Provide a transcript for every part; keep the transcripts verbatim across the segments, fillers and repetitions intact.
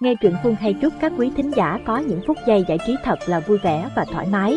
Nghe truyện Phương hay chúc các quý thính giả có những phút giây giải trí thật là vui vẻ và thoải mái.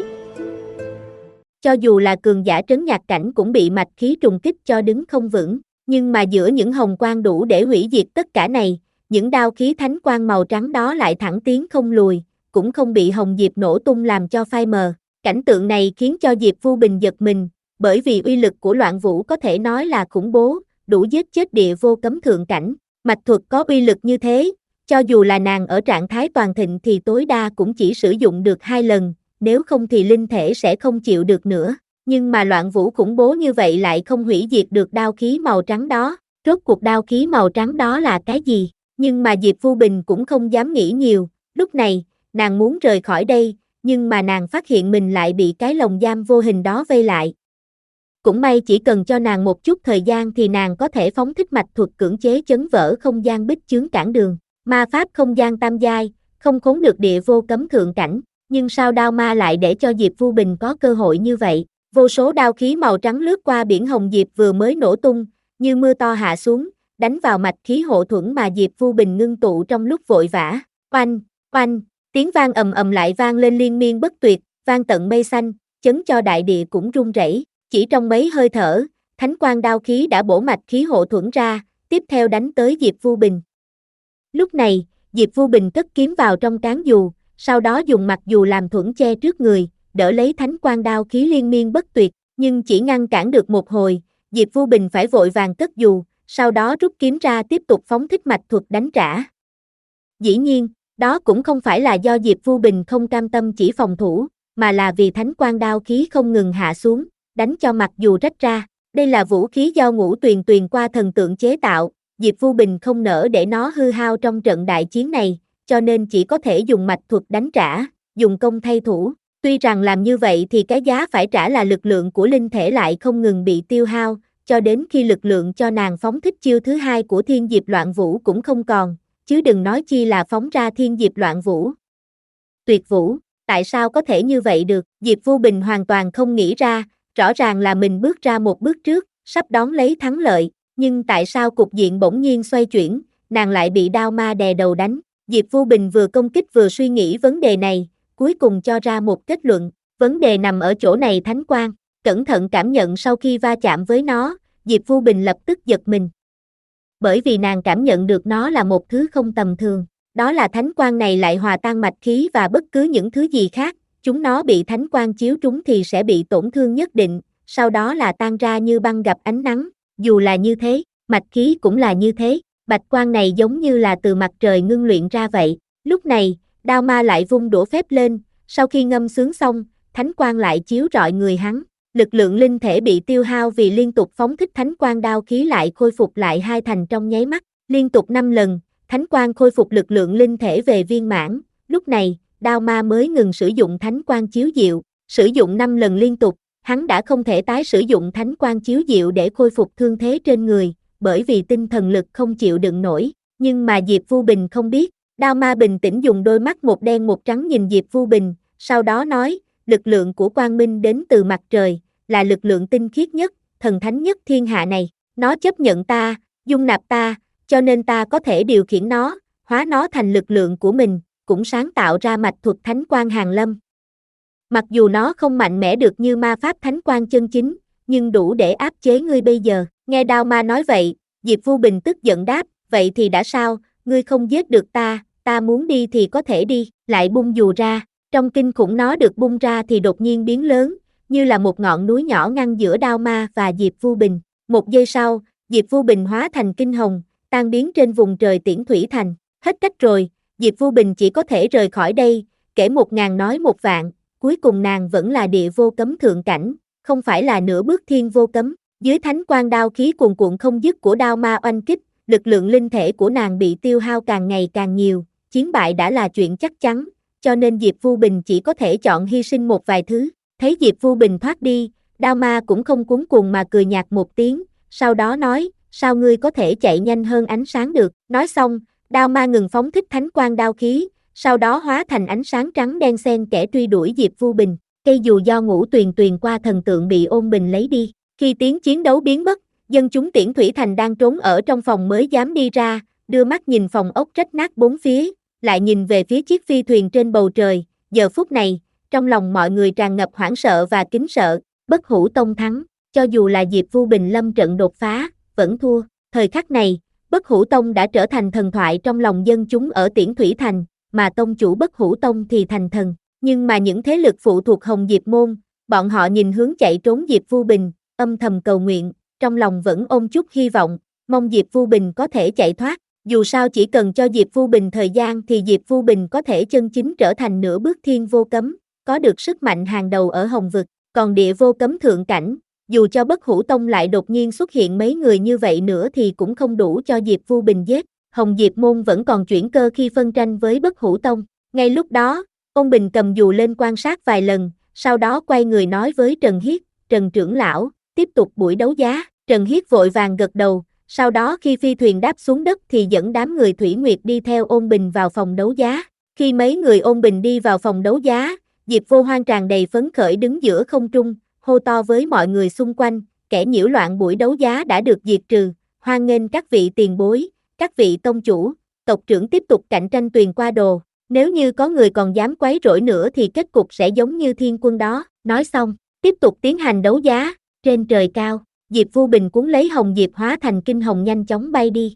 Cho dù là cường giả trấn nhạc cảnh cũng bị mạch khí trùng kích cho đứng không vững, nhưng mà giữa những hồng quang đủ để hủy diệt tất cả này, những đao khí thánh quang màu trắng đó lại thẳng tiến không lùi, cũng không bị hồng diệp nổ tung làm cho phai mờ. Cảnh tượng này khiến cho Diệp Vu Bình giật mình, bởi vì uy lực của Loạn Vũ có thể nói là khủng bố, đủ giết chết địa vô cấm thượng cảnh. Mạch thuật có uy lực như thế, cho dù là nàng ở trạng thái toàn thịnh thì tối đa cũng chỉ sử dụng được hai lần, nếu không thì linh thể sẽ không chịu được nữa. Nhưng mà Loạn Vũ khủng bố như vậy lại không hủy diệt được đao khí màu trắng đó. Rốt cuộc đao khí màu trắng đó là cái gì? Nhưng mà Diệp Vu Bình cũng không dám nghĩ nhiều. Lúc này, nàng muốn rời khỏi đây, nhưng mà nàng phát hiện mình lại bị cái lồng giam vô hình đó vây lại. Cũng may chỉ cần cho nàng một chút thời gian thì nàng có thể phóng thích mạch thuật cưỡng chế chấn vỡ không gian bích chướng cản đường. Ma pháp không gian tam giai, không khốn được địa vô cấm thượng cảnh, nhưng sao đao ma lại để cho Diệp Vu Bình có cơ hội như vậy? Vô số đao khí màu trắng lướt qua biển hồng diệp vừa mới nổ tung, như mưa to hạ xuống, đánh vào mạch khí hộ thuẫn mà Diệp Vu Bình ngưng tụ trong lúc vội vã. Oanh, oanh, tiếng vang ầm ầm lại vang lên liên miên bất tuyệt, vang tận mây xanh, chấn cho đại địa cũng rung rẩy. Chỉ trong mấy hơi thở, thánh quang đao khí đã bổ mạch khí hộ thuẫn ra, tiếp theo đánh tới Diệp Vu Bình. Lúc này, Diệp Vu Bình cất kiếm vào trong cán dù, sau đó dùng mặc dù làm thuẫn che trước người, đỡ lấy thánh quang đao khí liên miên bất tuyệt, nhưng chỉ ngăn cản được một hồi, Diệp Vu Bình phải vội vàng cất dù, sau đó rút kiếm ra tiếp tục phóng thích mạch thuật đánh trả. Dĩ nhiên, đó cũng không phải là do Diệp Vu Bình không cam tâm chỉ phòng thủ, mà là vì thánh quang đao khí không ngừng hạ xuống, đánh cho mặc dù rách ra. Đây là vũ khí do Ngũ Tuyền Tuyền qua thần tượng chế tạo, Diệp Vu Bình không nỡ để nó hư hao trong trận đại chiến này, cho nên chỉ có thể dùng mạch thuật đánh trả, dùng công thay thủ. Tuy rằng làm như vậy thì cái giá phải trả là lực lượng của linh thể lại không ngừng bị tiêu hao, cho đến khi lực lượng cho nàng phóng thích chiêu thứ hai của Thiên Diệp Loạn Vũ cũng không còn, chứ đừng nói chi là phóng ra Thiên Diệp Loạn Vũ. Tuyệt Vũ, tại sao có thể như vậy được? Diệp Vu Bình hoàn toàn không nghĩ ra, rõ ràng là mình bước ra một bước trước, sắp đón lấy thắng lợi, nhưng tại sao cục diện bỗng nhiên xoay chuyển, nàng lại bị đao ma đè đầu đánh? Diệp Vu Bình vừa công kích vừa suy nghĩ vấn đề này, cuối cùng cho ra một kết luận, vấn đề nằm ở chỗ này thánh quang. Cẩn thận cảm nhận sau khi va chạm với nó, Diệp Vu Bình lập tức giật mình. Bởi vì nàng cảm nhận được nó là một thứ không tầm thường, đó là thánh quang này lại hòa tan mạch khí và bất cứ những thứ gì khác, chúng nó bị thánh quang chiếu trúng thì sẽ bị tổn thương nhất định, sau đó là tan ra như băng gặp ánh nắng. Dù là như thế, mạch khí cũng là như thế, bạch quang này giống như là từ mặt trời ngưng luyện ra vậy. Lúc này, đao ma lại vung đũa phép lên, sau khi ngâm sướng xong, thánh quang lại chiếu rọi người hắn. Lực lượng linh thể bị tiêu hao vì liên tục phóng thích thánh quang đao khí lại khôi phục lại hai thành trong nháy mắt, liên tục năm lần, thánh quang khôi phục lực lượng linh thể về viên mãn. Lúc này, đao ma mới ngừng sử dụng thánh quang chiếu diệu, sử dụng năm lần liên tục, hắn đã không thể tái sử dụng thánh quang chiếu diệu để khôi phục thương thế trên người, bởi vì tinh thần lực không chịu đựng nổi. Nhưng mà Diệp Vu Bình không biết, đao ma bình tĩnh dùng đôi mắt một đen một trắng nhìn Diệp Vu Bình, sau đó nói, lực lượng của quang minh đến từ mặt trời, là lực lượng tinh khiết nhất, thần thánh nhất thiên hạ này, nó chấp nhận ta, dung nạp ta, cho nên ta có thể điều khiển nó, hóa nó thành lực lượng của mình, cũng sáng tạo ra mạch thuật thánh quang hàng lâm. Mặc dù nó không mạnh mẽ được như ma pháp thánh quang chân chính, nhưng đủ để áp chế ngươi bây giờ. Nghe đao ma nói vậy, Diệp Vu Bình tức giận đáp, vậy thì đã sao, ngươi không giết được ta, ta muốn đi thì có thể đi, lại bung dù ra, trong kinh khủng nó được bung ra thì đột nhiên biến lớn, như là một ngọn núi nhỏ ngăn giữa đao ma và Diệp Vu Bình. Một giây sau, Diệp Vu Bình hóa thành kinh hồng, tan biến trên vùng trời Tiễn Thủy Thành. Hết cách rồi, Diệp Vu Bình chỉ có thể rời khỏi đây, kể một ngàn nói một vạn, cuối cùng nàng vẫn là địa vô cấm thượng cảnh, không phải là nửa bước thiên vô cấm. Dưới thánh quang đao khí cuồn cuộn không dứt của đao ma oanh kích, lực lượng linh thể của nàng bị tiêu hao càng ngày càng nhiều, chiến bại đã là chuyện chắc chắn, cho nên Diệp Vu Bình chỉ có thể chọn hy sinh một vài thứ. Thấy Diệp Vu Bình thoát đi, đao ma cũng không cuống cuồng mà cười nhạt một tiếng, sau đó nói, sao ngươi có thể chạy nhanh hơn ánh sáng được? Nói xong, đao ma ngừng phóng thích thánh quang đao khí, sau đó hóa thành ánh sáng trắng đen xen kẽ truy đuổi Diệp Vu Bình. Cây dù do Ngũ Tuyền Tuyền qua thần tượng bị ôn bình lấy đi. Khi tiếng chiến đấu biến mất, dân chúng Tiễn Thủy Thành đang trốn ở trong phòng mới dám đi ra, đưa mắt nhìn phòng ốc rách nát bốn phía, lại nhìn về phía chiếc phi thuyền trên bầu trời, giờ phút này, trong lòng mọi người tràn ngập hoảng sợ và kính sợ, Bất Hủ Tông thắng, cho dù là Diệp Vu Bình lâm trận đột phá, vẫn thua, thời khắc này, Bất Hủ Tông đã trở thành thần thoại trong lòng dân chúng ở Tiễn Thủy Thành, mà tông chủ Bất Hủ Tông thì thành thần, nhưng mà những thế lực phụ thuộc Hồng Diệp Môn, bọn họ nhìn hướng chạy trốn Diệp Vu Bình, âm thầm cầu nguyện, trong lòng vẫn ôm chút hy vọng, mong Diệp Vu Bình có thể chạy thoát, dù sao chỉ cần cho Diệp Vu Bình thời gian thì Diệp Vu Bình có thể chân chính trở thành nửa bước thiên vô cấm, có được sức mạnh hàng đầu ở Hồng Vực, còn địa vô cấm thượng cảnh, dù cho Bất Hủ Tông lại đột nhiên xuất hiện mấy người như vậy nữa thì cũng không đủ cho Diệp Vu Bình giết, Hồng Diệp Môn vẫn còn chuyển cơ khi phân tranh với Bất Hủ Tông, ngay lúc đó, Ôn Bình cầm dù lên quan sát vài lần, sau đó quay người nói với Trần Hiết, Trần trưởng lão, tiếp tục buổi đấu giá, Trần Hiết vội vàng gật đầu, sau đó khi phi thuyền đáp xuống đất thì dẫn đám người Thủy Nguyệt đi theo Ôn Bình vào phòng đấu giá, khi mấy người Ôn Bình đi vào phòng đấu giá, Diệp Vô Hoang tràn đầy phấn khởi đứng giữa không trung, hô to với mọi người xung quanh, kẻ nhiễu loạn buổi đấu giá đã được diệt trừ, hoan nghênh các vị tiền bối, các vị tông chủ, tộc trưởng tiếp tục cạnh tranh tuyền qua đồ, nếu như có người còn dám quấy rối nữa thì kết cục sẽ giống như Thiên Quân đó, nói xong, tiếp tục tiến hành đấu giá, trên trời cao, Diệp Vu Bình cuốn lấy Hồng Diệp hóa thành kinh hồng nhanh chóng bay đi.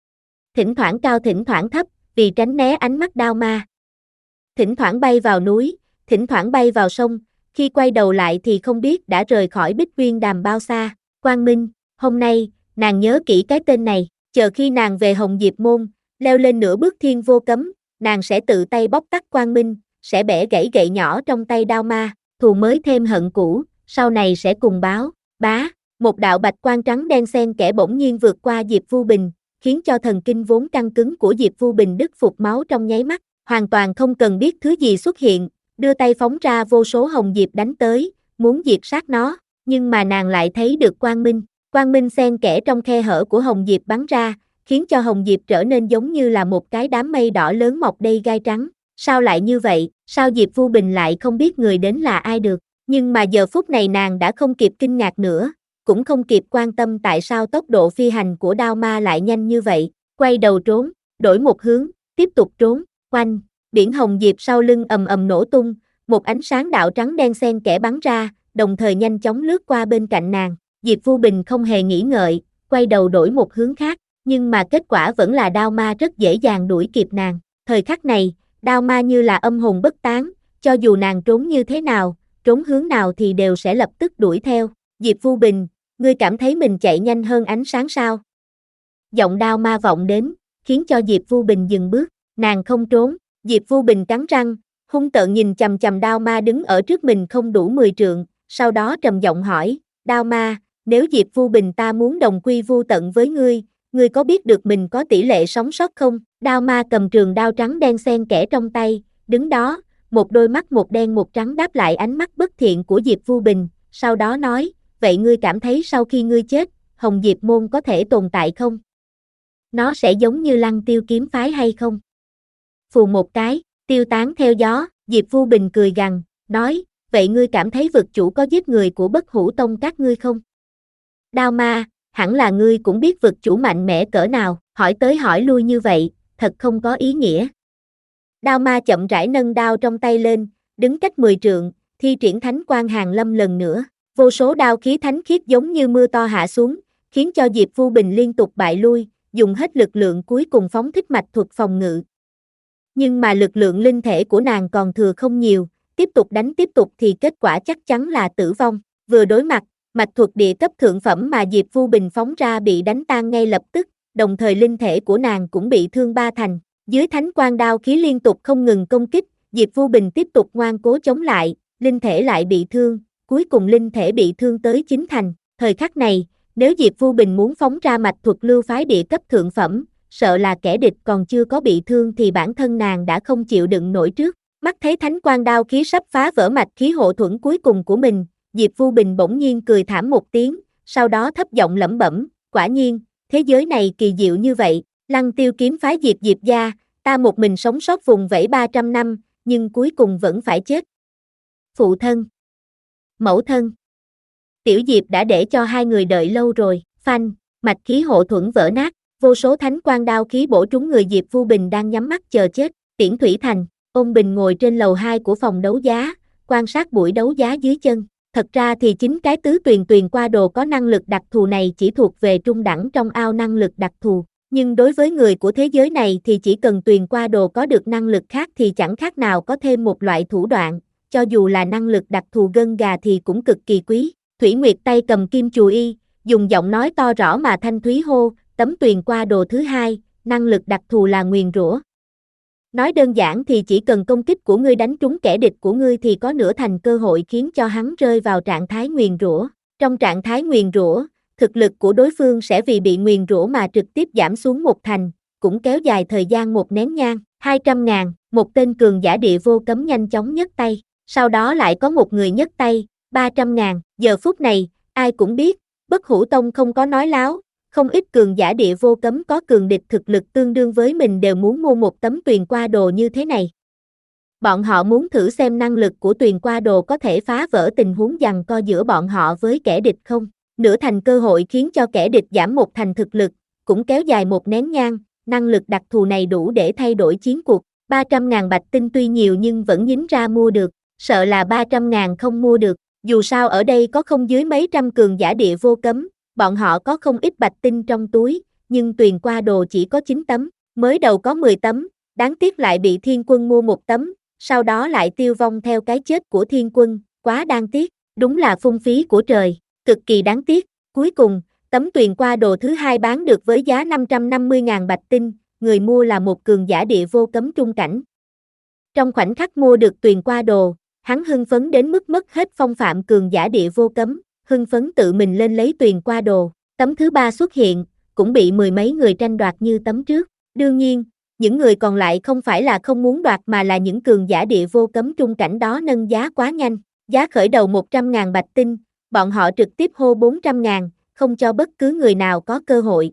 Thỉnh thoảng cao thỉnh thoảng thấp, vì tránh né ánh mắt đao ma. Thỉnh thoảng bay vào núi, thỉnh thoảng bay vào sông, khi quay đầu lại thì không biết đã rời khỏi Bích Uyên Đàm bao xa, Quang Minh, hôm nay, nàng nhớ kỹ cái tên này, chờ khi nàng về Hồng Diệp Môn, leo lên nửa bước thiên vô cấm, nàng sẽ tự tay bóc tắt Quang Minh, sẽ bẻ gãy gậy nhỏ trong tay đao ma, thù mới thêm hận cũ, sau này sẽ cùng báo, bá, một đạo bạch quang trắng đen xen kẽ bỗng nhiên vượt qua Diệp Vu Bình, khiến cho thần kinh vốn căng cứng của Diệp Vu Bình đứt phục máu trong nháy mắt, hoàn toàn không cần biết thứ gì xuất hiện, đưa tay phóng ra vô số hồng diệp đánh tới, muốn diệt sát nó, nhưng mà nàng lại thấy được quang minh, quang minh xen kẽ trong khe hở của hồng diệp bắn ra, khiến cho hồng diệp trở nên giống như là một cái đám mây đỏ lớn mọc đầy gai trắng, sao lại như vậy, sao Diệp Vu Bình lại không biết người đến là ai được, nhưng mà giờ phút này nàng đã không kịp kinh ngạc nữa, cũng không kịp quan tâm tại sao tốc độ phi hành của đao ma lại nhanh như vậy, quay đầu trốn, đổi một hướng, tiếp tục trốn, quanh, biển hồng diệp sau lưng ầm ầm nổ tung, một ánh sáng đạo trắng đen xen kẽ bắn ra, đồng thời nhanh chóng lướt qua bên cạnh nàng, Diệp Vu Bình không hề nghĩ ngợi, quay đầu đổi một hướng khác, nhưng mà kết quả vẫn là đao ma rất dễ dàng đuổi kịp nàng, thời khắc này, đao ma như là âm hồn bất tán, cho dù nàng trốn như thế nào, trốn hướng nào thì đều sẽ lập tức đuổi theo, Diệp Vu Bình, ngươi cảm thấy mình chạy nhanh hơn ánh sáng sao? Giọng đao ma vọng đến, khiến cho Diệp Vu Bình dừng bước, nàng không trốn, Diệp Vu Bình cắn răng, hung tợn nhìn chằm chằm đao ma đứng ở trước mình không đủ mười trượng, sau đó trầm giọng hỏi, đao ma, nếu Diệp Vu Bình ta muốn đồng quy vu tận với ngươi, ngươi có biết được mình có tỷ lệ sống sót không? Đao ma cầm trường đao trắng đen xen kẽ trong tay, đứng đó, một đôi mắt một đen một trắng đáp lại ánh mắt bất thiện của Diệp Vu Bình, sau đó nói, vậy ngươi cảm thấy sau khi ngươi chết, Hồng Diệp Môn có thể tồn tại không? Nó sẽ giống như Lăng Tiêu kiếm phái hay không? Phù một cái, tiêu tán theo gió, Diệp Vu Bình cười gằn, nói, vậy ngươi cảm thấy vực chủ có giết người của Bất Hủ Tông các ngươi không? Đao ma, hẳn là ngươi cũng biết vực chủ mạnh mẽ cỡ nào, hỏi tới hỏi lui như vậy, thật không có ý nghĩa. Đao ma chậm rãi nâng đao trong tay lên, đứng cách mười trượng, thi triển thánh quang hàng lâm lần nữa, vô số đao khí thánh khiết giống như mưa to hạ xuống, khiến cho Diệp Vu Bình liên tục bại lui, dùng hết lực lượng cuối cùng phóng thích mạch thuật phòng ngự. Nhưng mà lực lượng linh thể của nàng còn thừa không nhiều, tiếp tục đánh tiếp tục thì kết quả chắc chắn là tử vong. Vừa đối mặt, mạch thuật địa cấp thượng phẩm mà Diệp Vu Bình phóng ra bị đánh tan ngay lập tức, đồng thời linh thể của nàng cũng bị thương ba thành. Dưới thánh quang đao khí liên tục không ngừng công kích, Diệp Vu Bình tiếp tục ngoan cố chống lại, linh thể lại bị thương, cuối cùng linh thể bị thương tới chín thành. Thời khắc này, nếu Diệp Vu Bình muốn phóng ra mạch thuật lưu phái địa cấp thượng phẩm, sợ là kẻ địch còn chưa có bị thương thì bản thân nàng đã không chịu đựng nổi trước. Mắt thấy thánh quang đao khí sắp phá vỡ mạch khí hộ thuẫn cuối cùng của mình, Diệp Vu Bình bỗng nhiên cười thảm một tiếng, sau đó thấp giọng lẩm bẩm, quả nhiên, thế giới này kỳ diệu như vậy, Lăng Tiêu kiếm phái diệt Diệp gia, ta một mình sống sót vùng vẫy ba trăm năm, nhưng cuối cùng vẫn phải chết. Phụ thân, mẫu thân, Tiểu Diệp đã để cho hai người đợi lâu rồi, phanh, mạch khí hộ thuẫn vỡ nát, vô số thánh quang đao khí bổ trúng người Diệp Vu Bình đang nhắm mắt chờ chết, Tiễn Thủy Thành, Ôn Bình ngồi trên lầu hai của phòng đấu giá, quan sát buổi đấu giá dưới chân. Thật ra thì chính cái tứ tuyền tuyền qua đồ có năng lực đặc thù này chỉ thuộc về trung đẳng trong ao năng lực đặc thù. Nhưng đối với người của thế giới này thì chỉ cần tuyền qua đồ có được năng lực khác thì chẳng khác nào có thêm một loại thủ đoạn, cho dù là năng lực đặc thù gân gà thì cũng cực kỳ quý. Thủy Nguyệt tay cầm kim chù y, dùng giọng nói to rõ mà thanh thúy hô, tấm tuyền qua đồ thứ hai, năng lực đặc thù là nguyền rủa. Nói đơn giản thì chỉ cần công kích của ngươi đánh trúng kẻ địch của ngươi thì có nửa thành cơ hội khiến cho hắn rơi vào trạng thái nguyền rủa. Trong trạng thái nguyền rủa, thực lực của đối phương sẽ vì bị nguyền rủa mà trực tiếp giảm xuống một thành, cũng kéo dài thời gian một nén nhang. hai trăm ngàn, một tên cường giả địa vô cấm nhanh chóng nhấc tay, sau đó lại có một người nhấc tay, ba trăm ngàn. Giờ phút này, ai cũng biết, Bất Hủ Tông không có nói láo, không ít cường giả địa vô cấm có cường địch thực lực tương đương với mình đều muốn mua một tấm tuyền qua đồ như thế này. Bọn họ muốn thử xem năng lực của tuyền qua đồ có thể phá vỡ tình huống giằng co giữa bọn họ với kẻ địch không. Nửa thành cơ hội khiến cho kẻ địch giảm một thành thực lực, cũng kéo dài một nén nhang, năng lực đặc thù này đủ để thay đổi chiến cuộc. ba trăm ngàn bạch tinh tuy nhiều nhưng vẫn nhín ra mua được, sợ là ba trăm ngàn không mua được. Dù sao ở đây có không dưới mấy trăm cường giả địa vô cấm, bọn họ có không ít bạch tinh trong túi, nhưng tuyền qua đồ chỉ có chín tấm, mới đầu có mười tấm, đáng tiếc lại bị Thiên Quân mua một tấm, sau đó lại tiêu vong theo cái chết của Thiên Quân, quá đáng tiếc, đúng là phung phí của trời, cực kỳ đáng tiếc. Cuối cùng, tấm tuyền qua đồ thứ hai bán được với giá năm trăm năm mươi ngàn bạch tinh, người mua là một cường giả địa vô cấm trung cảnh. Trong khoảnh khắc mua được tuyền qua đồ, hắn hưng phấn đến mức mất hết phong phạm cường giả địa vô cấm, hưng phấn tự mình lên lấy tuyền qua đồ. Tấm thứ ba xuất hiện, cũng bị mười mấy người tranh đoạt như tấm trước. Đương nhiên, những người còn lại không phải là không muốn đoạt mà là những cường giả địa vô cấm trung cảnh đó nâng giá quá nhanh. Giá khởi đầu một trăm ngàn bạch tinh, bọn họ trực tiếp hô bốn trăm ngàn, không cho bất cứ người nào có cơ hội.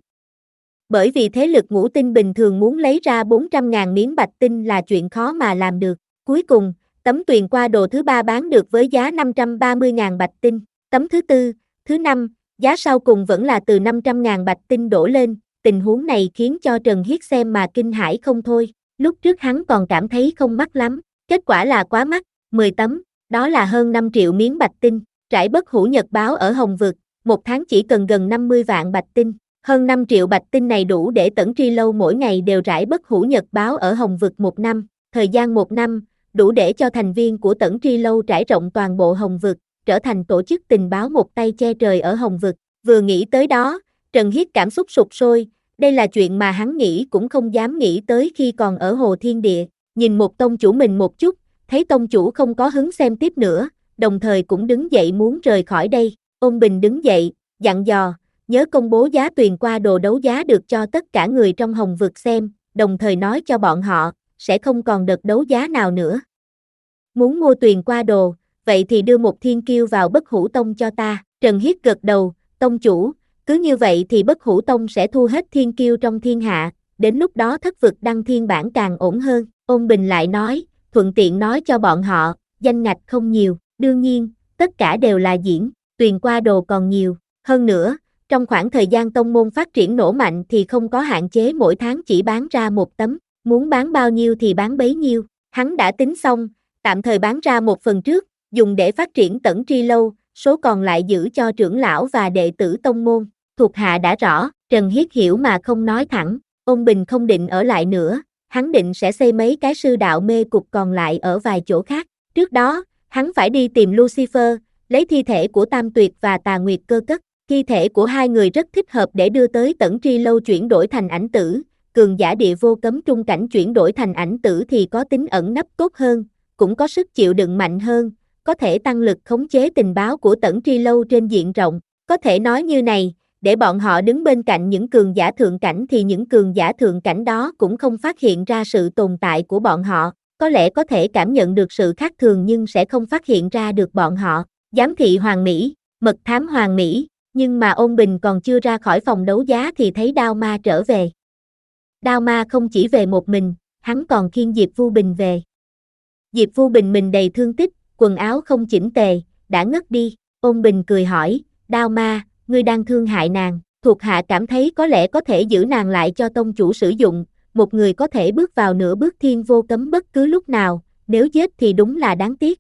Bởi vì thế lực ngũ tinh bình thường muốn lấy ra bốn trăm ngàn miếng bạch tinh là chuyện khó mà làm được. Cuối cùng, tấm tuyền qua đồ thứ ba bán được với giá năm trăm ba mươi ngàn bạch tinh. Tấm thứ tư, thứ năm, giá sau cùng vẫn là từ năm trăm ngàn bạch tinh đổ lên. Tình huống này khiến cho Trần Hiết xem mà kinh hãi không thôi. Lúc trước hắn còn cảm thấy không mắc lắm, kết quả là quá mắc, mười tấm, đó là hơn năm triệu miếng bạch tinh. Trải Bất Hủ Nhật báo ở Hồng Vực, một tháng chỉ cần gần năm mươi vạn bạch tinh. Hơn năm triệu bạch tinh này đủ để Tẩn Tri Lâu mỗi ngày đều rải Bất Hủ Nhật báo ở Hồng Vực một năm. Thời gian một năm, đủ để cho thành viên của Tẩn Tri Lâu trải rộng toàn bộ Hồng Vực, trở thành tổ chức tình báo một tay che trời ở Hồng Vực. Vừa nghĩ tới đó, Trần Hiết cảm xúc sụt sôi, đây là chuyện mà hắn nghĩ cũng không dám nghĩ tới khi còn ở Hồ Thiên Địa. Nhìn một tông chủ mình một chút, thấy tông chủ không có hứng xem tiếp nữa, đồng thời cũng đứng dậy muốn rời khỏi đây. Ôn Bình đứng dậy, dặn dò, nhớ công bố giá tuyền qua đồ đấu giá được cho tất cả người trong Hồng Vực xem, đồng thời nói cho bọn họ, sẽ không còn đợt đấu giá nào nữa. Muốn mua tuyền qua đồ, vậy thì đưa một thiên kiêu vào Bất Hủ Tông cho ta. Trần Hiết gật đầu, tông chủ, cứ như vậy thì Bất Hủ Tông sẽ thu hết thiên kiêu trong thiên hạ, đến lúc đó thất vực đăng thiên bản càng ổn hơn. Ôn Bình lại nói, thuận tiện nói cho bọn họ, danh ngạch không nhiều, đương nhiên, tất cả đều là diễn, tuyền qua đồ còn nhiều. Hơn nữa, trong khoảng thời gian tông môn phát triển nổ mạnh thì không có hạn chế mỗi tháng chỉ bán ra một tấm, muốn bán bao nhiêu thì bán bấy nhiêu. Hắn đã tính xong, tạm thời bán ra một phần trước, dùng để phát triển Tẩn Tri Lâu, số còn lại giữ cho trưởng lão và đệ tử tông môn. Thuộc hạ đã rõ, Trần Hiết hiểu mà không nói thẳng. Ôn Bình không định ở lại nữa, hắn định sẽ xây mấy cái sư đạo mê cục còn lại ở vài chỗ khác. Trước đó, hắn phải đi tìm Lucifer, lấy thi thể của Tam Tuyệt và Tà Nguyệt Cơ cất. Thi thể của hai người rất thích hợp để đưa tới Tẩn Tri Lâu chuyển đổi thành ảnh tử. Cường giả địa vô cấm trung cảnh chuyển đổi thành ảnh tử thì có tính ẩn nấp tốt hơn, cũng có sức chịu đựng mạnh hơn, có thể tăng lực khống chế tình báo của Tẩn Tri Lâu trên diện rộng. Có thể nói như này, để bọn họ đứng bên cạnh những cường giả thượng cảnh thì những cường giả thượng cảnh đó cũng không phát hiện ra sự tồn tại của bọn họ, có lẽ có thể cảm nhận được sự khác thường nhưng sẽ không phát hiện ra được bọn họ. Giám thị Hoàng Mỹ, mật thám Hoàng Mỹ, nhưng mà Ôn Bình còn chưa ra khỏi phòng đấu giá thì thấy Đao Ma trở về. Đao Ma không chỉ về một mình, hắn còn khiêng Diệp Vu Bình về. Diệp Vu Bình mình đầy thương tích, quần áo không chỉnh tề, đã ngất đi. Ôn Bình cười hỏi, Đao Ma, ngươi đang thương hại nàng, thuộc hạ cảm thấy có lẽ có thể giữ nàng lại cho tông chủ sử dụng, một người có thể bước vào nửa bước thiên vô cấm bất cứ lúc nào, nếu giết thì đúng là đáng tiếc.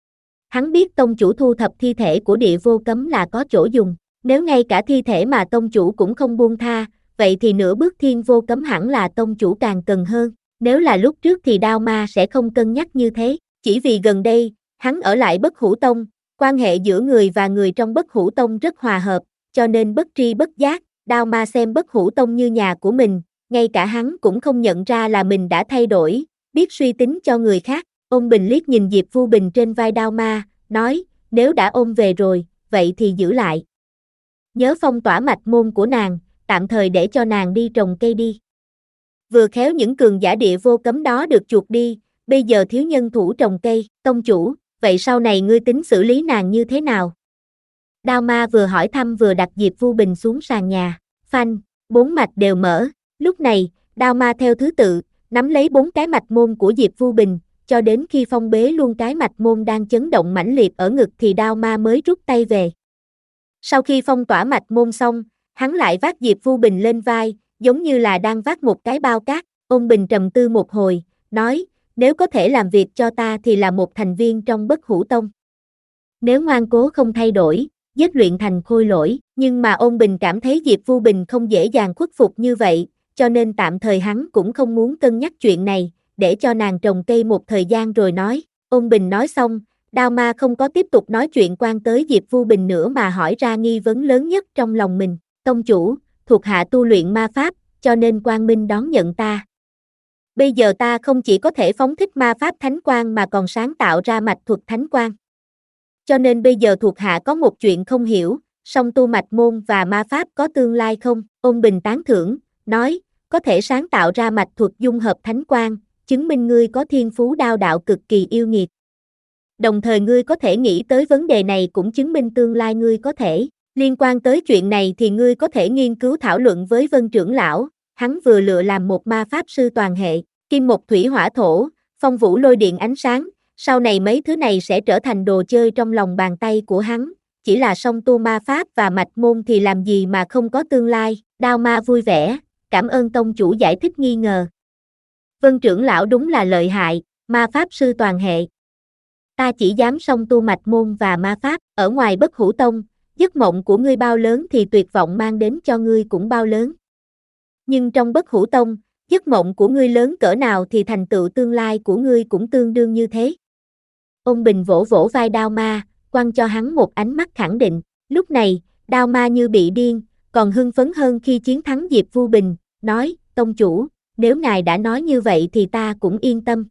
Hắn biết tông chủ thu thập thi thể của địa vô cấm là có chỗ dùng, nếu ngay cả thi thể mà tông chủ cũng không buông tha, vậy thì nửa bước thiên vô cấm hẳn là tông chủ càng cần hơn, nếu là lúc trước thì Đao Ma sẽ không cân nhắc như thế, chỉ vì gần đây, hắn ở lại Bất Hủ Tông, quan hệ giữa người và người trong Bất Hủ Tông rất hòa hợp, cho nên bất tri bất giác, Đao Ma xem Bất Hủ Tông như nhà của mình, ngay cả hắn cũng không nhận ra là mình đã thay đổi, biết suy tính cho người khác. Ôn Bình liếc nhìn Diệp Vu Bình trên vai Đao Ma, nói, nếu đã ôm về rồi, vậy thì giữ lại. Nhớ phong tỏa mạch môn của nàng, tạm thời để cho nàng đi trồng cây đi. Vừa khéo những cường giả địa vô cấm đó được chuột đi, bây giờ thiếu nhân thủ trồng cây, tông chủ, vậy sau này ngươi tính xử lý nàng như thế nào? Đao Ma vừa hỏi thăm vừa đặt Diệp Vu Bình xuống sàn nhà, phanh, bốn mạch đều mở, lúc này, Đao Ma theo thứ tự, nắm lấy bốn cái mạch môn của Diệp Vu Bình, cho đến khi phong bế luôn cái mạch môn đang chấn động mãnh liệt ở ngực thì Đao Ma mới rút tay về. Sau khi phong tỏa mạch môn xong, hắn lại vác Diệp Vu Bình lên vai, giống như là đang vác một cái bao cát. Ôn Bình trầm tư một hồi, nói, nếu có thể làm việc cho ta thì là một thành viên trong Bất Hủ Tông. Nếu ngoan cố không thay đổi, giết luyện thành khôi lỗi, nhưng mà Ôn Bình cảm thấy Diệp Vu Bình không dễ dàng khuất phục như vậy, cho nên tạm thời hắn cũng không muốn cân nhắc chuyện này, để cho nàng trồng cây một thời gian rồi nói. Ôn Bình nói xong, Đao Ma không có tiếp tục nói chuyện quan tới Diệp Vu Bình nữa mà hỏi ra nghi vấn lớn nhất trong lòng mình, tông chủ, thuộc hạ tu luyện ma pháp, cho nên Quang Minh đón nhận ta. Bây giờ ta không chỉ có thể phóng thích ma pháp thánh quang mà còn sáng tạo ra mạch thuật thánh quang. Cho nên bây giờ thuộc hạ có một chuyện không hiểu, song tu mạch môn và ma pháp có tương lai không? Ôn Bình tán thưởng, nói, có thể sáng tạo ra mạch thuật dung hợp thánh quang, chứng minh ngươi có thiên phú đao đạo cực kỳ yêu nghiệt. Đồng thời ngươi có thể nghĩ tới vấn đề này cũng chứng minh tương lai ngươi có thể. Liên quan tới chuyện này thì ngươi có thể nghiên cứu thảo luận với Vân trưởng lão, hắn vừa lựa làm một ma pháp sư toàn hệ, kim một thủy hỏa thổ, phong vũ lôi điện ánh sáng, sau này mấy thứ này sẽ trở thành đồ chơi trong lòng bàn tay của hắn, chỉ là song tu ma pháp và mạch môn thì làm gì mà không có tương lai. Đao Ma vui vẻ, cảm ơn tông chủ giải thích nghi ngờ. Vân trưởng lão đúng là lợi hại, ma pháp sư toàn hệ. Ta chỉ dám song tu mạch môn và ma pháp, ở ngoài Bất Hủ Tông, giấc mộng của ngươi bao lớn thì tuyệt vọng mang đến cho ngươi cũng bao lớn. Nhưng trong Bất Hủ Tông, giấc mộng của ngươi lớn cỡ nào thì thành tựu tương lai của ngươi cũng tương đương như thế. Ôn Bình vỗ vỗ vai Đao Ma, quăng cho hắn một ánh mắt khẳng định, lúc này, Đao Ma như bị điên, còn hưng phấn hơn khi chiến thắng Diệp Vu Bình, nói, tông chủ, nếu ngài đã nói như vậy thì ta cũng yên tâm.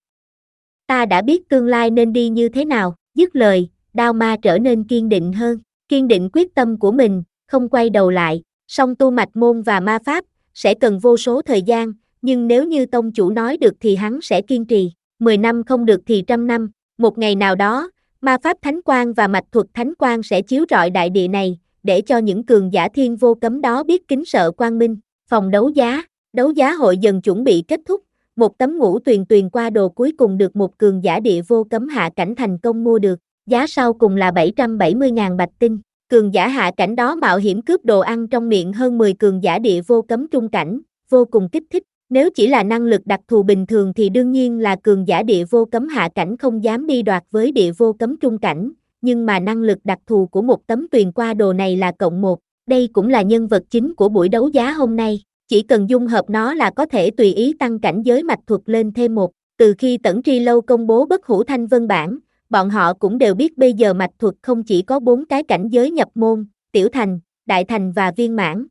Ta đã biết tương lai nên đi như thế nào, dứt lời, Đao Ma trở nên kiên định hơn, kiên định quyết tâm của mình, không quay đầu lại, song tu mạch môn và ma pháp, sẽ cần vô số thời gian, nhưng nếu như tông chủ nói được thì hắn sẽ kiên trì, mười năm không được thì trăm năm, một ngày nào đó, ma pháp thánh quang và mạch thuật thánh quang sẽ chiếu rọi đại địa này, để cho những cường giả thiên vô cấm đó biết kính sợ quang minh. Phòng đấu giá, đấu giá hội dần chuẩn bị kết thúc, một tấm ngũ tuyền tuyền qua đồ cuối cùng được một cường giả địa vô cấm hạ cảnh thành công mua được, giá sau cùng là bảy trăm bảy mươi nghìn bạch tinh. Cường giả hạ cảnh đó mạo hiểm cướp đồ ăn trong miệng hơn mười cường giả địa vô cấm trung cảnh, vô cùng kích thích. Nếu chỉ là năng lực đặc thù bình thường thì đương nhiên là cường giả địa vô cấm hạ cảnh không dám đi đoạt với địa vô cấm trung cảnh, nhưng mà năng lực đặc thù của một tấm tuyền qua đồ này là cộng một, đây cũng là nhân vật chính của buổi đấu giá hôm nay, chỉ cần dung hợp nó là có thể tùy ý tăng cảnh giới mạch thuật lên thêm một. Từ khi Tẩn Tri Lâu công bố Bất Hủ Thanh Vân bản, bọn họ cũng đều biết bây giờ mạch thuật không chỉ có bốn cái cảnh giới nhập môn, tiểu thành, đại thành và viên mãn.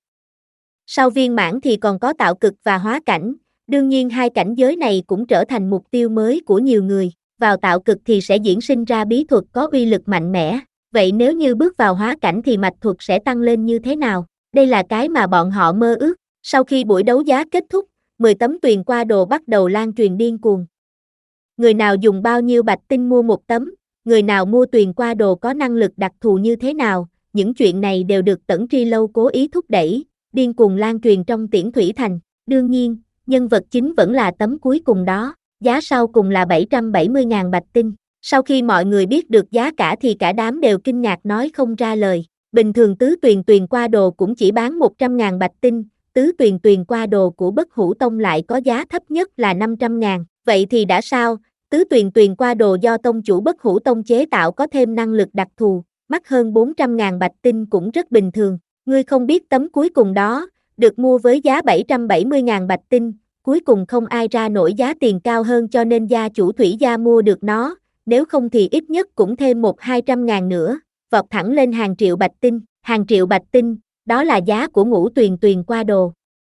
Sau viên mãn thì còn có tạo cực và hóa cảnh, đương nhiên hai cảnh giới này cũng trở thành mục tiêu mới của nhiều người, vào tạo cực thì sẽ diễn sinh ra bí thuật có uy lực mạnh mẽ, vậy nếu như bước vào hóa cảnh thì mạch thuật sẽ tăng lên như thế nào? Đây là cái mà bọn họ mơ ước. Sau khi buổi đấu giá kết thúc, mười tấm tuyền qua đồ bắt đầu lan truyền điên cuồng. Người nào dùng bao nhiêu bạch tinh mua một tấm, người nào mua tuyền qua đồ có năng lực đặc thù như thế nào, những chuyện này đều được Tẩn Tri Lâu cố ý thúc đẩy, điên cuồng lan truyền trong Tiễn Thủy Thành. Đương nhiên, nhân vật chính vẫn là tấm cuối cùng đó, giá sau cùng là bảy trăm bảy mươi nghìn bạch tinh. Sau khi mọi người biết được giá cả thì cả đám đều kinh ngạc nói không ra lời. Bình thường tứ tuyền tuyền qua đồ cũng chỉ bán một trăm nghìn bạch tinh, tứ tuyền tuyền qua đồ của Bất Hủ Tông lại có giá thấp nhất là năm trăm ngàn. Vậy thì đã sao, tứ tuyền tuyền qua đồ do tông chủ Bất Hủ Tông chế tạo có thêm năng lực đặc thù, mắc hơn bốn trăm ngàn bạch tinh cũng rất bình thường. Ngươi không biết tấm cuối cùng đó, được mua với giá bảy trăm bảy mươi ngàn bạch tinh, cuối cùng không ai ra nổi giá tiền cao hơn cho nên gia chủ Thủy gia mua được nó, nếu không thì ít nhất cũng thêm một hai trăm ngàn nữa, vọt thẳng lên hàng triệu bạch tinh, hàng triệu bạch tinh, đó là giá của ngũ tuyền tuyền qua đồ.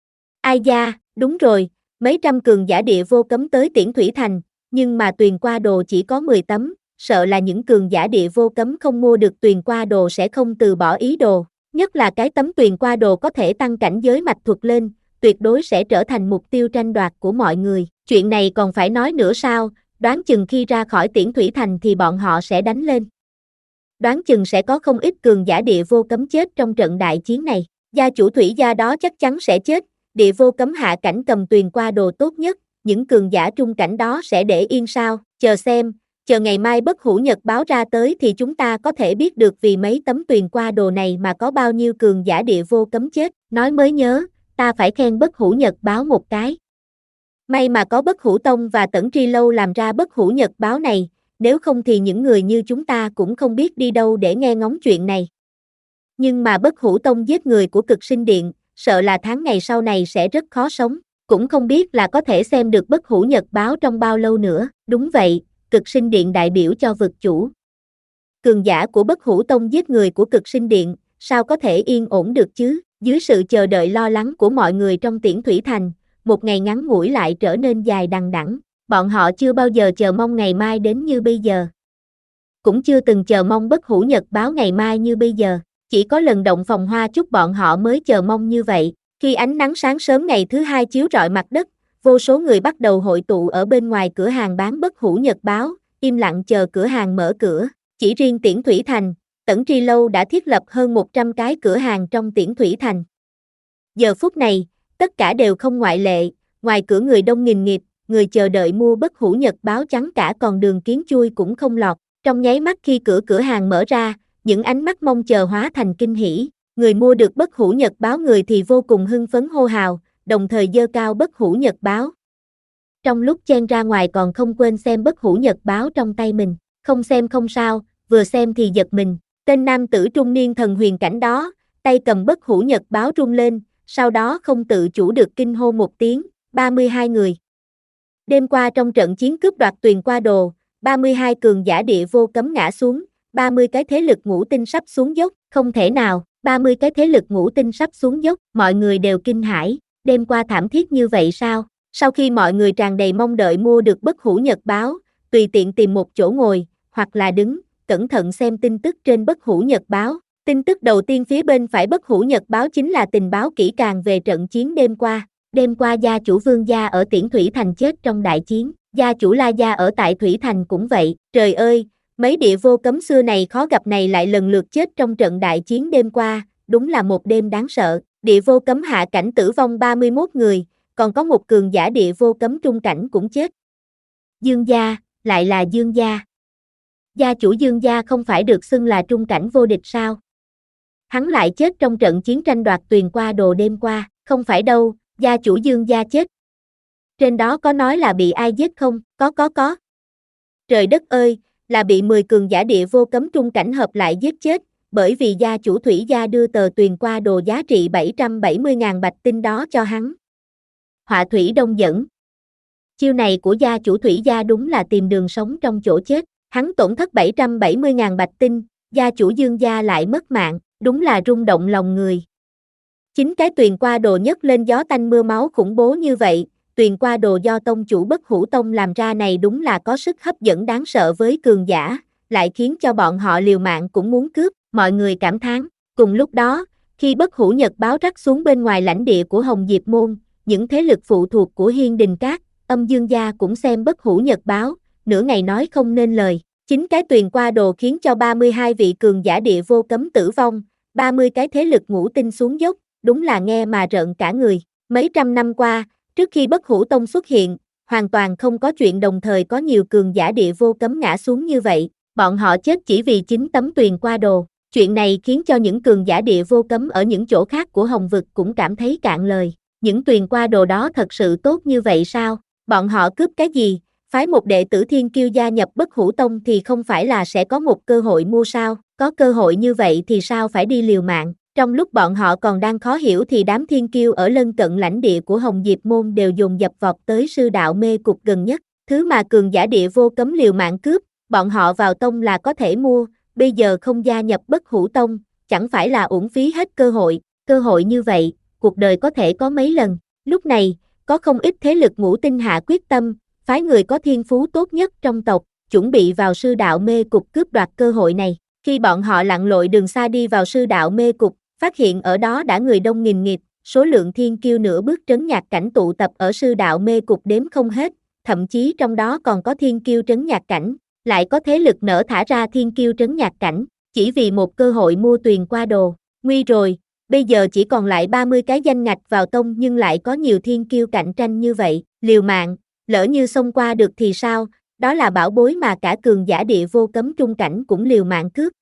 Ai da, đúng rồi, mấy trăm cường giả địa vô cấm tới Tiễn Thủy Thành, nhưng mà tuyền qua đồ chỉ có mười tấm, sợ là những cường giả địa vô cấm không mua được tuyền qua đồ sẽ không từ bỏ ý đồ, nhất là cái tấm tuyền qua đồ có thể tăng cảnh giới mạch thuật lên, tuyệt đối sẽ trở thành mục tiêu tranh đoạt của mọi người. Chuyện này còn phải nói nữa sao, đoán chừng khi ra khỏi Tiễn Thủy Thành thì bọn họ sẽ đánh lên. Đoán chừng sẽ có không ít cường giả địa vô cấm chết trong trận đại chiến này, gia chủ Thủy gia đó chắc chắn sẽ chết, địa vô cấm hạ cảnh cầm tuyền qua đồ tốt nhất, những cường giả trung cảnh đó sẽ để yên sao, chờ xem, chờ ngày mai Bất Hủ Nhật báo ra tới thì chúng ta có thể biết được vì mấy tấm tuyền qua đồ này mà có bao nhiêu cường giả địa vô cấm chết, nói mới nhớ, ta phải khen Bất Hủ Nhật báo một cái. May mà có Bất Hủ Tông và Tẩn Tri Lâu làm ra Bất Hủ Nhật báo này, nếu không thì những người như chúng ta cũng không biết đi đâu để nghe ngóng chuyện này. Nhưng mà Bất Hủ Tông giết người của Cực Sinh Điện, sợ là tháng ngày sau này sẽ rất khó sống, cũng không biết là có thể xem được Bất Hủ Nhật báo trong bao lâu nữa. Đúng vậy, Cực Sinh Điện đại biểu cho vực chủ. Cường giả của Bất Hủ Tông giết người của Cực Sinh Điện, sao có thể yên ổn được chứ? Dưới sự chờ đợi lo lắng của mọi người trong Tiễn Thủy Thành, một ngày ngắn ngủi lại trở nên dài đằng đẵng. Bọn họ chưa bao giờ chờ mong ngày mai đến như bây giờ. Cũng chưa từng chờ mong Bất Hủ Nhật báo ngày mai như bây giờ. Chỉ có lần động phòng hoa chúc bọn họ mới chờ mong như vậy. Khi ánh nắng sáng sớm ngày thứ hai chiếu rọi mặt đất, vô số người bắt đầu hội tụ ở bên ngoài cửa hàng bán Bất Hủ Nhật báo, im lặng chờ cửa hàng mở cửa. Chỉ riêng Tiễn Thủy Thành, Tẩn Tri Lâu đã thiết lập hơn một trăm cái cửa hàng trong Tiễn Thủy Thành. Giờ phút này, tất cả đều không ngoại lệ, ngoài cửa người đông nghìn nghịt, người chờ đợi mua Bất Hủ Nhật báo trắng cả còn đường kiến chui cũng không lọt. Trong nháy mắt khi cửa cửa hàng mở ra, những ánh mắt mong chờ hóa thành kinh hỉ. Người mua được Bất Hủ Nhật báo người thì vô cùng hưng phấn hô hào, đồng thời giơ cao Bất Hủ Nhật báo. Trong lúc chen ra ngoài còn không quên xem Bất Hủ Nhật báo trong tay mình, không xem không sao, vừa xem thì giật mình. Tên nam tử trung niên thần huyền cảnh đó, tay cầm Bất Hủ Nhật báo rung lên, sau đó không tự chủ được kinh hô một tiếng, ba mươi hai người. Đêm qua trong trận chiến cướp đoạt tuyền qua đồ, ba mươi hai cường giả địa vô cấm ngã xuống, ba mươi cái thế lực ngũ tinh sắp xuống dốc, không thể nào, ba mươi cái thế lực ngũ tinh sắp xuống dốc, mọi người đều kinh hãi, đêm qua thảm thiết như vậy sao? Sau khi mọi người tràn đầy mong đợi mua được Bất Hủ Nhật báo, tùy tiện tìm một chỗ ngồi, hoặc là đứng, cẩn thận xem tin tức trên Bất Hủ Nhật báo. Tin tức đầu tiên phía bên phải Bất Hủ Nhật báo chính là tình báo kỹ càng về trận chiến đêm qua. Đêm qua gia chủ Vương gia ở Tiễn Thủy Thành chết trong đại chiến, gia chủ La gia ở tại Thủy Thành cũng vậy. Trời ơi, mấy địa vô cấm xưa này khó gặp này lại lần lượt chết trong trận đại chiến đêm qua, đúng là một đêm đáng sợ. Địa vô cấm hạ cảnh tử vong ba mươi mốt người, còn có một cường giả địa vô cấm trung cảnh cũng chết. Dương gia, lại là Dương gia. Gia chủ Dương gia không phải được xưng là trung cảnh vô địch sao? Hắn lại chết trong trận chiến tranh đoạt tuyền qua đồ đêm qua, không phải đâu, gia chủ Dương gia chết. Trên đó có nói là bị ai giết không? Có có có. Trời đất ơi, là bị mười cường giả địa vô cấm trung cảnh hợp lại giết chết, bởi vì gia chủ Thủy gia đưa tờ tuyền qua đồ giá trị bảy trăm bảy mươi ngàn bạch tinh đó cho hắn. Họa thủy đông dẫn. Chiêu này của gia chủ Thủy gia đúng là tìm đường sống trong chỗ chết, hắn tổn thất bảy trăm bảy mươi ngàn bạch tinh, gia chủ Dương gia lại mất mạng, đúng là rung động lòng người. Chính cái tuyền qua đồ nhất lên gió tanh mưa máu khủng bố như vậy, tuyền qua đồ do tông chủ Bất Hủ Tông làm ra này đúng là có sức hấp dẫn đáng sợ với cường giả, lại khiến cho bọn họ liều mạng cũng muốn cướp, mọi người cảm thán. Cùng lúc đó, khi Bất Hủ Nhật báo rắc xuống bên ngoài lãnh địa của Hồng Diệp Môn, những thế lực phụ thuộc của Hiên Đình Các, Âm Dương gia cũng xem Bất Hủ Nhật báo, nửa ngày nói không nên lời. Chính cái tuyền qua đồ khiến cho ba mươi hai vị cường giả địa vô cấm tử vong, ba mươi cái thế lực ngũ tinh xuống dốc, đúng là nghe mà rợn cả người. Mấy trăm năm qua, trước khi Bất Hủ Tông xuất hiện, hoàn toàn không có chuyện đồng thời có nhiều cường giả địa vô cấm ngã xuống như vậy, bọn họ chết chỉ vì chính tấm tuyền qua đồ. Chuyện này khiến cho những cường giả địa vô cấm ở những chỗ khác của Hồng Vực cũng cảm thấy cạn lời. Những tuyền qua đồ đó thật sự tốt như vậy sao? Bọn họ cướp cái gì? Phái một đệ tử Thiên Kiêu gia nhập Bất Hủ Tông thì không phải là sẽ có một cơ hội mua sao? Có cơ hội như vậy thì sao phải đi liều mạng? Trong lúc bọn họ còn đang khó hiểu thì đám Thiên Kiêu ở lân cận lãnh địa của Hồng Diệp Môn đều dồn dập vọt tới sư đạo mê cục gần nhất. Thứ mà cường giả địa vô cấm liều mạng cướp, bọn họ vào tông là có thể mua, bây giờ không gia nhập Bất Hủ Tông, chẳng phải là uổng phí hết cơ hội. Cơ hội như vậy, cuộc đời có thể có mấy lần. Lúc này, có không ít thế lực ngũ tinh hạ quyết tâm, phái người có thiên phú tốt nhất trong tộc, chuẩn bị vào sư đạo mê cục cướp đoạt cơ hội này. Khi bọn họ lặn lội đường xa đi vào sư đạo mê cục, phát hiện ở đó đã người đông nghìn nghịt, số lượng thiên kiêu nửa bước trấn nhạc cảnh tụ tập ở sư đạo mê cục đếm không hết, thậm chí trong đó còn có thiên kiêu trấn nhạc cảnh, lại có thế lực nở thả ra thiên kiêu trấn nhạc cảnh, chỉ vì một cơ hội mua tuyền qua đồ. Nguy rồi, bây giờ chỉ còn lại ba mươi cái danh ngạch vào tông nhưng lại có nhiều thiên kiêu cạnh tranh như vậy, liều mạng, lỡ như xông qua được thì sao, đó là bảo bối mà cả cường giả địa vô cấm trung cảnh cũng liều mạng cướp.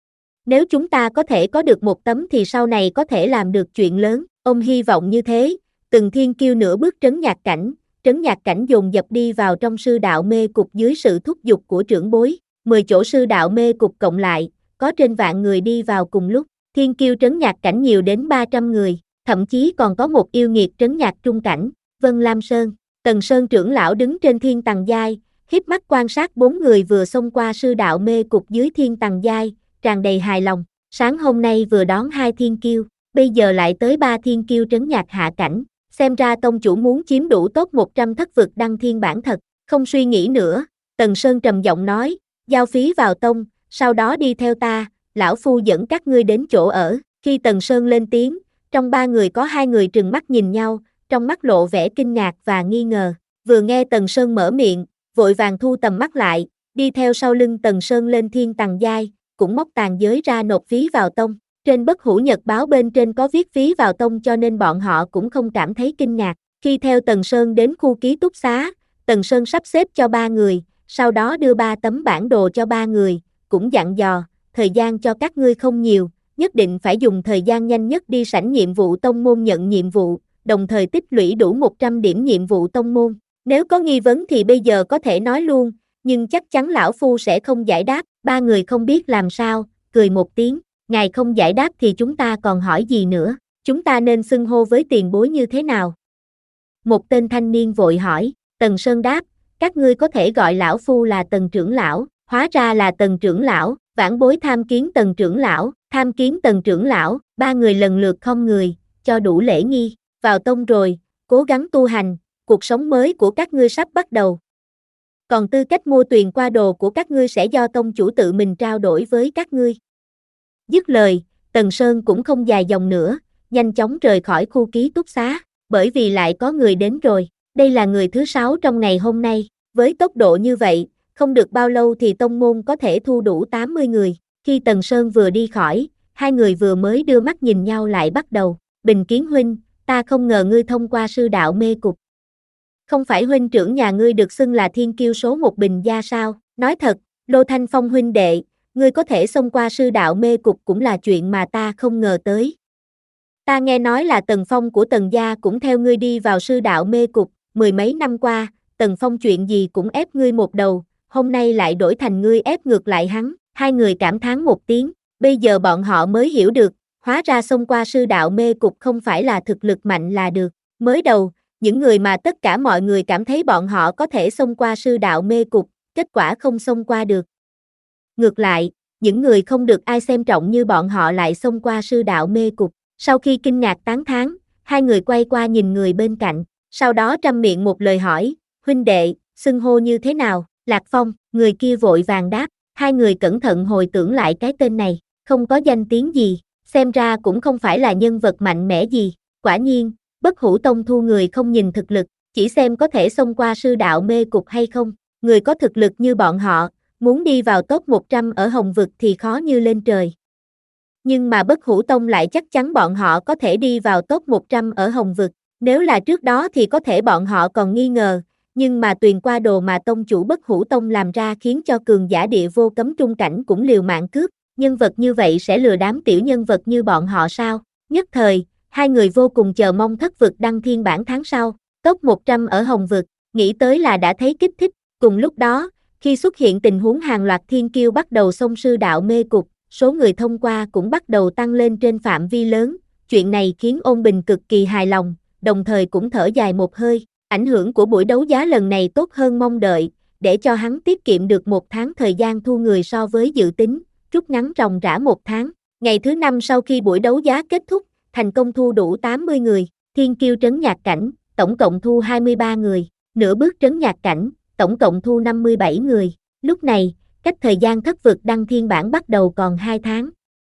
Nếu chúng ta có thể có được một tấm thì sau này có thể làm được chuyện lớn, ông hy vọng như thế, từng thiên kiêu nửa bước trấn nhạc cảnh, trấn nhạc cảnh dồn dập đi vào trong sư đạo mê cục dưới sự thúc giục của trưởng bối, mười chỗ sư đạo mê cục cộng lại, có trên vạn người đi vào cùng lúc, thiên kiêu trấn nhạc cảnh nhiều đến ba trăm người, thậm chí còn có một yêu nghiệt trấn nhạc trung cảnh, Vân Lam Sơn, Tần Sơn trưởng lão đứng trên thiên tầng giai, híp mắt quan sát bốn người vừa xông qua sư đạo mê cục dưới thiên tầng giai, tràn đầy hài lòng, sáng hôm nay vừa đón hai thiên kiêu, bây giờ lại tới ba thiên kiêu trấn nhạc hạ cảnh, xem ra tông chủ muốn chiếm đủ top một trăm thất vực đăng thiên bản thật, không suy nghĩ nữa, Tần Sơn trầm giọng nói, giao phí vào tông, sau đó đi theo ta, lão phu dẫn các ngươi đến chỗ ở, khi Tần Sơn lên tiếng, trong ba người có hai người trừng mắt nhìn nhau, trong mắt lộ vẻ kinh ngạc và nghi ngờ, vừa nghe Tần Sơn mở miệng, vội vàng thu tầm mắt lại, đi theo sau lưng Tần Sơn lên thiên tầng giai, cũng móc tàn giới ra nộp phí vào tông. Trên Bất Hủ Nhật báo bên trên có viết phí vào tông cho nên bọn họ cũng không cảm thấy kinh ngạc. Khi theo Tần Sơn đến khu ký túc xá, Tần Sơn sắp xếp cho ba người, sau đó đưa ba tấm bản đồ cho ba người, cũng dặn dò, thời gian cho các ngươi không nhiều, nhất định phải dùng thời gian nhanh nhất đi sảnh nhiệm vụ tông môn nhận nhiệm vụ, đồng thời tích lũy đủ một trăm điểm nhiệm vụ tông môn. Nếu có nghi vấn thì bây giờ có thể nói luôn, nhưng chắc chắn lão phu sẽ không giải đáp. Ba người không biết làm sao, cười một tiếng, ngài không giải đáp thì chúng ta còn hỏi gì nữa, chúng ta nên xưng hô với tiền bối như thế nào? Một tên thanh niên vội hỏi, Tần Sơn đáp, các ngươi có thể gọi lão phu là Tần trưởng lão, hóa ra là Tần trưởng lão, vãn bối tham kiến Tần trưởng lão, tham kiến Tần trưởng lão, ba người lần lượt khom người, cho đủ lễ nghi, vào tông rồi, cố gắng tu hành, cuộc sống mới của các ngươi sắp bắt đầu. Còn tư cách mua tuyền qua đồ của các ngươi sẽ do tông chủ tự mình trao đổi với các ngươi. Dứt lời, Tần Sơn cũng không dài dòng nữa, nhanh chóng rời khỏi khu ký túc xá, bởi vì lại có người đến rồi, đây là người thứ sáu trong ngày hôm nay, với tốc độ như vậy, không được bao lâu thì tông môn có thể thu đủ tám mươi người, khi Tần Sơn vừa đi khỏi, hai người vừa mới đưa mắt nhìn nhau lại bắt đầu, Bình Kiến huynh, ta không ngờ ngươi thông qua sư đạo mê cục. Không phải huynh trưởng nhà ngươi được xưng là thiên kiêu số một Bình gia sao, nói thật, Lô Thanh Phong huynh đệ, ngươi có thể xông qua sư đạo mê cục cũng là chuyện mà ta không ngờ tới. Ta nghe nói là Tần Phong của Tần gia cũng theo ngươi đi vào sư đạo mê cục, mười mấy năm qua, Tần Phong chuyện gì cũng ép ngươi một đầu, hôm nay lại đổi thành ngươi ép ngược lại hắn, hai người cảm thán một tiếng, bây giờ bọn họ mới hiểu được, hóa ra xông qua sư đạo mê cục không phải là thực lực mạnh là được, mới đầu, những người mà tất cả mọi người cảm thấy bọn họ có thể xông qua sư đạo mê cục, kết quả không xông qua được. Ngược lại, những người không được ai xem trọng như bọn họ lại xông qua sư đạo mê cục. Sau khi kinh ngạc tán thán, hai người quay qua nhìn người bên cạnh, sau đó trăm miệng một lời hỏi, huynh đệ, xưng hô như thế nào, Lạc Phong, người kia vội vàng đáp, hai người cẩn thận hồi tưởng lại cái tên này, không có danh tiếng gì, xem ra cũng không phải là nhân vật mạnh mẽ gì, quả nhiên, Bất Hủ Tông thu người không nhìn thực lực, chỉ xem có thể xông qua sư đạo mê cục hay không, người có thực lực như bọn họ, muốn đi vào top một trăm ở Hồng Vực thì khó như lên trời. Nhưng mà Bất Hủ Tông lại chắc chắn bọn họ có thể đi vào top một trăm ở Hồng Vực, nếu là trước đó thì có thể bọn họ còn nghi ngờ, nhưng mà tuyền qua đồ mà tông chủ Bất Hủ Tông làm ra khiến cho cường giả địa vô cấm trung cảnh cũng liều mạng cướp, nhân vật như vậy sẽ lừa đám tiểu nhân vật như bọn họ sao? Nhất thời, hai người vô cùng chờ mong thất vực đăng thiên bản tháng sau, top một trăm ở Hồng vực, nghĩ tới là đã thấy kích thích, cùng lúc đó, khi xuất hiện tình huống hàng loạt thiên kiêu bắt đầu xông sư đạo mê cục, số người thông qua cũng bắt đầu tăng lên trên phạm vi lớn, chuyện này khiến Ôn Bình cực kỳ hài lòng, đồng thời cũng thở dài một hơi, ảnh hưởng của buổi đấu giá lần này tốt hơn mong đợi, để cho hắn tiết kiệm được một tháng thời gian thu người so với dự tính, rút ngắn ròng rã một tháng. Ngày thứ năm sau khi buổi đấu giá kết thúc, thành công thu đủ tám mươi người, thiên kiêu trấn nhạc cảnh, tổng cộng thu hai mươi ba người, nửa bước trấn nhạc cảnh, tổng cộng thu năm mươi bảy người. Lúc này, cách thời gian thất vực đăng thiên bản bắt đầu còn hai tháng.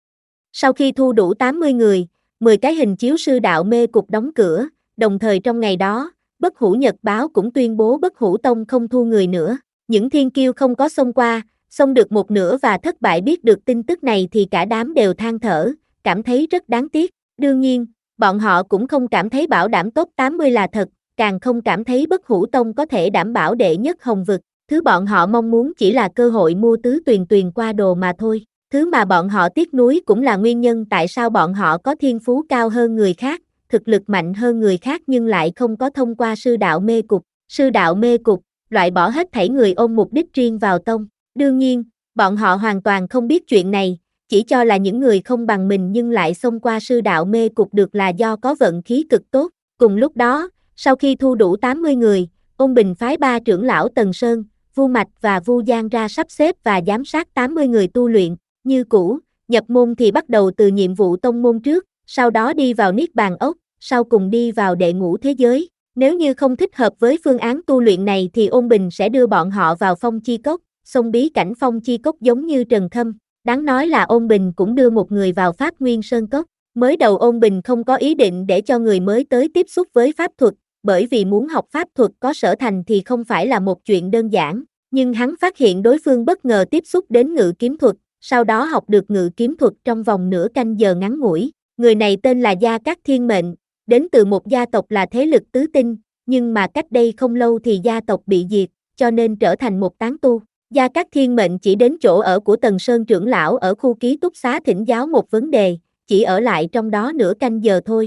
Sau khi thu đủ tám mươi người, mười cái hình chiếu sư đạo mê cục đóng cửa, đồng thời trong ngày đó, Bất Hủ Nhật Báo cũng tuyên bố Bất Hủ Tông không thu người nữa. Những thiên kiêu không có xông qua, xông được một nửa và thất bại biết được tin tức này thì cả đám đều than thở, cảm thấy rất đáng tiếc. Đương nhiên, bọn họ cũng không cảm thấy bảo đảm top tám mươi là thật, càng không cảm thấy Bất Hủ Tông có thể đảm bảo đệ nhất Hồng vực. Thứ bọn họ mong muốn chỉ là cơ hội mua tứ tuyền tuyền qua đồ mà thôi. Thứ mà bọn họ tiếc nuối cũng là nguyên nhân tại sao bọn họ có thiên phú cao hơn người khác, thực lực mạnh hơn người khác nhưng lại không có thông qua sư đạo mê cục. Sư đạo mê cục, loại bỏ hết thảy người ôm mục đích riêng vào tông. Đương nhiên, bọn họ hoàn toàn không biết chuyện này, chỉ cho là những người không bằng mình nhưng lại xông qua sư đạo mê cục được là do có vận khí cực tốt. Cùng lúc đó, sau khi thu đủ tám mươi người, Ôn Bình phái ba trưởng lão Tần Sơn, Vu Mạch và Vu Giang ra sắp xếp và giám sát tám mươi người tu luyện. Như cũ, nhập môn thì bắt đầu từ nhiệm vụ tông môn trước, sau đó đi vào Niết Bàn Ốc, sau cùng đi vào đệ ngũ thế giới. Nếu như không thích hợp với phương án tu luyện này thì Ôn Bình sẽ đưa bọn họ vào Phong Chi Cốc, xông bí cảnh Phong Chi Cốc giống như Trần Khâm. Đáng nói là Ôn Bình cũng đưa một người vào Pháp Nguyên Sơn Cốc. Mới đầu Ôn Bình không có ý định để cho người mới tới tiếp xúc với pháp thuật, bởi vì muốn học pháp thuật có sở thành thì không phải là một chuyện đơn giản. Nhưng hắn phát hiện đối phương bất ngờ tiếp xúc đến ngự kiếm thuật, sau đó học được ngự kiếm thuật trong vòng nửa canh giờ ngắn ngủi. Người này tên là Gia Cát Thiên Mệnh, đến từ một gia tộc là thế lực tứ tinh, nhưng mà cách đây không lâu thì gia tộc bị diệt, cho nên trở thành một tán tu. Gia Cát Thiên Mệnh chỉ đến chỗ ở của Tần Sơn trưởng lão ở khu ký túc xá thỉnh giáo một vấn đề, chỉ ở lại trong đó nửa canh giờ thôi.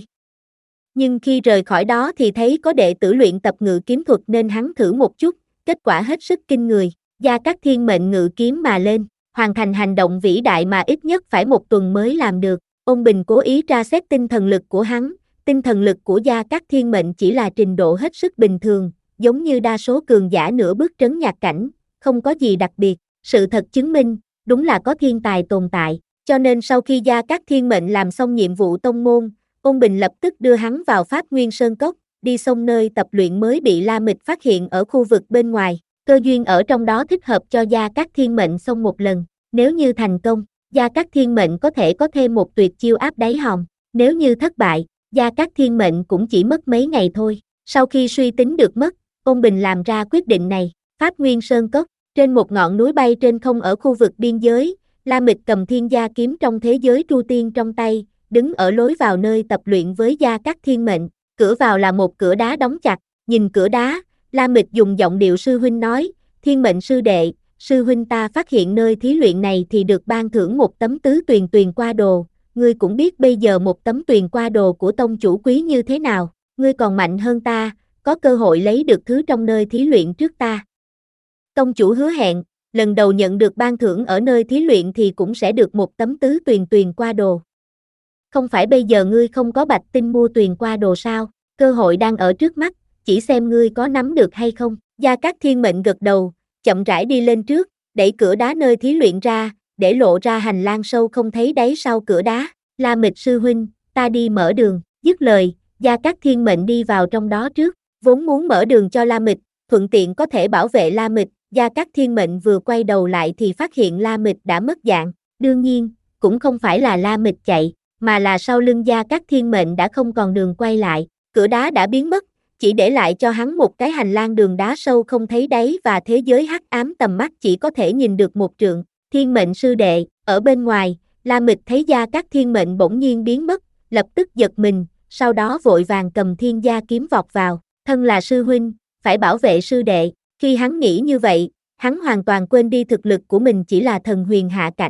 Nhưng khi rời khỏi đó thì thấy có đệ tử luyện tập ngự kiếm thuật nên hắn thử một chút, kết quả hết sức kinh người. Gia Cát Thiên Mệnh ngự kiếm mà lên, hoàn thành hành động vĩ đại mà ít nhất phải một tuần mới làm được. Ôn Bình cố ý tra xét tinh thần lực của hắn, tinh thần lực của Gia Cát Thiên Mệnh chỉ là trình độ hết sức bình thường, giống như đa số cường giả nửa bước trấn nhạc cảnh, không có gì đặc biệt. Sự thật chứng minh, đúng là có thiên tài tồn tại, cho nên sau khi Gia Cát Thiên Mệnh làm xong nhiệm vụ tông môn, Ôn Bình lập tức đưa hắn vào Pháp Nguyên Sơn Cốc, đi xong nơi tập luyện mới bị La Mịch phát hiện ở khu vực bên ngoài. Cơ duyên ở trong đó thích hợp cho Gia Cát Thiên Mệnh xong một lần, nếu như thành công, Gia Cát Thiên Mệnh có thể có thêm một tuyệt chiêu áp đáy hòm, nếu như thất bại, Gia Cát Thiên Mệnh cũng chỉ mất mấy ngày thôi. Sau khi suy tính được mất, Ôn Bình làm ra quyết định này. Pháp Nguyên Sơn Cốc, trên một ngọn núi bay trên không ở khu vực biên giới, La Mịch cầm thiên gia kiếm trong thế giới tru tiên trong tay, đứng ở lối vào nơi tập luyện với Gia Cát Thiên Mệnh. Cửa vào là một cửa đá đóng chặt, nhìn cửa đá, La Mịch dùng giọng điệu sư huynh nói, Thiên Mệnh sư đệ, sư huynh ta phát hiện nơi thí luyện này thì được ban thưởng một tấm tứ tuyền tuyền qua đồ, ngươi cũng biết bây giờ một tấm tuyền qua đồ của tông chủ quý như thế nào, ngươi còn mạnh hơn ta, có cơ hội lấy được thứ trong nơi thí luyện trước ta. Tông chủ hứa hẹn, lần đầu nhận được ban thưởng ở nơi thí luyện thì cũng sẽ được một tấm tứ tuyền tuyền qua đồ. Không phải bây giờ ngươi không có bạch tinh mua tuyền qua đồ sao, cơ hội đang ở trước mắt, chỉ xem ngươi có nắm được hay không. Gia Cát Thiên Mệnh gật đầu, chậm rãi đi lên trước, đẩy cửa đá nơi thí luyện ra, để lộ ra hành lang sâu không thấy đáy sau cửa đá. La Mịch sư huynh, ta đi mở đường. Dứt lời, Gia Cát Thiên Mệnh đi vào trong đó trước, vốn muốn mở đường cho La Mịch, thuận tiện có thể bảo vệ La Mịch. Gia Cát Thiên Mệnh vừa quay đầu lại thì phát hiện La Mịch đã mất dạng. Đương nhiên, cũng không phải là La Mịch chạy, mà là sau lưng Gia Cát Thiên Mệnh đã không còn đường quay lại, cửa đá đã biến mất, chỉ để lại cho hắn một cái hành lang đường đá sâu không thấy đáy và thế giới hắc ám tầm mắt chỉ có thể nhìn được một trượng. Thiên Mệnh sư đệ, ở bên ngoài, La Mịch thấy Gia Cát Thiên Mệnh bỗng nhiên biến mất, lập tức giật mình, sau đó vội vàng cầm thiên gia kiếm vọt vào, thân là sư huynh, phải bảo vệ sư đệ. Khi hắn nghĩ như vậy, hắn hoàn toàn quên đi thực lực của mình chỉ là thần huyền hạ cảnh,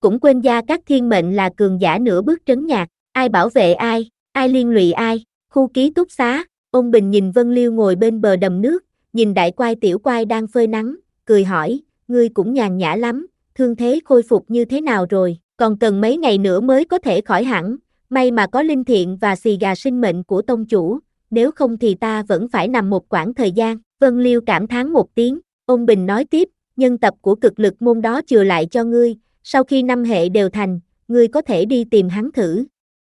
cũng quên gia các thiên mệnh là cường giả nửa bước trấn nhạc, ai bảo vệ ai, ai liên lụy ai. Khu ký túc xá, Ôn Bình nhìn Vân Liêu ngồi bên bờ đầm nước, nhìn đại quai tiểu quai đang phơi nắng, cười hỏi, ngươi cũng nhàn nhã lắm, thương thế khôi phục như thế nào rồi, còn cần mấy ngày nữa mới có thể khỏi hẳn, may mà có Linh Thiện và xì gà sinh mệnh của tông chủ, nếu không thì ta vẫn phải nằm một quãng thời gian. Vân Liêu cảm thán một tiếng, Ôn Bình nói tiếp, nhân tập của cực lực môn đó chừa lại cho ngươi, sau khi năm hệ đều thành, ngươi có thể đi tìm hắn thử.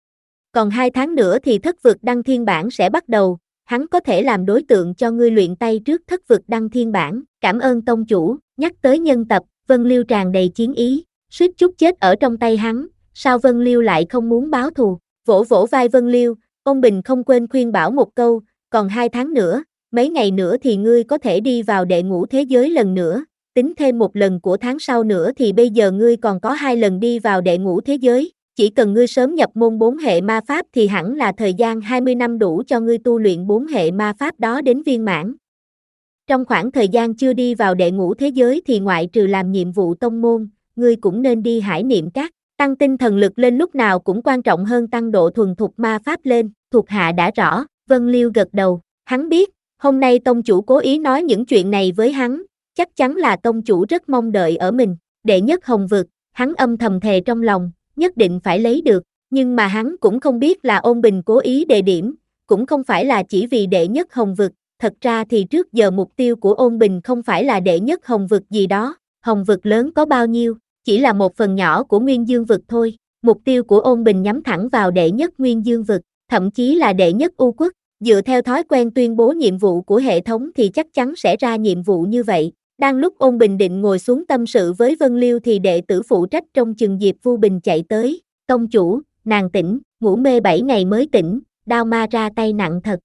Còn hai tháng nữa thì thất vực đăng thiên bản sẽ bắt đầu, hắn có thể làm đối tượng cho ngươi luyện tay trước thất vực đăng thiên bản. Cảm ơn tông chủ. Nhắc tới nhân tập, Vân Liêu tràn đầy chiến ý, suýt chút chết ở trong tay hắn, sao Vân Liêu lại không muốn báo thù. Vỗ vỗ vai Vân Liêu, Ôn Bình không quên khuyên bảo một câu, còn hai tháng nữa, mấy ngày nữa thì ngươi có thể đi vào đệ ngũ thế giới lần nữa, tính thêm một lần của tháng sau nữa thì bây giờ ngươi còn có hai lần đi vào đệ ngũ thế giới. Chỉ cần ngươi sớm nhập môn bốn hệ ma pháp thì hẳn là thời gian hai mươi năm đủ cho ngươi tu luyện bốn hệ ma pháp đó đến viên mãn. Trong khoảng thời gian chưa đi vào đệ ngũ thế giới thì ngoại trừ làm nhiệm vụ tông môn, ngươi cũng nên đi Hải Niệm Các, tăng tinh thần lực lên lúc nào cũng quan trọng hơn tăng độ thuần thục ma pháp lên. Thuộc hạ đã rõ. Vân Liêu gật đầu, hắn biết, hôm nay tông chủ cố ý nói những chuyện này với hắn, chắc chắn là tông chủ rất mong đợi ở mình. Đệ nhất hồng vực, hắn âm thầm thề trong lòng, nhất định phải lấy được, nhưng mà hắn cũng không biết là Ôn Bình cố ý đề điểm, cũng không phải là chỉ vì đệ nhất hồng vực, thật ra thì trước giờ mục tiêu của Ôn Bình không phải là đệ nhất hồng vực gì đó, hồng vực lớn có bao nhiêu, chỉ là một phần nhỏ của Nguyên Dương vực thôi, mục tiêu của Ôn Bình nhắm thẳng vào đệ nhất Nguyên Dương vực, thậm chí là đệ nhất U quốc, dựa theo thói quen tuyên bố nhiệm vụ của hệ thống thì chắc chắn sẽ ra nhiệm vụ như vậy. Đang lúc Ôn Bình định ngồi xuống tâm sự với Vân Liêu thì đệ tử phụ trách trong chừng Diệp Vu Bình chạy tới, tông chủ, nàng tỉnh, ngủ mê bảy ngày mới tỉnh, đao ma ra tay nặng thật.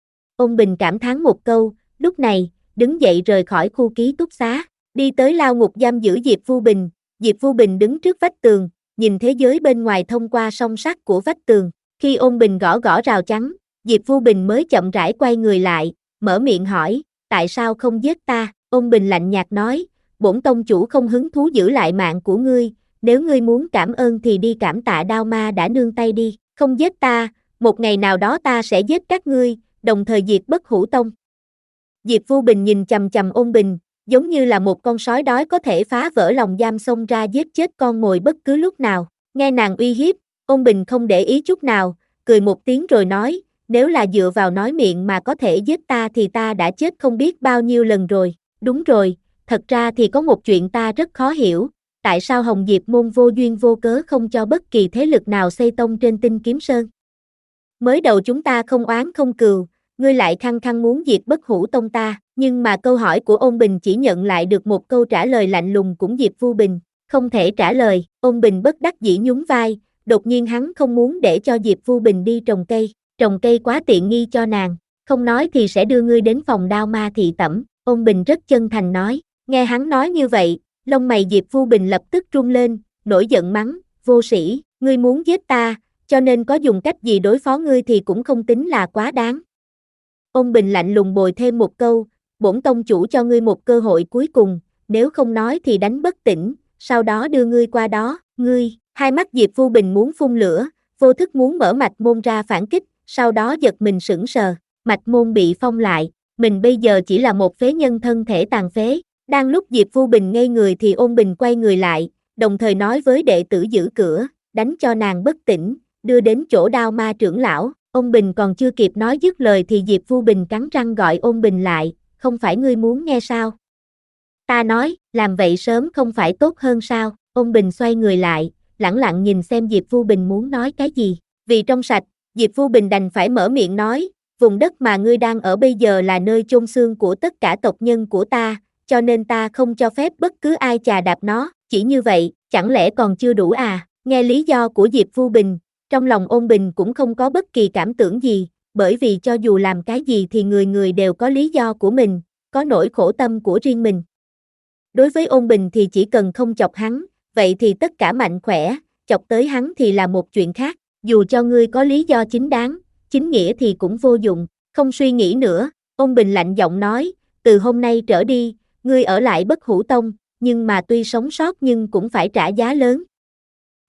Ôn Bình cảm thán một câu, lúc này, đứng dậy rời khỏi khu ký túc xá, đi tới lao ngục giam giữ Diệp Vu Bình. Diệp Vu Bình đứng trước vách tường, nhìn thế giới bên ngoài thông qua song sắt của vách tường. Khi Ôn Bình gõ gõ rào chắn, Diệp Vu Bình mới chậm rãi quay người lại, mở miệng hỏi, tại sao không giết ta? Ôn Bình lạnh nhạt nói, bổn tông chủ không hứng thú giữ lại mạng của ngươi, nếu ngươi muốn cảm ơn thì đi cảm tạ đao ma đã nương tay đi, không giết ta, một ngày nào đó ta sẽ giết các ngươi, đồng thời diệt Bất Hủ Tông. Diệp Vu Bình nhìn chằm chằm Ôn Bình, giống như là một con sói đói có thể phá vỡ lòng giam xông ra giết chết con mồi bất cứ lúc nào. Nghe nàng uy hiếp, Ôn Bình không để ý chút nào, cười một tiếng rồi nói, nếu là dựa vào nói miệng mà có thể giết ta thì ta đã chết không biết bao nhiêu lần rồi. Đúng rồi, thật ra thì có một chuyện ta rất khó hiểu, tại sao Hồng Diệp môn vô duyên vô cớ không cho bất kỳ thế lực nào xây tông trên Tinh Kiếm Sơn? Mới đầu chúng ta không oán không cừu, ngươi lại khăng khăng muốn diệt Bất Hủ Tông ta, nhưng mà câu hỏi của Ôn Bình chỉ nhận lại được một câu trả lời lạnh lùng của Diệp Vu Bình, không thể trả lời. Ôn Bình bất đắc dĩ nhún vai, đột nhiên hắn không muốn để cho Diệp Vu Bình đi trồng cây, trồng cây quá tiện nghi cho nàng, không nói thì sẽ đưa ngươi đến phòng đao ma thị tẩm. Ôn Bình rất chân thành nói, nghe hắn nói như vậy, lông mày Diệp Vu Bình lập tức rung lên, nổi giận mắng, vô sĩ, ngươi muốn giết ta, cho nên có dùng cách gì đối phó ngươi thì cũng không tính là quá đáng. Ôn Bình lạnh lùng bồi thêm một câu, bổn tông chủ cho ngươi một cơ hội cuối cùng, nếu không nói thì đánh bất tỉnh, sau đó đưa ngươi qua đó, ngươi, hai mắt Diệp Vu Bình muốn phun lửa, vô thức muốn mở mạch môn ra phản kích, sau đó giật mình sững sờ, mạch môn bị phong lại. Mình bây giờ chỉ là một phế nhân thân thể tàn phế. Đang lúc Diệp Vu Bình ngây người thì Ôn Bình quay người lại, đồng thời nói với đệ tử giữ cửa, đánh cho nàng bất tỉnh, đưa đến chỗ đao ma trưởng lão. Ôn Bình còn chưa kịp nói dứt lời thì Diệp Vu Bình cắn răng gọi Ôn Bình lại, không phải ngươi muốn nghe sao? Ta nói, làm vậy sớm không phải tốt hơn sao? Ôn Bình xoay người lại, lẳng lặng nhìn xem Diệp Vu Bình muốn nói cái gì. Vì trong sạch, Diệp Vu Bình đành phải mở miệng nói, vùng đất mà ngươi đang ở bây giờ là nơi chôn xương của tất cả tộc nhân của ta, cho nên ta không cho phép bất cứ ai chà đạp nó, chỉ như vậy, chẳng lẽ còn chưa đủ à? Nghe lý do của Diệp Vu Bình, trong lòng Ôn Bình cũng không có bất kỳ cảm tưởng gì, bởi vì cho dù làm cái gì thì người người đều có lý do của mình, có nỗi khổ tâm của riêng mình. Đối với Ôn Bình thì chỉ cần không chọc hắn, vậy thì tất cả mạnh khỏe, chọc tới hắn thì là một chuyện khác, dù cho ngươi có lý do chính đáng, chính nghĩa thì cũng vô dụng. Không suy nghĩ nữa, Ôn Bình lạnh giọng nói, từ hôm nay trở đi, ngươi ở lại Bất Hủ Tông, nhưng mà tuy sống sót nhưng cũng phải trả giá lớn.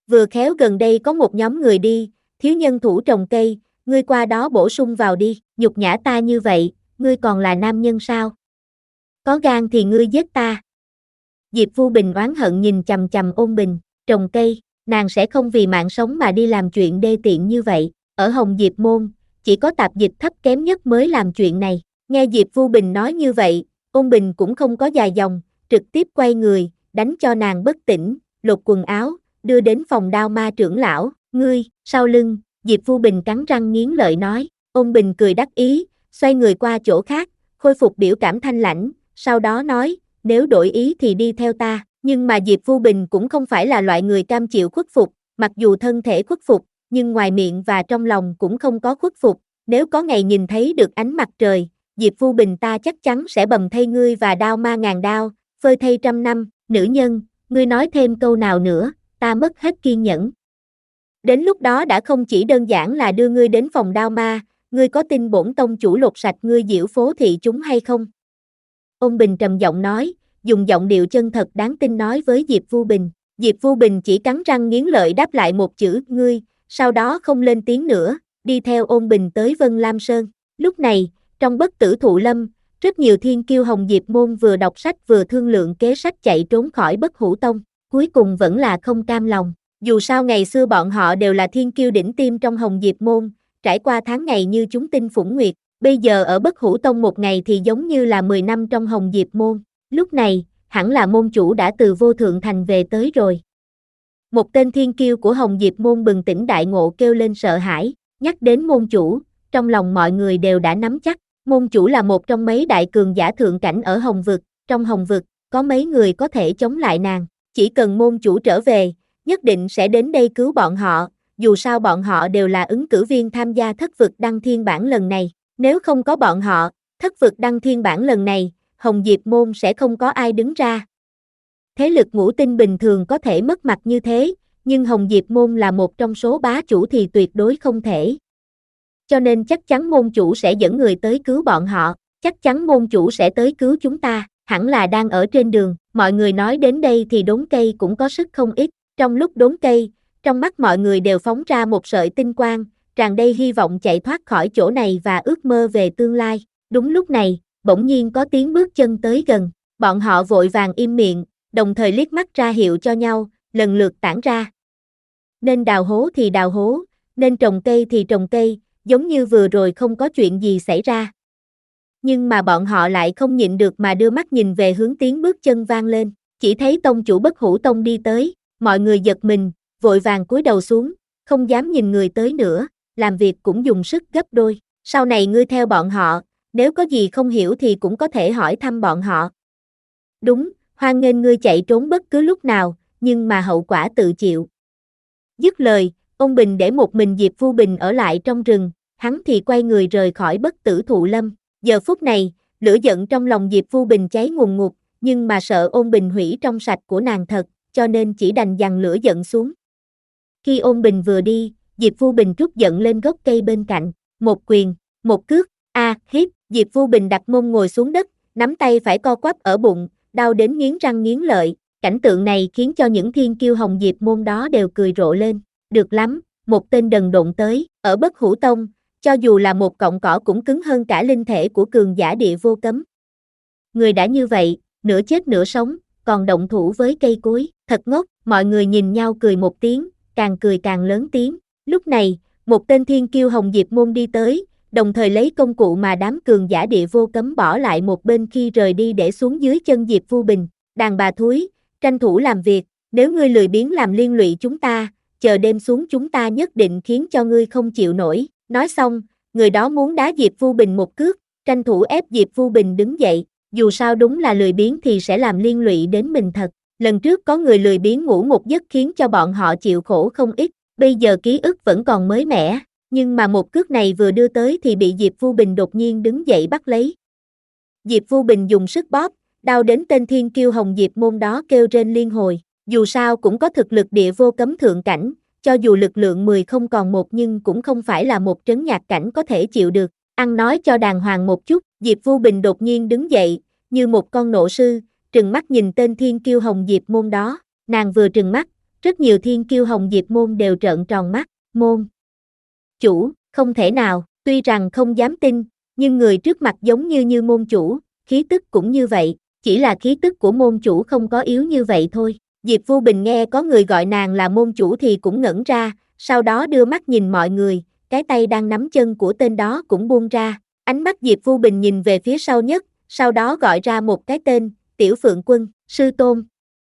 Vừa khéo gần đây có một nhóm người đi, thiếu nhân thủ trồng cây, ngươi qua đó bổ sung vào đi, nhục nhã ta như vậy, ngươi còn là nam nhân sao? Có gan thì ngươi giết ta. Diệp Vu Bình oán hận nhìn chằm chằm Ôn Bình, trồng cây, nàng sẽ không vì mạng sống mà đi làm chuyện đê tiện như vậy, ở Hồng Diệp Môn, chỉ có tạp dịch thấp kém nhất mới làm chuyện này. Nghe Diệp Vu Bình nói như vậy, Ôn Bình cũng không có dài dòng, trực tiếp quay người, đánh cho nàng bất tỉnh, lột quần áo, đưa đến phòng Đao Ma trưởng lão, ngươi, sau lưng, Diệp Vu Bình cắn răng nghiến lợi nói, Ôn Bình cười đắc ý, xoay người qua chỗ khác, khôi phục biểu cảm thanh lãnh, sau đó nói, nếu đổi ý thì đi theo ta, nhưng mà Diệp Vu Bình cũng không phải là loại người cam chịu khuất phục, mặc dù thân thể khuất phục, nhưng ngoài miệng và trong lòng cũng không có khuất phục, nếu có ngày nhìn thấy được ánh mặt trời, Diệp Vu Bình ta chắc chắn sẽ bầm thây ngươi và Đao Ma ngàn đao, phơi thây trăm năm, nữ nhân, ngươi nói thêm câu nào nữa, ta mất hết kiên nhẫn. Đến lúc đó đã không chỉ đơn giản là đưa ngươi đến phòng Đao Ma, ngươi có tin bổn tông chủ lột sạch ngươi diễu phố thị chúng hay không? Ôn Bình trầm giọng nói, dùng giọng điệu chân thật đáng tin nói với Diệp Vu Bình. Diệp Vu Bình chỉ cắn răng nghiến lợi đáp lại một chữ, ngươi, sau đó không lên tiếng nữa, đi theo Ôn Bình tới Vân Lam Sơn. Lúc này, trong Bất Tử Thụ Lâm, rất nhiều thiên kiêu Hồng Diệp Môn vừa đọc sách vừa thương lượng kế sách chạy trốn khỏi Bất Hủ Tông, cuối cùng vẫn là không cam lòng. Dù sao ngày xưa bọn họ đều là thiên kiêu đỉnh tim trong Hồng Diệp Môn, trải qua tháng ngày như chúng tinh phủng nguyệt, bây giờ ở Bất Hủ Tông một ngày thì giống như là mười năm trong Hồng Diệp Môn. Lúc này, hẳn là môn chủ đã từ Vô Thượng Thành về tới rồi. Một tên thiên kiêu của Hồng Diệp Môn bừng tỉnh đại ngộ kêu lên sợ hãi, nhắc đến môn chủ, trong lòng mọi người đều đã nắm chắc, môn chủ là một trong mấy đại cường giả thượng cảnh ở Hồng Vực, trong Hồng Vực, có mấy người có thể chống lại nàng, chỉ cần môn chủ trở về, nhất định sẽ đến đây cứu bọn họ, dù sao bọn họ đều là ứng cử viên tham gia thất vực đăng thiên bản lần này, nếu không có bọn họ, thất vực đăng thiên bản lần này, Hồng Diệp Môn sẽ không có ai đứng ra. Thế lực ngũ tinh bình thường có thể mất mặt như thế, nhưng Hồng Diệp Môn là một trong số bá chủ thì tuyệt đối không thể. Cho nên chắc chắn môn chủ sẽ dẫn người tới cứu bọn họ, chắc chắn môn chủ sẽ tới cứu chúng ta, hẳn là đang ở trên đường, mọi người nói đến đây thì đốn cây cũng có sức không ít, trong lúc đốn cây, trong mắt mọi người đều phóng ra một sợi tinh quang, tràn đầy hy vọng chạy thoát khỏi chỗ này và ước mơ về tương lai. Đúng lúc này, bỗng nhiên có tiếng bước chân tới gần, bọn họ vội vàng im miệng, đồng thời liếc mắt ra hiệu cho nhau, lần lượt tản ra. Nên đào hố thì đào hố, nên trồng cây thì trồng cây, giống như vừa rồi không có chuyện gì xảy ra. Nhưng mà bọn họ lại không nhịn được mà đưa mắt nhìn về hướng tiếng bước chân vang lên, chỉ thấy tông chủ Bất Hủ Tông đi tới, mọi người giật mình, vội vàng cúi đầu xuống, không dám nhìn người tới nữa, làm việc cũng dùng sức gấp đôi, sau này ngươi theo bọn họ, nếu có gì không hiểu thì cũng có thể hỏi thăm bọn họ. Đúng, hoan nghênh ngươi chạy trốn bất cứ lúc nào, nhưng mà hậu quả tự chịu. Dứt lời, Ôn Bình để một mình Diệp Vu Bình ở lại trong rừng, hắn thì quay người rời khỏi Bất Tử Thụ Lâm. Giờ phút này, lửa giận trong lòng Diệp Vu Bình cháy ngùn ngụt, nhưng mà sợ Ôn Bình hủy trong sạch của nàng thật, cho nên chỉ đành dằn lửa giận xuống. Khi Ôn Bình vừa đi, Diệp Vu Bình trút giận lên gốc cây bên cạnh, một quyền, một cước, a, à, hít, Diệp Vu Bình đặt mông ngồi xuống đất, nắm tay phải co quắp ở bụng, đau đến nghiến răng nghiến lợi, cảnh tượng này khiến cho những thiên kiêu Hồng Diệp Môn đó đều cười rộ lên, được lắm, một tên đần độn tới, ở Bất Hủ Tông, cho dù là một cọng cỏ cũng cứng hơn cả linh thể của cường giả địa vô cấm. Người đã như vậy, nửa chết nửa sống, còn động thủ với cây cối, thật ngốc, mọi người nhìn nhau cười một tiếng, càng cười càng lớn tiếng. Lúc này, một tên thiên kiêu Hồng Diệp Môn đi tới, đồng thời lấy công cụ mà đám cường giả địa vô cấm bỏ lại một bên khi rời đi để xuống dưới chân Diệp Vu Bình. Đàn bà thúi, tranh thủ làm việc, nếu ngươi lười biếng làm liên lụy chúng ta, chờ đêm xuống chúng ta nhất định khiến cho ngươi không chịu nổi. Nói xong, người đó muốn đá Diệp Vu Bình một cước, tranh thủ ép Diệp Vu Bình đứng dậy, dù sao đúng là lười biếng thì sẽ làm liên lụy đến mình thật. Lần trước có người lười biếng ngủ một giấc khiến cho bọn họ chịu khổ không ít, bây giờ ký ức vẫn còn mới mẻ, nhưng mà một cước này vừa đưa tới thì bị Diệp Vu Bình đột nhiên đứng dậy bắt lấy. Diệp Vu Bình dùng sức bóp, đau đến tên thiên kiêu Hồng Diệp Môn đó kêu rên liên hồi, dù sao cũng có thực lực địa vô cấm thượng cảnh, cho dù lực lượng mười không còn một nhưng cũng không phải là một trấn nhạc cảnh có thể chịu được, ăn nói cho đàng hoàng một chút. Diệp Vu Bình đột nhiên đứng dậy, như một con nộ sư, trừng mắt nhìn tên thiên kiêu Hồng Diệp Môn đó, nàng vừa trừng mắt, rất nhiều thiên kiêu Hồng Diệp môn đều trợn tròn mắt, môn chủ, không thể nào, tuy rằng không dám tin, nhưng người trước mặt giống như như môn chủ, khí tức cũng như vậy, chỉ là khí tức của môn chủ không có yếu như vậy thôi. Diệp Vu Bình nghe có người gọi nàng là môn chủ thì cũng ngẩn ra, sau đó đưa mắt nhìn mọi người, cái tay đang nắm chân của tên đó cũng buông ra, ánh mắt Diệp Vu Bình nhìn về phía sau nhất, sau đó gọi ra một cái tên, Tiểu Phượng Quân, sư tôn.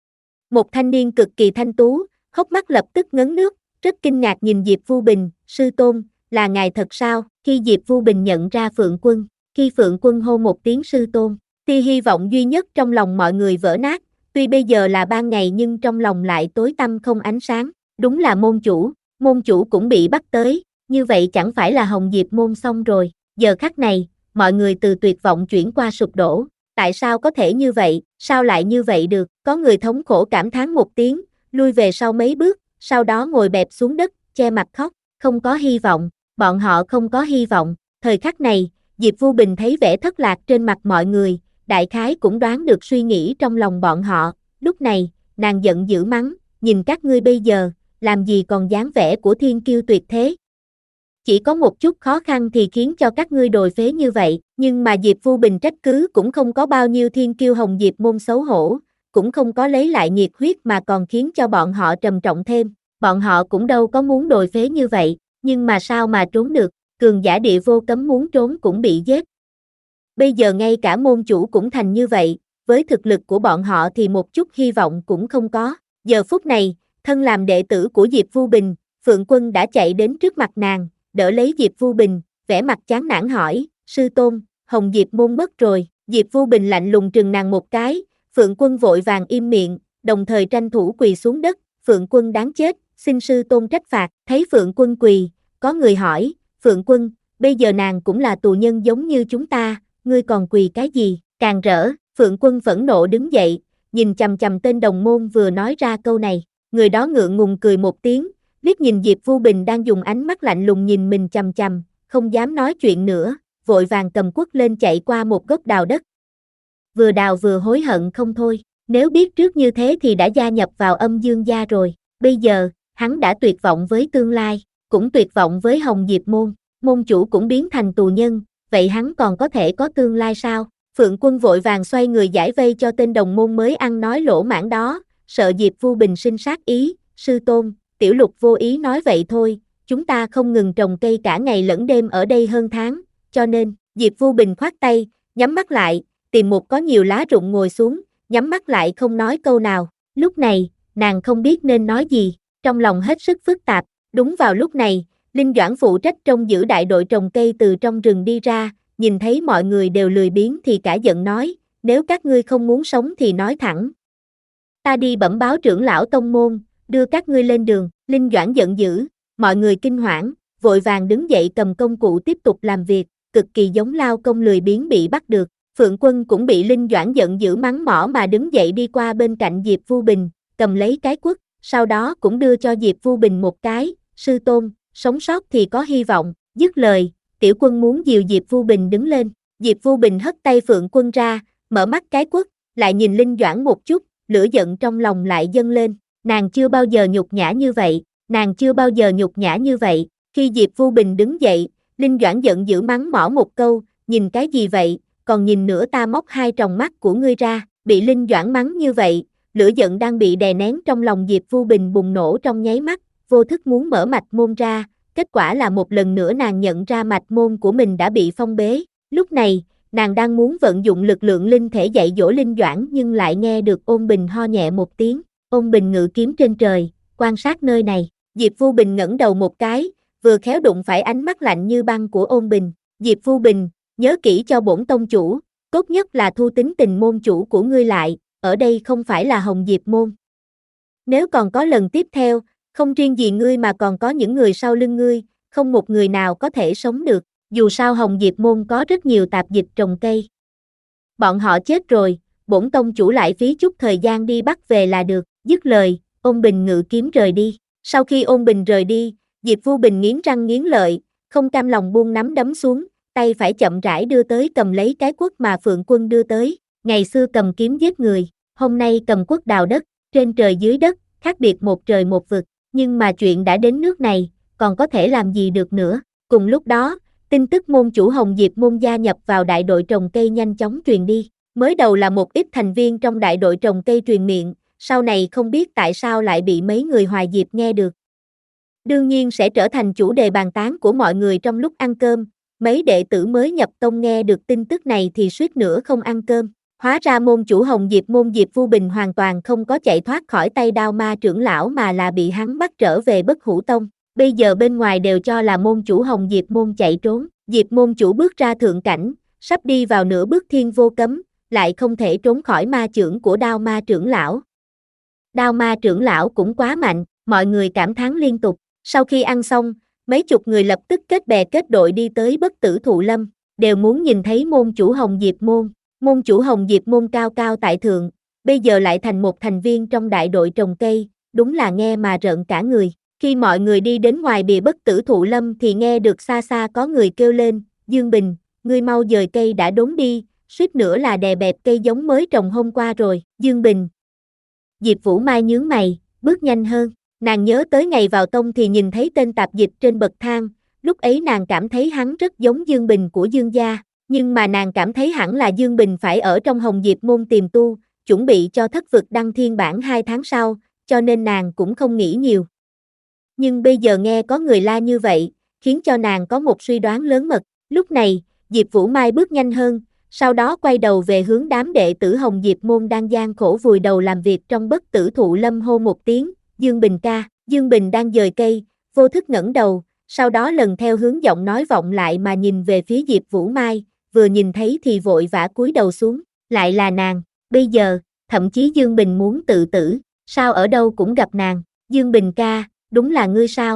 Một thanh niên cực kỳ thanh tú, hốc mắt lập tức ngấn nước, rất kinh ngạc nhìn Diệp Vu Bình, sư tôn, là ngài thật sao? Khi Diệp Vu Bình nhận ra Phượng Quân, khi Phượng Quân hô một tiếng sư tôn, tia hy vọng duy nhất trong lòng mọi người vỡ nát, tuy bây giờ là ban ngày nhưng trong lòng lại tối tăm không ánh sáng, đúng là môn chủ, môn chủ cũng bị bắt tới, như vậy chẳng phải là Hồng Diệp môn xong rồi, giờ khắc này, mọi người từ tuyệt vọng chuyển qua sụp đổ, tại sao có thể như vậy, sao lại như vậy được, có người thống khổ cảm thán một tiếng, lui về sau mấy bước, sau đó ngồi bẹp xuống đất, che mặt khóc, không có hy vọng, bọn họ không có hy vọng, thời khắc này, Diệp Vu Bình thấy vẻ thất lạc trên mặt mọi người, đại khái cũng đoán được suy nghĩ trong lòng bọn họ, lúc này, nàng giận dữ mắng, nhìn các ngươi bây giờ, làm gì còn dáng vẻ của thiên kiêu tuyệt thế. Chỉ có một chút khó khăn thì khiến cho các ngươi đồi phế như vậy, nhưng mà Diệp Vu Bình trách cứ cũng không có bao nhiêu thiên kiêu Hồng Diệp môn xấu hổ, cũng không có lấy lại nhiệt huyết mà còn khiến cho bọn họ trầm trọng thêm, bọn họ cũng đâu có muốn đồi phế như vậy, nhưng mà sao mà trốn được, cường giả địa vô cấm muốn trốn cũng bị giết. Bây giờ ngay cả môn chủ cũng thành như vậy, với thực lực của bọn họ thì một chút hy vọng cũng không có. Giờ phút này, thân làm đệ tử của Diệp Vu Bình, Phượng Quân đã chạy đến trước mặt nàng, đỡ lấy Diệp Vu Bình, vẻ mặt chán nản hỏi, sư tôn, Hồng Diệp môn mất rồi. Diệp Vu Bình lạnh lùng trừng nàng một cái, Phượng Quân vội vàng im miệng, đồng thời tranh thủ quỳ xuống đất, Phượng Quân đáng chết, xin sư tôn trách phạt. Thấy Phượng Quân quỳ, có người hỏi, Phượng Quân, bây giờ nàng cũng là tù nhân giống như chúng ta, ngươi còn quỳ cái gì, càng rỡ. Phượng Quân phẫn nộ đứng dậy, nhìn chằm chằm tên đồng môn vừa nói ra câu này, người đó ngượng ngùng cười một tiếng, liếc nhìn Diệp Vu Bình đang dùng ánh mắt lạnh lùng nhìn mình chằm chằm, không dám nói chuyện nữa, vội vàng cầm quất lên chạy qua một gốc đào đất. Vừa đào vừa hối hận không thôi, nếu biết trước như thế thì đã gia nhập vào Âm Dương gia rồi, bây giờ, hắn đã tuyệt vọng với tương lai, cũng tuyệt vọng với Hồng Diệp môn, môn chủ cũng biến thành tù nhân, vậy hắn còn có thể có tương lai sao? Phượng Quân vội vàng xoay người giải vây cho tên đồng môn mới ăn nói lỗ mãng đó, sợ Diệp Vu Bình sinh sát ý, sư tôn, Tiểu Lục vô ý nói vậy thôi, chúng ta không ngừng trồng cây cả ngày lẫn đêm ở đây hơn tháng, cho nên, Diệp Vu Bình khoát tay, nhắm mắt lại, tìm một có nhiều lá rụng ngồi xuống, nhắm mắt lại không nói câu nào, lúc này, nàng không biết nên nói gì, trong lòng hết sức phức tạp, đúng vào lúc này, Linh Doãn phụ trách trông giữ đại đội trồng cây từ trong rừng đi ra, nhìn thấy mọi người đều lười biếng thì cả giận nói, nếu các ngươi không muốn sống thì nói thẳng. Ta đi bẩm báo trưởng lão tông môn, đưa các ngươi lên đường. Linh Doãn giận dữ, mọi người kinh hoảng, vội vàng đứng dậy cầm công cụ tiếp tục làm việc, cực kỳ giống lao công lười biếng bị bắt được. Phượng Quân cũng bị Linh Doãn giận dữ mắng mỏ mà đứng dậy đi qua bên cạnh Diệp Vu Bình, cầm lấy cái quất, sau đó cũng đưa cho Diệp Vu Bình một cái, sư tôn, sống sót thì có hy vọng, dứt lời, Tiểu Quân muốn dìu Diệp Vu Bình đứng lên, Diệp Vu Bình hất tay Phượng Quân ra, mở mắt cái quất, lại nhìn Linh Doãn một chút, lửa giận trong lòng lại dâng lên, nàng chưa bao giờ nhục nhã như vậy, nàng chưa bao giờ nhục nhã như vậy, khi Diệp Vu Bình đứng dậy, Linh Doãn giận dữ mắng mỏ một câu, nhìn cái gì vậy, còn nhìn nữa ta móc hai tròng mắt của ngươi ra, bị Linh Doãn mắng như vậy, lửa giận đang bị đè nén trong lòng Diệp Vu Bình bùng nổ trong nháy mắt, vô thức muốn mở mạch môn ra, kết quả là một lần nữa nàng nhận ra mạch môn của mình đã bị phong bế, lúc này, nàng đang muốn vận dụng lực lượng linh thể dạy dỗ Linh Doãn nhưng lại nghe được Ôn Bình ho nhẹ một tiếng, Ôn Bình ngự kiếm trên trời, quan sát nơi này, Diệp Vu Bình ngẩng đầu một cái, vừa khéo đụng phải ánh mắt lạnh như băng của Ôn Bình, Diệp Vu Bình, nhớ kỹ cho bổn tông chủ, tốt nhất là thu tính tình môn chủ của ngươi lại, ở đây không phải là Hồng Diệp môn. Nếu còn có lần tiếp theo, không riêng gì ngươi mà còn có những người sau lưng ngươi, không một người nào có thể sống được, dù sao Hồng Diệp môn có rất nhiều tạp dịch trồng cây. Bọn họ chết rồi, bổn tông chủ lại phí chút thời gian đi bắt về là được, dứt lời, Ôn Bình ngự kiếm rời đi. Sau khi Ôn Bình rời đi, Diệp Vu Bình nghiến răng nghiến lợi, không cam lòng buông nắm đấm xuống, tay phải chậm rãi đưa tới cầm lấy cái quất mà Phượng Quân đưa tới, ngày xưa cầm kiếm giết người, hôm nay cầm quất đào đất, trên trời dưới đất, khác biệt một trời một vực, nhưng mà chuyện đã đến nước này, còn có thể làm gì được nữa. Cùng lúc đó, tin tức môn chủ Hồng Diệp môn gia nhập vào đại đội trồng cây nhanh chóng truyền đi. Mới đầu là một ít thành viên trong đại đội trồng cây truyền miệng, sau này không biết tại sao lại bị mấy người Hoài Diệp nghe được. Đương nhiên sẽ trở thành chủ đề bàn tán của mọi người trong lúc ăn cơm, mấy đệ tử mới nhập tông nghe được tin tức này thì suýt nữa không ăn cơm. Hóa ra môn chủ Hồng Diệp môn Diệp Vu Bình hoàn toàn không có chạy thoát khỏi tay Đao Ma trưởng lão mà là bị hắn bắt trở về Bất Hủ Tông. Bây giờ bên ngoài đều cho là môn chủ Hồng Diệp môn chạy trốn. Diệp môn chủ bước ra thượng cảnh, sắp đi vào nửa bước thiên vô cấm, lại không thể trốn khỏi ma chưởng của Đao Ma trưởng lão. Đao Ma trưởng lão cũng quá mạnh, mọi người cảm thán liên tục. Sau khi ăn xong, mấy chục người lập tức kết bè kết đội đi tới Bất Tử Thụ Lâm, đều muốn nhìn thấy môn chủ Hồng Diệp môn. Môn chủ Hồng Diệp môn cao cao tại thượng, bây giờ lại thành một thành viên trong đại đội trồng cây, đúng là nghe mà rợn cả người. Khi mọi người đi đến ngoài bìa Bất Tử Thụ Lâm thì nghe được xa xa có người kêu lên, Dương Bình, ngươi mau dời cây đã đốn đi, suýt nữa là đè bẹp cây giống mới trồng hôm qua rồi. Dương Bình. Diệp Vũ Mai nhướng mày, bước nhanh hơn, nàng nhớ tới ngày vào tông thì nhìn thấy tên tạp dịch trên bậc thang, lúc ấy nàng cảm thấy hắn rất giống Dương Bình của Dương gia. Nhưng mà nàng cảm thấy hẳn là Dương Bình phải ở trong Hồng Diệp môn tiềm tu, chuẩn bị cho thất vực đăng thiên bản hai tháng sau, cho nên nàng cũng không nghĩ nhiều. Nhưng bây giờ nghe có người la như vậy, khiến cho nàng có một suy đoán lớn mật. Lúc này, Diệp Vũ Mai bước nhanh hơn, sau đó quay đầu về hướng đám đệ tử Hồng Diệp môn đang gian khổ vùi đầu làm việc trong Bất Tử Thụ Lâm hô một tiếng, Dương Bình ca. Dương Bình đang dời cây, vô thức ngẩng đầu, sau đó lần theo hướng giọng nói vọng lại mà nhìn về phía Diệp Vũ Mai. Vừa nhìn thấy thì vội vã cúi đầu xuống, lại là nàng, bây giờ, thậm chí Dương Bình muốn tự tử, sao ở đâu cũng gặp nàng, Dương Bình ca, đúng là ngươi sao?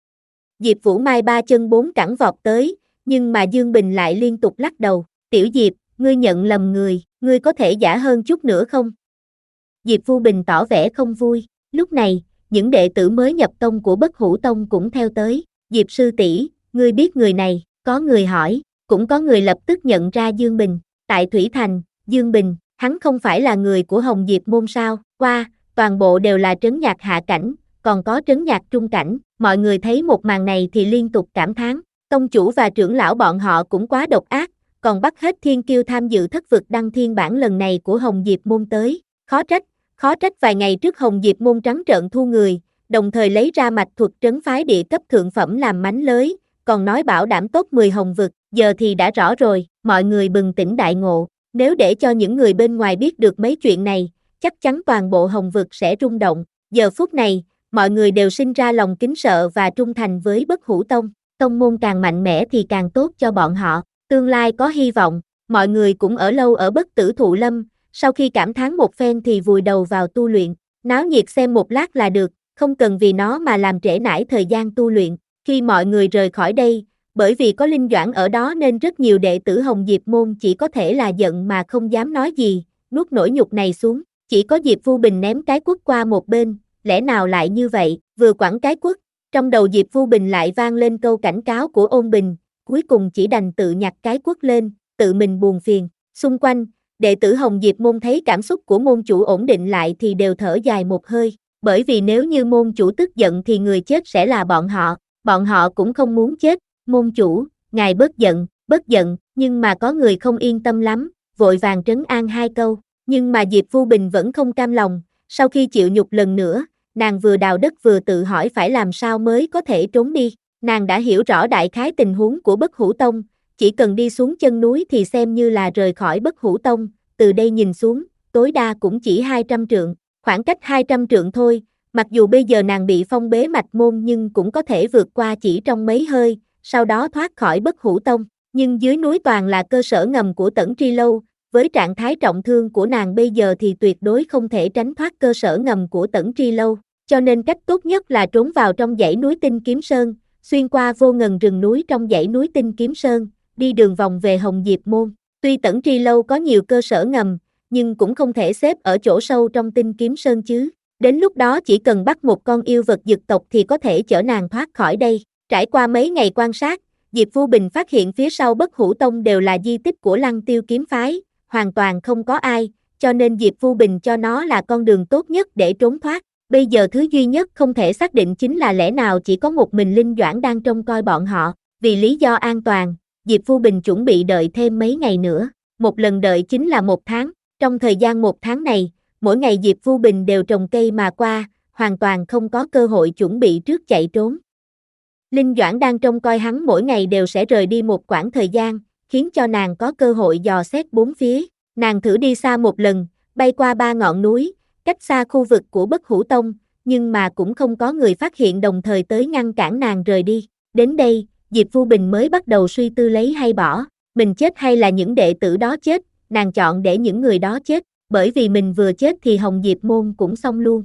Diệp Vũ Mai ba chân bốn cẳng vọt tới, nhưng mà Dương Bình lại liên tục lắc đầu, tiểu Diệp, ngươi nhận lầm người, ngươi có thể giả hơn chút nữa không? Diệp Vu Bình tỏ vẻ không vui, lúc này, những đệ tử mới nhập tông của Bất Hủ Tông cũng theo tới, Diệp sư tỷ, ngươi biết người này, có người hỏi. Cũng có người lập tức nhận ra Dương Bình, tại Thủy Thành, Dương Bình, hắn không phải là người của Hồng Diệp môn sao, qua, toàn bộ đều là trấn nhạc hạ cảnh, còn có trấn nhạc trung cảnh, mọi người thấy một màn này thì liên tục cảm thán, tông chủ và trưởng lão bọn họ cũng quá độc ác, còn bắt hết thiên kiêu tham dự thất vực đăng thiên bản lần này của Hồng Diệp môn tới, khó trách, khó trách vài ngày trước Hồng Diệp môn trắng trợn thu người, đồng thời lấy ra mạch thuật trấn phái địa cấp thượng phẩm làm mánh lới, còn nói bảo đảm top mười hồng vực. Giờ thì đã rõ rồi, mọi người bừng tỉnh đại ngộ, nếu để cho những người bên ngoài biết được mấy chuyện này, chắc chắn toàn bộ hồng vực sẽ rung động. Giờ phút này, mọi người đều sinh ra lòng kính sợ và trung thành với Bất Hủ Tông, tông môn càng mạnh mẽ thì càng tốt cho bọn họ, tương lai có hy vọng, mọi người cũng ở lâu ở Bất Tử Thụ Lâm, sau khi cảm thán một phen thì vùi đầu vào tu luyện, náo nhiệt xem một lát là được, không cần vì nó mà làm trễ nải thời gian tu luyện. Khi mọi người rời khỏi đây, bởi vì có Linh Doãn ở đó nên rất nhiều đệ tử Hồng Diệp môn chỉ có thể là giận mà không dám nói gì, nuốt nỗi nhục này xuống, chỉ có Diệp Vu Bình ném cái quất qua một bên, lẽ nào lại như vậy, vừa quẳng cái quất, trong đầu Diệp Vu Bình lại vang lên câu cảnh cáo của Ôn Bình, cuối cùng chỉ đành tự nhặt cái quất lên, tự mình buồn phiền, xung quanh, đệ tử Hồng Diệp môn thấy cảm xúc của môn chủ ổn định lại thì đều thở dài một hơi, bởi vì nếu như môn chủ tức giận thì người chết sẽ là bọn họ, bọn họ cũng không muốn chết. Môn chủ, ngài bớt giận, bớt giận, nhưng mà có người không yên tâm lắm, vội vàng trấn an hai câu, nhưng mà Diệp Vu Bình vẫn không cam lòng, sau khi chịu nhục lần nữa, nàng vừa đào đất vừa tự hỏi phải làm sao mới có thể trốn đi, nàng đã hiểu rõ đại khái tình huống của Bất Hủ Tông, chỉ cần đi xuống chân núi thì xem như là rời khỏi Bất Hủ Tông, từ đây nhìn xuống, tối đa cũng chỉ hai trăm trượng, khoảng cách hai trăm trượng thôi, mặc dù bây giờ nàng bị phong bế mạch môn nhưng cũng có thể vượt qua chỉ trong mấy hơi, sau đó thoát khỏi Bất Hủ Tông, nhưng dưới núi toàn là cơ sở ngầm của Tẩn Tri Lâu, với trạng thái trọng thương của nàng bây giờ thì tuyệt đối không thể tránh thoát cơ sở ngầm của Tẩn Tri Lâu, cho nên cách tốt nhất là trốn vào trong dãy núi Tinh Kiếm Sơn, xuyên qua vô ngần rừng núi trong dãy núi Tinh Kiếm Sơn, đi đường vòng về Hồng Diệp môn. Tuy Tẩn Tri Lâu có nhiều cơ sở ngầm, nhưng cũng không thể xếp ở chỗ sâu trong Tinh Kiếm Sơn chứ. Đến lúc đó chỉ cần bắt một con yêu vật dực tộc thì có thể chở nàng thoát khỏi đây. Trải qua mấy ngày quan sát, Diệp Vu Bình phát hiện phía sau Bất Hủ Tông đều là di tích của Lăng Tiêu kiếm phái, hoàn toàn không có ai, cho nên Diệp Vu Bình cho nó là con đường tốt nhất để trốn thoát. Bây giờ thứ duy nhất không thể xác định chính là lẽ nào chỉ có một mình Linh Doãn đang trông coi bọn họ, vì lý do an toàn, Diệp Phu Bình chuẩn bị đợi thêm mấy ngày nữa, một lần đợi chính là một tháng, trong thời gian một tháng này, mỗi ngày Diệp Phu Bình đều trồng cây mà qua, hoàn toàn không có cơ hội chuẩn bị trước chạy trốn. Linh Doãn đang trông coi hắn mỗi ngày đều sẽ rời đi một quãng thời gian, khiến cho nàng có cơ hội dò xét bốn phía, nàng thử đi xa một lần, bay qua ba ngọn núi, cách xa khu vực của Bất Hủ Tông, nhưng mà cũng không có người phát hiện đồng thời tới ngăn cản nàng rời đi. Đến đây, Diệp Phu Bình mới bắt đầu suy tư lấy hay bỏ, mình chết hay là những đệ tử đó chết, nàng chọn để những người đó chết, bởi vì mình vừa chết thì Hồng Diệp Môn cũng xong luôn.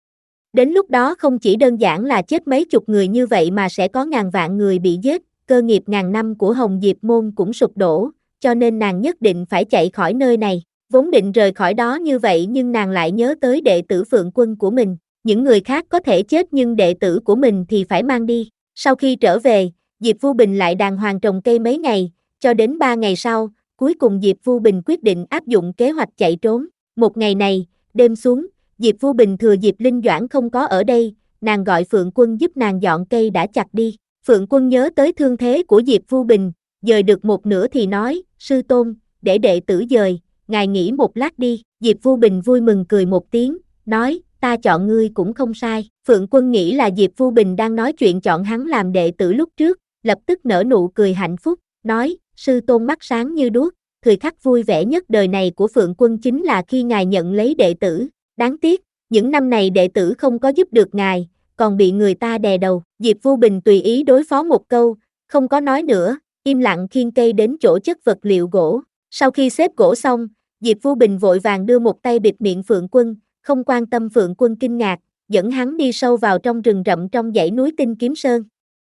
Đến lúc đó không chỉ đơn giản là chết mấy chục người như vậy mà sẽ có ngàn vạn người bị giết, cơ nghiệp ngàn năm của Hồng Diệp Môn cũng sụp đổ, cho nên nàng nhất định phải chạy khỏi nơi này. Vốn định rời khỏi đó như vậy nhưng nàng lại nhớ tới đệ tử Phượng Quân của mình, những người khác có thể chết nhưng đệ tử của mình thì phải mang đi. Sau khi trở về, Diệp Phu Bình lại đàng hoàng trồng cây mấy ngày, cho đến ba ngày sau, cuối cùng Diệp Phu Bình quyết định áp dụng kế hoạch chạy trốn. Một ngày này, đêm xuống, Diệp Phu Bình thừa dịp Linh Doãn không có ở đây, nàng gọi Phượng Quân giúp nàng dọn cây đã chặt đi. Phượng Quân nhớ tới thương thế của Diệp Phu Bình, dời được một nửa thì nói, sư tôn, để đệ tử dời, ngài nghỉ một lát đi. Diệp Phu Bình vui mừng cười một tiếng, nói, ta chọn ngươi cũng không sai. Phượng Quân nghĩ là Diệp Phu Bình đang nói chuyện chọn hắn làm đệ tử lúc trước, lập tức nở nụ cười hạnh phúc, nói, sư tôn mắt sáng như đuốc, thời khắc vui vẻ nhất đời này của Phượng Quân chính là khi ngài nhận lấy đệ tử. Đáng tiếc, những năm này đệ tử không có giúp được ngài, còn bị người ta đè đầu. Diệp Phu Bình tùy ý đối phó một câu, không có nói nữa, im lặng khiêng cây đến chỗ chất vật liệu gỗ. Sau khi xếp gỗ xong, Diệp Phu Bình vội vàng đưa một tay bịt miệng Phượng Quân, không quan tâm Phượng Quân kinh ngạc, dẫn hắn đi sâu vào trong rừng rậm trong dãy núi Tinh Kiếm Sơn.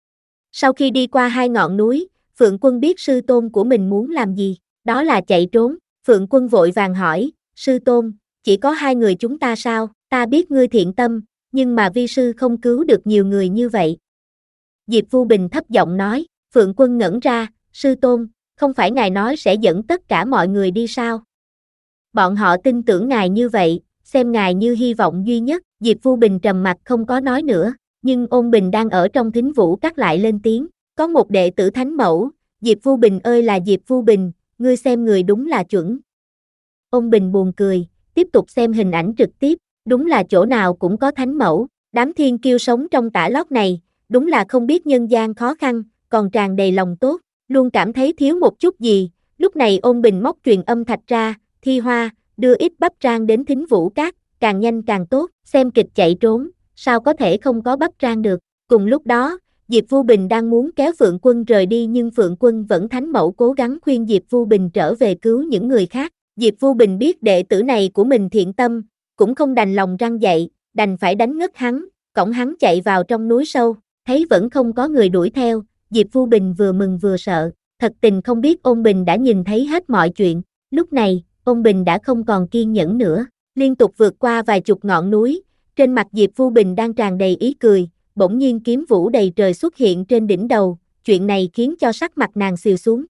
Sau khi đi qua hai ngọn núi, Phượng Quân biết sư tôn của mình muốn làm gì, đó là chạy trốn. Phượng Quân vội vàng hỏi, sư tôn, chỉ có hai người chúng ta sao? Ta biết ngươi thiện tâm, nhưng mà vi sư không cứu được nhiều người như vậy. Diệp Phu Bình thấp giọng nói. Phượng Quân ngẩn ra, sư tôn, không phải ngài nói sẽ dẫn tất cả mọi người đi sao? Bọn họ tin tưởng ngài như vậy, xem ngài như hy vọng duy nhất. Diệp Phu Bình trầm mặt không có nói nữa, nhưng Ôn Bình đang ở trong thính vũ các lại lên tiếng, có một đệ tử thánh mẫu, Diệp Phu Bình ơi là Diệp Phu Bình, ngươi xem người đúng là chuẩn. Ôn Bình buồn cười, tiếp tục xem hình ảnh trực tiếp, đúng là chỗ nào cũng có thánh mẫu, đám thiên kiêu sống trong tả lót này, đúng là không biết nhân gian khó khăn, còn tràn đầy lòng tốt, luôn cảm thấy thiếu một chút gì. Lúc này Ôn Bình móc truyền âm thạch ra, Thi Hoa, đưa ít bắp rang đến thính vũ cát, càng nhanh càng tốt, xem kịch chạy trốn, sao có thể không có bắp rang được. Cùng lúc đó, Diệp Phu Bình đang muốn kéo Phượng Quân rời đi nhưng Phượng Quân vẫn thánh mẫu cố gắng khuyên Diệp Phu Bình trở về cứu những người khác. Diệp Phu Bình biết đệ tử này của mình thiện tâm, cũng không đành lòng răng dậy, đành phải đánh ngất hắn, cõng hắn chạy vào trong núi sâu, thấy vẫn không có người đuổi theo, Diệp Phu Bình vừa mừng vừa sợ, thật tình không biết Ôn Bình đã nhìn thấy hết mọi chuyện. Lúc này, Ôn Bình đã không còn kiên nhẫn nữa, liên tục vượt qua vài chục ngọn núi, trên mặt Diệp Phu Bình đang tràn đầy ý cười, bỗng nhiên kiếm vũ đầy trời xuất hiện trên đỉnh đầu, chuyện này khiến cho sắc mặt nàng xìu xuống.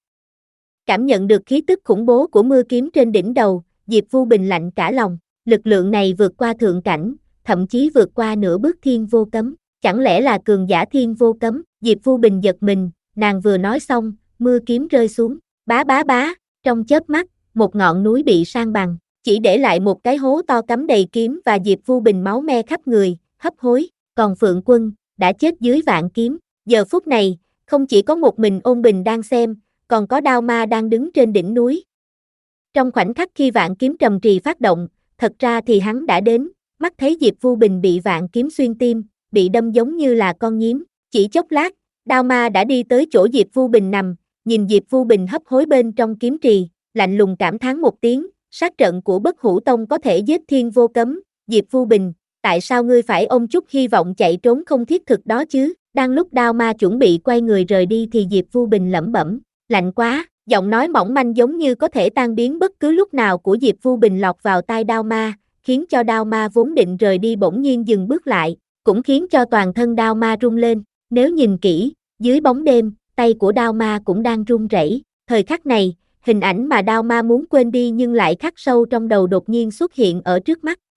Cảm nhận được khí tức khủng bố của mưa kiếm trên đỉnh đầu, Diệp Phu Bình lạnh cả lòng, lực lượng này vượt qua thượng cảnh, thậm chí vượt qua nửa bước thiên vô cấm, chẳng lẽ là cường giả thiên vô cấm? Diệp Phu Bình giật mình, nàng vừa nói xong, mưa kiếm rơi xuống, bá bá bá, trong chớp mắt, một ngọn núi bị san bằng, chỉ để lại một cái hố to cắm đầy kiếm và Diệp Phu Bình máu me khắp người, hấp hối, còn Phượng Quân đã chết dưới vạn kiếm. Giờ phút này, không chỉ có một mình Ôn Bình đang xem, còn có Đao Ma đang đứng trên đỉnh núi. Trong khoảnh khắc khi vạn kiếm trầm trì phát động, thật ra thì hắn đã đến, mắt thấy Diệp Phu Bình bị vạn kiếm xuyên tim, bị đâm giống như là con nhím, chỉ chốc lát, Đao Ma đã đi tới chỗ Diệp Phu Bình nằm, nhìn Diệp Phu Bình hấp hối bên trong kiếm trì, lạnh lùng cảm thán một tiếng, sát trận của Bất Hủ Tông có thể giết thiên vô cấm. Diệp Phu Bình, tại sao ngươi phải ôm chút hy vọng chạy trốn không thiết thực đó chứ? Đang lúc Đao Ma chuẩn bị quay người rời đi thì Diệp Phu Bình lẩm bẩm, lạnh quá, giọng nói mỏng manh giống như có thể tan biến bất cứ lúc nào của Diệp Phu Bình lọt vào tai Đao Ma, khiến cho Đao Ma vốn định rời đi bỗng nhiên dừng bước lại, cũng khiến cho toàn thân Đao Ma rung lên. Nếu nhìn kỹ, dưới bóng đêm, tay của Đao Ma cũng đang run rẩy. Thời khắc này, hình ảnh mà Đao Ma muốn quên đi nhưng lại khắc sâu trong đầu đột nhiên xuất hiện ở trước mắt.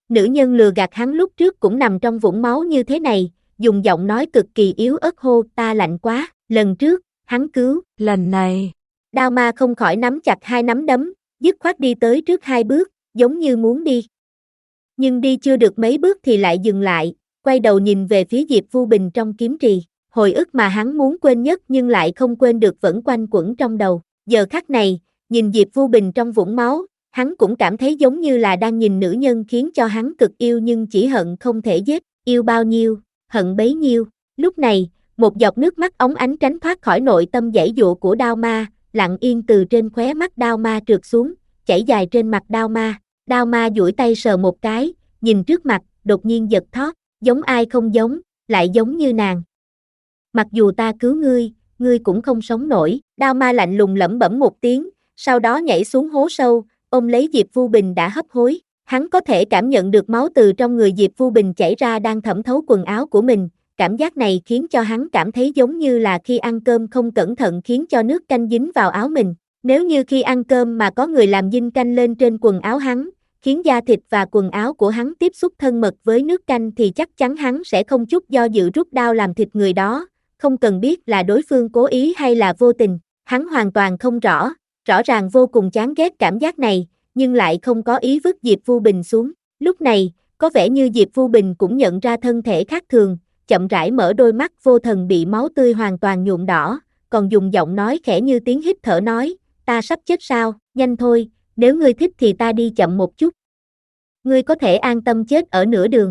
Nữ nhân lừa gạt hắn lúc trước cũng nằm trong vũng máu như thế này, dùng giọng nói cực kỳ yếu ớt hô ta lạnh quá, lần trước, hắn cứu, lần này. Đao ma không khỏi nắm chặt hai nắm đấm, dứt khoát đi tới trước hai bước, giống như muốn đi. Nhưng đi chưa được mấy bước thì lại dừng lại, quay đầu nhìn về phía Diệp Vu Bình trong kiếm trì, hồi ức mà hắn muốn quên nhất nhưng lại không quên được vẫn quanh quẩn trong đầu. Giờ khắc này, nhìn Diệp Vu Bình trong vũng máu, hắn cũng cảm thấy giống như là đang nhìn nữ nhân khiến cho hắn cực yêu nhưng chỉ hận không thể giết, yêu bao nhiêu, hận bấy nhiêu. Lúc này, một giọt nước mắt óng ánh tránh thoát khỏi nội tâm giãy giụa của Đao Ma, lặng yên từ trên khóe mắt Đao Ma trượt xuống, chảy dài trên mặt Đao Ma. Đao Ma duỗi tay sờ một cái, nhìn trước mặt, đột nhiên giật thót, giống ai không giống, lại giống như nàng. Mặc dù ta cứu ngươi, ngươi cũng không sống nổi. Đao Ma lạnh lùng lẩm bẩm một tiếng, sau đó nhảy xuống hố sâu, ôm lấy Diệp Vu Bình đã hấp hối. Hắn có thể cảm nhận được máu từ trong người Diệp Vu Bình chảy ra đang thẩm thấu quần áo của mình. Cảm giác này khiến cho hắn cảm thấy giống như là khi ăn cơm không cẩn thận khiến cho nước canh dính vào áo mình. Nếu như khi ăn cơm mà có người làm dinh canh lên trên quần áo hắn, khiến da thịt và quần áo của hắn tiếp xúc thân mật với nước canh thì chắc chắn hắn sẽ không chút do dự rút đao làm thịt người đó, không cần biết là đối phương cố ý hay là vô tình. Hắn hoàn toàn không rõ, rõ ràng vô cùng chán ghét cảm giác này, nhưng lại không có ý vứt Diệp Vu Bình xuống. Lúc này, có vẻ như Diệp Vu Bình cũng nhận ra thân thể khác thường, chậm rãi mở đôi mắt vô thần bị máu tươi hoàn toàn nhuộm đỏ, còn dùng giọng nói khẽ như tiếng hít thở nói, ta sắp chết sao, nhanh thôi, nếu ngươi thích thì ta đi chậm một chút. Ngươi có thể an tâm chết ở nửa đường.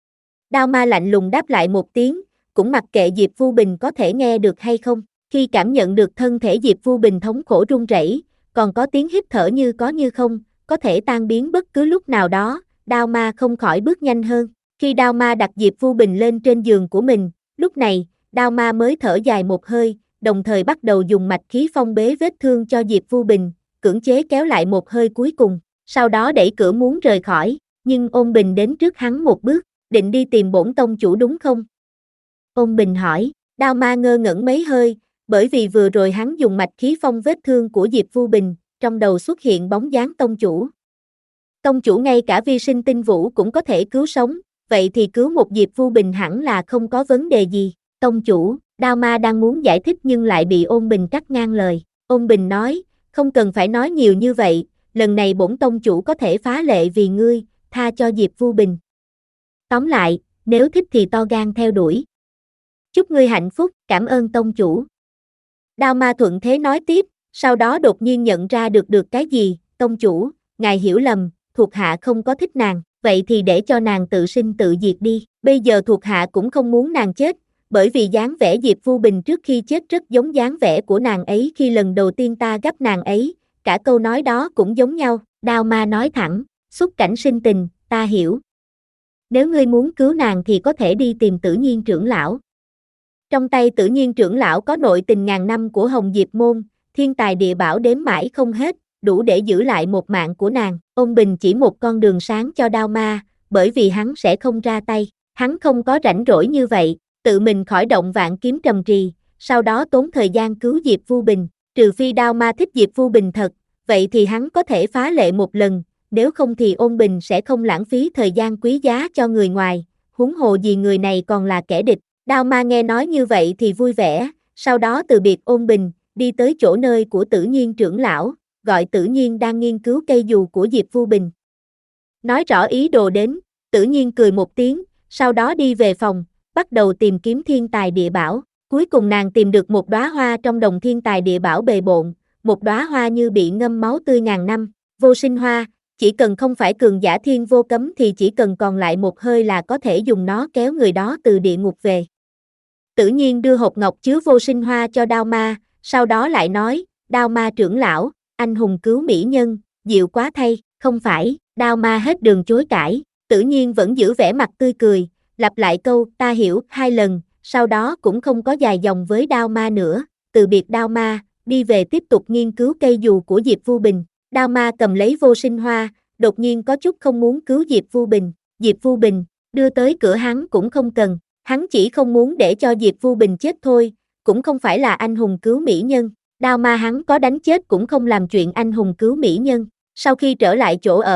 Đao Ma lạnh lùng đáp lại một tiếng, cũng mặc kệ Diệp Vu Bình có thể nghe được hay không. Khi cảm nhận được thân thể Diệp Vu Bình thống khổ run rẩy, còn có tiếng hít thở như có như không, có thể tan biến bất cứ lúc nào đó, Đao Ma không khỏi bước nhanh hơn. Khi Đao Ma đặt Diệp Vu Bình lên trên giường của mình, lúc này, Đao Ma mới thở dài một hơi, đồng thời bắt đầu dùng mạch khí phong bế vết thương cho Diệp Vu Bình, cưỡng chế kéo lại một hơi cuối cùng, sau đó đẩy cửa muốn rời khỏi, nhưng Ôn Bình đến trước hắn một bước, định đi tìm bổn tông chủ đúng không? Ôn Bình hỏi, Đao Ma ngơ ngẩn mấy hơi, bởi vì vừa rồi hắn dùng mạch khí phong vết thương của Diệp Vu Bình, trong đầu xuất hiện bóng dáng tông chủ. Tông chủ ngay cả vi sinh tinh vũ cũng có thể cứu sống, vậy thì cứu một Diệp Vu Bình hẳn là không có vấn đề gì. Tông chủ, Đao Ma đang muốn giải thích nhưng lại bị Ôn Bình cắt ngang lời. Ôn Bình nói, không cần phải nói nhiều như vậy, lần này bổn tông chủ có thể phá lệ vì ngươi, tha cho Diệp Vu Bình. Tóm lại, nếu thích thì to gan theo đuổi. Chúc ngươi hạnh phúc, cảm ơn tông chủ. Đao Ma thuận thế nói tiếp, sau đó đột nhiên nhận ra được được cái gì, tông chủ, ngài hiểu lầm, thuộc hạ không có thích nàng, vậy thì để cho nàng tự sinh tự diệt đi. Bây giờ thuộc hạ cũng không muốn nàng chết, bởi vì dáng vẻ Diệp Vu Bình trước khi chết rất giống dáng vẻ của nàng ấy khi lần đầu tiên ta gấp nàng ấy, cả câu nói đó cũng giống nhau. Đao Ma nói thẳng, xúc cảnh sinh tình, ta hiểu. Nếu ngươi muốn cứu nàng thì có thể đi tìm Tử Nhiên trưởng lão. Trong tay Tử Nhiên trưởng lão có nội tình ngàn năm của Hồng Diệp môn, thiên tài địa bảo đếm mãi không hết, đủ để giữ lại một mạng của nàng. Ôn Bình chỉ một con đường sáng cho Đao Ma, bởi vì hắn sẽ không ra tay, hắn không có rảnh rỗi như vậy, tự mình khởi động vạn kiếm trầm trì, sau đó tốn thời gian cứu Diệp Vu Bình, trừ phi Đao Ma thích Diệp Vu Bình thật, vậy thì hắn có thể phá lệ một lần, nếu không thì Ôn Bình sẽ không lãng phí thời gian quý giá cho người ngoài, huống hồ gì người này còn là kẻ địch. Đao Ma nghe nói như vậy thì vui vẻ, sau đó từ biệt Ôn Bình, đi tới chỗ nơi của Tử Nhiên trưởng lão, gọi Tử Nhiên đang nghiên cứu cây dù của Diệp Vu Bình. Nói rõ ý đồ đến, Tử Nhiên cười một tiếng, sau đó đi về phòng, bắt đầu tìm kiếm thiên tài địa bảo. Cuối cùng nàng tìm được một đóa hoa trong đồng thiên tài địa bảo bề bộn, một đóa hoa như bị ngâm máu tươi ngàn năm, vô sinh hoa, chỉ cần không phải cường giả thiên vô cấm thì chỉ cần còn lại một hơi là có thể dùng nó kéo người đó từ địa ngục về. Tự nhiên đưa hộp ngọc chứa vô sinh hoa cho Đao Ma, sau đó lại nói, Đao Ma trưởng lão, anh hùng cứu mỹ nhân, dịu quá thay, không phải, Đao Ma hết đường chối cãi, Tự nhiên vẫn giữ vẻ mặt tươi cười, lặp lại câu, ta hiểu, hai lần, sau đó cũng không có dài dòng với Đao Ma nữa, từ biệt Đao Ma, đi về tiếp tục nghiên cứu cây dù của Diệp Vu Bình. Đao Ma cầm lấy vô sinh hoa, đột nhiên có chút không muốn cứu Diệp Vu Bình, Diệp Vu Bình, đưa tới cửa hắn cũng không cần, hắn chỉ không muốn để cho Diệp Vu Bình chết thôi, cũng không phải là anh hùng cứu mỹ nhân, Đao Ma hắn có đánh chết cũng không làm chuyện anh hùng cứu mỹ nhân. Sau khi trở lại chỗ ở,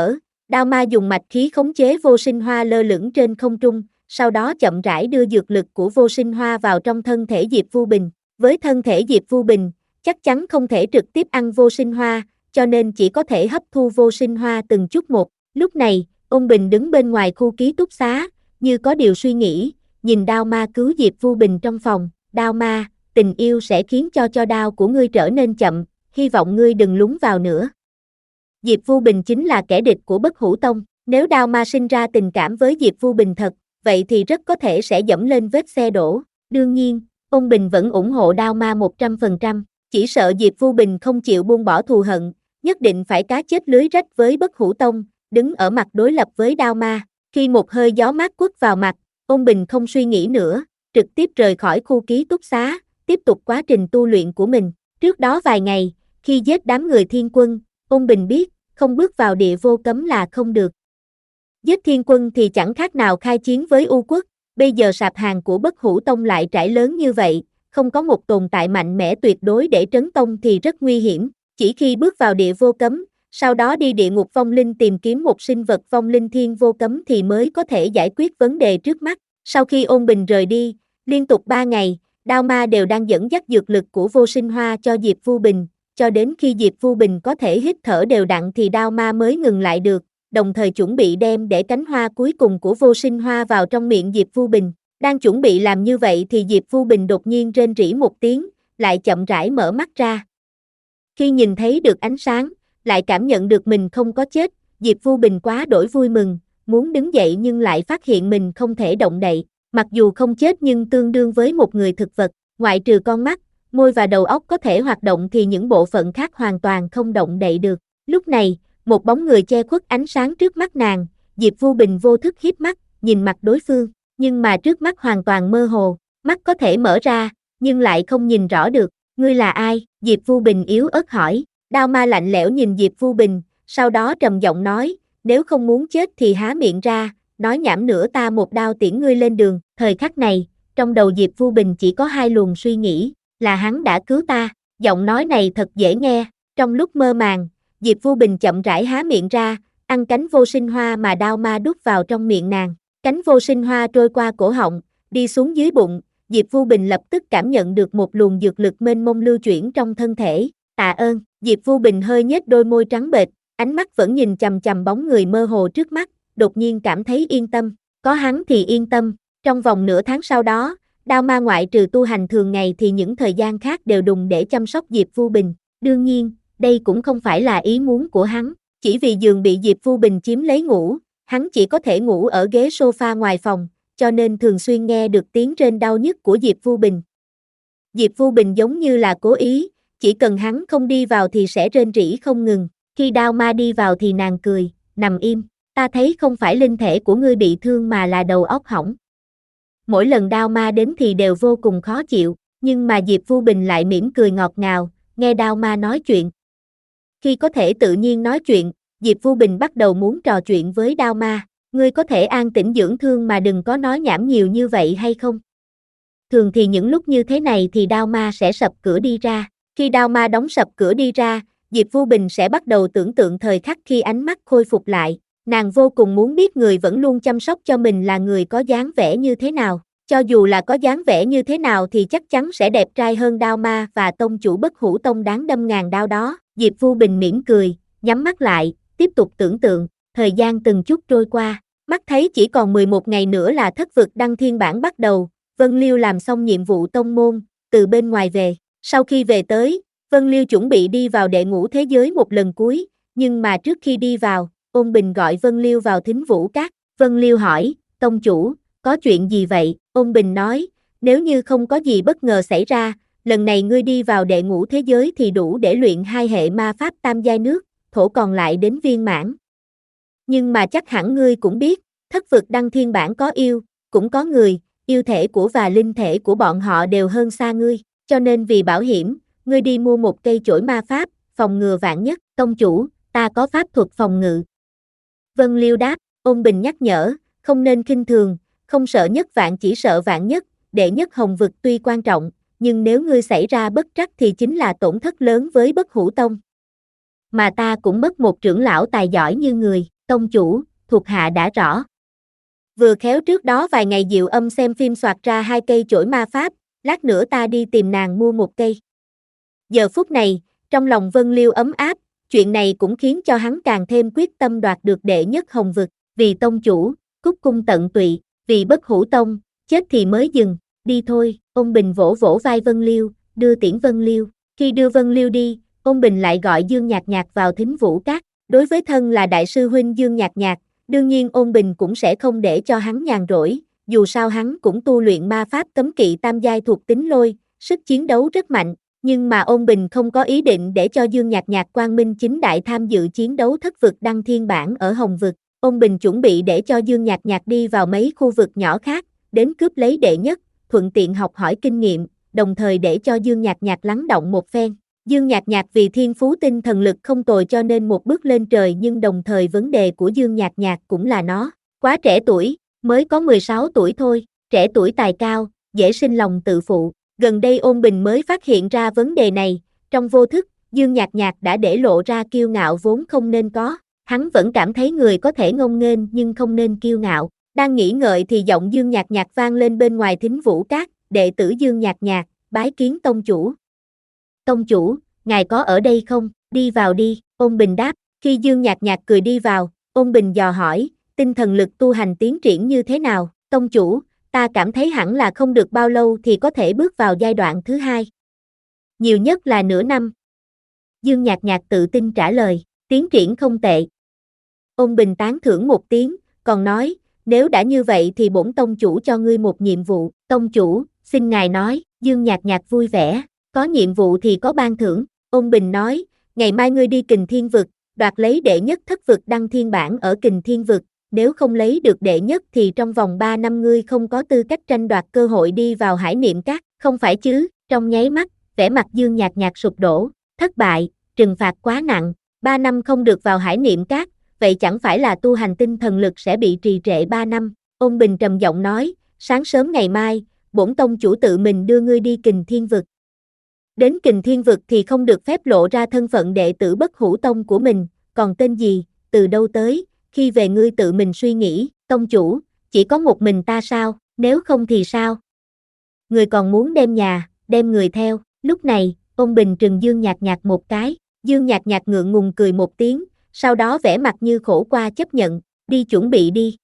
Đao ma dùng mạch khí khống chế vô sinh hoa lơ lửng trên không trung, sau đó chậm rãi đưa dược lực của vô sinh hoa vào trong thân thể Diệp Vu Bình. Với thân thể Diệp Vu Bình, chắc chắn không thể trực tiếp ăn vô sinh hoa, cho nên chỉ có thể hấp thu vô sinh hoa từng chút một. Lúc này, Ôn Bình đứng bên ngoài khu ký túc xá, như có điều suy nghĩ, nhìn Đao ma cứu Diệp Vu Bình trong phòng. Đao ma, tình yêu sẽ khiến cho cho đao của ngươi trở nên chậm, hy vọng ngươi đừng lún vào nữa. Diệp Vu Bình chính là kẻ địch của Bất Hủ Tông, nếu Đao ma sinh ra tình cảm với Diệp Vu Bình thật, vậy thì rất có thể sẽ dẫm lên vết xe đổ. Đương nhiên, Ôn Bình vẫn ủng hộ Đao ma một trăm phần trăm, chỉ sợ Diệp Vu Bình không chịu buông bỏ thù hận, nhất định phải cá chết lưới rách với Bất Hủ Tông, đứng ở mặt đối lập với Đao ma. Khi một hơi gió mát quất vào mặt, Ôn Bình không suy nghĩ nữa, trực tiếp rời khỏi khu ký túc xá, tiếp tục quá trình tu luyện của mình. Trước đó vài ngày, khi giết đám người Thiên Quân, Ôn Bình biết, không bước vào địa vô cấm là không được. Giết Thiên Quân thì chẳng khác nào khai chiến với U Quốc, bây giờ sạp hàng của Bất Hủ Tông lại trải lớn như vậy, không có một tồn tại mạnh mẽ tuyệt đối để trấn tông thì rất nguy hiểm. Chỉ khi bước vào địa vô cấm, sau đó đi địa ngục vong linh tìm kiếm một sinh vật vong linh thiên vô cấm thì mới có thể giải quyết vấn đề trước mắt. Sau khi Ôn Bình rời đi, liên tục ba ngày, Đao ma đều đang dẫn dắt dược lực của vô sinh hoa cho Diệp Vu Bình, cho đến khi Diệp Vu Bình có thể hít thở đều đặn thì Đao ma mới ngừng lại được, đồng thời chuẩn bị đem để cánh hoa cuối cùng của vô sinh hoa vào trong miệng Diệp Vu Bình. Đang chuẩn bị làm như vậy thì Diệp Vu Bình đột nhiên rên rỉ một tiếng, lại chậm rãi mở mắt ra. Khi nhìn thấy được ánh sáng, lại cảm nhận được mình không có chết, Diệp Vu Bình quá đổi vui mừng, muốn đứng dậy nhưng lại phát hiện mình không thể động đậy. Mặc dù không chết nhưng tương đương với một người thực vật, ngoại trừ con mắt, môi và đầu óc có thể hoạt động thì những bộ phận khác hoàn toàn không động đậy được. Lúc này, một bóng người che khuất ánh sáng trước mắt nàng, Diệp Vu Bình vô thức híp mắt, nhìn mặt đối phương, nhưng mà trước mắt hoàn toàn mơ hồ, mắt có thể mở ra, nhưng lại không nhìn rõ được. Ngươi là ai? Diệp Vu Bình yếu ớt hỏi. Đao ma lạnh lẽo nhìn Diệp Vu Bình, sau đó trầm giọng nói, nếu không muốn chết thì há miệng ra, nói nhảm nữa ta một đao tiễn ngươi lên đường. Thời khắc này, trong đầu Diệp Vu Bình chỉ có hai luồng suy nghĩ, là hắn đã cứu ta, giọng nói này thật dễ nghe. Trong lúc mơ màng, Diệp Vu Bình chậm rãi há miệng ra, ăn cánh vô sinh hoa mà Đao ma đút vào trong miệng nàng. Cánh vô sinh hoa trôi qua cổ họng, đi xuống dưới bụng, Diệp Vu Bình lập tức cảm nhận được một luồng dược lực mênh mông lưu chuyển trong thân thể. Tạ ơn. Diệp Vu Bình hơi nhếch đôi môi trắng bệch, ánh mắt vẫn nhìn chằm chằm bóng người mơ hồ trước mắt, đột nhiên cảm thấy yên tâm, có hắn thì yên tâm. Trong vòng nửa tháng sau đó, Đao ma ngoại trừ tu hành thường ngày thì những thời gian khác đều đùng để chăm sóc Diệp Vu Bình. Đương nhiên, đây cũng không phải là ý muốn của hắn, chỉ vì giường bị Diệp Vu Bình chiếm lấy ngủ, hắn chỉ có thể ngủ ở ghế sofa ngoài phòng, cho nên thường xuyên nghe được tiếng rên đau nhức của Diệp Vu Bình. Diệp Vu Bình giống như là cố ý, chỉ cần hắn không đi vào thì sẽ rên rỉ không ngừng. Khi Đao ma đi vào thì nàng cười, nằm im, ta thấy không phải linh thể của ngươi bị thương mà là đầu óc hỏng. Mỗi lần Đao ma đến thì đều vô cùng khó chịu, nhưng mà Diệp Vu Bình lại mỉm cười ngọt ngào, nghe Đao ma nói chuyện. Khi có thể tự nhiên nói chuyện, Diệp Vu Bình bắt đầu muốn trò chuyện với Đao ma. Ngươi có thể an tĩnh dưỡng thương mà đừng có nói nhảm nhiều như vậy hay không? Thường thì những lúc như thế này thì Đao ma sẽ sập cửa đi ra. Khi Đao ma đóng sập cửa đi ra, Diệp Vu Bình sẽ bắt đầu tưởng tượng thời khắc khi ánh mắt khôi phục lại. Nàng vô cùng muốn biết người vẫn luôn chăm sóc cho mình là người có dáng vẻ như thế nào. Cho dù là có dáng vẻ như thế nào thì chắc chắn sẽ đẹp trai hơn Đao ma và tông chủ Bất Hủ Tông đáng đâm ngàn đao đó. Diệp Vu Bình mỉm cười, nhắm mắt lại, tiếp tục tưởng tượng. Thời gian từng chút trôi qua, mắt thấy chỉ còn mười một ngày nữa là thất vực đăng thiên bản bắt đầu. Vân Liêu làm xong nhiệm vụ tông môn, từ bên ngoài về. Sau khi về tới, Vân Liêu chuẩn bị đi vào đệ ngũ thế giới một lần cuối, nhưng mà trước khi đi vào, Ôn Bình gọi Vân Liêu vào thính vũ các. Vân Liêu hỏi, tông chủ, có chuyện gì vậy? Ôn Bình nói, nếu như không có gì bất ngờ xảy ra, lần này ngươi đi vào đệ ngũ thế giới thì đủ để luyện hai hệ ma pháp tam giai nước, thổ còn lại đến viên mãn. Nhưng mà chắc hẳn ngươi cũng biết, thất vực đăng thiên bản có yêu, cũng có người, yêu thể của và linh thể của bọn họ đều hơn xa ngươi, cho nên vì bảo hiểm, ngươi đi mua một cây chổi ma pháp, phòng ngừa vạn nhất. Tông chủ, ta có pháp thuật phòng ngự. Vân Liêu đáp. Ôn Bình nhắc nhở, không nên khinh thường, không sợ nhất vạn chỉ sợ vạn nhất, đệ nhất hồng vực tuy quan trọng, nhưng nếu ngươi xảy ra bất trắc thì chính là tổn thất lớn với Bất Hủ Tông. Mà ta cũng mất một trưởng lão tài giỏi như người, Tông chủ, thuộc hạ đã rõ. Vừa khéo trước đó vài ngày Diệu Âm xem phim soạt ra hai cây chổi ma pháp, lát nữa ta đi tìm nàng mua một cây. Giờ phút này, trong lòng Vân Liêu ấm áp, chuyện này cũng khiến cho hắn càng thêm quyết tâm đoạt được đệ nhất hồng vực, vì tông chủ, cúc cung tận tụy, vì bất hủ tông, chết thì mới dừng, đi thôi, Ôn Bình vỗ vỗ vai Vân Liêu, đưa tiễn Vân Liêu, khi đưa Vân Liêu đi, Ôn Bình lại gọi Dương Nhạc Nhạc vào Thính Vũ Các, đối với thân là đại sư huynh Dương Nhạc Nhạc, đương nhiên Ôn Bình cũng sẽ không để cho hắn nhàn rỗi, dù sao hắn cũng tu luyện ma pháp cấm kỵ tam giai thuộc tính lôi, sức chiến đấu rất mạnh, nhưng mà Ôn Bình không có ý định để cho Dương Nhạc Nhạc quang minh chính đại tham dự chiến đấu thất vực đăng thiên bản ở Hồng vực. Ôn Bình chuẩn bị để cho Dương Nhạc Nhạc đi vào mấy khu vực nhỏ khác, đến cướp lấy đệ nhất, thuận tiện học hỏi kinh nghiệm, đồng thời để cho Dương Nhạc Nhạc lắng động một phen. Dương Nhạc Nhạc vì thiên phú tinh thần lực không tồi cho nên một bước lên trời, nhưng đồng thời vấn đề của Dương Nhạc Nhạc cũng là nó quá trẻ tuổi, mới có mười sáu tuổi thôi, trẻ tuổi tài cao, dễ sinh lòng tự phụ. Gần đây Ôn Bình mới phát hiện ra vấn đề này, trong vô thức, Dương Nhạc Nhạc đã để lộ ra kiêu ngạo vốn không nên có. Hắn vẫn cảm thấy người có thể ngông nghênh nhưng không nên kiêu ngạo. Đang nghĩ ngợi thì giọng Dương Nhạc Nhạc vang lên bên ngoài Thính Vũ Các, đệ tử Dương Nhạc Nhạc, bái kiến tông chủ. Tông chủ, ngài có ở đây không, đi vào đi, Ôn Bình đáp, khi Dương Nhạc Nhạc cười đi vào, Ôn Bình dò hỏi, tinh thần lực tu hành tiến triển như thế nào, tông chủ, ta cảm thấy hẳn là không được bao lâu thì có thể bước vào giai đoạn thứ hai. Nhiều nhất là nửa năm. Dương Nhạc Nhạc tự tin trả lời, tiến triển không tệ. Ôn Bình tán thưởng một tiếng, còn nói, nếu đã như vậy thì bổn tông chủ cho ngươi một nhiệm vụ, tông chủ, xin ngài nói, Dương Nhạc Nhạc vui vẻ, có nhiệm vụ thì có ban thưởng, Ôn Bình nói, ngày mai ngươi đi Kình Thiên Vực, đoạt lấy đệ nhất thất vực đăng thiên bản ở Kình Thiên Vực, nếu không lấy được đệ nhất thì trong vòng ba năm ngươi không có tư cách tranh đoạt cơ hội đi vào Hải Niệm Các, không phải chứ, trong nháy mắt, vẻ mặt Dương Nhạc Nhạc sụp đổ, thất bại, trừng phạt quá nặng, ba năm không được vào Hải Niệm Các, vậy chẳng phải là tu hành tinh thần lực sẽ bị trì trệ ba năm, Ôn Bình trầm giọng nói, sáng sớm ngày mai, bổn tông chủ tự mình đưa ngươi đi Kình Thiên Vực. Đến Kình Thiên Vực thì không được phép lộ ra thân phận đệ tử bất hủ tông của mình, còn tên gì, từ đâu tới, khi về ngươi tự mình suy nghĩ, tông chủ, chỉ có một mình ta sao, nếu không thì sao? Người còn muốn đem nhà, đem người theo, lúc này, Ôn Bình trừng Dương Nhạc Nhạc một cái, Dương Nhạc Nhạc ngượng ngùng cười một tiếng, sau đó vẻ mặt như khổ qua chấp nhận, đi chuẩn bị đi.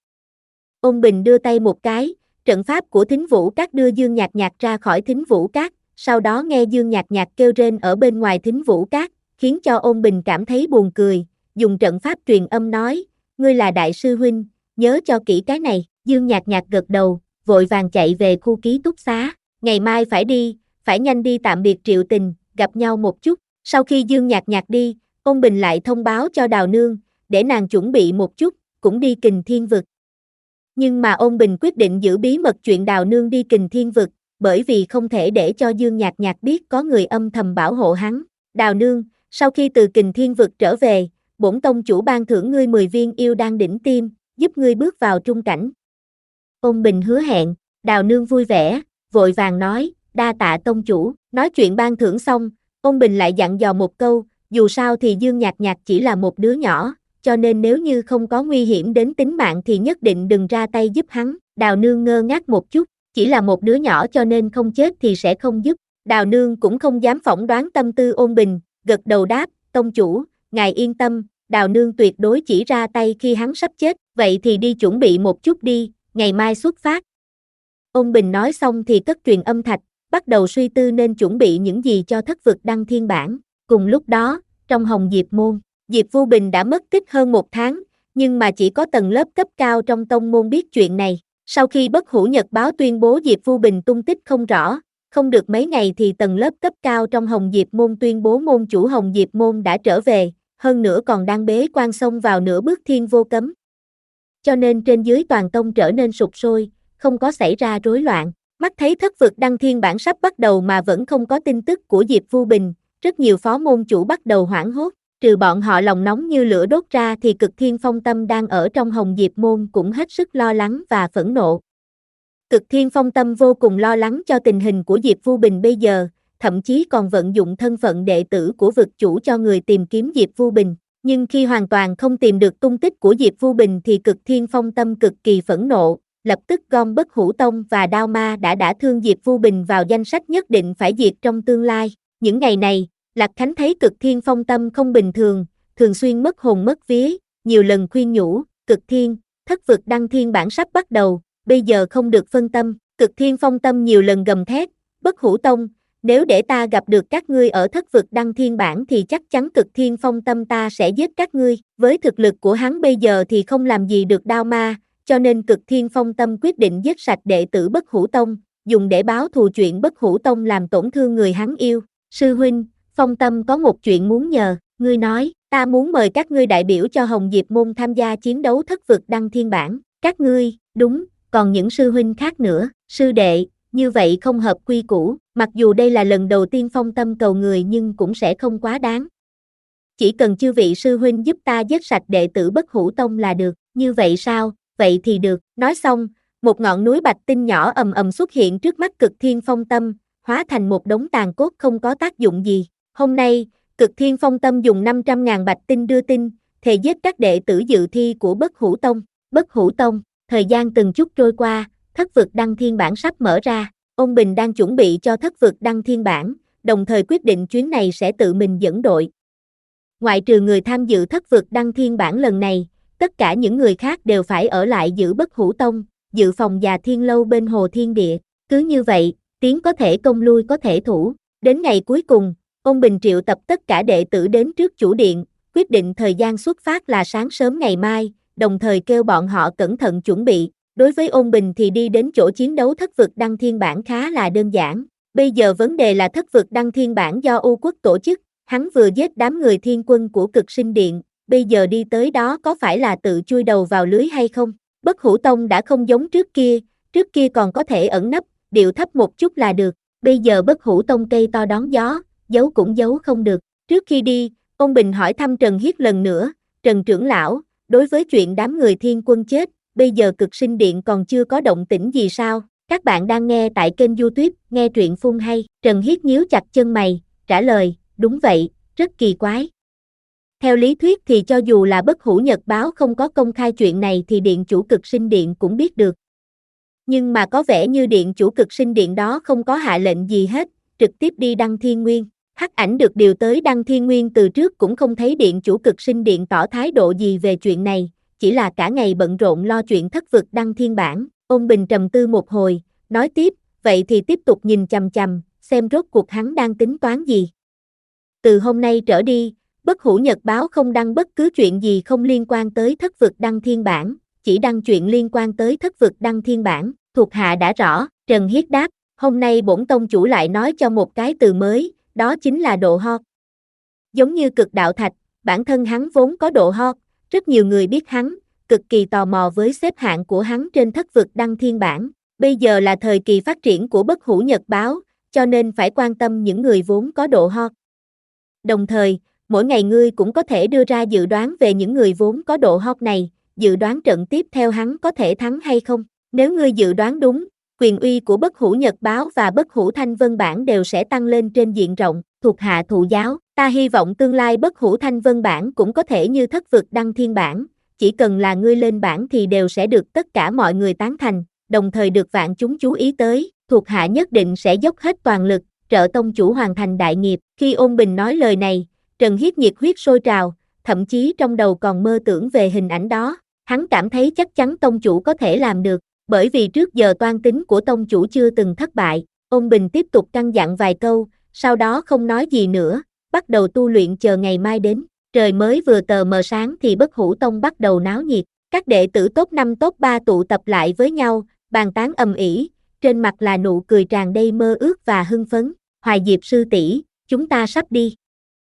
Ôn Bình đưa tay một cái, trận pháp của Thính Vũ Các đưa Dương Nhạc Nhạc ra khỏi Thính Vũ Các, sau đó nghe Dương Nhạc Nhạc kêu rên ở bên ngoài Thính Vũ Các, khiến cho Ôn Bình cảm thấy buồn cười, dùng trận pháp truyền âm nói, ngươi là đại sư huynh, nhớ cho kỹ cái này, Dương Nhạc Nhạc gật đầu, vội vàng chạy về khu ký túc xá, ngày mai phải đi, phải nhanh đi tạm biệt Triệu Tình, gặp nhau một chút, sau khi Dương Nhạc Nhạc đi, Ôn Bình lại thông báo cho Đào Nương, để nàng chuẩn bị một chút, cũng đi Kình Thiên Vực. Nhưng mà Ôn Bình quyết định giữ bí mật chuyện Đào Nương đi Kình Thiên Vực, bởi vì không thể để cho Dương Nhạc Nhạc biết có người âm thầm bảo hộ hắn. Đào Nương, sau khi từ Kình Thiên Vực trở về, bổn tông chủ ban thưởng ngươi mười viên yêu đan đỉnh tim, giúp ngươi bước vào trung cảnh. Ôn Bình hứa hẹn, Đào Nương vui vẻ, vội vàng nói, đa tạ tông chủ, nói chuyện ban thưởng xong, Ôn Bình lại dặn dò một câu, dù sao thì Dương Nhạc Nhạc chỉ là một đứa nhỏ, cho nên nếu như không có nguy hiểm đến tính mạng thì nhất định đừng ra tay giúp hắn. Đào Nương ngơ ngác một chút, chỉ là một đứa nhỏ cho nên không chết thì sẽ không giúp. Đào Nương cũng không dám phỏng đoán tâm tư Ôn Bình, gật đầu đáp, tông chủ, ngài yên tâm, Đào Nương tuyệt đối chỉ ra tay khi hắn sắp chết, vậy thì đi chuẩn bị một chút đi, ngày mai xuất phát. Ôn Bình nói xong thì cất truyền âm thạch, bắt đầu suy tư nên chuẩn bị những gì cho thất vực đăng thiên bản. Cùng lúc đó, trong Hồng Diệp môn, Diệp Vu Bình đã mất tích hơn một tháng, nhưng mà chỉ có tầng lớp cấp cao trong tông môn biết chuyện này. Sau khi Bất Hủ Nhật báo tuyên bố Diệp Vu Bình tung tích không rõ, không được mấy ngày thì tầng lớp cấp cao trong Hồng Diệp môn tuyên bố môn chủ Hồng Diệp môn đã trở về, hơn nữa còn đang bế quan xông vào nửa bước thiên vô cấm. Cho nên trên dưới toàn tông trở nên sục sôi, không có xảy ra rối loạn. Mắt thấy thất vực đăng thiên bản sắp bắt đầu mà vẫn không có tin tức của Diệp Vu Bình, rất nhiều phó môn chủ bắt đầu hoảng hốt, trừ bọn họ lòng nóng như lửa đốt ra thì Cực Thiên Phong Tâm đang ở trong Hồng Diệp môn cũng hết sức lo lắng và phẫn nộ. Cực Thiên Phong Tâm vô cùng lo lắng cho tình hình của Diệp Vu Bình bây giờ, thậm chí còn vận dụng thân phận đệ tử của vực chủ cho người tìm kiếm Diệp Vu Bình. Nhưng khi hoàn toàn không tìm được tung tích của Diệp Vu Bình thì Cực Thiên Phong Tâm cực kỳ phẫn nộ, lập tức gom Bất Hủ Tông và Đao Ma đã đả thương Diệp Vu Bình vào danh sách nhất định phải diệt trong tương lai. Những ngày này, Lạc Khánh thấy Cực Thiên Phong Tâm không bình thường, thường xuyên mất hồn mất vía, nhiều lần khuyên nhủ, Cực Thiên, thất vực đăng thiên bản sắp bắt đầu, bây giờ không được phân tâm. Cực Thiên Phong Tâm nhiều lần gầm thét, Bất Hủ Tông, nếu để ta gặp được các ngươi ở thất vực đăng thiên bản thì chắc chắn Cực Thiên Phong Tâm ta sẽ giết các ngươi. Với thực lực của hắn bây giờ thì không làm gì được Đao Ma, cho nên Cực Thiên Phong Tâm quyết định giết sạch đệ tử Bất Hủ Tông, dùng để báo thù chuyện Bất Hủ Tông làm tổn thương người hắn yêu. Sư huynh, Phong Tâm có một chuyện muốn nhờ, ngươi nói, ta muốn mời các ngươi đại biểu cho Hồng Diệp Môn tham gia chiến đấu thất vực đăng thiên bản. Các ngươi, đúng, còn những sư huynh khác nữa, sư đệ, như vậy không hợp quy củ, mặc dù đây là lần đầu tiên Phong Tâm cầu người nhưng cũng sẽ không quá đáng. Chỉ cần chư vị sư huynh giúp ta giết sạch đệ tử Bất Hủ Tông là được, như vậy sao, vậy thì được. Nói xong, một ngọn núi bạch tinh nhỏ ầm ầm xuất hiện trước mắt Cực Thiên Phong Tâm, hóa thành một đống tàn cốt không có tác dụng gì. Hôm nay, Cực Thiên Phong Tâm dùng năm trăm ngàn bạch tinh đưa tin, thề giết các đệ tử dự thi của Bất Hủ Tông. Bất Hủ Tông, thời gian từng chút trôi qua, thất vực đăng thiên bản sắp mở ra, Ôn Bình đang chuẩn bị cho thất vực đăng thiên bản, đồng thời quyết định chuyến này sẽ tự mình dẫn đội. Ngoại trừ người tham dự thất vực đăng thiên bản lần này, tất cả những người khác đều phải ở lại giữ Bất Hủ Tông, dự phòng Già Thiên Lâu bên Hồ Thiên Địa. Cứ như vậy, tiến có thể công lui có thể thủ. Đến ngày cuối cùng, Ôn Bình triệu tập tất cả đệ tử đến trước chủ điện, quyết định thời gian xuất phát là sáng sớm ngày mai, đồng thời kêu bọn họ cẩn thận chuẩn bị. Đối với Ôn Bình thì đi đến chỗ chiến đấu thất vực đăng thiên bản khá là đơn giản. Bây giờ vấn đề là thất vực đăng thiên bản do U Quốc tổ chức, hắn vừa giết đám người thiên quân của Cực Sinh Điện, bây giờ đi tới đó có phải là tự chui đầu vào lưới hay không? Bất Hủ Tông đã không giống trước kia, trước kia còn có thể ẩn nấp, điệu thấp một chút là được, bây giờ Bất Hủ Tông cây to đón gió, giấu cũng giấu không được. Trước khi đi, Ôn Bình hỏi thăm Trần Hiết lần nữa, Trần trưởng lão, đối với chuyện đám người thiên quân chết, bây giờ Cực Sinh Điện còn chưa có động tĩnh gì sao? Các bạn đang nghe tại kênh YouTube, nghe truyện phun hay. Trần Hiết nhíu chặt chân mày, trả lời, đúng vậy, rất kỳ quái. Theo lý thuyết thì cho dù là Bất Hủ Nhật Báo không có công khai chuyện này thì Điện chủ Cực Sinh Điện cũng biết được. Nhưng mà có vẻ như Điện chủ Cực Sinh Điện đó không có hạ lệnh gì hết, trực tiếp đi Đăng Thiên Nguyên. Hắc Ảnh được điều tới Đăng Thiên Nguyên từ trước cũng không thấy Điện chủ Cực Sinh Điện tỏ thái độ gì về chuyện này, chỉ là cả ngày bận rộn lo chuyện thất vực Đăng Thiên bản. Ôn Bình trầm tư một hồi, nói tiếp, vậy thì tiếp tục nhìn chằm chằm, xem rốt cuộc hắn đang tính toán gì. Từ hôm nay trở đi, Bất Hủ Nhật Báo không đăng bất cứ chuyện gì không liên quan tới thất vực Đăng Thiên bản, chỉ đăng chuyện liên quan tới thất vực Đăng Thiên bản. Thuộc hạ đã rõ. Trần Hiết đáp, hôm nay bổn tông chủ lại nói cho một cái từ mới, đó chính là độ hot. Giống như Cực Đạo Thạch, bản thân hắn vốn có độ hot, rất nhiều người biết hắn, cực kỳ tò mò với xếp hạng của hắn trên thất vực Đăng Thiên bản. Bây giờ là thời kỳ phát triển của Bất Hủ Nhật Báo, cho nên phải quan tâm những người vốn có độ hot. Đồng thời, mỗi ngày ngươi cũng có thể đưa ra dự đoán về những người vốn có độ hot này, dự đoán trận tiếp theo hắn có thể thắng hay không. Nếu ngươi dự đoán đúng, quyền uy của Bất Hủ Nhật Báo và Bất Hủ Thanh Vân Bản đều sẽ tăng lên trên diện rộng. Thuộc hạ thụ giáo, ta hy vọng tương lai Bất Hủ Thanh Vân Bản cũng có thể như thất vực Đăng Thiên Bản, chỉ cần là ngươi lên bản thì đều sẽ được tất cả mọi người tán thành, đồng thời được vạn chúng chú ý tới. Thuộc hạ nhất định sẽ dốc hết toàn lực, trợ tông chủ hoàn thành đại nghiệp. Khi Ôn Bình nói lời này, Trần Hiết nhiệt huyết sôi trào, thậm chí trong đầu còn mơ tưởng về hình ảnh đó. Hắn cảm thấy chắc chắn tông chủ có thể làm được, bởi vì trước giờ toan tính của tông chủ chưa từng thất bại. Ôn Bình tiếp tục căn dặn vài câu, sau đó không nói gì nữa, bắt đầu tu luyện chờ ngày mai đến. Trời mới vừa tờ mờ sáng thì Bất Hủ Tông bắt đầu náo nhiệt, các đệ tử top năm top ba tụ tập lại với nhau, bàn tán ầm ĩ, trên mặt là nụ cười tràn đầy mơ ước và hưng phấn. Hoài Diệp sư tỷ, chúng ta sắp đi.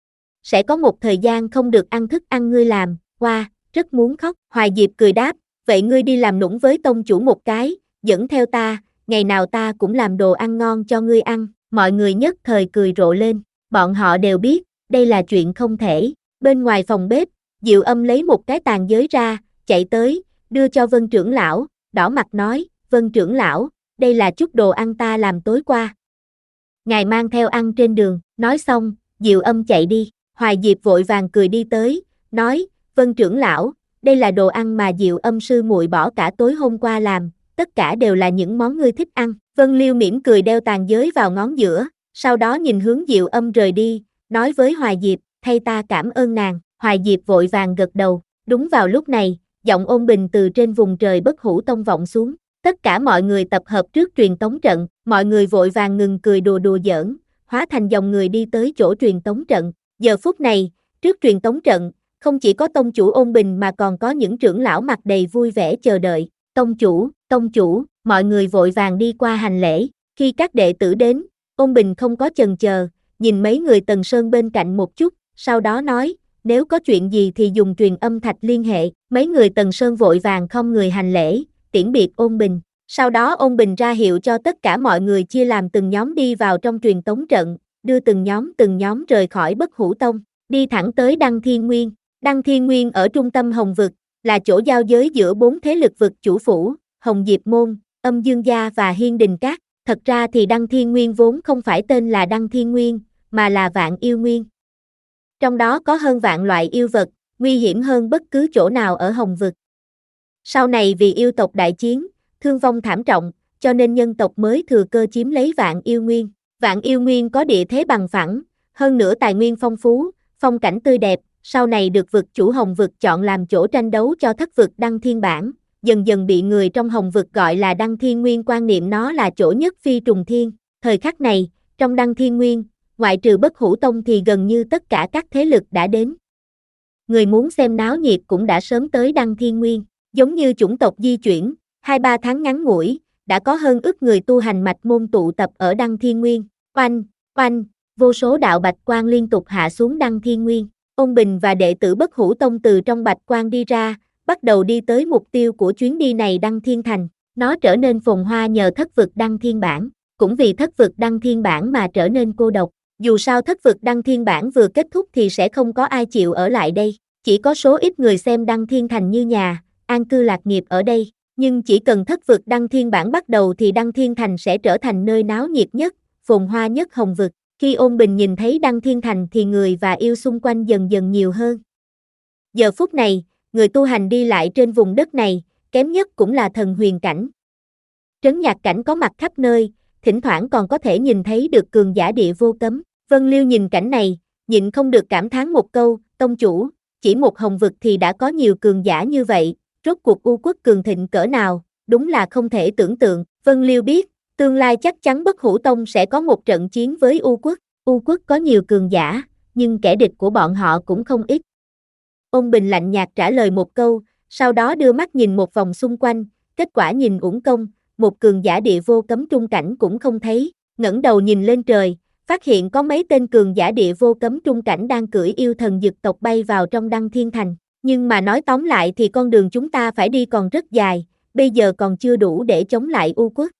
Sẽ có một thời gian không được ăn thức ăn ngươi làm, wow, rất muốn khóc. Hoài Diệp cười đáp, vậy ngươi đi làm nũng với tông chủ một cái, dẫn theo ta, ngày nào ta cũng làm đồ ăn ngon cho ngươi ăn. Mọi người nhất thời cười rộ lên, bọn họ đều biết, đây là chuyện không thể. Bên ngoài phòng bếp, Diệu Âm lấy một cái tàn giới ra, chạy tới, đưa cho Vân trưởng lão, đỏ mặt nói, Vân trưởng lão, đây là chút đồ ăn ta làm tối qua. Ngài mang theo ăn trên đường. Nói xong, Diệu Âm chạy đi. Hoài Diệp vội vàng cười đi tới, nói, Vân trưởng lão, đây là đồ ăn mà Diệu Âm sư muội bỏ cả tối hôm qua làm, tất cả đều là những món ngươi thích ăn. Vân Liêu mỉm cười đeo tàn giới vào ngón giữa, sau đó nhìn hướng Diệu Âm rời đi, nói với Hoài Diệp, thay ta cảm ơn nàng. Hoài Diệp vội vàng gật đầu. Đúng vào lúc này, giọng ôn bình từ trên vùng trời Bất Hủ Tông vọng xuống. Tất cả mọi người tập hợp trước truyền tống trận, mọi người vội vàng ngừng cười đùa đùa giỡn, hóa thành dòng người đi tới chỗ truyền tống trận. Giờ phút này, trước truyền tống trận, không chỉ có tông chủ ôn bình mà còn có những trưởng lão mặt đầy vui vẻ chờ đợi. Tông chủ, tông chủ, mọi người vội vàng đi qua hành lễ. Khi các đệ tử đến, ôn bình không có chần chờ, nhìn mấy người Tần Sơn bên cạnh một chút, sau đó nói, nếu có chuyện gì thì dùng truyền âm thạch liên hệ. Mấy người Tần Sơn vội vàng không người hành lễ, tiễn biệt ôn bình. Sau đó ôn bình ra hiệu cho tất cả mọi người chia làm từng nhóm đi vào trong truyền tống trận, đưa từng nhóm từng nhóm rời khỏi Bất Hủ Tông, đi thẳng tới Đăng Thiên Nguyên. Đăng Thiên Nguyên ở trung tâm Hồng Vực, là chỗ giao giới giữa bốn thế lực vực chủ phủ, Hồng Diệp Môn, Âm Dương Gia và Hiên Đình Các. Thật ra thì Đăng Thiên Nguyên vốn không phải tên là Đăng Thiên Nguyên, mà là Vạn Yêu Nguyên. Trong đó có hơn vạn loại yêu vật, nguy hiểm hơn bất cứ chỗ nào ở Hồng Vực. Sau này vì yêu tộc đại chiến, thương vong thảm trọng, cho nên nhân tộc mới thừa cơ chiếm lấy Vạn Yêu Nguyên. Vạn Yêu Nguyên có địa thế bằng phẳng, hơn nữa tài nguyên phong phú, phong cảnh tươi đẹp, sau này được vực chủ Hồng Vực chọn làm chỗ tranh đấu cho thất vực Đăng Thiên Bản, dần dần bị người trong Hồng Vực gọi là Đăng Thiên Nguyên, quan niệm nó là chỗ nhất phi trùng thiên. Thời khắc này, trong Đăng Thiên Nguyên, ngoại trừ Bất Hủ Tông thì gần như tất cả các thế lực đã đến. Người muốn xem náo nhiệt cũng đã sớm tới Đăng Thiên Nguyên, giống như chủng tộc di chuyển, hai ba tháng ngắn ngủi, đã có hơn ức người tu hành mạch môn tụ tập ở Đăng Thiên Nguyên. Oanh, oanh, vô số đạo bạch quang liên tục hạ xuống Đăng Thiên Nguyên. Ôn Bình và đệ tử Bất Hủ Tông từ trong bạch quang đi ra, bắt đầu đi tới mục tiêu của chuyến đi này, Đăng Thiên Thành. Nó trở nên phồn hoa nhờ thất vực Đăng Thiên Bản, cũng vì thất vực Đăng Thiên Bản mà trở nên cô độc. Dù sao thất vực Đăng Thiên Bản vừa kết thúc thì sẽ không có ai chịu ở lại đây, chỉ có số ít người xem Đăng Thiên Thành như nhà, an cư lạc nghiệp ở đây. Nhưng chỉ cần thất vực Đăng Thiên Bản bắt đầu thì Đăng Thiên Thành sẽ trở thành nơi náo nhiệt nhất, phồn hoa nhất Hồng Vực. Khi Ôn Bình nhìn thấy Đăng Thiên Thành thì người và yêu xung quanh dần dần nhiều hơn. Giờ phút này, người tu hành đi lại trên vùng đất này, kém nhất cũng là thần huyền cảnh. Trấn nhạc cảnh có mặt khắp nơi, thỉnh thoảng còn có thể nhìn thấy được cường giả địa vô cấm. Vân Liêu nhìn cảnh này, nhịn không được cảm thán một câu, tông chủ, chỉ một Hồng Vực thì đã có nhiều cường giả như vậy, rốt cuộc U Quốc cường thịnh cỡ nào, đúng là không thể tưởng tượng. Vân Liêu biết, tương lai chắc chắn Bất Hủ Tông sẽ có một trận chiến với U Quốc. U Quốc có nhiều cường giả, nhưng kẻ địch của bọn họ cũng không ít. Ôn Bình lạnh nhạt trả lời một câu, sau đó đưa mắt nhìn một vòng xung quanh, kết quả nhìn uổng công, một cường giả địa vô cấm trung cảnh cũng không thấy, ngẩng đầu nhìn lên trời, phát hiện có mấy tên cường giả địa vô cấm trung cảnh đang cưỡi yêu thần dực tộc bay vào trong Đăng Thiên Thành. Nhưng mà nói tóm lại thì con đường chúng ta phải đi còn rất dài, bây giờ còn chưa đủ để chống lại U Quốc.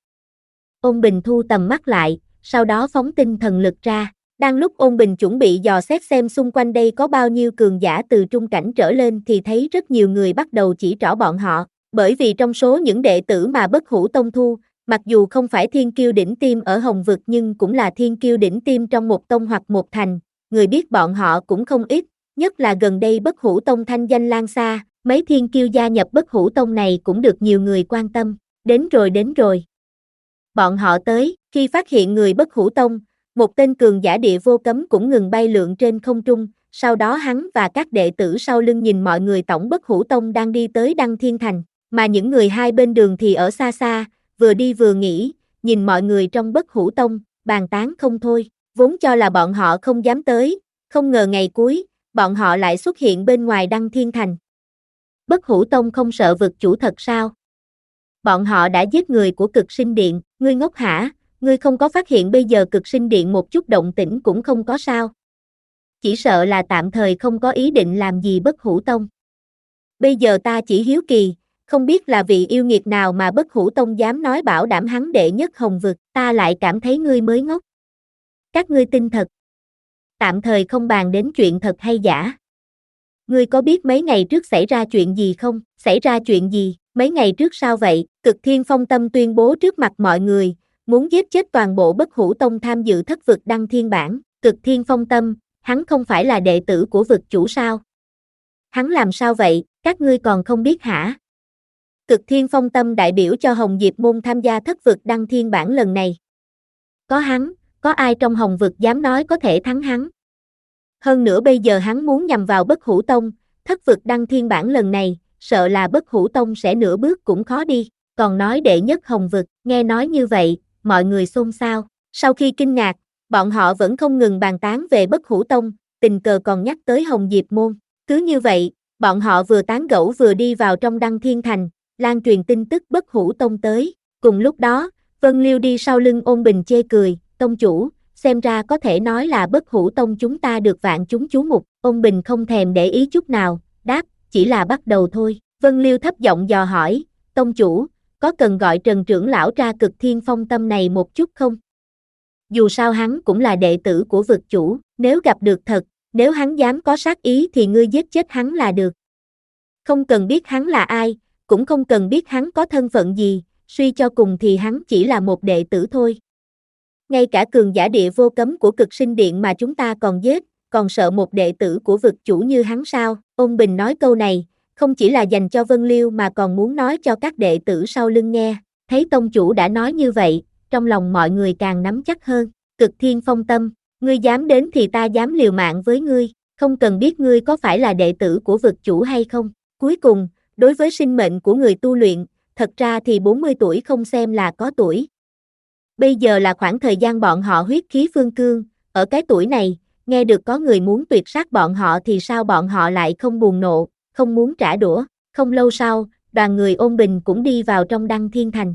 Ôn Bình thu tầm mắt lại, sau đó phóng tinh thần lực ra. Đang lúc Ôn Bình chuẩn bị dò xét xem xung quanh đây có bao nhiêu cường giả từ trung cảnh trở lên thì thấy rất nhiều người bắt đầu chỉ trỏ bọn họ, bởi vì trong số những đệ tử mà Bất Hủ Tông thu, mặc dù không phải thiên kiêu đỉnh tiêm ở Hồng Vực nhưng cũng là thiên kiêu đỉnh tiêm trong một tông hoặc một thành, người biết bọn họ cũng không ít, nhất là gần đây Bất Hủ Tông thanh danh lan xa, mấy thiên kiêu gia nhập Bất Hủ Tông này cũng được nhiều người quan tâm. Đến rồi đến rồi. Bọn họ tới, khi phát hiện người Bất Hủ Tông, một tên cường giả địa vô cấm cũng ngừng bay lượn trên không trung, sau đó hắn và các đệ tử sau lưng nhìn mọi người tổng Bất Hủ Tông đang đi tới Đăng Thiên Thành, mà những người hai bên đường thì ở xa xa, vừa đi vừa nghĩ, nhìn mọi người trong Bất Hủ Tông, bàn tán không thôi, vốn cho là bọn họ không dám tới, không ngờ ngày cuối, bọn họ lại xuất hiện bên ngoài Đăng Thiên Thành. Bất Hủ Tông không sợ vực chủ thật sao? Bọn họ đã giết người của Cực Sinh Điện, ngươi ngốc hả? Ngươi không có phát hiện bây giờ Cực Sinh Điện một chút động tĩnh cũng không có sao? Chỉ sợ là tạm thời không có ý định làm gì Bất Hủ Tông. Bây giờ ta chỉ hiếu kỳ, không biết là vị yêu nghiệt nào mà Bất Hủ Tông dám nói bảo đảm hắn đệ nhất Hồng Vực, ta lại cảm thấy ngươi mới ngốc. Các ngươi tin thật. Tạm thời không bàn đến chuyện thật hay giả. Ngươi có biết mấy ngày trước xảy ra chuyện gì không? Xảy ra chuyện gì? Mấy ngày trước sao vậy? Cực Thiên Phong Tâm tuyên bố trước mặt mọi người, muốn giết chết toàn bộ Bất Hủ Tông tham dự thất vực Đăng Thiên Bản. Cực Thiên Phong Tâm, hắn không phải là đệ tử của vực chủ sao? Hắn làm sao vậy, các ngươi còn không biết hả? Cực Thiên Phong Tâm đại biểu cho Hồng Diệp môn tham gia thất vực đăng thiên bản lần này. Có hắn, có ai trong Hồng vực dám nói có thể thắng hắn? Hơn nữa bây giờ hắn muốn nhằm vào Bất Hủ Tông, thất vực đăng thiên bản lần này, sợ là Bất Hủ Tông sẽ nửa bước cũng khó đi, còn nói đệ nhất Hồng vực, nghe nói như vậy, mọi người xôn xao. Sau khi kinh ngạc, bọn họ vẫn không ngừng bàn tán về Bất Hủ Tông, tình cờ còn nhắc tới Hồng Diệp môn. Cứ như vậy, bọn họ vừa tán gẫu vừa đi vào trong Đăng Thiên Thành, lan truyền tin tức Bất Hủ Tông tới. Cùng lúc đó, Vân Liêu đi sau lưng Ôn Bình chê cười, tông chủ, xem ra có thể nói là Bất Hủ Tông chúng ta được vạn chúng chú mục. Ôn Bình không thèm để ý chút nào, đáp, chỉ là bắt đầu thôi. Vân Liêu thấp giọng dò hỏi, tông chủ, có cần gọi Trần trưởng lão ra Cực Thiên Phong Tâm này một chút không? Dù sao hắn cũng là đệ tử của vực chủ, nếu gặp được thật, nếu hắn dám có sát ý thì ngươi giết chết hắn là được. Không cần biết hắn là ai, cũng không cần biết hắn có thân phận gì, suy cho cùng thì hắn chỉ là một đệ tử thôi. Ngay cả cường giả địa vô cấm của Cực Sinh Điện mà chúng ta còn giết, còn sợ một đệ tử của vực chủ như hắn sao? Ôn Bình nói câu này, không chỉ là dành cho Vân Liêu mà còn muốn nói cho các đệ tử sau lưng nghe. Thấy tông chủ đã nói như vậy, trong lòng mọi người càng nắm chắc hơn. Cực Thiên Phong Tâm, ngươi dám đến thì ta dám liều mạng với ngươi, không cần biết ngươi có phải là đệ tử của vực chủ hay không. Cuối cùng, đối với sinh mệnh của người tu luyện, thật ra thì bốn mươi tuổi không xem là có tuổi. Bây giờ là khoảng thời gian bọn họ huyết khí phương cương, ở cái tuổi này, nghe được có người muốn tuyệt sát bọn họ thì sao bọn họ lại không buồn nộ, không muốn trả đũa. Không lâu sau, đoàn người Ôn Bình cũng đi vào trong Đăng Thiên Thành.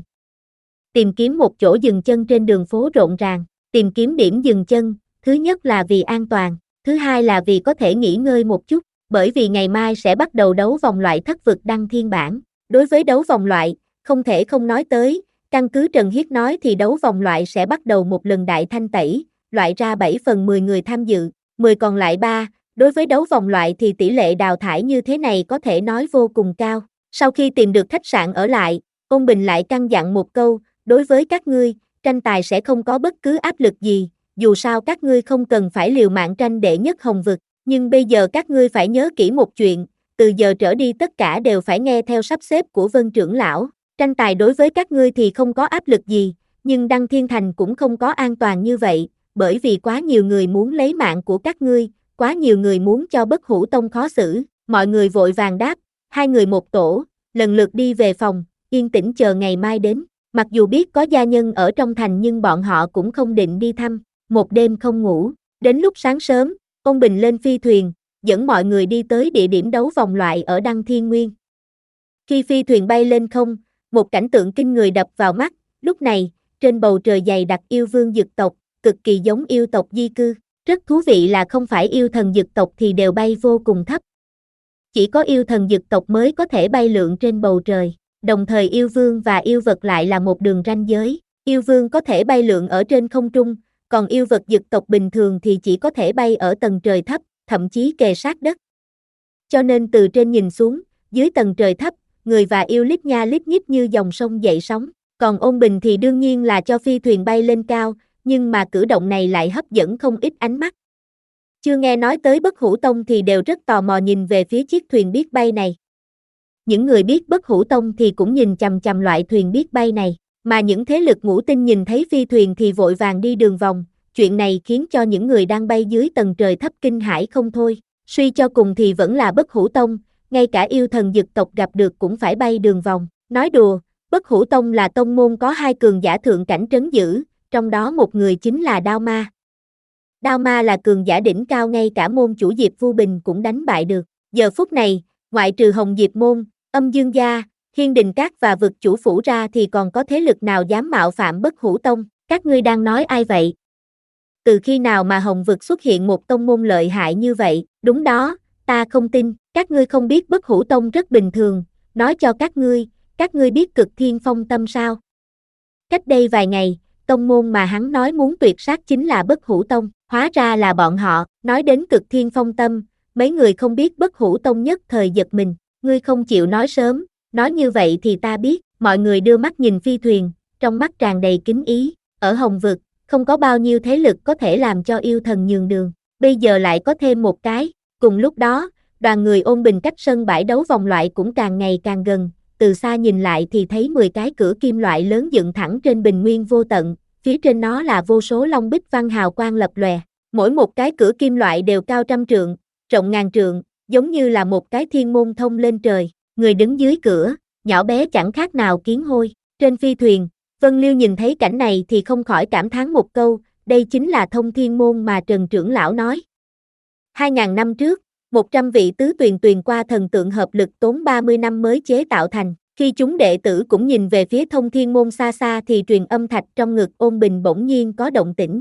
Tìm kiếm một chỗ dừng chân trên đường phố rộn ràng, tìm kiếm điểm dừng chân, thứ nhất là vì an toàn, thứ hai là vì có thể nghỉ ngơi một chút, bởi vì ngày mai sẽ bắt đầu đấu vòng loại thất vực đăng thiên bản. Đối với đấu vòng loại, không thể không nói tới, căn cứ Trần Hiết nói thì đấu vòng loại sẽ bắt đầu một lần đại thanh tẩy, loại ra bảy phần mười người tham dự, mười còn lại ba, đối với đấu vòng loại thì tỷ lệ đào thải như thế này có thể nói vô cùng cao. Sau khi tìm được khách sạn ở lại, Ôn Bình lại căn dặn một câu, đối với các ngươi, tranh tài sẽ không có bất cứ áp lực gì, dù sao các ngươi không cần phải liều mạng tranh đệ nhất Hồng vực, nhưng bây giờ các ngươi phải nhớ kỹ một chuyện, từ giờ trở đi tất cả đều phải nghe theo sắp xếp của Vân trưởng lão. Tranh tài đối với các ngươi thì không có áp lực gì, nhưng Đăng Thiên Thành cũng không có an toàn như vậy, bởi vì quá nhiều người muốn lấy mạng của các ngươi, quá nhiều người muốn cho Bất Hủ Tông khó xử. Mọi người vội vàng đáp, hai người một tổ, lần lượt đi về phòng, yên tĩnh chờ ngày mai đến. Mặc dù biết có gia nhân ở trong thành nhưng bọn họ cũng không định đi thăm, một đêm không ngủ. Đến lúc sáng sớm, Ôn Bình lên phi thuyền, dẫn mọi người đi tới địa điểm đấu vòng loại ở Đăng Thiên Nguyên. Khi phi thuyền bay lên không, một cảnh tượng kinh người đập vào mắt, lúc này, trên bầu trời dày đặc yêu vương dực tộc, cực kỳ giống yêu tộc di cư. Rất thú vị là không phải yêu thần dực tộc thì đều bay vô cùng thấp. Chỉ có yêu thần dực tộc mới có thể bay lượn trên bầu trời. Đồng thời yêu vương và yêu vật lại là một đường ranh giới. Yêu vương có thể bay lượn ở trên không trung, còn yêu vật dực tộc bình thường thì chỉ có thể bay ở tầng trời thấp, thậm chí kề sát đất. Cho nên từ trên nhìn xuống, dưới tầng trời thấp, người và yêu lít nha lít nhít như dòng sông dậy sóng. Còn Ôn Bình thì đương nhiên là cho phi thuyền bay lên cao, nhưng mà cử động này lại hấp dẫn không ít ánh mắt. Chưa nghe nói tới Bất Hủ Tông thì đều rất tò mò nhìn về phía chiếc thuyền biết bay này. Những người biết Bất Hủ Tông thì cũng nhìn chằm chằm loại thuyền biết bay này, mà những thế lực ngũ tinh nhìn thấy phi thuyền thì vội vàng đi đường vòng, chuyện này khiến cho những người đang bay dưới tầng trời thấp kinh hãi không thôi. Suy cho cùng thì vẫn là Bất Hủ Tông, ngay cả yêu thần dực tộc gặp được cũng phải bay đường vòng. Nói đùa, Bất Hủ Tông là tông môn có hai cường giả thượng cảnh trấn giữ, trong đó một người chính là Đao Ma. Đao Ma là cường giả đỉnh cao ngay cả môn chủ Diệp Vu Bình cũng đánh bại được. Giờ phút này, ngoại trừ Hồng Diệp môn, Âm Dương gia, Hiên Đình Các và vực chủ phủ ra thì còn có thế lực nào dám mạo phạm Bất Hủ Tông? Các ngươi đang nói ai vậy? Từ khi nào mà Hồng vực xuất hiện một tông môn lợi hại như vậy? Đúng đó, ta không tin, các ngươi không biết Bất Hủ Tông rất bình thường, nói cho các ngươi, các ngươi biết Cực Thiên Phong Tâm sao? Cách đây vài ngày, tông môn mà hắn nói muốn tuyệt sát chính là Bất Hủ Tông, hóa ra là bọn họ. Nói đến Cực Thiên Phong Tâm, mấy người không biết Bất Hủ Tông nhất thời giật mình, ngươi không chịu nói sớm, nói như vậy thì ta biết. Mọi người đưa mắt nhìn phi thuyền, trong mắt tràn đầy kính ý, ở Hồng vực, không có bao nhiêu thế lực có thể làm cho yêu thần nhường đường, bây giờ lại có thêm một cái. Cùng lúc đó, đoàn người Ôn Bình cách sân bãi đấu vòng loại cũng càng ngày càng gần, từ xa nhìn lại thì thấy mười cái cửa kim loại lớn dựng thẳng trên bình nguyên vô tận, phía trên nó là vô số long bích văn hào quang lập lòe, mỗi một cái cửa kim loại đều cao trăm trượng, rộng ngàn trượng, giống như là một cái thiên môn thông lên trời, người đứng dưới cửa, nhỏ bé chẳng khác nào kiến hôi, trên phi thuyền, Vân Liêu nhìn thấy cảnh này thì không khỏi cảm thán một câu, đây chính là thông thiên môn mà Trần trưởng lão nói. Hai ngàn năm trước, một trăm vị tứ tuyền tuyền qua thần tượng hợp lực tốn ba mươi năm mới chế tạo thành, khi chúng đệ tử cũng nhìn về phía thông thiên môn xa xa thì truyền âm thạch trong ngực Ôn Bình bỗng nhiên có động tĩnh.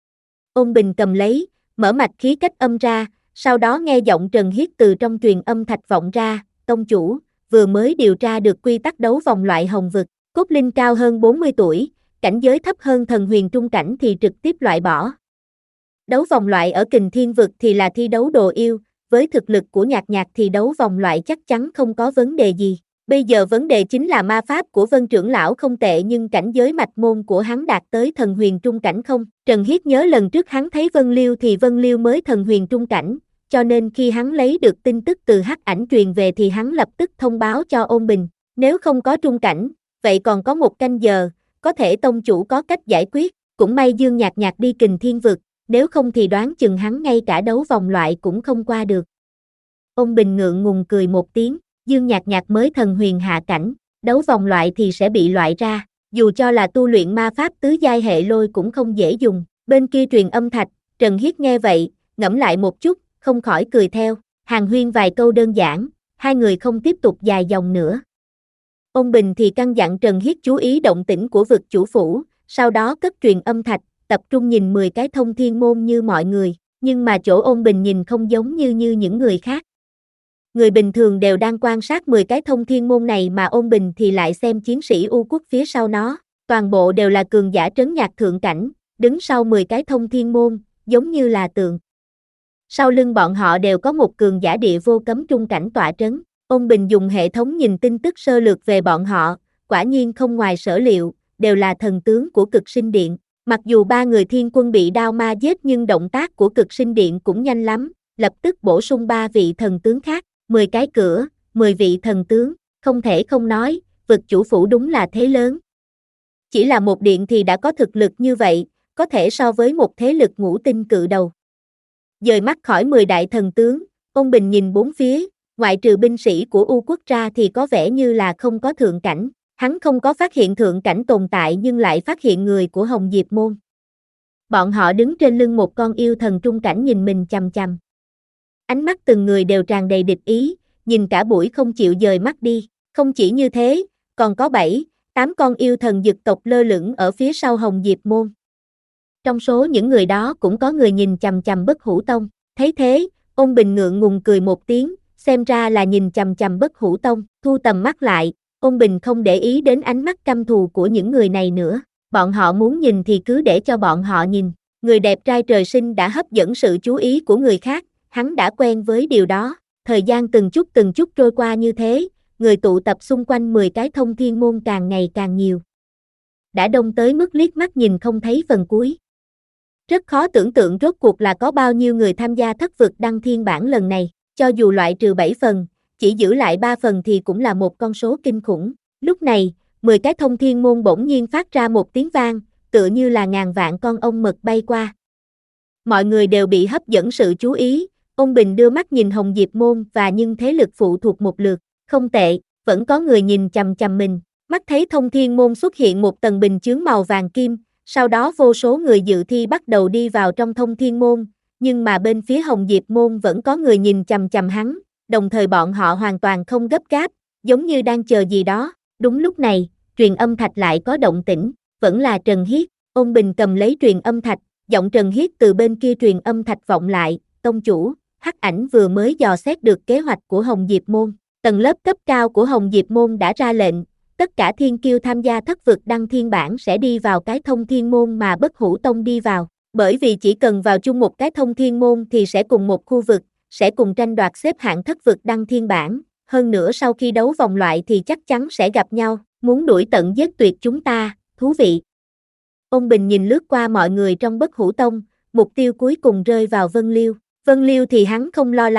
Ôn Bình cầm lấy, mở mạch khí cách âm ra, sau đó nghe giọng Trần Hiết từ trong truyền âm thạch vọng ra, tông chủ, vừa mới điều tra được quy tắc đấu vòng loại hồng vực, cốt linh cao hơn bốn mươi tuổi, cảnh giới thấp hơn thần huyền trung cảnh thì trực tiếp loại bỏ. Đấu vòng loại ở Kình Thiên vực thì là thi đấu đồ yêu, với thực lực của Nhạc Nhạc thì đấu vòng loại chắc chắn không có vấn đề gì. Bây giờ vấn đề chính là ma pháp của Vân trưởng lão không tệ nhưng cảnh giới mạch môn của hắn đạt tới thần huyền trung cảnh không? Trần Hiết nhớ lần trước hắn thấy Vân Liêu thì Vân Liêu mới thần huyền trung cảnh, cho nên khi hắn lấy được tin tức từ hắc ảnh truyền về thì hắn lập tức thông báo cho Ôn Bình, nếu không có trung cảnh, vậy còn có một canh giờ, có thể tông chủ có cách giải quyết, cũng may Dương Nhạc Nhạc đi Kình Thiên vực, nếu không thì đoán chừng hắn ngay cả đấu vòng loại cũng không qua được. Ôn Bình ngượng ngùng cười một tiếng, Dương Nhạc Nhạc mới thần huyền hạ cảnh, đấu vòng loại thì sẽ bị loại ra, dù cho là tu luyện ma pháp tứ giai hệ lôi cũng không dễ dùng. Bên kia truyền âm thạch, Trần Hiết nghe vậy, ngẫm lại một chút, không khỏi cười theo, hàn huyên vài câu đơn giản, hai người không tiếp tục dài dòng nữa. Ôn Bình thì căn dặn Trần Hiết chú ý động tĩnh của vực chủ phủ, sau đó cất truyền âm thạch, tập trung nhìn mười cái thông thiên môn như mọi người, nhưng mà chỗ Ôn Bình nhìn không giống như như những người khác. Người bình thường đều đang quan sát mười cái thông thiên môn này mà Ôn Bình thì lại xem chiến sĩ U quốc phía sau nó, toàn bộ đều là cường giả trấn nhạc thượng cảnh, đứng sau mười cái thông thiên môn, giống như là tượng. Sau lưng bọn họ đều có một cường giả địa vô cấm trung cảnh tọa trấn. Ôn Bình dùng hệ thống nhìn tin tức sơ lược về bọn họ, quả nhiên không ngoài sở liệu, đều là thần tướng của Cực Sinh Điện. Mặc dù ba người thiên quân bị đao ma giết nhưng động tác của Cực Sinh Điện cũng nhanh lắm, lập tức bổ sung ba vị thần tướng khác, mười cái cửa, mười vị thần tướng, không thể không nói, vực chủ phủ đúng là thế lớn. Chỉ là một điện thì đã có thực lực như vậy, có thể so với một thế lực ngũ tinh cự đầu. Dời mắt khỏi mười đại thần tướng, Ôn Bình nhìn bốn phía, ngoại trừ binh sĩ của U quốc ra thì có vẻ như là không có thượng cảnh. Hắn không có phát hiện thượng cảnh tồn tại nhưng lại phát hiện người của Hồng Diệp Môn. Bọn họ đứng trên lưng một con yêu thần trung cảnh nhìn mình chằm chằm. Ánh mắt từng người đều tràn đầy địch ý, nhìn cả buổi không chịu dời mắt đi. Không chỉ như thế, còn có bảy, tám con yêu thần dực tộc lơ lửng ở phía sau Hồng Diệp Môn. Trong số những người đó cũng có người nhìn chằm chằm Bất Hủ Tông. Thấy thế, Ôn Bình ngượng ngùng cười một tiếng, xem ra là nhìn chằm chằm Bất Hủ Tông, thu tầm mắt lại. Ôn Bình không để ý đến ánh mắt căm thù của những người này nữa, bọn họ muốn nhìn thì cứ để cho bọn họ nhìn, người đẹp trai trời sinh đã hấp dẫn sự chú ý của người khác, hắn đã quen với điều đó, thời gian từng chút từng chút trôi qua như thế, người tụ tập xung quanh mười cái thông thiên môn càng ngày càng nhiều. Đã đông tới mức liếc mắt nhìn không thấy phần cuối. Rất khó tưởng tượng rốt cuộc là có bao nhiêu người tham gia thất vực đăng thiên bản lần này, cho dù loại trừ bảy phần, chỉ giữ lại ba phần thì cũng là một con số kinh khủng. Lúc này, mười cái thông thiên môn bỗng nhiên phát ra một tiếng vang, tựa như là ngàn vạn con ong mật bay qua. Mọi người đều bị hấp dẫn sự chú ý, Ôn Bình đưa mắt nhìn Hồng Diệp Môn và nhưng thế lực phụ thuộc một lượt, không tệ, vẫn có người nhìn chằm chằm mình, mắt thấy thông thiên môn xuất hiện một tầng bình chướng màu vàng kim, sau đó vô số người dự thi bắt đầu đi vào trong thông thiên môn, nhưng mà bên phía Hồng Diệp Môn vẫn có người nhìn chằm chằm hắn. Đồng thời bọn họ hoàn toàn không gấp gáp, giống như đang chờ gì đó. Đúng lúc này, truyền âm thạch lại có động tĩnh, vẫn là Trần Hiết. Ôn Bình cầm lấy truyền âm thạch, giọng Trần Hiết từ bên kia truyền âm thạch vọng lại, tông chủ, hắc ảnh vừa mới dò xét được kế hoạch của Hồng Diệp Môn. Tầng lớp cấp cao của Hồng Diệp Môn đã ra lệnh, tất cả thiên kiêu tham gia thất vực đăng thiên bản sẽ đi vào cái thông thiên môn mà Bất Hủ Tông đi vào. Bởi vì chỉ cần vào chung một cái thông thiên môn thì sẽ cùng một khu vực, sẽ cùng tranh đoạt xếp hạng thất vực đăng thiên bản, hơn nữa sau khi đấu vòng loại thì chắc chắn sẽ gặp nhau, muốn đuổi tận giết tuyệt chúng ta, thú vị. Ôn Bình nhìn lướt qua mọi người trong Bất Hủ Tông, mục tiêu cuối cùng rơi vào Vân Liêu. Vân Liêu thì hắn không lo lắng,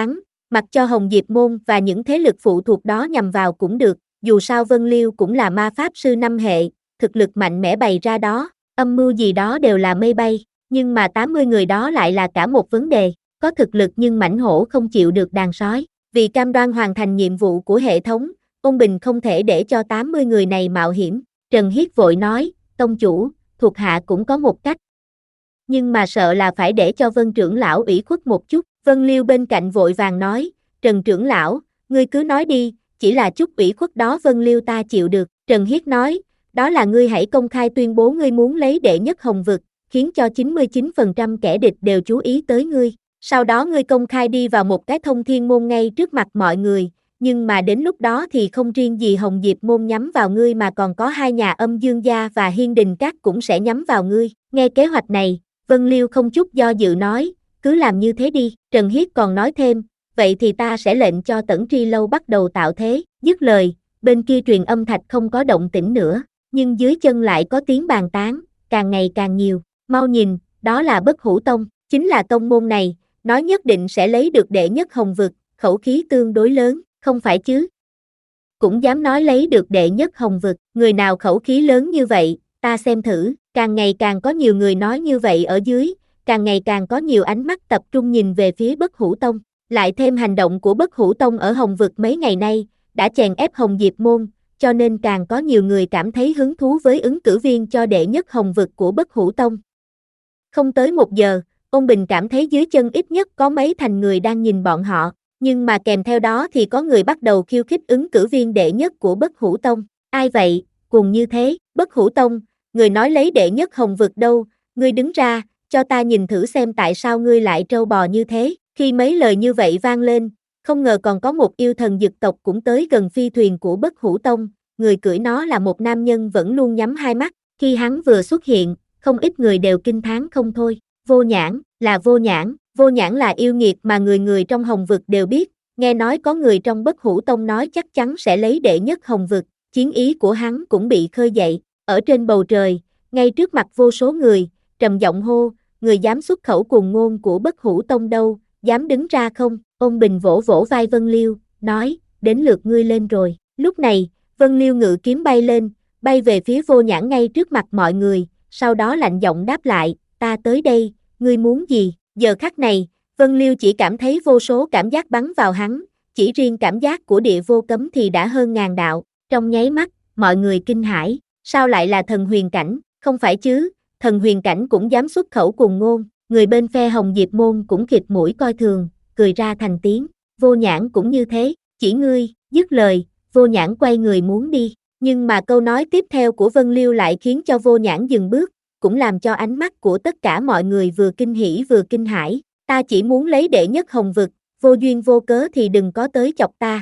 Mặc cho Hồng Diệp Môn và những thế lực phụ thuộc đó nhằm vào cũng được, dù sao Vân Liêu cũng là ma pháp sư năm hệ, thực lực mạnh mẽ bày ra đó, âm mưu gì đó đều là mây bay, nhưng mà tám mươi người đó lại là cả một vấn đề, có thực lực nhưng mãnh hổ không chịu được đàn sói, vì cam đoan hoàn thành nhiệm vụ của hệ thống, Ôn Bình không thể để cho tám mươi người này mạo hiểm, Trần Hiết vội nói, tông chủ, thuộc hạ cũng có một cách. Nhưng mà sợ là phải để cho Vân trưởng lão ủy khuất một chút, Vân Liêu bên cạnh vội vàng nói, Trần trưởng lão, ngươi cứ nói đi, chỉ là chút ủy khuất đó Vân Liêu ta chịu được, Trần Hiết nói, đó là ngươi hãy công khai tuyên bố ngươi muốn lấy đệ nhất hồng vực, khiến cho chín mươi chín phần trăm kẻ địch đều chú ý tới ngươi, sau đó ngươi công khai đi vào một cái thông thiên môn ngay trước mặt mọi người, nhưng mà đến lúc đó thì không riêng gì Hồng Diệp Môn nhắm vào ngươi mà còn có hai nhà Âm Dương Gia và Hiên Đình Các cũng sẽ nhắm vào ngươi, nghe kế hoạch này, Vân Liêu không chút do dự nói, cứ làm như thế đi, Trần Hiết còn nói thêm, vậy thì ta sẽ lệnh cho Tẩn Tri Lâu bắt đầu tạo thế, dứt lời, bên kia truyền âm thạch không có động tĩnh nữa, nhưng dưới chân lại có tiếng bàn tán, càng ngày càng nhiều, mau nhìn, đó là Bất Hủ Tông, chính là tông môn này, nói nhất định sẽ lấy được đệ nhất hồng vực, khẩu khí tương đối lớn, không phải chứ? Cũng dám nói lấy được đệ nhất hồng vực, người nào khẩu khí lớn như vậy, ta xem thử, càng ngày càng có nhiều người nói như vậy ở dưới, càng ngày càng có nhiều ánh mắt tập trung nhìn về phía Bất Hủ Tông, lại thêm hành động của Bất Hủ Tông ở hồng vực mấy ngày nay, đã chèn ép Hồng Diệp Môn, cho nên càng có nhiều người cảm thấy hứng thú với ứng cử viên cho đệ nhất hồng vực của Bất Hủ Tông. Không tới một giờ, Ôn Bình cảm thấy dưới chân ít nhất có mấy thành người đang nhìn bọn họ, nhưng mà kèm theo đó thì có người bắt đầu khiêu khích ứng cử viên đệ nhất của Bất Hủ Tông. Ai vậy, cùng như thế, Bất Hủ Tông, người nói lấy đệ nhất hồng vực đâu, ngươi đứng ra, cho ta nhìn thử xem tại sao ngươi lại trâu bò như thế. Khi mấy lời như vậy vang lên, không ngờ còn có một yêu thần dực tộc cũng tới gần phi thuyền của Bất Hủ Tông, người cưỡi nó là một nam nhân vẫn luôn nhắm hai mắt, khi hắn vừa xuất hiện, không ít người đều kinh thán không thôi. Vô Nhãn, là Vô Nhãn, Vô Nhãn là yêu nghiệt mà người người trong hồng vực đều biết, nghe nói có người trong Bất Hủ Tông nói chắc chắn sẽ lấy đệ nhất hồng vực, chiến ý của hắn cũng bị khơi dậy, ở trên bầu trời, ngay trước mặt vô số người, trầm giọng hô, người dám xuất khẩu cuồng ngôn của Bất Hủ Tông đâu, dám đứng ra không? Ôn Bình vỗ vỗ vai Vân Liêu, nói, đến lượt ngươi lên rồi, lúc này, Vân Liêu ngự kiếm bay lên, bay về phía Vô Nhãn ngay trước mặt mọi người, sau đó lạnh giọng đáp lại, ta tới đây, ngươi muốn gì? Giờ khắc này, Vân Liêu chỉ cảm thấy vô số cảm giác bắn vào hắn, chỉ riêng cảm giác của địa vô cấm thì đã hơn ngàn đạo, trong nháy mắt, mọi người kinh hãi, sao lại là thần huyền cảnh, không phải chứ, thần huyền cảnh cũng dám xuất khẩu cuồng ngôn, người bên phe Hồng Diệp Môn cũng khịt mũi coi thường, cười ra thành tiếng, Vô Nhãn cũng như thế, chỉ ngươi, dứt lời, Vô Nhãn quay người muốn đi, nhưng mà câu nói tiếp theo của Vân Liêu lại khiến cho Vô Nhãn dừng bước, cũng làm cho ánh mắt của tất cả mọi người vừa kinh hỉ vừa kinh hãi, ta chỉ muốn lấy đệ nhất hồng vực, vô duyên vô cớ thì đừng có tới chọc ta.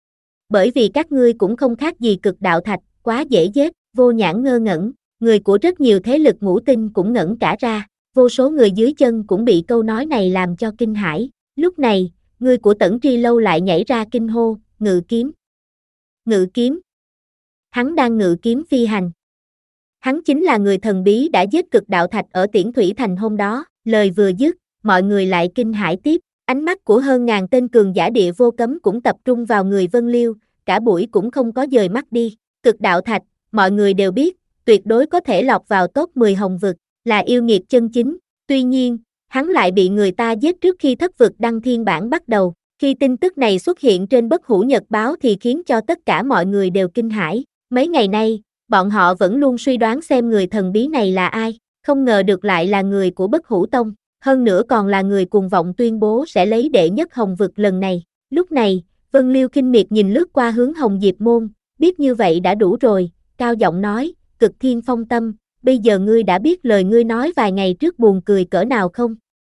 Bởi vì các ngươi cũng không khác gì cực đạo thạch, quá dễ giết, Vô Nhãn ngơ ngẩn, người của rất nhiều thế lực ngũ tinh cũng ngẩn cả ra, vô số người dưới chân cũng bị câu nói này làm cho kinh hãi, lúc này, người của Tẩn Tri Lâu lại nhảy ra kinh hô, ngự kiếm. Ngự kiếm. Hắn đang ngự kiếm phi hành. Hắn chính là người thần bí đã giết cực đạo thạch ở Tiễn Thủy Thành hôm đó, lời vừa dứt, mọi người lại kinh hãi tiếp, ánh mắt của hơn ngàn tên cường giả địa vô cấm cũng tập trung vào người Vân Liêu, cả buổi cũng không có dời mắt đi, cực đạo thạch, mọi người đều biết, tuyệt đối có thể lọt vào top mười hồng vực, là yêu nghiệt chân chính, tuy nhiên, hắn lại bị người ta giết trước khi thất vực đăng thiên bản bắt đầu, khi tin tức này xuất hiện trên Bất Hủ Nhật báo thì khiến cho tất cả mọi người đều kinh hãi, mấy ngày nay, bọn họ vẫn luôn suy đoán xem người thần bí này là ai, không ngờ được lại là người của Bất Hủ Tông, hơn nữa còn là người cuồng vọng tuyên bố sẽ lấy đệ nhất hồng vực lần này. Lúc này, Vân Liêu kinh miệt nhìn lướt qua hướng Hồng Diệp Môn, biết như vậy đã đủ rồi, cao giọng nói, Cực Thiên Phong Tâm, bây giờ ngươi đã biết lời ngươi nói vài ngày trước buồn cười cỡ nào không?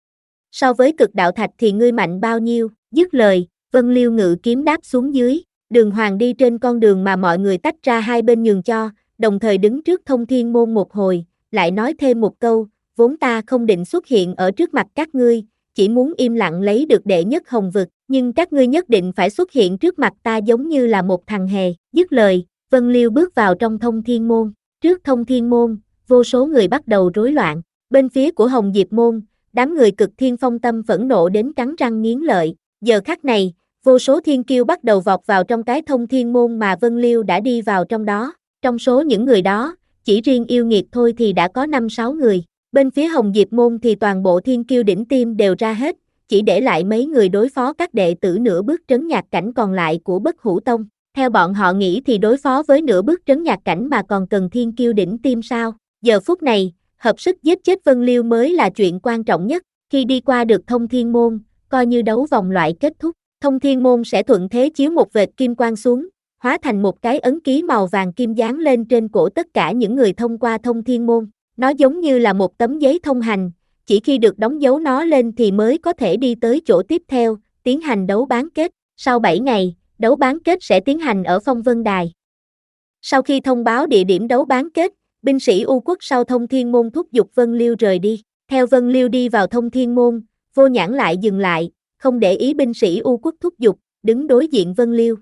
So với cực đạo thạch thì ngươi mạnh bao nhiêu? Dứt lời, Vân Liêu ngự kiếm đáp xuống dưới, Đường Hoàng đi trên con đường mà mọi người tách ra hai bên nhường cho, đồng thời đứng trước Thông Thiên Môn một hồi, lại nói thêm một câu, vốn ta không định xuất hiện ở trước mặt các ngươi, chỉ muốn im lặng lấy được đệ nhất hồng vực, nhưng các ngươi nhất định phải xuất hiện trước mặt ta giống như là một thằng hề. Dứt lời, Vân Liêu bước vào trong Thông Thiên Môn, trước Thông Thiên Môn, vô số người bắt đầu rối loạn, bên phía của Hồng Diệp Môn, đám người Cực Thiên Phong Tâm phẫn nộ đến cắn răng nghiến lợi, Giờ khắc này, vô số thiên kiêu bắt đầu vọt vào trong cái thông thiên môn mà Vân Liêu đã đi vào trong đó. Trong số những người đó, chỉ riêng yêu nghiệt thôi thì đã có năm sáu người. Bên phía Hồng Diệp môn thì toàn bộ thiên kiêu đỉnh tiêm đều ra hết, chỉ để lại mấy người đối phó các đệ tử nửa bước trấn nhạc cảnh còn lại của Bất Hủ Tông. Theo bọn họ nghĩ thì đối phó với nửa bước trấn nhạc cảnh mà còn cần thiên kiêu đỉnh tiêm sao? Giờ phút này, hợp sức giết chết Vân Liêu mới là chuyện quan trọng nhất. Khi đi qua được thông thiên môn, coi như đấu vòng loại kết thúc, thông thiên môn sẽ thuận thế chiếu một vệt kim quang xuống, hóa thành một cái ấn ký màu vàng kim dán lên trên cổ tất cả những người thông qua thông thiên môn. Nó giống như là một tấm giấy thông hành, chỉ khi được đóng dấu nó lên thì mới có thể đi tới chỗ tiếp theo, tiến hành đấu bán kết. Sau bảy ngày, đấu bán kết sẽ tiến hành ở Phong Vân Đài. Sau khi thông báo địa điểm đấu bán kết, binh sĩ U Quốc sau thông thiên môn thúc giục Vân Liêu rời đi. Theo Vân Liêu đi vào thông thiên môn, Vô Nhãn lại dừng lại, không để ý binh sĩ U Quốc thúc giục, đứng đối diện Vân Liêu.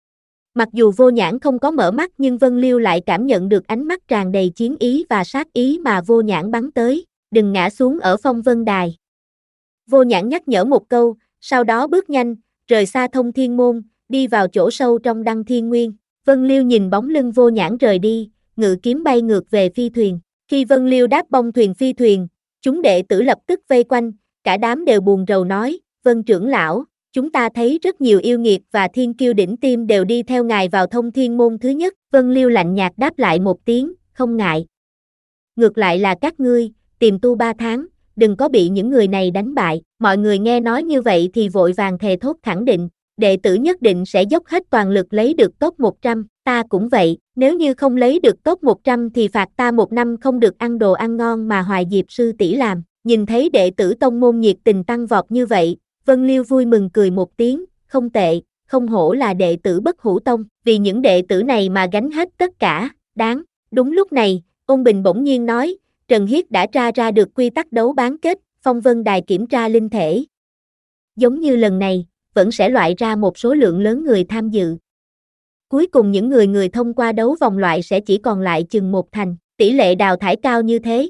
Mặc dù Vô Nhãn không có mở mắt nhưng Vân Liêu lại cảm nhận được ánh mắt tràn đầy chiến ý và sát ý mà Vô Nhãn bắn tới, đừng ngã xuống ở Phong Vân Đài. Vô Nhãn nhắc nhở một câu, sau đó bước nhanh, rời xa thông thiên môn, đi vào chỗ sâu trong Đăng Thiên Nguyên. Vân Liêu nhìn bóng lưng Vô Nhãn rời đi, ngự kiếm bay ngược về phi thuyền. Khi Vân Liêu đáp bông thuyền phi thuyền, chúng đệ tử lập tức vây quanh, cả đám đều buồn rầu nói, Vân trưởng lão, chúng ta thấy rất nhiều yêu nghiệt và thiên kiêu đỉnh tiêm đều đi theo ngài vào thông thiên môn thứ nhất. Vân Liêu lạnh nhạt đáp lại một tiếng, không ngại. Ngược lại là các ngươi, tìm tu ba tháng, đừng có bị những người này đánh bại. Mọi người nghe nói như vậy thì vội vàng thề thốt khẳng định, đệ tử nhất định sẽ dốc hết toàn lực lấy được top một trăm, ta cũng vậy, nếu như không lấy được top một trăm thì phạt ta một năm không được ăn đồ ăn ngon mà Hoài Diệp sư tỷ làm. Nhìn thấy đệ tử tông môn nhiệt tình tăng vọt như vậy, Vân Liêu vui mừng cười một tiếng, không tệ, không hổ là đệ tử Bất Hủ Tông, vì những đệ tử này mà gánh hết tất cả, đáng. Đúng lúc này, Ôn Bình bỗng nhiên nói, Trần Hiết đã tra ra được quy tắc đấu bán kết, Phong Vân Đài kiểm tra linh thể. Giống như lần này, vẫn sẽ loại ra một số lượng lớn người tham dự. Cuối cùng những người người thông qua đấu vòng loại sẽ chỉ còn lại chừng một thành, tỷ lệ đào thải cao như thế.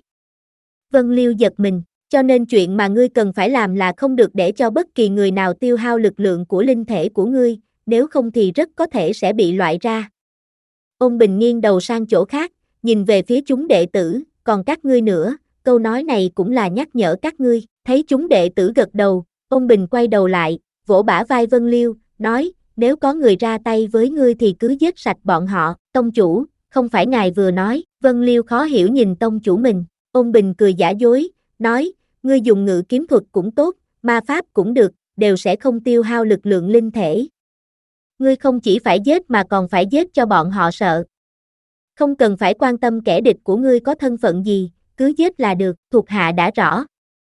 Vân Liêu giật mình, cho nên chuyện mà ngươi cần phải làm là không được để cho bất kỳ người nào tiêu hao lực lượng của linh thể của ngươi, nếu không thì rất có thể sẽ bị loại ra. Ôn Bình nghiêng đầu sang chỗ khác, nhìn về phía chúng đệ tử, còn các ngươi nữa, câu nói này cũng là nhắc nhở các ngươi. Thấy chúng đệ tử gật đầu, Ôn Bình quay đầu lại, vỗ bả vai Vân Liêu, nói, nếu có người ra tay với ngươi thì cứ giết sạch bọn họ. Tông chủ, không phải ngài vừa nói. Vân Liêu khó hiểu nhìn tông chủ mình. Ôn Bình cười giả dối, nói, ngươi dùng ngự kiếm thuật cũng tốt, ma pháp cũng được, đều sẽ không tiêu hao lực lượng linh thể. Ngươi không chỉ phải giết mà còn phải giết cho bọn họ sợ. Không cần phải quan tâm kẻ địch của ngươi có thân phận gì, cứ giết là được, thuộc hạ đã rõ.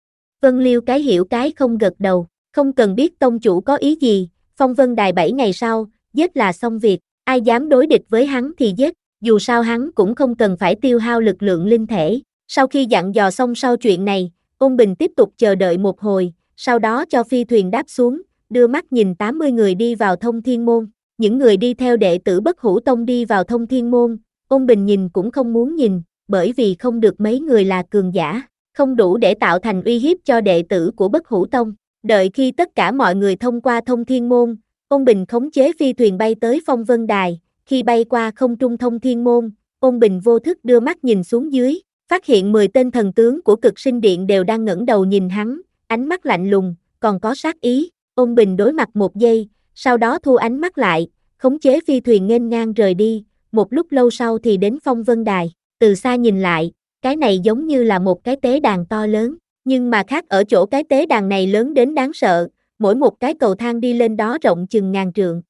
Vân Liêu cái hiểu cái không gật đầu, không cần biết tông chủ có ý gì, Phong Vân Đài bảy ngày sau, giết là xong việc, ai dám đối địch với hắn thì giết, dù sao hắn cũng không cần phải tiêu hao lực lượng linh thể. Sau khi dặn dò xong sau chuyện này, Ôn Bình tiếp tục chờ đợi một hồi, sau đó cho phi thuyền đáp xuống, đưa mắt nhìn tám mươi người đi vào thông thiên môn. Những người đi theo đệ tử Bất Hủ Tông đi vào thông thiên môn, Ôn Bình nhìn cũng không muốn nhìn, bởi vì không được mấy người là cường giả, không đủ để tạo thành uy hiếp cho đệ tử của Bất Hủ Tông. Đợi khi tất cả mọi người thông qua thông thiên môn, Ôn Bình khống chế phi thuyền bay tới Phong Vân Đài, khi bay qua không trung thông thiên môn, Ôn Bình vô thức đưa mắt nhìn xuống dưới, phát hiện mười tên thần tướng của Cực Sinh Điện đều đang ngẩng đầu nhìn hắn, ánh mắt lạnh lùng, còn có sát ý. Ôn Bình đối mặt một giây, sau đó thu ánh mắt lại, khống chế phi thuyền nghênh ngang rời đi, một lúc lâu sau thì đến Phong Vân Đài. Từ xa nhìn lại, cái này giống như là một cái tế đàn to lớn, nhưng mà khác ở chỗ cái tế đàn này lớn đến đáng sợ, mỗi một cái cầu thang đi lên đó rộng chừng ngàn trượng.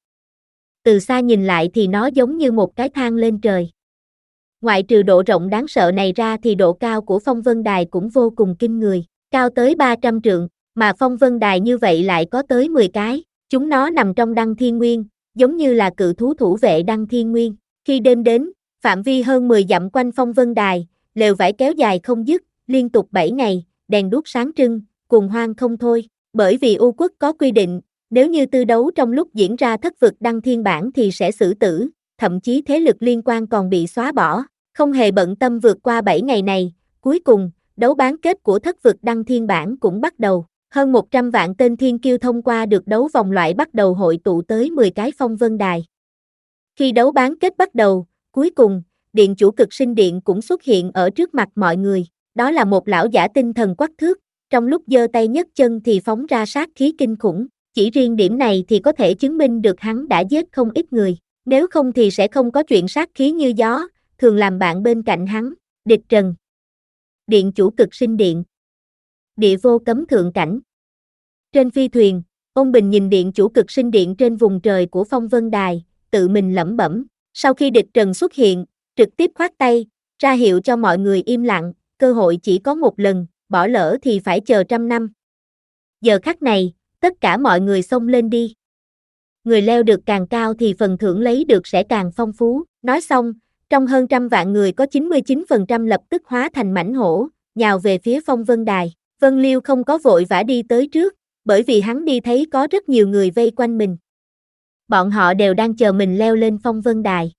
Từ xa nhìn lại thì nó giống như một cái thang lên trời. Ngoại trừ độ rộng đáng sợ này ra thì độ cao của Phong Vân Đài cũng vô cùng kinh người, cao tới ba trăm trượng, mà Phong Vân Đài như vậy lại có tới mười cái, chúng nó nằm trong Đăng Thiên Nguyên, giống như là cự thú thủ vệ Đăng Thiên Nguyên. Khi đêm đến, phạm vi hơn mười dặm quanh Phong Vân Đài, lều vải kéo dài không dứt, liên tục bảy ngày, đèn đuốc sáng trưng, cuồng hoang không thôi. Bởi vì U Quốc có quy định, nếu như tư đấu trong lúc diễn ra thất vực Đăng Thiên Bản thì sẽ xử tử, thậm chí thế lực liên quan còn bị xóa bỏ. Không hề bận tâm vượt qua bảy ngày này, cuối cùng, đấu bán kết của thất vực Đăng Thiên Bản cũng bắt đầu. Hơn một trăm vạn tên thiên kiêu thông qua được đấu vòng loại bắt đầu hội tụ tới mười cái phong vân đài. Khi đấu bán kết bắt đầu, cuối cùng, điện chủ Cực Sinh Điện cũng xuất hiện ở trước mặt mọi người. Đó là một lão giả tinh thần quắc thước, trong lúc giơ tay nhấc chân thì phóng ra sát khí kinh khủng. Chỉ riêng điểm này thì có thể chứng minh được hắn đã giết không ít người. Nếu không thì sẽ không có chuyện sát khí như gió, thường làm bạn bên cạnh hắn. Địch Trần, điện chủ Cực Sinh Điện, địa vô cấm thượng cảnh. Trên phi thuyền, Ôn Bình nhìn điện chủ Cực Sinh Điện trên vùng trời của Phong Vân Đài, tự mình lẩm bẩm. Sau khi Địch Trần xuất hiện, trực tiếp khoát tay, ra hiệu cho mọi người im lặng, cơ hội chỉ có một lần, bỏ lỡ thì phải chờ trăm năm. Giờ khắc này, tất cả mọi người xông lên đi. Người leo được càng cao thì phần thưởng lấy được sẽ càng phong phú. Nói xong, trong hơn trăm vạn người có chín mươi chín phần trăm lập tức hóa thành mãnh hổ, nhào về phía Phong Vân Đài. Vân Liêu không có vội vã đi tới trước, bởi vì hắn đi thấy có rất nhiều người vây quanh mình. Bọn họ đều đang chờ mình leo lên Phong Vân Đài.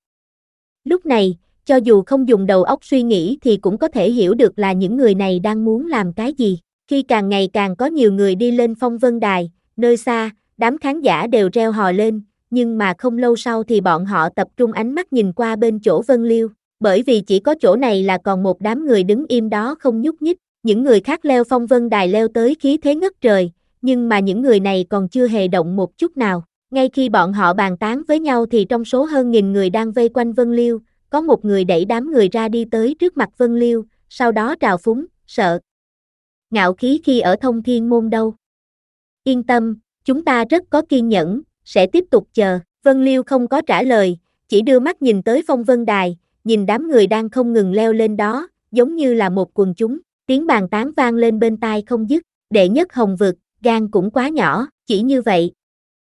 Lúc này, cho dù không dùng đầu óc suy nghĩ thì cũng có thể hiểu được là những người này đang muốn làm cái gì. Khi càng ngày càng có nhiều người đi lên Phong Vân Đài, nơi xa, đám khán giả đều reo hò lên, nhưng mà không lâu sau thì bọn họ tập trung ánh mắt nhìn qua bên chỗ Vân Liêu, bởi vì chỉ có chỗ này là còn một đám người đứng im đó không nhúc nhích. Những người khác leo Phong Vân Đài leo tới khí thế ngất trời, nhưng mà những người này còn chưa hề động một chút nào. Ngay khi bọn họ bàn tán với nhau thì trong số hơn nghìn người đang vây quanh Vân Liêu, có một người đẩy đám người ra đi tới trước mặt Vân Liêu, sau đó trào phúng, sợ. Ngạo khí khi ở Thông Thiên Môn đâu? Yên tâm, chúng ta rất có kiên nhẫn, sẽ tiếp tục chờ. Vân Liêu không có trả lời, chỉ đưa mắt nhìn tới Phong Vân Đài, nhìn đám người đang không ngừng leo lên đó, giống như là một quần chúng. Tiếng bàn tán vang lên bên tai không dứt. Đệ nhất hồng vực, gan cũng quá nhỏ, chỉ như vậy.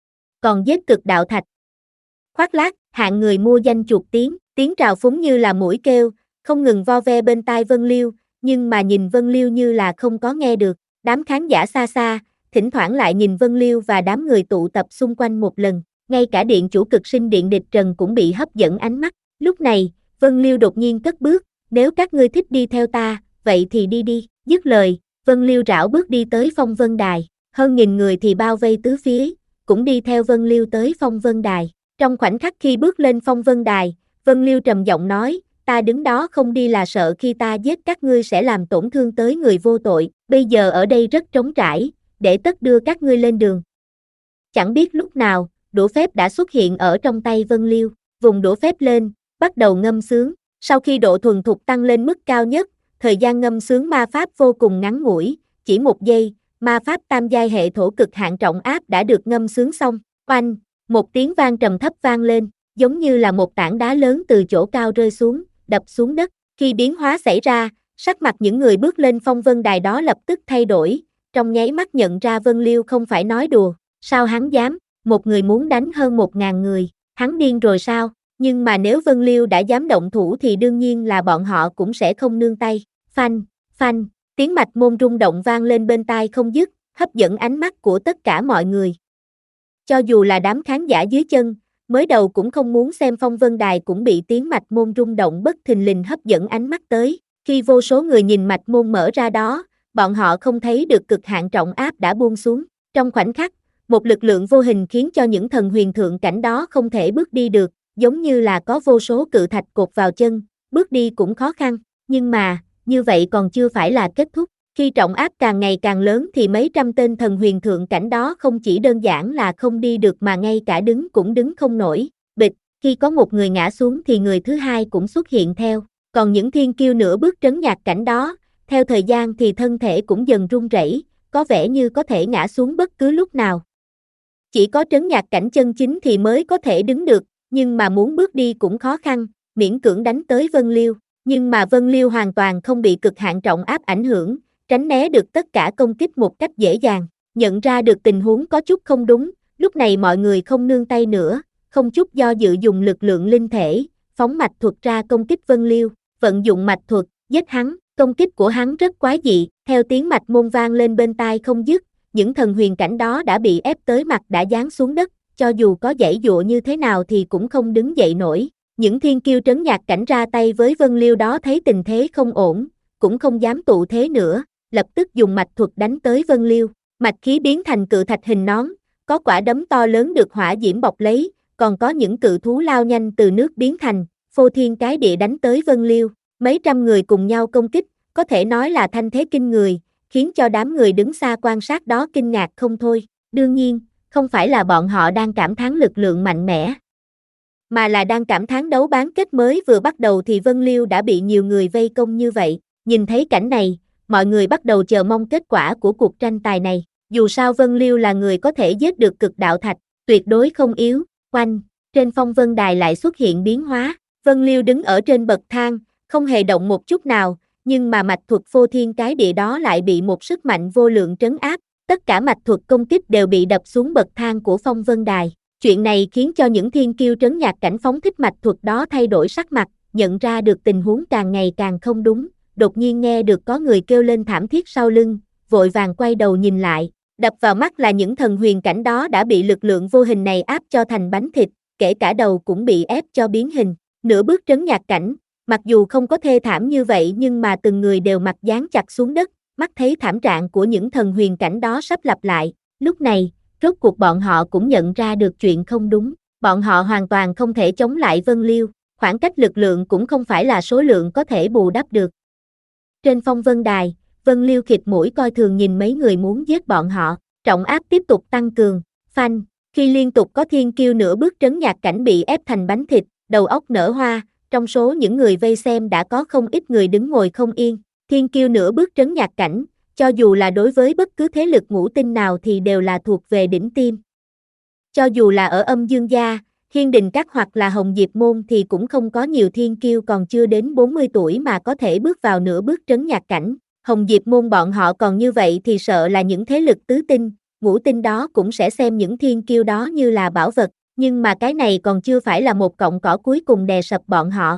Còn giết cực đạo thạch. Khoác lác, hạng người mua danh chuột tiếng, tiếng trào phúng như là mũi kêu, không ngừng vo ve bên tai Vân Liêu, nhưng mà nhìn Vân Liêu như là không có nghe được. Đám khán giả xa xa, thỉnh thoảng lại nhìn Vân Liêu và đám người tụ tập xung quanh một lần. Ngay cả điện chủ Cực Sinh Điện Địch Trần cũng bị hấp dẫn ánh mắt. Lúc này, Vân Liêu đột nhiên cất bước, nếu các ngươi thích đi theo ta, vậy thì đi đi. Dứt lời, Vân Liêu rảo bước đi tới Phong Vân Đài, hơn nghìn người thì bao vây tứ phía, cũng đi theo Vân Liêu tới Phong Vân Đài. Trong khoảnh khắc khi bước lên Phong Vân Đài, Vân Liêu trầm giọng nói, ta đứng đó không đi là sợ khi ta giết các ngươi sẽ làm tổn thương tới người vô tội, bây giờ ở đây rất trống trải, để tất đưa các ngươi lên đường. Chẳng biết lúc nào, đũa phép đã xuất hiện ở trong tay Vân Liêu, vùng đũa phép lên, bắt đầu ngâm sướng. Sau khi độ thuần thục tăng lên mức cao nhất, thời gian ngâm sướng ma pháp vô cùng ngắn ngủi, chỉ một giây, ma pháp tam giai hệ thổ cực hạn trọng áp đã được ngâm sướng xong. Oanh, một tiếng vang trầm thấp vang lên, giống như là một tảng đá lớn từ chỗ cao rơi xuống, đập xuống đất. Khi biến hóa xảy ra, sắc mặt những người bước lên Phong Vân Đài đó lập tức thay đổi, trong nháy mắt nhận ra Vân Liêu không phải nói đùa. Sao hắn dám, một người muốn đánh hơn một ngàn người, hắn điên rồi sao? Nhưng mà nếu Vân Liêu đã dám động thủ thì đương nhiên là bọn họ cũng sẽ không nương tay. Phanh, phanh, tiếng mạch môn rung động vang lên bên tai không dứt, hấp dẫn ánh mắt của tất cả mọi người. Cho dù là đám khán giả dưới chân, mới đầu cũng không muốn xem Phong Vân Đài cũng bị tiếng mạch môn rung động bất thình lình hấp dẫn ánh mắt tới. Khi vô số người nhìn mạch môn mở ra đó, bọn họ không thấy được cực hạn trọng áp đã buông xuống. Trong khoảnh khắc, một lực lượng vô hình khiến cho những thần huyền thượng cảnh đó không thể bước đi được, giống như là có vô số cự thạch cột vào chân, bước đi cũng khó khăn. Nhưng mà, như vậy còn chưa phải là kết thúc. Khi trọng áp càng ngày càng lớn thì mấy trăm tên thần huyền thượng cảnh đó không chỉ đơn giản là không đi được mà ngay cả đứng cũng đứng không nổi. Bịch, khi có một người ngã xuống thì người thứ hai cũng xuất hiện theo. Còn những thiên kiêu nửa bước trấn nhạc cảnh đó, theo thời gian thì thân thể cũng dần run rẩy, có vẻ như có thể ngã xuống bất cứ lúc nào. Chỉ có trấn nhạc cảnh chân chính thì mới có thể đứng được, nhưng mà muốn bước đi cũng khó khăn, miễn cưỡng đánh tới Vân Liêu. Nhưng mà Vân Liêu hoàn toàn không bị cực hạn trọng áp ảnh hưởng, tránh né được tất cả công kích một cách dễ dàng. Nhận ra được tình huống có chút không đúng, lúc này mọi người không nương tay nữa, không chút do dự dùng lực lượng linh thể, phóng mạch thuật ra công kích Vân Liêu, vận dụng mạch thuật, giết hắn. Công kích của hắn rất quái dị, theo tiếng mạch môn vang lên bên tai không dứt, những thần huyền cảnh đó đã bị ép tới mặt đã giáng xuống đất, cho dù có giãy dụa như thế nào thì cũng không đứng dậy nổi. Những thiên kiêu trấn nhạc cảnh ra tay với Vân Liêu đó thấy tình thế không ổn, cũng không dám tụ thế nữa, lập tức dùng mạch thuật đánh tới Vân Liêu. Mạch khí biến thành cự thạch hình nón, có quả đấm to lớn được hỏa diễm bọc lấy, còn có những cự thú lao nhanh từ nước biến thành, phô thiên cái địa đánh tới Vân Liêu. Mấy trăm người cùng nhau công kích, có thể nói là thanh thế kinh người, khiến cho đám người đứng xa quan sát đó kinh ngạc không thôi. Đương nhiên, không phải là bọn họ đang cảm thán lực lượng mạnh mẽ, mà là đang cảm thán đấu bán kết mới vừa bắt đầu thì Vân Liêu đã bị nhiều người vây công như vậy. Nhìn thấy cảnh này, mọi người bắt đầu chờ mong kết quả của cuộc tranh tài này. Dù sao Vân Liêu là người có thể giết được cực đạo thạch, tuyệt đối không yếu. Oanh, trên phong vân đài lại xuất hiện biến hóa. Vân Liêu đứng ở trên bậc thang, không hề động một chút nào, nhưng mà mạch thuật phô thiên cái địa đó lại bị một sức mạnh vô lượng trấn áp. Tất cả mạch thuật công kích đều bị đập xuống bậc thang của phong vân đài. Chuyện này khiến cho những thiên kiêu trấn nhạc cảnh phóng thích mạch thuật đó thay đổi sắc mặt, nhận ra được tình huống càng ngày càng không đúng. Đột nhiên nghe được có người kêu lên thảm thiết sau lưng, vội vàng quay đầu nhìn lại. Đập vào mắt là những thần huyền cảnh đó đã bị lực lượng vô hình này áp cho thành bánh thịt, kể cả đầu cũng bị ép cho biến hình. Nửa bước trấn nhạc cảnh, mặc dù không có thê thảm như vậy nhưng mà từng người đều mặt dán chặt xuống đất, mắt thấy thảm trạng của những thần huyền cảnh đó sắp lặp lại. Lúc này, rốt cuộc bọn họ cũng nhận ra được chuyện không đúng, bọn họ hoàn toàn không thể chống lại Vân Liêu, khoảng cách lực lượng cũng không phải là số lượng có thể bù đắp được. Trên phong vân đài, Vân Liêu khịt mũi coi thường nhìn mấy người muốn giết bọn họ, trọng áp tiếp tục tăng cường, phanh, khi liên tục có thiên kiêu nửa bước trấn nhạc cảnh bị ép thành bánh thịt, đầu óc nở hoa, trong số những người vây xem đã có không ít người đứng ngồi không yên. Thiên kiêu nửa bước trấn nhạc cảnh, cho dù là đối với bất cứ thế lực ngũ tinh nào thì đều là thuộc về đỉnh tiêm. Cho dù là ở Âm Dương Gia, Hiên Đình Các hoặc là Hồng Diệp Môn thì cũng không có nhiều thiên kiêu còn chưa đến bốn mươi tuổi mà có thể bước vào nửa bước trấn nhạc cảnh. Hồng Diệp Môn bọn họ còn như vậy thì sợ là những thế lực tứ tinh, ngũ tinh đó cũng sẽ xem những thiên kiêu đó như là bảo vật, nhưng mà cái này còn chưa phải là một cọng cỏ cuối cùng đè sập bọn họ.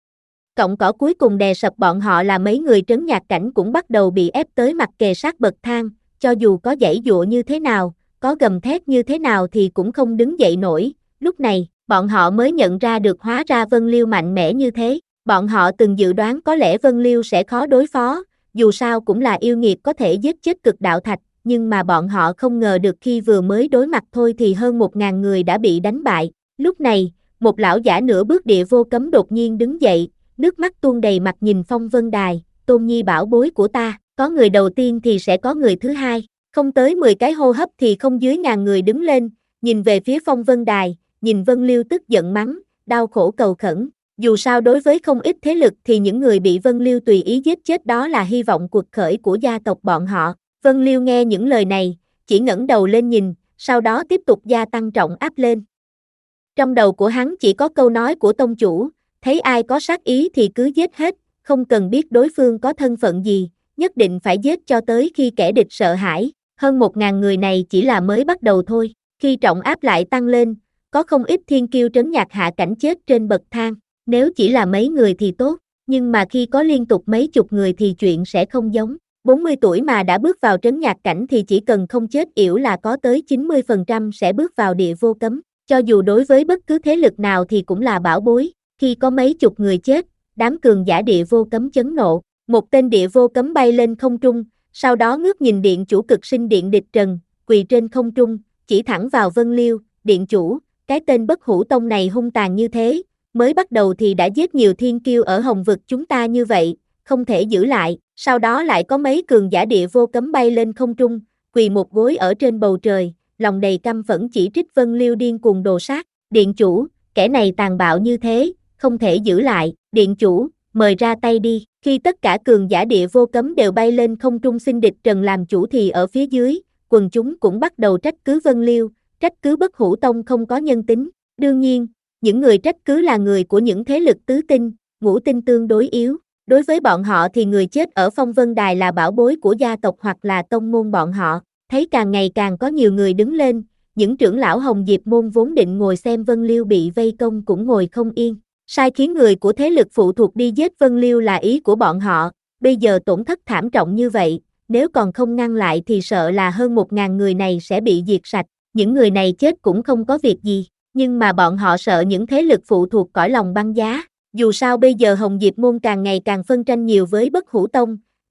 Cọng cỏ cuối cùng đè sập bọn họ là mấy người trấn nhạc cảnh cũng bắt đầu bị ép tới mặt kề sát bậc thang, cho dù có giãy giụa như thế nào, có gầm thét như thế nào thì cũng không đứng dậy nổi. Lúc này, bọn họ mới nhận ra được hóa ra Vân Liêu mạnh mẽ như thế. Bọn họ từng dự đoán có lẽ Vân Liêu sẽ khó đối phó, dù sao cũng là yêu nghiệt có thể giết chết cực đạo thạch, nhưng mà bọn họ không ngờ được khi vừa mới đối mặt thôi thì hơn một ngàn người đã bị đánh bại. Lúc này, một lão giả nửa bước địa vô cấm đột nhiên đứng dậy, nước mắt tuôn đầy mặt nhìn phong vân đài. Tôn Nhi bảo bối của ta, có người đầu tiên thì sẽ có người thứ hai, không tới mười cái hô hấp thì không dưới ngàn người đứng lên, nhìn về phía phong vân đài, nhìn Vân Liêu tức giận mắng, đau khổ cầu khẩn. Dù sao đối với không ít thế lực thì những người bị Vân Liêu tùy ý giết chết đó là hy vọng cuộc khởi của gia tộc bọn họ. Vân Liêu nghe những lời này, chỉ ngẩng đầu lên nhìn, sau đó tiếp tục gia tăng trọng áp lên. Trong đầu của hắn chỉ có câu nói của tông chủ, thấy ai có sát ý thì cứ giết hết, không cần biết đối phương có thân phận gì, nhất định phải giết cho tới khi kẻ địch sợ hãi. Hơn một ngàn người này chỉ là mới bắt đầu thôi, khi trọng áp lại tăng lên, có không ít thiên kiêu trấn nhạc hạ cảnh chết trên bậc thang. Nếu chỉ là mấy người thì tốt, nhưng mà khi có liên tục mấy chục người thì chuyện sẽ không giống. bốn mươi tuổi mà đã bước vào trấn nhạc cảnh thì chỉ cần không chết yểu là có tới chín mươi phần trăm sẽ bước vào địa vô cấm. Cho dù đối với bất cứ thế lực nào thì cũng là bảo bối. Khi có mấy chục người chết, đám cường giả địa vô cấm chấn nộ. Một tên địa vô cấm bay lên không trung, sau đó ngước nhìn điện chủ cực sinh điện địch trần, quỳ trên không trung, chỉ thẳng vào Vân Liêu. Điện chủ, cái tên bất hủ tông này hung tàn như thế, mới bắt đầu thì đã giết nhiều thiên kiêu ở hồng vực chúng ta như vậy, không thể giữ lại. Sau đó lại có mấy cường giả địa vô cấm bay lên không trung, quỳ một gối ở trên bầu trời, lòng đầy căm phẫn chỉ trích Vân Liêu điên cuồng đồ sát. Điện chủ, kẻ này tàn bạo như thế, không thể giữ lại. Điện chủ, mời ra tay đi. Khi tất cả cường giả địa vô cấm đều bay lên không trung xin địch trần làm chủ thì ở phía dưới, quần chúng cũng bắt đầu trách cứ Vân Liêu, trách cứ bất hủ tông không có nhân tính. Đương nhiên, những người trách cứ là người của những thế lực tứ tinh, ngũ tinh tương đối yếu. Đối với bọn họ thì người chết ở phong vân đài là bảo bối của gia tộc hoặc là tông môn bọn họ. Thấy càng ngày càng có nhiều người đứng lên, những trưởng lão Hồng Diệp môn vốn định ngồi xem Vân Liêu bị vây công cũng ngồi không yên. Sai khiến người của thế lực phụ thuộc đi giết Vân Liêu là ý của bọn họ, bây giờ tổn thất thảm trọng như vậy, nếu còn không ngăn lại thì sợ là hơn một ngàn người này sẽ bị diệt sạch. Những người này chết cũng không có việc gì, nhưng mà bọn họ sợ những thế lực phụ thuộc cõi lòng băng giá. Dù sao bây giờ Hồng Diệp môn càng ngày càng phân tranh nhiều với bất hủ tông,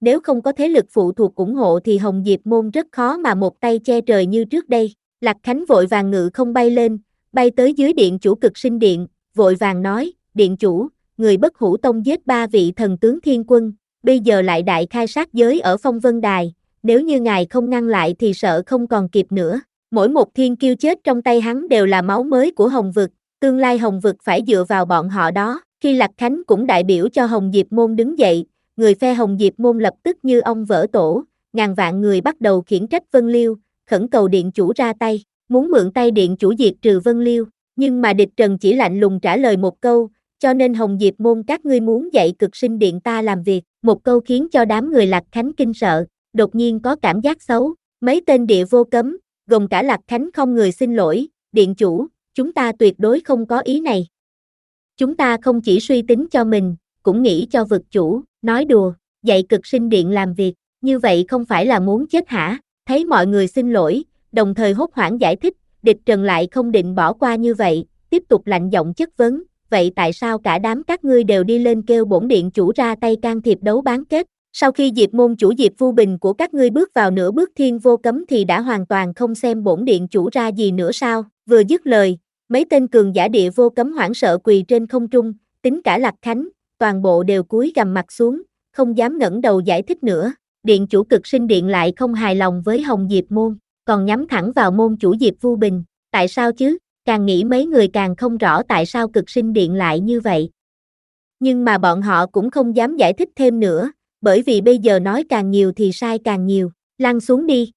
nếu không có thế lực phụ thuộc ủng hộ thì Hồng Diệp môn rất khó mà một tay che trời như trước đây. Lạc Khánh vội vàng ngự không bay lên, bay tới dưới điện chủ Cực Sinh Điện, vội vàng nói, điện chủ, người Bất Hủ Tông giết ba vị thần tướng thiên quân, bây giờ lại đại khai sát giới ở Phong Vân Đài, nếu như ngài không ngăn lại thì sợ không còn kịp nữa. Mỗi một thiên kiêu chết trong tay hắn đều là máu mới của Hồng Vực, tương lai Hồng Vực phải dựa vào bọn họ đó. Khi Lạc Khánh cũng đại biểu cho Hồng Diệp môn đứng dậy, người phe Hồng Diệp môn lập tức như ong vỡ tổ, ngàn vạn người bắt đầu khiển trách Vân Liêu, khẩn cầu điện chủ ra tay, muốn mượn tay điện chủ diệt trừ Vân Liêu, nhưng mà địch Trần chỉ lạnh lùng trả lời một câu, cho nên Hồng Diệp môn các ngươi muốn dạy Cực Sinh Điện ta làm việc, một câu khiến cho đám người Lạc Khánh kinh sợ, đột nhiên có cảm giác xấu, mấy tên địa vô cấm, gồm cả Lạc Khánh không người xin lỗi, điện chủ, chúng ta tuyệt đối không có ý này. Chúng ta không chỉ suy tính cho mình, cũng nghĩ cho vực chủ, nói đùa, dạy Cực Sinh Điện làm việc, như vậy không phải là muốn chết hả? Thấy mọi người xin lỗi, đồng thời hốt hoảng giải thích, địch Trần lại không định bỏ qua như vậy, tiếp tục lạnh giọng chất vấn, vậy tại sao cả đám các ngươi đều đi lên kêu bổn điện chủ ra tay can thiệp đấu bán kết? Sau khi Diệp môn chủ Diệp Vu Bình của các ngươi bước vào nửa bước thiên vô cấm thì đã hoàn toàn không xem bổn điện chủ ra gì nữa sao? Vừa dứt lời, mấy tên cường giả địa vô cấm hoảng sợ quỳ trên không trung, tính cả Lạc Khánh, toàn bộ đều cúi gằm mặt xuống, không dám ngẩng đầu giải thích nữa. Điện chủ Cực Sinh Điện lại không hài lòng với Hồng Diệp môn, còn nhắm thẳng vào môn chủ Diệp Vu Bình. Tại sao chứ? Càng nghĩ mấy người càng không rõ tại sao Cực Sinh Điện lại như vậy. Nhưng mà bọn họ cũng không dám giải thích thêm nữa, bởi vì bây giờ nói càng nhiều thì sai càng nhiều, lăn xuống đi.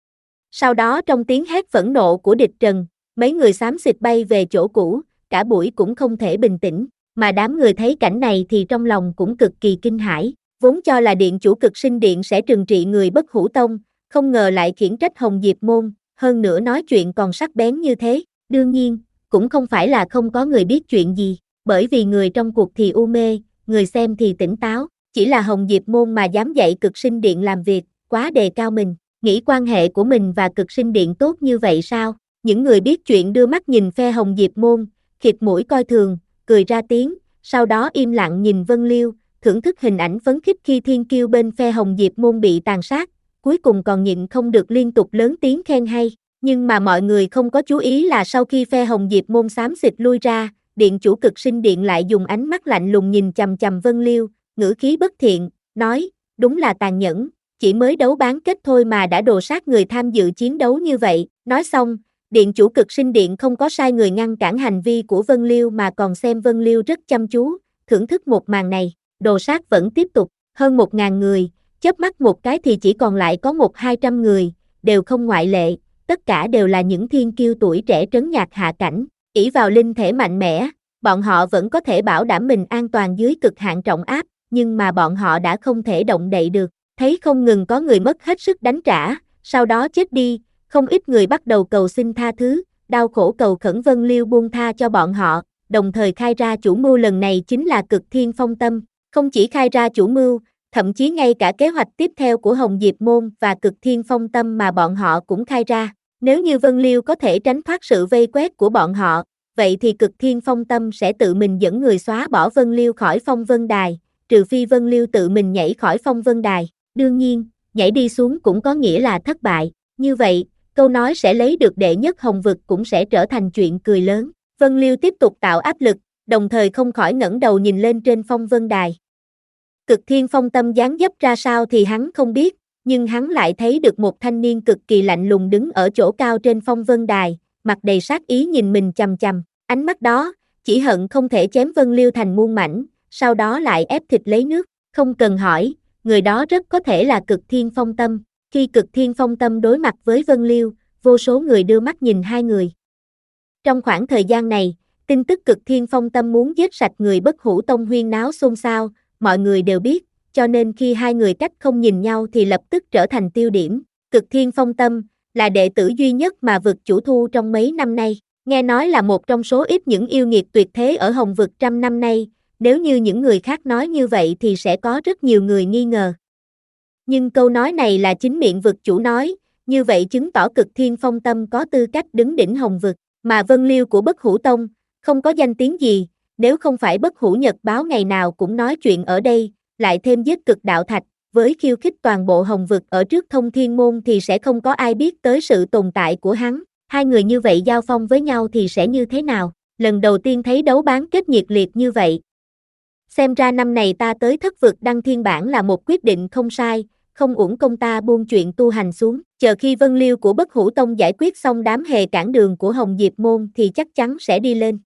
Sau đó trong tiếng hét phẫn nộ của địch Trần, mấy người xám xịt bay về chỗ cũ, cả buổi cũng không thể bình tĩnh, mà đám người thấy cảnh này thì trong lòng cũng cực kỳ kinh hãi, vốn cho là điện chủ Cực Sinh Điện sẽ trừng trị người Bất Hủ Tông, không ngờ lại khiển trách Hồng Diệp môn, hơn nữa nói chuyện còn sắc bén như thế, đương nhiên, cũng không phải là không có người biết chuyện gì, bởi vì người trong cuộc thì u mê, người xem thì tỉnh táo, chỉ là Hồng Diệp môn mà dám dạy Cực Sinh Điện làm việc, quá đề cao mình, nghĩ quan hệ của mình và Cực Sinh Điện tốt như vậy sao? Những người biết chuyện đưa mắt nhìn phe Hồng Diệp môn, khịt mũi coi thường, cười ra tiếng, sau đó im lặng nhìn Vân Liêu, thưởng thức hình ảnh phấn khích khi thiên kiêu bên phe Hồng Diệp môn bị tàn sát, cuối cùng còn nhịn không được liên tục lớn tiếng khen hay, nhưng mà mọi người không có chú ý là sau khi phe Hồng Diệp môn xám xịt lui ra, điện chủ Cực Sinh Điện lại dùng ánh mắt lạnh lùng nhìn chằm chằm Vân Liêu, ngữ khí bất thiện, nói, đúng là tàn nhẫn, chỉ mới đấu bán kết thôi mà đã đồ sát người tham dự chiến đấu như vậy, nói xong, điện chủ Cực Sinh Điện không có sai người ngăn cản hành vi của Vân Liêu mà còn xem Vân Liêu rất chăm chú, thưởng thức một màn này, đồ sát vẫn tiếp tục, hơn một ngàn người, chớp mắt một cái thì chỉ còn lại có một hai trăm người, đều không ngoại lệ, tất cả đều là những thiên kiêu tuổi trẻ trấn nhạc hạ cảnh, ỷ vào linh thể mạnh mẽ, bọn họ vẫn có thể bảo đảm mình an toàn dưới cực hạn trọng áp, nhưng mà bọn họ đã không thể động đậy được, thấy không ngừng có người mất hết sức đánh trả, sau đó chết đi, không ít người bắt đầu cầu xin tha thứ, đau khổ cầu khẩn Vân Liêu buông tha cho bọn họ, đồng thời khai ra chủ mưu lần này chính là Cực Thiên Phong Tâm, không chỉ khai ra chủ mưu, thậm chí ngay cả kế hoạch tiếp theo của Hồng Diệp môn và Cực Thiên Phong Tâm mà bọn họ cũng khai ra, nếu như Vân Liêu có thể tránh thoát sự vây quét của bọn họ, vậy thì Cực Thiên Phong Tâm sẽ tự mình dẫn người xóa bỏ Vân Liêu khỏi Phong Vân Đài, trừ phi Vân Liêu tự mình nhảy khỏi Phong Vân Đài, đương nhiên, nhảy đi xuống cũng có nghĩa là thất bại, như vậy, câu nói sẽ lấy được đệ nhất Hồng Vực cũng sẽ trở thành chuyện cười lớn. Vân Liêu tiếp tục tạo áp lực, đồng thời không khỏi ngẩng đầu nhìn lên trên Phong Vân Đài. Cực Thiên Phong Tâm dáng dấp ra sao thì hắn không biết, nhưng hắn lại thấy được một thanh niên cực kỳ lạnh lùng đứng ở chỗ cao trên Phong Vân Đài, mặt đầy sát ý nhìn mình chằm chằm, ánh mắt đó, chỉ hận không thể chém Vân Liêu thành muôn mảnh, sau đó lại ép thịt lấy nước, không cần hỏi, người đó rất có thể là Cực Thiên Phong Tâm. Khi Cực Thiên Phong Tâm đối mặt với Vân Liêu, vô số người đưa mắt nhìn hai người. Trong khoảng thời gian này, tin tức Cực Thiên Phong Tâm muốn giết sạch người Bất Hủ Tông huyên náo xôn xao, mọi người đều biết, cho nên khi hai người cách không nhìn nhau thì lập tức trở thành tiêu điểm. Cực Thiên Phong Tâm là đệ tử duy nhất mà vực chủ thu trong mấy năm nay, nghe nói là một trong số ít những yêu nghiệt tuyệt thế ở Hồng Vực trăm năm nay, nếu như những người khác nói như vậy thì sẽ có rất nhiều người nghi ngờ. Nhưng câu nói này là chính miệng vực chủ nói, như vậy chứng tỏ Cực Thiên Phong Tâm có tư cách đứng đỉnh Hồng Vực, mà Vân Liêu của Bất Hủ Tông, không có danh tiếng gì, nếu không phải Bất Hủ Nhật báo ngày nào cũng nói chuyện ở đây, lại thêm giết Cực Đạo Thạch, với khiêu khích toàn bộ Hồng vực ở trước Thông Thiên Môn thì sẽ không có ai biết tới sự tồn tại của hắn. Hai người như vậy giao phong với nhau thì sẽ như thế nào? Lần đầu tiên thấy đấu bán kết nhiệt liệt như vậy. Xem ra năm này ta tới thất vực đăng thiên bản là một quyết định không sai, không uổng công ta buông chuyện tu hành xuống. Chờ khi Vân Liêu của Bất Hủ Tông giải quyết xong đám hề cản đường của Hồng Diệp Môn thì chắc chắn sẽ đi lên.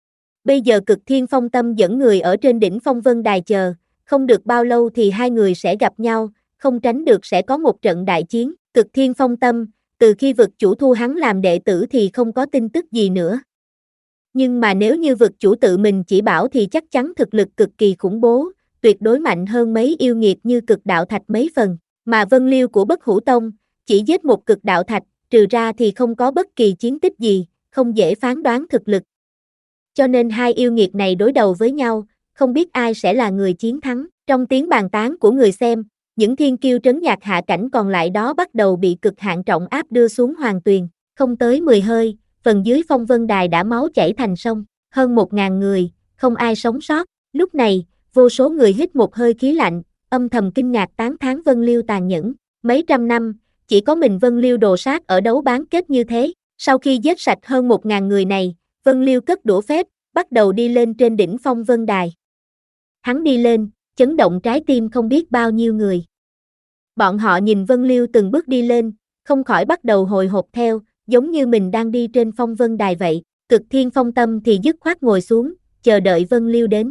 Bây giờ Cực Thiên Phong Tâm dẫn người ở trên đỉnh Phong Vân Đài chờ, không được bao lâu thì hai người sẽ gặp nhau, không tránh được sẽ có một trận đại chiến. Cực Thiên Phong Tâm, từ khi vực chủ thu hắn làm đệ tử thì không có tin tức gì nữa. Nhưng mà nếu như vực chủ tự mình chỉ bảo thì chắc chắn thực lực cực kỳ khủng bố, tuyệt đối mạnh hơn mấy yêu nghiệt như Cực Đạo Thạch mấy phần. Mà Vân Liêu của Bất Hủ Tông, chỉ giết một Cực Đạo Thạch, trừ ra thì không có bất kỳ chiến tích gì, không dễ phán đoán thực lực. Cho nên hai yêu nghiệt này đối đầu với nhau, không biết ai sẽ là người chiến thắng. Trong tiếng bàn tán của người xem, những thiên kiêu trấn nhạc hạ cảnh còn lại đó bắt đầu bị cực hạn trọng áp đưa xuống hoàng tuyền. Không tới mười hơi, phần dưới Phong Vân Đài đã máu chảy thành sông, hơn một ngàn người, không ai sống sót. Lúc này, vô số người hít một hơi khí lạnh, âm thầm kinh ngạc tán thán Vân Liêu tàn nhẫn. Mấy trăm năm, chỉ có mình Vân Liêu đồ sát ở đấu bán kết như thế. Sau khi giết sạch hơn một ngàn người này, Vân Liêu cất đũa phép, bắt đầu đi lên trên đỉnh Phong Vân Đài. Hắn đi lên, chấn động trái tim không biết bao nhiêu người. Bọn họ nhìn Vân Liêu từng bước đi lên, không khỏi bắt đầu hồi hộp theo, giống như mình đang đi trên Phong Vân Đài vậy. Cực Thiên Phong Tâm thì dứt khoát ngồi xuống, chờ đợi Vân Liêu đến.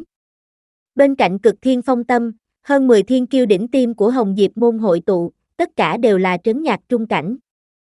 Bên cạnh Cực Thiên Phong Tâm, hơn mười thiên kiêu đỉnh tiêm của Hồng Diệp Môn hội tụ, tất cả đều là trấn nhạc trung cảnh.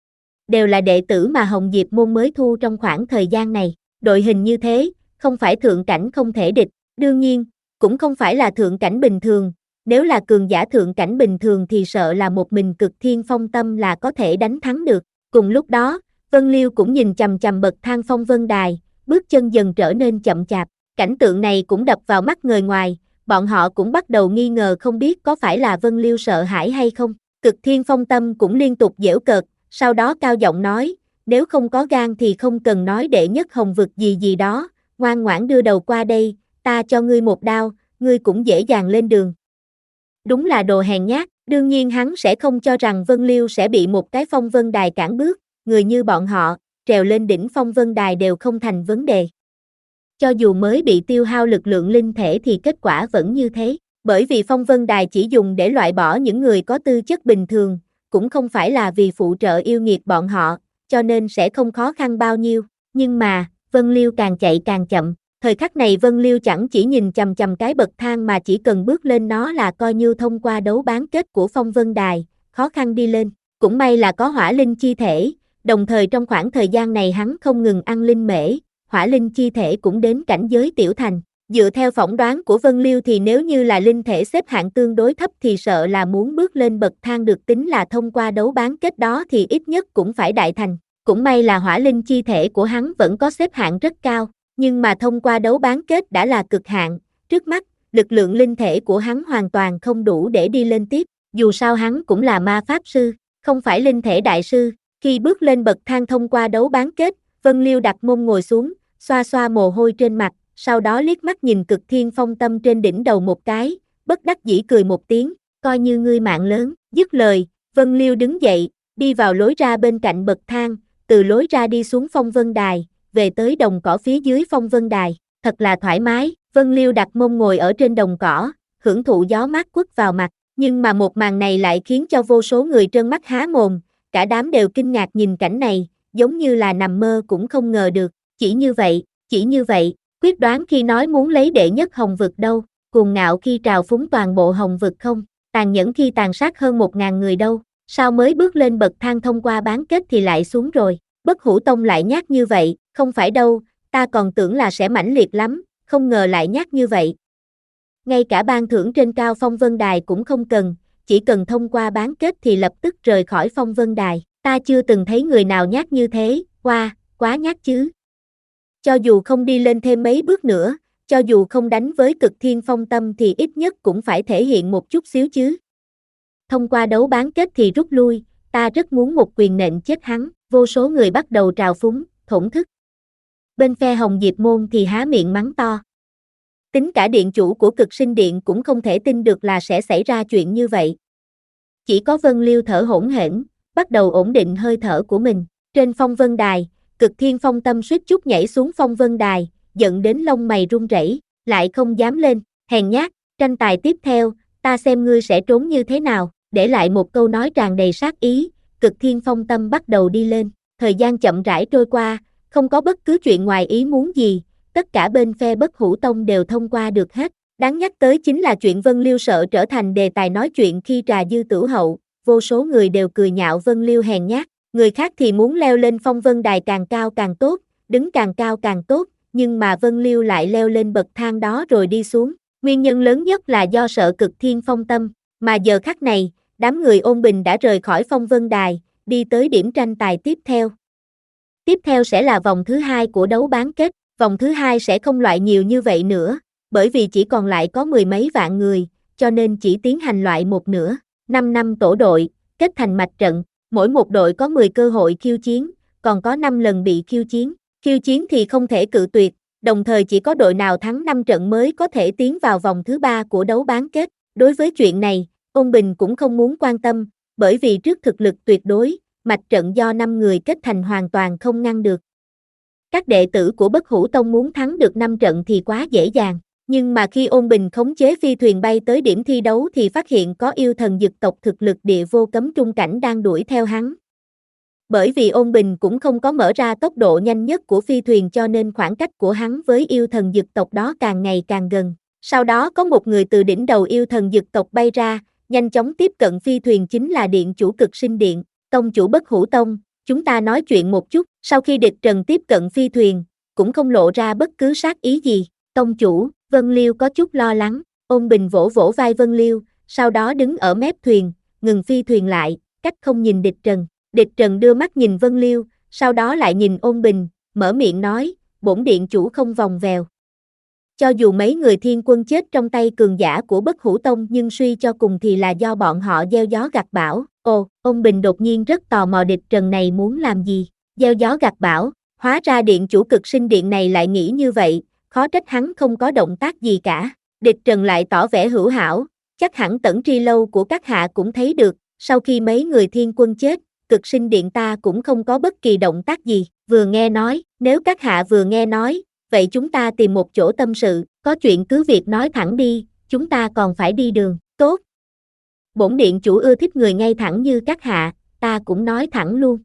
Đều là đệ tử mà Hồng Diệp Môn mới thu trong khoảng thời gian này. Đội hình như thế, không phải thượng cảnh không thể địch, đương nhiên, cũng không phải là thượng cảnh bình thường, nếu là cường giả thượng cảnh bình thường thì sợ là một mình Cực Thiên Phong Tâm là có thể đánh thắng được. Cùng lúc đó, Vân Liêu cũng nhìn chằm chằm bậc thang Phong Vân Đài, bước chân dần trở nên chậm chạp. Cảnh tượng này cũng đập vào mắt người ngoài, bọn họ cũng bắt đầu nghi ngờ không biết có phải là Vân Liêu sợ hãi hay không. Cực Thiên Phong Tâm cũng liên tục giễu cợt, sau đó cao giọng nói, nếu không có gan thì không cần nói đệ nhất Hồng vực gì gì đó, ngoan ngoãn đưa đầu qua đây, ta cho ngươi một đao, ngươi cũng dễ dàng lên đường. Đúng là đồ hèn nhát, đương nhiên hắn sẽ không cho rằng Vân Liêu sẽ bị một cái Phong Vân Đài cản bước, người như bọn họ, trèo lên đỉnh Phong Vân Đài đều không thành vấn đề. Cho dù mới bị tiêu hao lực lượng linh thể thì kết quả vẫn như thế, bởi vì Phong Vân Đài chỉ dùng để loại bỏ những người có tư chất bình thường, cũng không phải là vì phụ trợ yêu nghiệt bọn họ, cho nên sẽ không khó khăn bao nhiêu. Nhưng mà, Vân Liêu càng chạy càng chậm, thời khắc này Vân Liêu chẳng chỉ nhìn chằm chằm cái bậc thang mà chỉ cần bước lên nó là coi như thông qua đấu bán kết của Phong Vân Đài, khó khăn đi lên. Cũng may là có hỏa linh chi thể, đồng thời trong khoảng thời gian này hắn không ngừng ăn linh mễ, hỏa linh chi thể cũng đến cảnh giới tiểu thành. Dựa theo phỏng đoán của Vân Liêu thì nếu như là linh thể xếp hạng tương đối thấp thì sợ là muốn bước lên bậc thang được tính là thông qua đấu bán kết đó thì ít nhất cũng phải đại thành. Cũng may là hỏa linh chi thể của hắn vẫn có xếp hạng rất cao, nhưng mà thông qua đấu bán kết đã là cực hạn, trước mắt, lực lượng linh thể của hắn hoàn toàn không đủ để đi lên tiếp, dù sao hắn cũng là ma pháp sư, không phải linh thể đại sư. Khi bước lên bậc thang thông qua đấu bán kết, Vân Liêu đặt mông ngồi xuống, xoa xoa mồ hôi trên mặt, sau đó liếc mắt nhìn Cực Thiên Phong Tâm trên đỉnh đầu một cái, bất đắc dĩ cười một tiếng, coi như ngươi mạng lớn. Dứt lời, Vân Liêu đứng dậy, đi vào lối ra bên cạnh bậc thang, từ lối ra đi xuống Phong Vân Đài, về tới đồng cỏ phía dưới Phong Vân Đài, thật là thoải mái. Vân Liêu đặt mông ngồi ở trên đồng cỏ, hưởng thụ gió mát quất vào mặt, nhưng mà một màn này lại khiến cho vô số người trợn mắt há mồm, cả đám đều kinh ngạc nhìn cảnh này, giống như là nằm mơ cũng không ngờ được. Chỉ như vậy, chỉ như vậy, quyết đoán khi nói muốn lấy đệ nhất Hồng vực đâu, cuồng ngạo khi trào phúng toàn bộ Hồng vực không, tàn nhẫn khi tàn sát hơn một ngàn người đâu, sao mới bước lên bậc thang thông qua bán kết thì lại xuống rồi. Bất Hủ Tông lại nhát như vậy, không phải đâu, ta còn tưởng là sẽ mãnh liệt lắm, không ngờ lại nhát như vậy. Ngay cả ban thưởng trên cao Phong Vân Đài cũng không cần, chỉ cần thông qua bán kết thì lập tức rời khỏi Phong Vân Đài, ta chưa từng thấy người nào nhát như thế, qua, wow, quá nhát chứ. Cho dù không đi lên thêm mấy bước nữa, cho dù không đánh với Cực Thiên Phong Tâm thì ít nhất cũng phải thể hiện một chút xíu chứ. Thông qua đấu bán kết thì rút lui, ta rất muốn một quyền nện chết hắn, vô số người bắt đầu trào phúng, thổn thức. Bên phe Hồng Diệp Môn thì há miệng mắng to. Tính cả điện chủ của Cực Sinh Điện cũng không thể tin được là sẽ xảy ra chuyện như vậy. chỉ có Vân Liêu thở hổn hển, bắt đầu ổn định hơi thở của mình. Trên phong vân đài, Cực Thiên Phong Tâm suýt chút nhảy xuống phong vân đài, giận đến lông mày run rẩy, lại không dám lên, hèn nhát, tranh tài tiếp theo, ta xem ngươi sẽ trốn như thế nào, để lại một câu nói tràn đầy sát ý, Cực Thiên Phong Tâm bắt đầu đi lên, thời gian chậm rãi trôi qua, không có bất cứ chuyện ngoài ý muốn gì, tất cả bên phe Bất Hủ Tông đều thông qua được hết. Đáng nhắc tới chính là chuyện Vân Liêu sợ trở thành đề tài nói chuyện khi trà dư tửu hậu, vô số người đều cười nhạo Vân Liêu hèn nhát, người khác thì muốn leo lên phong vân đài càng cao càng tốt, đứng càng cao càng tốt, nhưng mà Vân Liêu lại leo lên bậc thang đó rồi đi xuống, nguyên nhân lớn nhất là do sợ Cực Thiên Phong Tâm, mà giờ khắc này, đám người Ôn Bình đã rời khỏi phong vân đài, đi tới điểm tranh tài tiếp theo. Tiếp theo sẽ là vòng thứ hai của đấu bán kết, vòng thứ hai sẽ không loại nhiều như vậy nữa, bởi vì chỉ còn lại có mười mấy vạn người, cho nên chỉ tiến hành loại một nửa, năm năm tổ đội, kết thành mạch trận, mỗi một đội có mười cơ hội khiêu chiến, còn có năm lần bị khiêu chiến, khiêu chiến thì không thể cự tuyệt, đồng thời chỉ có đội nào thắng năm trận mới có thể tiến vào vòng thứ ba của đấu bán kết. Đối với chuyện này, Ôn Bình cũng không muốn quan tâm, bởi vì trước thực lực tuyệt đối, mạch trận do năm người kết thành hoàn toàn không ngăn được. Các đệ tử của Bất Hủ Tông muốn thắng được năm trận thì quá dễ dàng, nhưng mà khi Ôn Bình khống chế phi thuyền bay tới điểm thi đấu thì phát hiện có yêu thần dực tộc thực lực địa vô cấm trung cảnh đang đuổi theo hắn. Bởi vì Ôn Bình cũng không có mở ra tốc độ nhanh nhất của phi thuyền cho nên khoảng cách của hắn với yêu thần dực tộc đó càng ngày càng gần. Sau đó có một người từ đỉnh đầu yêu thần dực tộc bay ra, nhanh chóng tiếp cận phi thuyền chính là điện chủ Cực Sinh Điện, tông chủ Bất Hủ Tông, chúng ta nói chuyện một chút. Sau khi địch trần tiếp cận phi thuyền, cũng không lộ ra bất cứ sát ý gì, tông chủ, Vân Liêu có chút lo lắng, Ôn Bình vỗ vỗ vai Vân Liêu, sau đó đứng ở mép thuyền, ngừng phi thuyền lại, cách không nhìn địch trần. Địch trần đưa mắt nhìn Vân Liêu, sau đó lại nhìn Ôn Bình, mở miệng nói, bổn điện chủ không vòng vèo. Cho dù mấy người thiên quân chết trong tay cường giả của Bất Hủ Tông nhưng suy cho cùng thì là do bọn họ gieo gió gặt bão. Ồ, Ôn Bình đột nhiên rất tò mò địch trần này muốn làm gì, gieo gió gặt bão, hóa ra điện chủ Cực Sinh Điện này lại nghĩ như vậy, khó trách hắn không có động tác gì cả. Địch trần lại tỏ vẻ hữu hảo, chắc hẳn Tẩn Tri Lâu của các hạ cũng thấy được, sau khi mấy người thiên quân chết, Cực Sinh Điện ta cũng không có bất kỳ động tác gì, vừa nghe nói, nếu các hạ vừa nghe nói, vậy chúng ta tìm một chỗ tâm sự, có chuyện cứ việc nói thẳng đi, chúng ta còn phải đi đường, tốt. Bổn điện chủ ưa thích người ngay thẳng như các hạ, ta cũng nói thẳng luôn.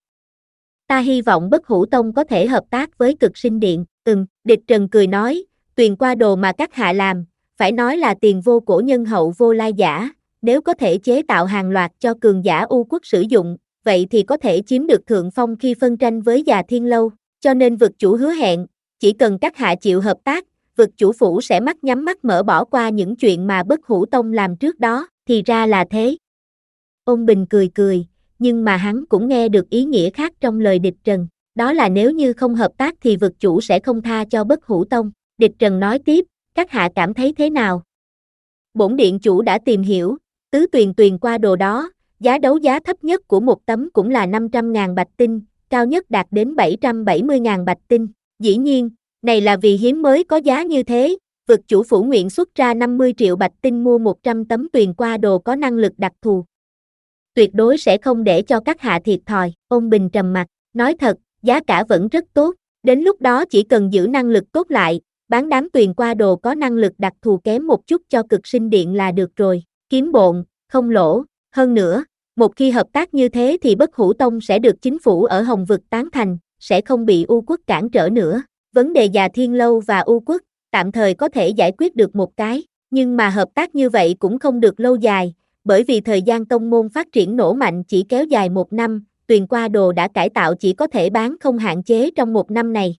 Ta hy vọng Bất Hủ Tông có thể hợp tác với Cực Sinh Điện, ừm, địch trần cười nói, tuyền qua đồ mà các hạ làm, phải nói là tiền vô cổ nhân hậu vô lai giả, nếu có thể chế tạo hàng loạt cho cường giả U quốc sử dụng, vậy thì có thể chiếm được thượng phong khi phân tranh với Già Thiên Lâu, cho nên vực chủ hứa hẹn, chỉ cần các hạ chịu hợp tác, vực chủ phủ sẽ mắt nhắm mắt mở bỏ qua những chuyện mà Bất Hủ Tông làm trước đó, thì ra là thế. Ôn Bình cười cười, nhưng mà hắn cũng nghe được ý nghĩa khác trong lời địch trần, đó là nếu như không hợp tác thì vực chủ sẽ không tha cho Bất Hủ Tông. Địch trần nói tiếp, các hạ cảm thấy thế nào? Bổn điện chủ đã tìm hiểu, tứ tuyền tuyền qua đồ đó, giá đấu giá thấp nhất của một tấm cũng là năm trăm ngàn bạch tinh, cao nhất đạt đến bảy trăm bảy mươi ngàn bạch tinh. Dĩ nhiên, này là vì hiếm mới có giá như thế, vực chủ phủ nguyện xuất ra năm mươi triệu bạch tinh mua một trăm tấm tuyền qua đồ có năng lực đặc thù. Tuyệt đối sẽ không để cho các hạ thiệt thòi. Ôn Bình trầm mặt, nói thật, giá cả vẫn rất tốt, đến lúc đó chỉ cần giữ năng lực tốt lại, bán đám tuyền qua đồ có năng lực đặc thù kém một chút cho Cực Sinh Điện là được rồi, kiếm bộn, không lỗ, hơn nữa, một khi hợp tác như thế thì Bất Hủ Tông sẽ được chính phủ ở Hồng Vực tán thành, sẽ không bị U quốc cản trở nữa. Vấn đề Già Thiên Lâu và U quốc, tạm thời có thể giải quyết được một cái, nhưng mà hợp tác như vậy cũng không được lâu dài, bởi vì thời gian tông môn phát triển nổ mạnh chỉ kéo dài một năm, tuyền qua đồ đã cải tạo chỉ có thể bán không hạn chế trong một năm này.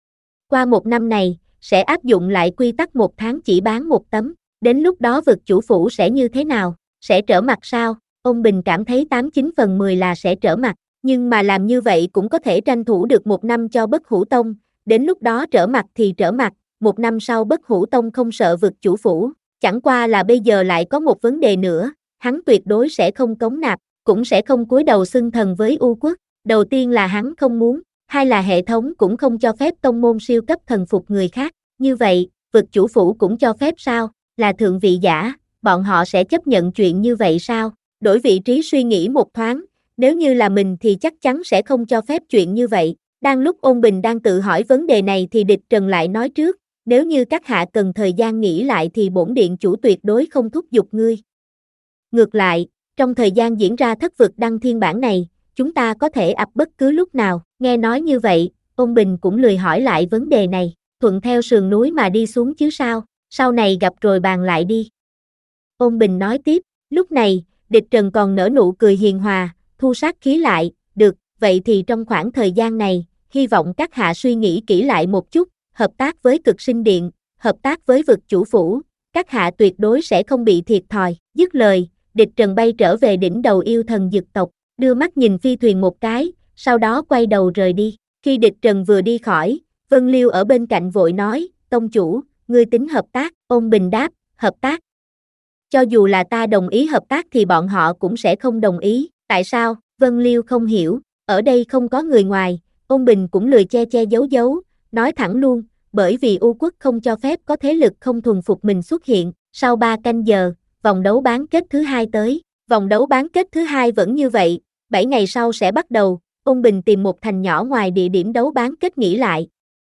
Qua một năm này, sẽ áp dụng lại quy tắc một tháng chỉ bán một tấm, đến lúc đó vực chủ phủ sẽ như thế nào, sẽ trở mặt sao? Ông Bình cảm thấy tám chín phần mười là sẽ trở mặt, nhưng mà làm như vậy cũng có thể tranh thủ được một năm cho Bất Hủ Tông, đến lúc đó trở mặt thì trở mặt, một năm sau Bất Hủ Tông không sợ vực chủ phủ, chẳng qua là bây giờ lại có một vấn đề nữa, hắn tuyệt đối sẽ không cống nạp, cũng sẽ không cúi đầu xưng thần với U quốc, đầu tiên là hắn không muốn, hai là hệ thống cũng không cho phép tông môn siêu cấp thần phục người khác, như vậy, vực chủ phủ cũng cho phép sao, là thượng vị giả, bọn họ sẽ chấp nhận chuyện như vậy sao? đổi vị trí suy nghĩ một thoáng, nếu như là mình thì chắc chắn sẽ không cho phép chuyện như vậy. Đang lúc Ôn Bình đang tự hỏi vấn đề này thì Địch Trần lại nói trước, nếu như các hạ cần thời gian nghĩ lại thì bổn điện chủ tuyệt đối không thúc giục ngươi. Ngược lại, trong thời gian diễn ra thất vực đăng thiên bản này, chúng ta có thể ập bất cứ lúc nào. Nghe nói như vậy, Ôn Bình cũng lười hỏi lại vấn đề này, thuận theo sườn núi mà đi xuống chứ sao, sau này gặp rồi bàn lại đi. Ôn Bình nói tiếp, lúc này, Địch Trần còn nở nụ cười hiền hòa, thu sát khí lại, được, vậy thì trong khoảng thời gian này, hy vọng các hạ suy nghĩ kỹ lại một chút, hợp tác với Cực Sinh Điện, hợp tác với vực chủ phủ, các hạ tuyệt đối sẽ không bị thiệt thòi. Dứt lời, Địch Trần bay trở về đỉnh đầu yêu thần dực tộc, đưa mắt nhìn phi thuyền một cái, sau đó quay đầu rời đi. Khi Địch Trần vừa đi khỏi, Vân Liêu ở bên cạnh vội nói, tông chủ, ngươi tính hợp tác. Ôn Bình đáp, hợp tác. Cho dù là ta đồng ý hợp tác thì bọn họ cũng sẽ không đồng ý. Tại sao? Vân Liêu không hiểu, ở đây không có người ngoài. Ôn Bình cũng lười che che giấu giấu, nói thẳng luôn, bởi vì U quốc không cho phép có thế lực không thuần phục mình xuất hiện. Sau ba canh giờ, vòng đấu bán kết thứ hai tới. Vòng đấu bán kết thứ hai vẫn như vậy, bảy ngày sau sẽ bắt đầu. Ôn Bình tìm một thành nhỏ ngoài địa điểm đấu bán kết nghỉ lại.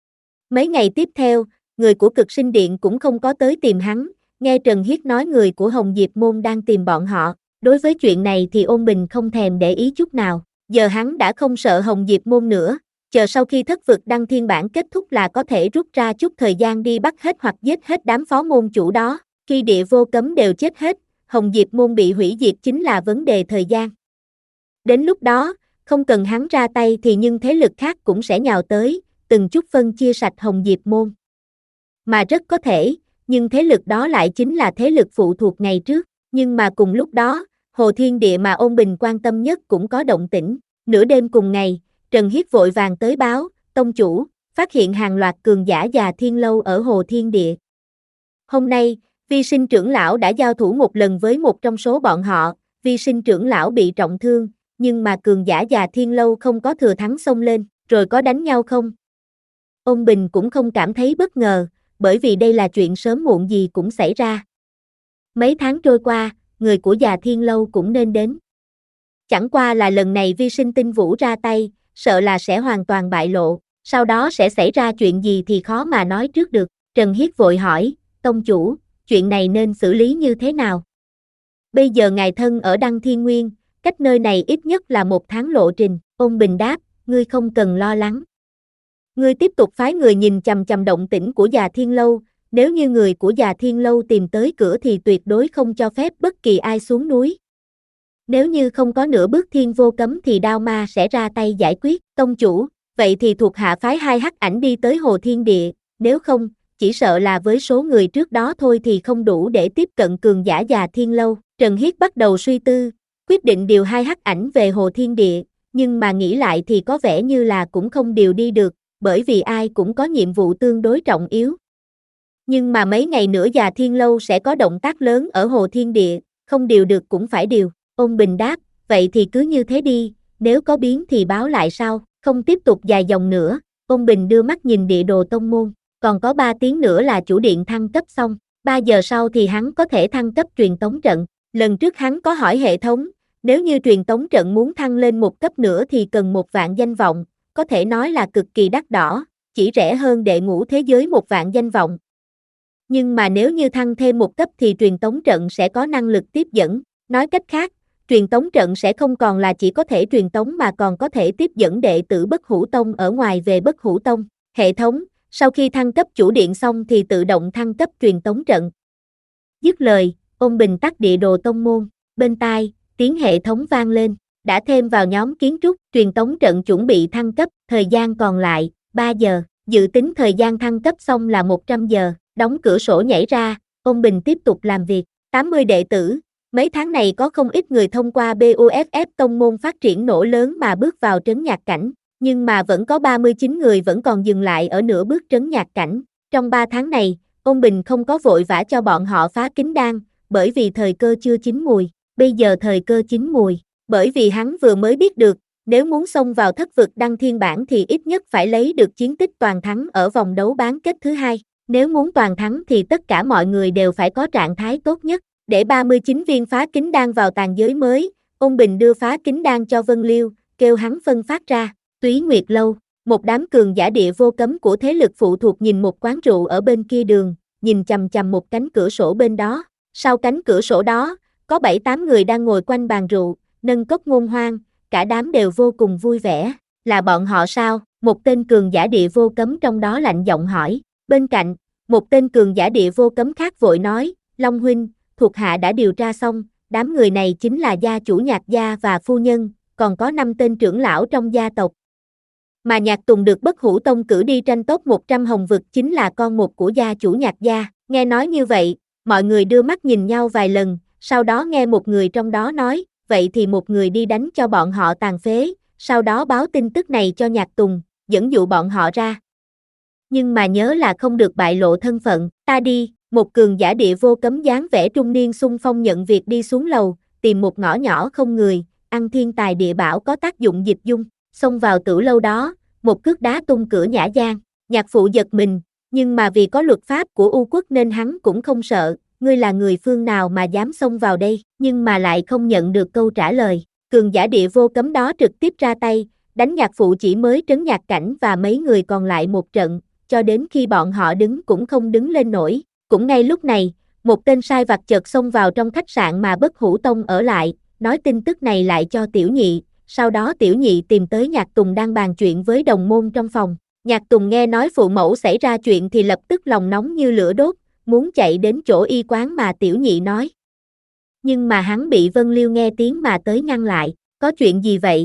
Mấy ngày tiếp theo, người của Cực Sinh Điện cũng không có tới tìm hắn, nghe Trần Hiết nói người của Hồng Diệp Môn đang tìm bọn họ. Đối với chuyện này thì Ôn Bình không thèm để ý chút nào, giờ hắn đã không sợ Hồng Diệp Môn nữa, chờ sau khi thất vực đăng thiên bản kết thúc là có thể rút ra chút thời gian đi bắt hết hoặc giết hết đám phó môn chủ đó. Khi địa vô cấm đều chết hết, Hồng Diệp Môn bị hủy diệt chính là vấn đề thời gian. Đến lúc đó, không cần hắn ra tay thì nhưng thế lực khác cũng sẽ nhào tới, từng chút phân chia sạch Hồng Diệp Môn. Mà rất có thể, nhưng thế lực đó lại chính là thế lực phụ thuộc ngày trước. Nhưng mà cùng lúc đó, Hồ Thiên Địa mà Ôn Bình quan tâm nhất cũng có động tĩnh. Nửa đêm cùng ngày, Trần Hiết vội vàng tới báo, tông chủ, phát hiện hàng loạt cường giả già thiên lâu ở Hồ Thiên Địa. Hôm nay, Vi Sinh trưởng lão đã giao thủ một lần với một trong số bọn họ, Vi Sinh trưởng lão bị trọng thương, nhưng mà cường giả già thiên lâu không có thừa thắng xông lên, rồi có đánh nhau không? Ôn Bình cũng không cảm thấy bất ngờ, bởi vì đây là chuyện sớm muộn gì cũng xảy ra. Mấy tháng trôi qua, người của già thiên lâu cũng nên đến. Chẳng qua là lần này Vi Sinh Tinh Vũ ra tay, sợ là sẽ hoàn toàn bại lộ, sau đó sẽ xảy ra chuyện gì thì khó mà nói trước được. Trần Hiết vội hỏi, tông chủ, chuyện này nên xử lý như thế nào? Bây giờ ngài thân ở Đăng Thiên Nguyên, cách nơi này ít nhất là một tháng lộ trình. Ôn Bình đáp, ngươi không cần lo lắng. Ngươi tiếp tục phái người nhìn chằm chằm động tĩnh của già thiên lâu, nếu như người của già thiên lâu tìm tới cửa thì tuyệt đối không cho phép bất kỳ ai xuống núi. Nếu như không có nửa bước thiên vô cấm thì Đao Ma sẽ ra tay giải quyết. Tông chủ, vậy thì thuộc hạ phái hai hắc ảnh đi tới Hồ Thiên Địa, nếu không, chỉ sợ là với số người trước đó thôi thì không đủ để tiếp cận cường giả già thiên lâu. Trần Hiết bắt đầu suy tư, quyết định điều hai hắc ảnh về Hồ Thiên Địa, nhưng mà nghĩ lại thì có vẻ như là cũng không điều đi được, bởi vì ai cũng có nhiệm vụ tương đối trọng yếu. Nhưng mà mấy ngày nữa già thiên lâu sẽ có động tác lớn ở Hồ Thiên Địa, không điều được cũng phải điều. Ôn Bình đáp, vậy thì cứ như thế đi, nếu có biến thì báo lại sau. Không tiếp tục dài dòng nữa, Ôn Bình đưa mắt nhìn địa đồ tông môn, còn có ba tiếng nữa là chủ điện thăng cấp xong, ba giờ sau thì hắn có thể thăng cấp truyền tống trận. Lần trước hắn có hỏi hệ thống, nếu như truyền tống trận muốn thăng lên một cấp nữa thì cần một vạn danh vọng, có thể nói là cực kỳ đắt đỏ, chỉ rẻ hơn đệ ngũ thế giới một vạn danh vọng. Nhưng mà nếu như thăng thêm một cấp thì truyền tống trận sẽ có năng lực tiếp dẫn, nói cách khác, truyền tống trận sẽ không còn là chỉ có thể truyền tống mà còn có thể tiếp dẫn đệ tử Bất Hủ Tông ở ngoài về Bất Hủ Tông. Hệ thống, sau khi thăng cấp chủ điện xong thì tự động thăng cấp truyền tống trận. Dứt lời, Ôn Bình tắt địa đồ tông môn, bên tai, tiếng hệ thống vang lên, đã thêm vào nhóm kiến trúc, truyền tống trận chuẩn bị thăng cấp, thời gian còn lại, ba giờ, dự tính thời gian thăng cấp xong là một trăm giờ, đóng cửa sổ nhảy ra, Ôn Bình tiếp tục làm việc, tám mươi đệ tử, mấy tháng này có không ít người thông qua bê u ép ép tông môn phát triển nổ lớn mà bước vào trấn nhạc cảnh, nhưng mà vẫn có ba mươi chín người vẫn còn dừng lại ở nửa bước trấn nhạc cảnh. Trong ba tháng này, Ôn Bình không có vội vã cho bọn họ phá kính đan, bởi vì thời cơ chưa chín mùi, bây giờ thời cơ chín mùi, bởi vì hắn vừa mới biết được, nếu muốn xông vào thất vực đăng thiên bản thì ít nhất phải lấy được chiến tích toàn thắng ở vòng đấu bán kết thứ hai, nếu muốn toàn thắng thì tất cả mọi người đều phải có trạng thái tốt nhất. Để ba mươi chín viên phá kính đan vào tàn giới mới, Ôn Bình đưa phá kính đan cho Vân Liêu, kêu hắn phân phát ra. Túy Nguyệt Lâu, một đám cường giả địa vô cấm của thế lực phụ thuộc nhìn một quán rượu ở bên kia đường, nhìn chằm chằm một cánh cửa sổ bên đó. Sau cánh cửa sổ đó, có bảy tám người đang ngồi quanh bàn rượu, nâng cốc ngôn hoan, cả đám đều vô cùng vui vẻ. Là bọn họ sao? Một tên cường giả địa vô cấm trong đó lạnh giọng hỏi. Bên cạnh, một tên cường giả địa vô cấm khác vội nói, Long huynh, thuộc hạ đã điều tra xong, đám người này chính là gia chủ Nhạc gia và phu nhân, còn có năm tên trưởng lão trong gia tộc. Mà Nhạc Tùng được Bất Hủ Tông cử đi tranh top một trăm hồng vực chính là con một của gia chủ Nhạc gia. Nghe nói như vậy, mọi người đưa mắt nhìn nhau vài lần, sau đó nghe một người trong đó nói, vậy thì một người đi đánh cho bọn họ tàn phế, sau đó báo tin tức này cho Nhạc Tùng, dẫn dụ bọn họ ra. Nhưng mà nhớ là không được bại lộ thân phận, ta đi, một cường giả địa vô cấm dáng vẻ trung niên xung phong nhận việc đi xuống lầu, tìm một ngõ nhỏ không người, ăn thiên tài địa bảo có tác dụng dịch dung, xông vào tử lâu đó, một cước đá tung cửa nhã gian. Nhạc phụ giật mình, nhưng mà vì có luật pháp của U quốc nên hắn cũng không sợ, ngươi là người phương nào mà dám xông vào đây, nhưng mà lại không nhận được câu trả lời. Cường giả địa vô cấm đó trực tiếp ra tay, đánh nhạc phụ chỉ mới trấn Nhạc Cảnh và mấy người còn lại một trận, cho đến khi bọn họ đứng cũng không đứng lên nổi. Cũng ngay lúc này, một tên sai vặt chợt xông vào trong khách sạn mà Bất Hủ Tông ở lại, nói tin tức này lại cho Tiểu Nhị, sau đó Tiểu Nhị tìm tới Nhạc Tùng đang bàn chuyện với đồng môn trong phòng. Nhạc Tùng nghe nói phụ mẫu xảy ra chuyện thì lập tức lòng nóng như lửa đốt, muốn chạy đến chỗ y quán mà Tiểu Nhị nói. Nhưng mà hắn bị Vân Liêu nghe tiếng mà tới ngăn lại, có chuyện gì vậy?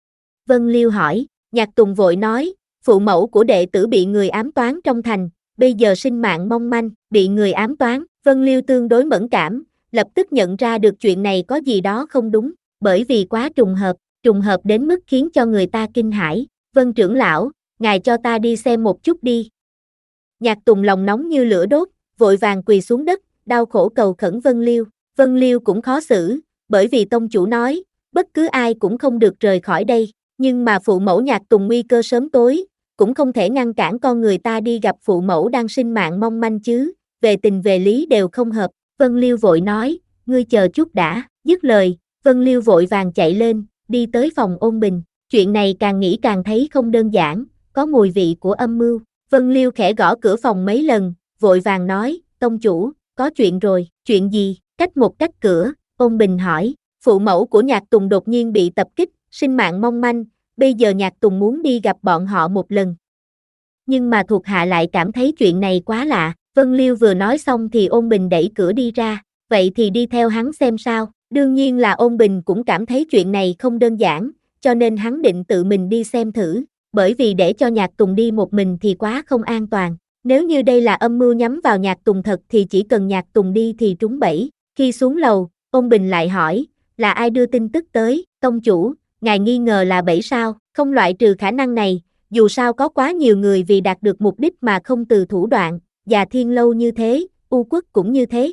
Vân Liêu hỏi, Nhạc Tùng vội nói, phụ mẫu của đệ tử bị người ám toán trong thành, bây giờ sinh mạng mong manh, bị người ám toán. Vân Liêu tương đối mẫn cảm, lập tức nhận ra được chuyện này có gì đó không đúng, bởi vì quá trùng hợp, trùng hợp đến mức khiến cho người ta kinh hãi. Vân trưởng lão, ngài cho ta đi xem một chút đi. Nhạc Tùng lòng nóng như lửa đốt, vội vàng quỳ xuống đất, đau khổ cầu khẩn Vân Liêu. Vân Liêu cũng khó xử, bởi vì tông chủ nói, bất cứ ai cũng không được rời khỏi đây, nhưng mà phụ mẫu Nhạc Tùng nguy cơ sớm tối, cũng không thể ngăn cản con người ta đi gặp phụ mẫu đang sinh mạng mong manh chứ, về tình về lý đều không hợp. Vân Liêu vội nói, ngươi chờ chút đã, dứt lời, Vân Liêu vội vàng chạy lên, đi tới phòng Ôn Bình. Chuyện này càng nghĩ càng thấy không đơn giản, có mùi vị của âm mưu. Vân Liêu khẽ gõ cửa phòng mấy lần, vội vàng nói, tông chủ, có chuyện rồi. Chuyện gì? Cách một cách cửa, Ôn Bình hỏi, phụ mẫu của Nhạc Tùng đột nhiên bị tập kích, sinh mạng mong manh, bây giờ Nhạc Tùng muốn đi gặp bọn họ một lần. Nhưng mà thuộc hạ lại cảm thấy chuyện này quá lạ. Vân Liêu vừa nói xong thì Ôn Bình đẩy cửa đi ra, vậy thì đi theo hắn xem sao. Đương nhiên là Ôn Bình cũng cảm thấy chuyện này không đơn giản, cho nên hắn định tự mình đi xem thử, bởi vì để cho Nhạc Tùng đi một mình thì quá không an toàn. Nếu như đây là âm mưu nhắm vào Nhạc Tùng thật thì chỉ cần Nhạc Tùng đi thì trúng bẫy. Khi xuống lầu, Ôn Bình lại hỏi, là ai đưa tin tức tới, tông chủ, ngài nghi ngờ là bẫy sao? Không loại trừ khả năng này, dù sao có quá nhiều người vì đạt được mục đích mà không từ thủ đoạn, và Thiên Lâu như thế, U quốc cũng như thế.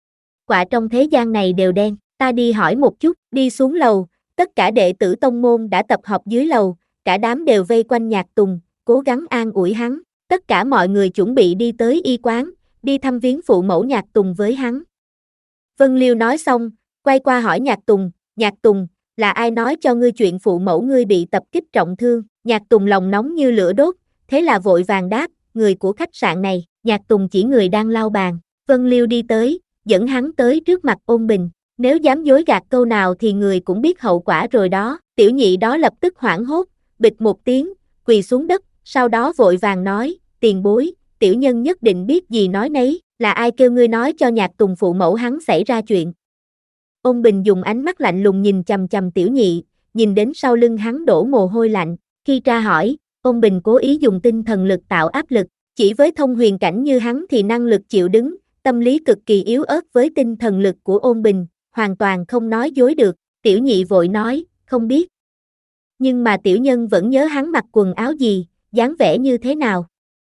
Quả trong thế gian này đều đen, ta đi hỏi một chút. Đi xuống lầu, tất cả đệ tử tông môn đã tập hợp dưới lầu, cả đám đều vây quanh Nhạc Tùng, cố gắng an ủi hắn. Tất cả mọi người chuẩn bị đi tới y quán, đi thăm viếng phụ mẫu Nhạc Tùng với hắn. Vân Liêu nói xong, quay qua hỏi Nhạc Tùng, Nhạc Tùng, là ai nói cho ngươi chuyện phụ mẫu ngươi bị tập kích trọng thương? Nhạc Tùng lòng nóng như lửa đốt, thế là vội vàng đáp, người của khách sạn này. Nhạc Tùng chỉ người đang lau bàn. Vân Liêu đi tới, dẫn hắn tới trước mặt Ôn Bình. Nếu dám dối gạt câu nào thì người cũng biết hậu quả rồi đó. Tiểu Nhị đó lập tức hoảng hốt, bịch một tiếng, quỳ xuống đất, sau đó vội vàng nói, tiền bối, tiểu nhân nhất định biết gì nói nấy, là ai kêu ngươi nói cho Nhạc Tùng phụ mẫu hắn xảy ra chuyện. Ôn Bình dùng ánh mắt lạnh lùng nhìn chằm chằm Tiểu Nhị, nhìn đến sau lưng hắn đổ mồ hôi lạnh. Khi tra hỏi, Ôn Bình cố ý dùng tinh thần lực tạo áp lực, chỉ với thông huyền cảnh như hắn thì năng lực chịu đứng, tâm lý cực kỳ yếu ớt với tinh thần lực của Ôn Bình, hoàn toàn không nói dối được. Tiểu Nhị vội nói, không biết. Nhưng mà tiểu nhân vẫn nhớ hắn mặc quần áo gì, dáng vẻ như thế nào.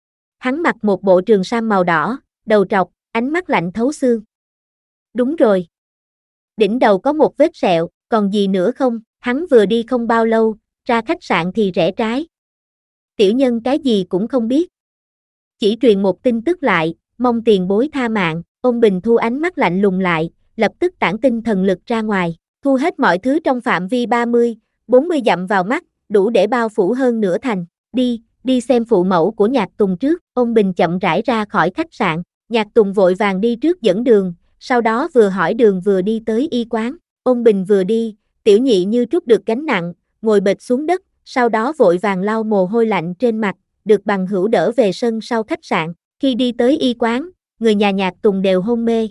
Hắn mặc một bộ trường sam màu đỏ, đầu trọc, ánh mắt lạnh thấu xương. Đúng rồi. Đỉnh đầu có một vết sẹo, còn gì nữa không? Hắn vừa đi không bao lâu, ra khách sạn thì rẽ trái. Tiểu nhân cái gì cũng không biết. Chỉ truyền một tin tức lại, mong tiền bối tha mạng. Ôn Bình thu ánh mắt lạnh lùng lại, lập tức tản tinh thần lực ra ngoài, thu hết mọi thứ trong phạm vi ba mươi, bốn mươi dặm vào mắt, đủ để bao phủ hơn nửa thành. Đi, đi xem phụ mẫu của Nhạc Tùng trước. Ôn Bình chậm rãi ra khỏi khách sạn, Nhạc Tùng vội vàng đi trước dẫn đường, sau đó vừa hỏi đường vừa đi tới y quán. Ôn Bình vừa đi, Tiểu Nhị như trút được gánh nặng, ngồi bệt xuống đất, sau đó vội vàng lau mồ hôi lạnh trên mặt, được bằng hữu đỡ về sân sau khách sạn. Khi đi tới y quán, người nhà Nhạc Tùng đều hôn mê.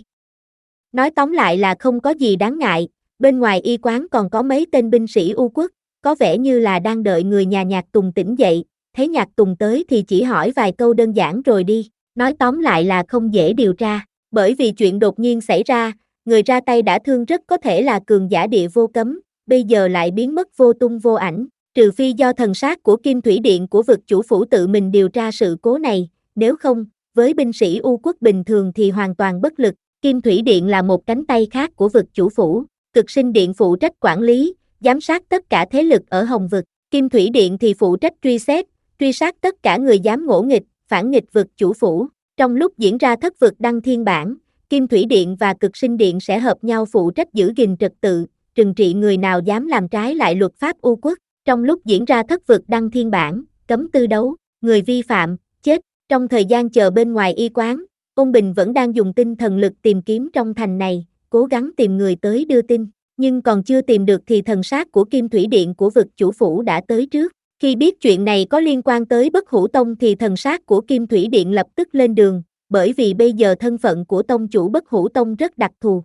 Nói tóm lại là không có gì đáng ngại, bên ngoài y quán còn có mấy tên binh sĩ U Quốc, có vẻ như là đang đợi người nhà Nhạc Tùng tỉnh dậy, thấy Nhạc Tùng tới thì chỉ hỏi vài câu đơn giản rồi đi. Nói tóm lại là không dễ điều tra, bởi vì chuyện đột nhiên xảy ra, người ra tay đã thương rất có thể là cường giả địa vô cấm, bây giờ lại biến mất vô tung vô ảnh, trừ phi do thần sát của Kim Thủy Điện của vực chủ phủ tự mình điều tra sự cố này, nếu không, với binh sĩ U Quốc bình thường thì hoàn toàn bất lực. Kim Thủy Điện là một cánh tay khác của vực chủ phủ, Cực Sinh Điện phụ trách quản lý, giám sát tất cả thế lực ở Hồng Vực, Kim Thủy Điện thì phụ trách truy xét, truy sát tất cả người dám ngỗ nghịch, phản nghịch vực chủ phủ. Trong lúc diễn ra thất vực đăng thiên bản, Kim Thủy Điện và Cực Sinh Điện sẽ hợp nhau phụ trách giữ gìn trật tự, trừng trị người nào dám làm trái lại luật pháp U Quốc. Trong lúc diễn ra thất vực đăng thiên bản, cấm tư đấu, người vi phạm, chết. Trong thời gian chờ bên ngoài y quán, Ôn Bình vẫn đang dùng tinh thần lực tìm kiếm trong thành này, cố gắng tìm người tới đưa tin, nhưng còn chưa tìm được thì thần sát của Kim Thủy Điện của vực chủ phủ đã tới trước. Khi biết chuyện này có liên quan tới Bất Hủ Tông thì thần sát của Kim Thủy Điện lập tức lên đường, bởi vì bây giờ thân phận của tông chủ Bất Hủ Tông rất đặc thù.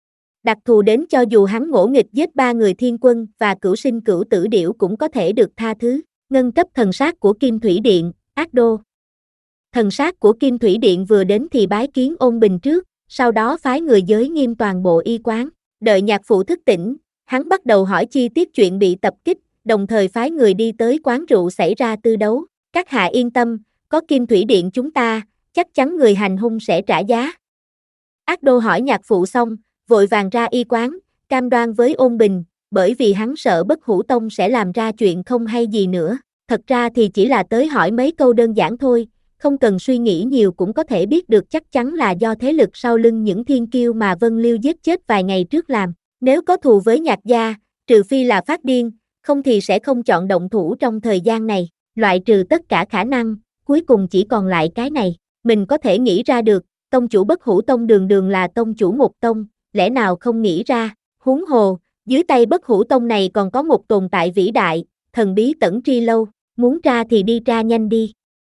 Đặc thù đến cho dù hắn ngỗ nghịch giết ba người thiên quân và cửu sinh cửu tử điểu cũng có thể được tha thứ. Ngân cấp thần sát của Kim Thủy Điện, Ác Đô. Thần sát của Kim Thủy Điện vừa đến thì bái kiến Ôn Bình trước, sau đó phái người giới nghiêm toàn bộ y quán. Đợi nhạc phụ thức tỉnh, hắn bắt đầu hỏi chi tiết chuyện bị tập kích, đồng thời phái người đi tới quán rượu xảy ra tư đấu. Các hạ yên tâm, có Kim Thủy Điện chúng ta, chắc chắn người hành hung sẽ trả giá. Ác Đô hỏi nhạc phụ xong, vội vàng ra y quán, cam đoan với Ôn Bình, bởi vì hắn sợ Bất Hủ Tông sẽ làm ra chuyện không hay gì nữa. Thật ra thì chỉ là tới hỏi mấy câu đơn giản thôi, không cần suy nghĩ nhiều cũng có thể biết được chắc chắn là do thế lực sau lưng những thiên kiêu mà Vân Liêu giết chết vài ngày trước làm. Nếu có thù với Nhạc gia, trừ phi là phát điên, không thì sẽ không chọn động thủ trong thời gian này, loại trừ tất cả khả năng, cuối cùng chỉ còn lại cái này. Mình có thể nghĩ ra được, tông chủ Bất Hủ Tông đường đường là tông chủ một tông, lẽ nào không nghĩ ra, huống hồ, dưới tay Bất Hủ Tông này còn có một tồn tại vĩ đại, thần bí Tẩn Tri Lâu, muốn tra thì đi tra nhanh đi.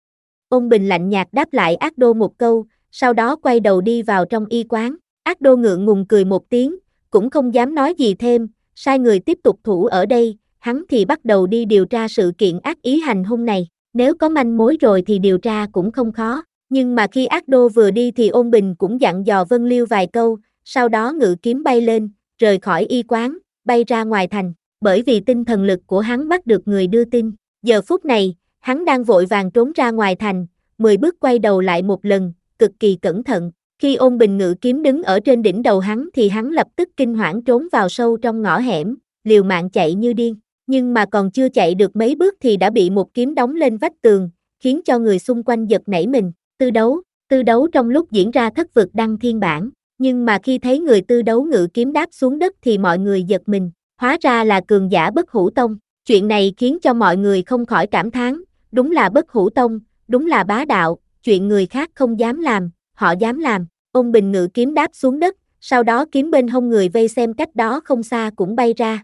Ôn Bình lạnh nhạt đáp lại Ác Đô một câu, sau đó quay đầu đi vào trong y quán. Ác Đô ngượng ngùng cười một tiếng, cũng không dám nói gì thêm, sai người tiếp tục thủ ở đây, hắn thì bắt đầu đi điều tra sự kiện ác ý hành hung này. Nếu có manh mối rồi thì điều tra cũng không khó, nhưng mà khi Ác Đô vừa đi thì Ôn Bình cũng dặn dò Vân Liêu vài câu, sau đó ngự kiếm bay lên, rời khỏi y quán, bay ra ngoài thành, bởi vì tinh thần lực của hắn bắt được người đưa tin. Giờ phút này, hắn đang vội vàng trốn ra ngoài thành, mười bước quay đầu lại một lần, cực kỳ cẩn thận. Khi Ôn Bình ngự kiếm đứng ở trên đỉnh đầu hắn thì hắn lập tức kinh hoảng trốn vào sâu trong ngõ hẻm, liều mạng chạy như điên. Nhưng mà còn chưa chạy được mấy bước thì đã bị một kiếm đóng lên vách tường, khiến cho người xung quanh giật nảy mình. Tư đấu, tư đấu trong lúc diễn ra thất vực đăng thiên bản, nhưng mà khi thấy người tư đấu ngự kiếm đáp xuống đất thì mọi người giật mình, hóa ra là cường giả Bất Hủ Tông. Chuyện này khiến cho mọi người không khỏi cảm thán, đúng là Bất Hủ Tông, đúng là bá đạo, chuyện người khác không dám làm, họ dám làm. Ôn Bình ngự kiếm đáp xuống đất, sau đó kiếm bên hông người vây xem cách đó không xa cũng bay ra.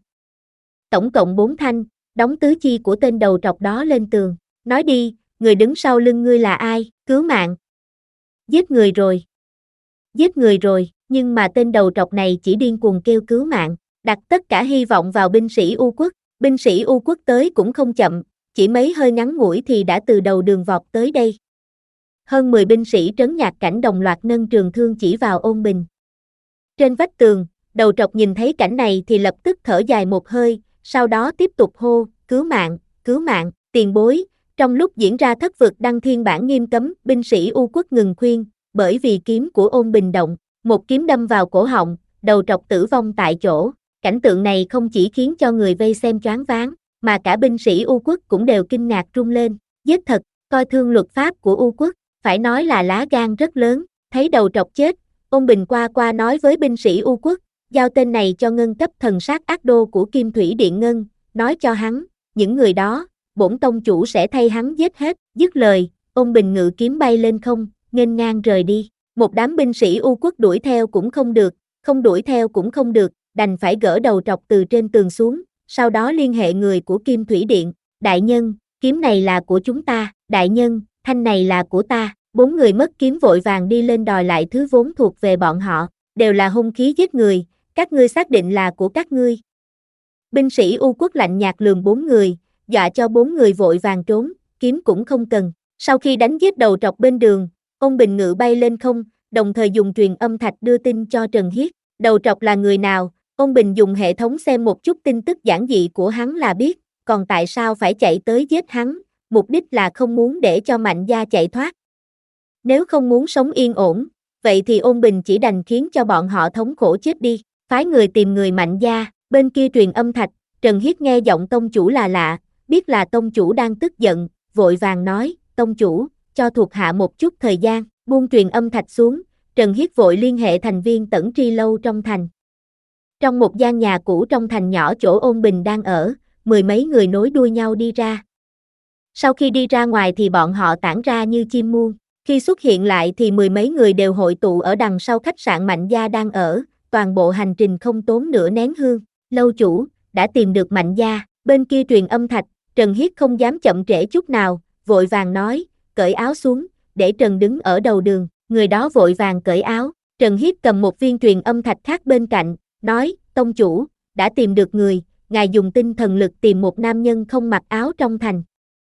Tổng cộng bốn thanh, đóng tứ chi của tên đầu trọc đó lên tường. Nói đi, người đứng sau lưng ngươi là ai? Cứu mạng. Giết người rồi. Giết người rồi, nhưng mà tên đầu trọc này chỉ điên cuồng kêu cứu mạng, đặt tất cả hy vọng vào binh sĩ U Quốc. Binh sĩ U Quốc tới cũng không chậm, chỉ mấy hơi ngắn ngủi thì đã từ đầu đường vọt tới đây. Hơn mười binh sĩ trấn Nhạc Cảnh đồng loạt nâng trường thương chỉ vào Ôn Bình. Trên vách tường, đầu trọc nhìn thấy cảnh này thì lập tức thở dài một hơi, sau đó tiếp tục hô, cứu mạng, cứu mạng, tiền bối. Trong lúc diễn ra thất vực đăng thiên bản nghiêm cấm, binh sĩ U Quốc ngừng khuyên, bởi vì kiếm của Ôn Bình động, một kiếm đâm vào cổ họng, đầu trọc tử vong tại chỗ. Cảnh tượng này không chỉ khiến cho người vây xem choáng váng, mà cả binh sĩ U Quốc cũng đều kinh ngạc run lên. Giết thật, coi thương luật pháp của U Quốc, phải nói là lá gan rất lớn. Thấy đầu trọc chết, Ôn Bình qua qua nói với binh sĩ U Quốc, giao tên này cho ngân cấp thần sát ác đô của Kim Thủy Điện Ngân, nói cho hắn, những người đó, bổn tông chủ sẽ thay hắn giết hết, dứt lời, Ôn Bình ngự kiếm bay lên không, nghênh ngang rời đi. Một đám binh sĩ U Quốc đuổi theo cũng không được, không đuổi theo cũng không được, đành phải gỡ đầu trọc từ trên tường xuống, sau đó liên hệ người của Kim Thủy Điện, đại nhân, kiếm này là của chúng ta, đại nhân, thanh này là của ta. Bốn người mất kiếm vội vàng đi lên đòi lại thứ vốn thuộc về bọn họ, đều là hung khí giết người, các ngươi xác định là của các ngươi. Binh sĩ U Quốc lạnh nhạt lườm bốn người, dọa cho bốn người vội vàng trốn, kiếm cũng không cần. Sau khi đánh giết đầu trọc bên đường, Ôn Bình ngự bay lên không, đồng thời dùng truyền âm thạch đưa tin cho Trần Hiết. Đầu trọc là người nào? Ôn Bình dùng hệ thống xem một chút tin tức giản dị của hắn là biết, còn tại sao phải chạy tới giết hắn, mục đích là không muốn để cho Mạnh Gia chạy thoát. Nếu không muốn sống yên ổn, vậy thì Ôn Bình chỉ đành khiến cho bọn họ thống khổ chết đi, phái người tìm người Mạnh Gia. Bên kia truyền âm thạch, Trần Hiết nghe giọng tông chủ là lạ, biết là tông chủ đang tức giận, vội vàng nói, tông chủ, cho thuộc hạ một chút thời gian, buông truyền âm thạch xuống, Trần Hiết vội liên hệ thành viên Tẩn Tri Lâu trong thành. Trong một gian nhà cũ trong thành nhỏ chỗ Ôn Bình đang ở, mười mấy người nối đuôi nhau đi ra. Sau khi đi ra ngoài thì bọn họ tản ra như chim muông, khi xuất hiện lại thì mười mấy người đều hội tụ ở đằng sau khách sạn Mạnh Gia đang ở, toàn bộ hành trình không tốn nửa nén hương. Lâu chủ, đã tìm được Mạnh Gia. Bên kia truyền âm thạch, Trần Hiết không dám chậm trễ chút nào, vội vàng nói, cởi áo xuống, để Trần đứng ở đầu đường. Người đó vội vàng cởi áo, Trần Hiết cầm một viên truyền âm thạch khác bên cạnh, nói, tông chủ, đã tìm được người, ngài dùng tinh thần lực tìm một nam nhân không mặc áo trong thành.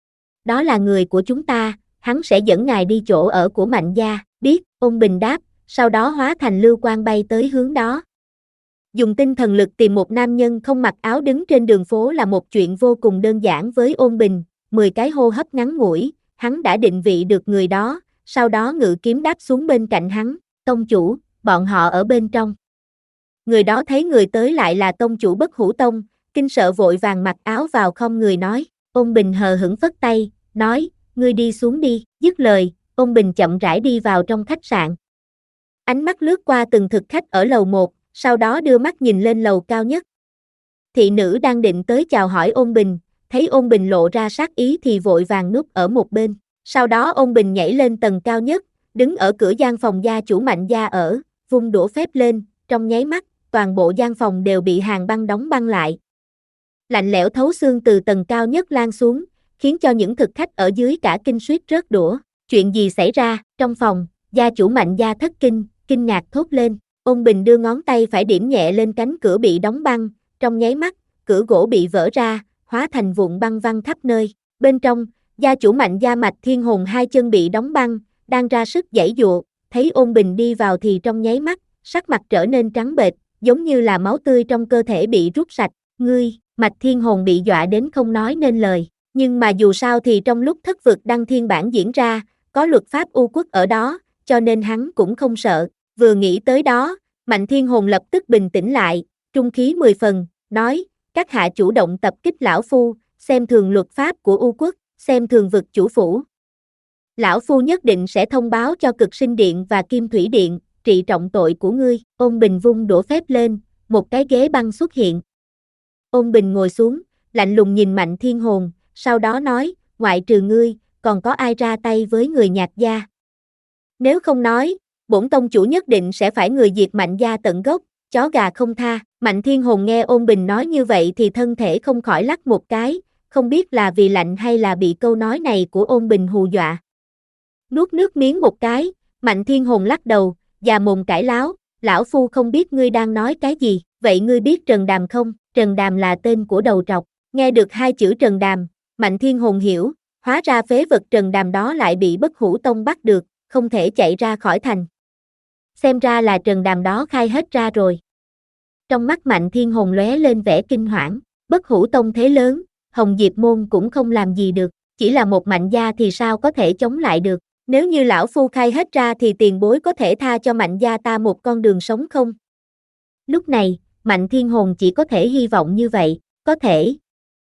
Đó là người của chúng ta, hắn sẽ dẫn ngài đi chỗ ở của Mạnh Gia. Biết, Ôn Bình đáp, sau đó hóa thành lưu quang bay tới hướng đó. Dùng tinh thần lực tìm một nam nhân không mặc áo đứng trên đường phố là một chuyện vô cùng đơn giản với Ôn Bình, mười cái hô hấp ngắn ngủi, hắn đã định vị được người đó, sau đó ngự kiếm đáp xuống bên cạnh hắn, tông chủ, bọn họ ở bên trong. Người đó thấy người tới lại là tông chủ Bất Hủ Tông, kinh sợ vội vàng mặc áo vào không người nói, Ôn Bình hờ hững phất tay, nói, ngươi đi xuống đi, dứt lời, Ôn Bình chậm rãi đi vào trong khách sạn. Ánh mắt lướt qua từng thực khách ở lầu một, sau đó đưa mắt nhìn lên lầu cao nhất. Thị nữ đang định tới chào hỏi Ôn Bình, thấy Ôn Bình lộ ra sát ý thì vội vàng núp ở một bên. Sau đó Ôn Bình nhảy lên tầng cao nhất, đứng ở cửa gian phòng gia chủ Mạnh Gia ở, vung đũa phép lên, trong nháy mắt, toàn bộ gian phòng đều bị hàng băng đóng băng lại. Lạnh lẽo thấu xương từ tầng cao nhất lan xuống, khiến cho những thực khách ở dưới cả kinh suýt rớt đũa. Chuyện gì xảy ra? Trong phòng, gia chủ Mạnh Gia thất kinh, kinh ngạc thốt lên. Ôn Bình đưa ngón tay phải điểm nhẹ lên cánh cửa bị đóng băng, trong nháy mắt, cửa gỗ bị vỡ ra, hóa thành vụn băng văng khắp nơi. Bên trong, gia chủ Mạnh Gia Mạch Thiên Hồn hai chân bị đóng băng, đang ra sức giãy giụa, thấy Ôn Bình đi vào thì trong nháy mắt, sắc mặt trở nên trắng bệch, giống như là máu tươi trong cơ thể bị rút sạch. Ngươi, Mạch Thiên Hồn bị dọa đến không nói nên lời, nhưng mà dù sao thì trong lúc thất vực đăng thiên bản diễn ra, có luật pháp U Quốc ở đó, cho nên hắn cũng không sợ. Vừa nghĩ tới đó, Mạnh Thiên Hồn lập tức bình tĩnh lại, trung khí mười phần, nói, các hạ chủ động tập kích lão phu, xem thường luật pháp của U Quốc, xem thường vực chủ phủ. Lão phu nhất định sẽ thông báo cho Cực Sinh Điện và Kim Thủy Điện, trị trọng tội của ngươi. Ôn Bình vung đũa phép lên, một cái ghế băng xuất hiện. Ôn Bình ngồi xuống, lạnh lùng nhìn Mạnh Thiên Hồn, sau đó nói, ngoại trừ ngươi, còn có ai ra tay với người Nhạc gia? Nếu không nói, bổn tông chủ nhất định sẽ phải người diệt Mạnh Gia tận gốc, chó gà không tha. Mạnh Thiên Hồn nghe Ôn Bình nói như vậy thì thân thể không khỏi lắc một cái, không biết là vì lạnh hay là bị câu nói này của Ôn Bình hù dọa. Nuốt nước miếng một cái, Mạnh Thiên Hồn lắc đầu, già mồm cãi láo, lão phu không biết ngươi đang nói cái gì, vậy ngươi biết Trần Đàm không? Trần Đàm là tên của đầu trọc. Nghe được hai chữ Trần Đàm, Mạnh Thiên Hồn hiểu, hóa ra phế vật Trần Đàm đó lại bị Bất Hủ Tông bắt được, không thể chạy ra khỏi thành. Xem ra là Trần Đàm đó khai hết ra rồi. Trong mắt Mạnh Thiên Hồn lóe lên vẻ kinh hoảng, Bất Hủ Tông thế lớn, Hồng Diệp Môn cũng không làm gì được, chỉ là một Mạnh gia thì sao có thể chống lại được. Nếu như lão phu khai hết ra thì tiền bối có thể tha cho Mạnh gia ta một con đường sống không? Lúc này, Mạnh Thiên Hồn chỉ có thể hy vọng như vậy, có thể.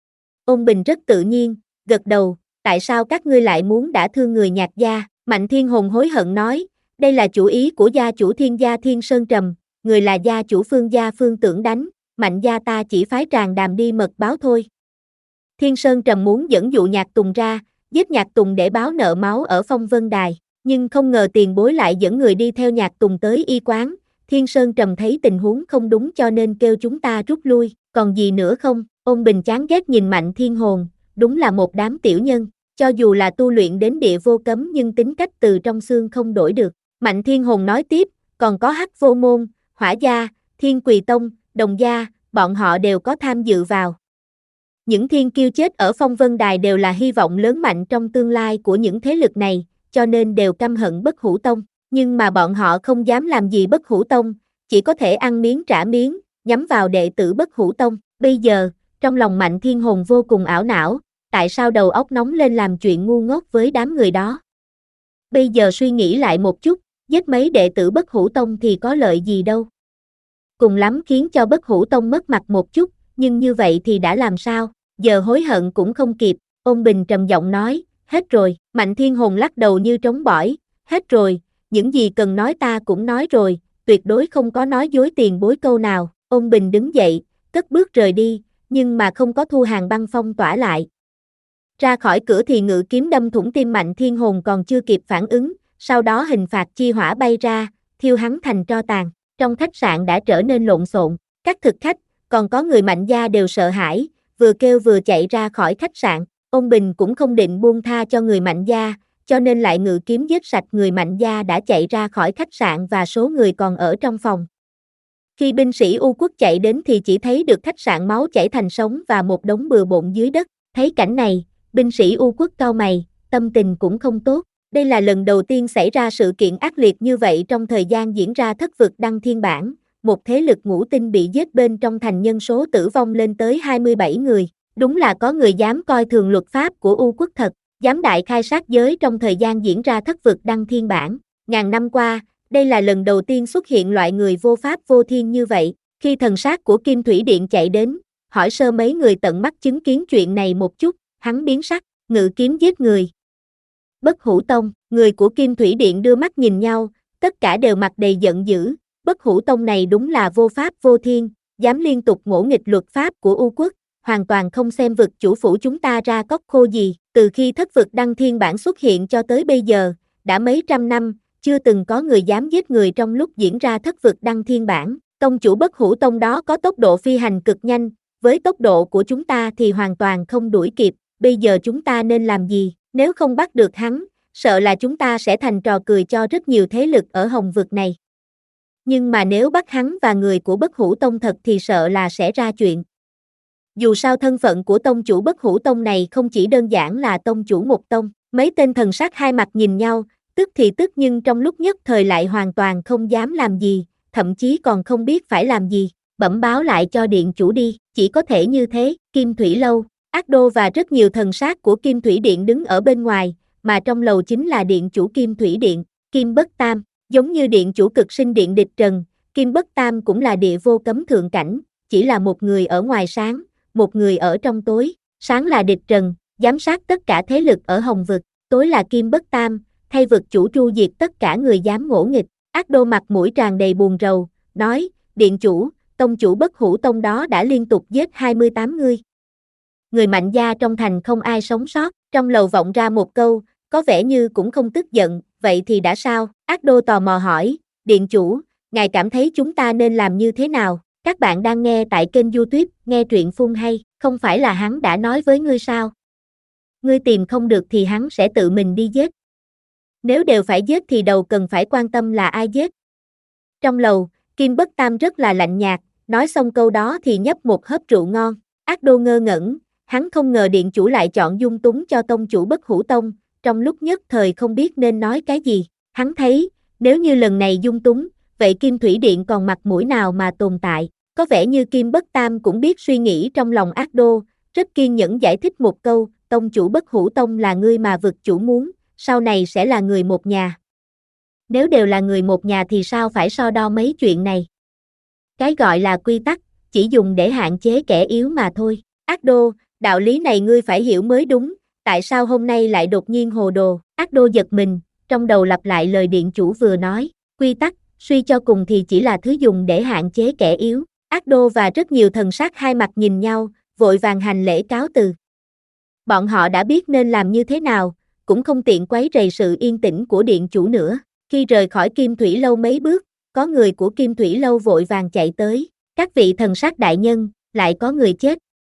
Ôn Bình rất tự nhiên, gật đầu, tại sao các ngươi lại muốn đả thương người Nhạc gia? Mạnh Thiên Hồn hối hận nói, Đây là chủ ý của gia chủ Thiên gia Thiên Sơn Trầm, người là gia chủ Phương gia Phương Tưởng đánh, Mạnh gia ta chỉ phái Tràng Đàm đi mật báo thôi. Thiên Sơn Trầm muốn dẫn dụ Nhạc Tùng ra, giết Nhạc Tùng để báo nợ máu ở Phong Vân Đài, nhưng không ngờ tiền bối lại dẫn người đi theo Nhạc Tùng tới y quán. Thiên Sơn Trầm thấy tình huống không đúng cho nên kêu chúng ta rút lui, còn gì nữa không? Ôn Bình chán ghét nhìn Mạnh Thiên Hồn, đúng là một đám tiểu nhân, cho dù là tu luyện đến địa vô cấm nhưng tính cách từ trong xương không đổi được. Mạnh Thiên Hồn nói tiếp, còn có Hắc Vô Môn, Hỏa Gia, Thiên Quỳ Tông, Đồng Gia, bọn họ đều có tham dự vào. Những thiên kiêu chết ở Phong Vân Đài đều là hy vọng lớn mạnh trong tương lai của những thế lực này, cho nên đều căm hận Bất Hủ Tông, nhưng mà bọn họ không dám làm gì Bất Hủ Tông, chỉ có thể ăn miếng trả miếng, nhắm vào đệ tử Bất Hủ Tông. Bây giờ, trong lòng Mạnh Thiên Hồn vô cùng ảo não, tại sao đầu óc nóng lên làm chuyện ngu ngốc với đám người đó. Bây giờ suy nghĩ lại một chút, giết mấy đệ tử Bất Hủ Tông thì có lợi gì đâu. Cùng lắm khiến cho Bất Hủ Tông mất mặt một chút, nhưng như vậy thì đã làm sao, giờ hối hận cũng không kịp. Ôn Bình trầm giọng nói, hết rồi. Mạnh Thiên Hồn lắc đầu như trống bỏi, hết rồi, những gì cần nói ta cũng nói rồi, tuyệt đối không có nói dối tiền bối câu nào. Ôn Bình đứng dậy, cất bước rời đi, nhưng mà không có Thu Hàng băng phong tỏa lại. Ra khỏi cửa thì ngự kiếm đâm thủng tim Mạnh Thiên Hồn còn chưa kịp phản ứng, sau đó hình phạt chi hỏa bay ra, thiêu hắn thành tro tàn. Trong khách sạn đã trở nên lộn xộn, các thực khách, còn có người Mạnh gia đều sợ hãi, vừa kêu vừa chạy ra khỏi khách sạn. Ôn Bình cũng không định buông tha cho người Mạnh gia, cho nên lại ngự kiếm giết sạch người Mạnh gia đã chạy ra khỏi khách sạn và số người còn ở trong phòng. Khi binh sĩ U Quốc chạy đến thì chỉ thấy được khách sạn máu chảy thành sóng và một đống bừa bộn dưới đất. Thấy cảnh này, binh sĩ U Quốc cau mày, tâm tình cũng không tốt. Đây là lần đầu tiên xảy ra sự kiện ác liệt như vậy trong thời gian diễn ra Thất Vực Đăng Thiên Bản, một thế lực ngũ tinh bị giết bên trong thành nhân số tử vong lên tới hai mươi bảy người. Đúng là có người dám coi thường luật pháp của U Quốc thật, dám đại khai sát giới trong thời gian diễn ra Thất Vực Đăng Thiên Bản. Ngàn năm qua, đây là lần đầu tiên xuất hiện loại người vô pháp vô thiên như vậy. Khi thần sát của Kim Thủy Điện chạy đến, hỏi sơ mấy người tận mắt chứng kiến chuyện này một chút, hắn biến sắc, ngự kiếm giết người. Bất Hủ Tông, người của Kim Thủy Điện đưa mắt nhìn nhau, tất cả đều mặt đầy giận dữ. Bất Hủ Tông này đúng là vô pháp vô thiên, dám liên tục ngỗ nghịch luật pháp của U Quốc, hoàn toàn không xem vực chủ phủ chúng ta ra cóc khô gì. Từ khi Thất Vực Đăng Thiên Bản xuất hiện cho tới bây giờ, đã mấy trăm năm, chưa từng có người dám giết người trong lúc diễn ra Thất Vực Đăng Thiên Bản. Tông chủ Bất Hủ Tông đó có tốc độ phi hành cực nhanh, với tốc độ của chúng ta thì hoàn toàn không đuổi kịp. Bây giờ chúng ta nên làm gì? Nếu không bắt được hắn, sợ là chúng ta sẽ thành trò cười cho rất nhiều thế lực ở Hồng Vực này. Nhưng mà nếu bắt hắn và người của Bất Hủ Tông thật thì sợ là sẽ ra chuyện. Dù sao thân phận của tông chủ Bất Hủ Tông này không chỉ đơn giản là tông chủ một tông. Mấy tên thần sát hai mặt nhìn nhau, tức thì tức nhưng trong lúc nhất thời lại hoàn toàn không dám làm gì, thậm chí còn không biết phải làm gì. Bẩm báo lại cho điện chủ đi, chỉ có thể như thế. Kim Thủy Lâu, Ác Đô và rất nhiều thần sát của Kim Thủy Điện đứng ở bên ngoài, mà trong lầu chính là điện chủ Kim Thủy Điện, Kim Bất Tam. Giống như điện chủ Cực Sinh Điện Địch Trần, Kim Bất Tam cũng là địa vô cấm thượng cảnh, chỉ là một người ở ngoài sáng, một người ở trong tối. Sáng là Địch Trần, giám sát tất cả thế lực ở Hồng Vực, tối là Kim Bất Tam, thay vực chủ tru diệt tất cả người dám ngỗ nghịch. Ác Đô mặt mũi tràn đầy buồn rầu, nói, điện chủ, tông chủ Bất Hủ Tông đó đã liên tục giết hai mươi tám người. Người Mạnh gia trong thành không ai sống sót. Trong lầu vọng ra một câu, có vẻ như cũng không tức giận, vậy thì đã sao? Ác Đô tò mò hỏi, điện chủ, ngài cảm thấy chúng ta nên làm như thế nào? Các bạn đang nghe tại kênh YouTube, nghe truyện phun hay, không phải là hắn đã nói với ngươi sao? Ngươi tìm không được thì hắn sẽ tự mình đi giết. Nếu đều phải giết thì đầu cần phải quan tâm là ai giết. Trong lầu, Kim Bất Tam rất là lạnh nhạt, nói xong câu đó thì nhấp một hớp rượu ngon. Ác Đô ngơ ngẩn, hắn không ngờ điện chủ lại chọn dung túng cho tông chủ Bất Hủ Tông, trong lúc nhất thời không biết nên nói cái gì. Hắn thấy, nếu như lần này dung túng, vậy Kim Thủy Điện còn mặt mũi nào mà tồn tại. Có vẻ như Kim Bất Tam cũng biết suy nghĩ trong lòng Ác Đô, rất kiên nhẫn giải thích một câu, tông chủ Bất Hủ Tông là người mà vực chủ muốn, sau này sẽ là người một nhà. Nếu đều là người một nhà thì sao phải so đo mấy chuyện này. Cái gọi là quy tắc, chỉ dùng để hạn chế kẻ yếu mà thôi. Ác Đô, đạo lý này ngươi phải hiểu mới đúng, tại sao hôm nay lại đột nhiên hồ đồ? Ác Đô giật mình, trong đầu lặp lại lời điện chủ vừa nói, quy tắc, suy cho cùng thì chỉ là thứ dùng để hạn chế kẻ yếu. Ác Đô và rất nhiều thần sát hai mặt nhìn nhau, vội vàng hành lễ cáo từ. Bọn họ đã biết nên làm như thế nào, cũng không tiện quấy rầy sự yên tĩnh của điện chủ nữa. Khi rời khỏi Kim Thủy Lâu mấy bước, có người của Kim Thủy Lâu vội vàng chạy tới. Các vị thần sát đại nhân, lại có người chết.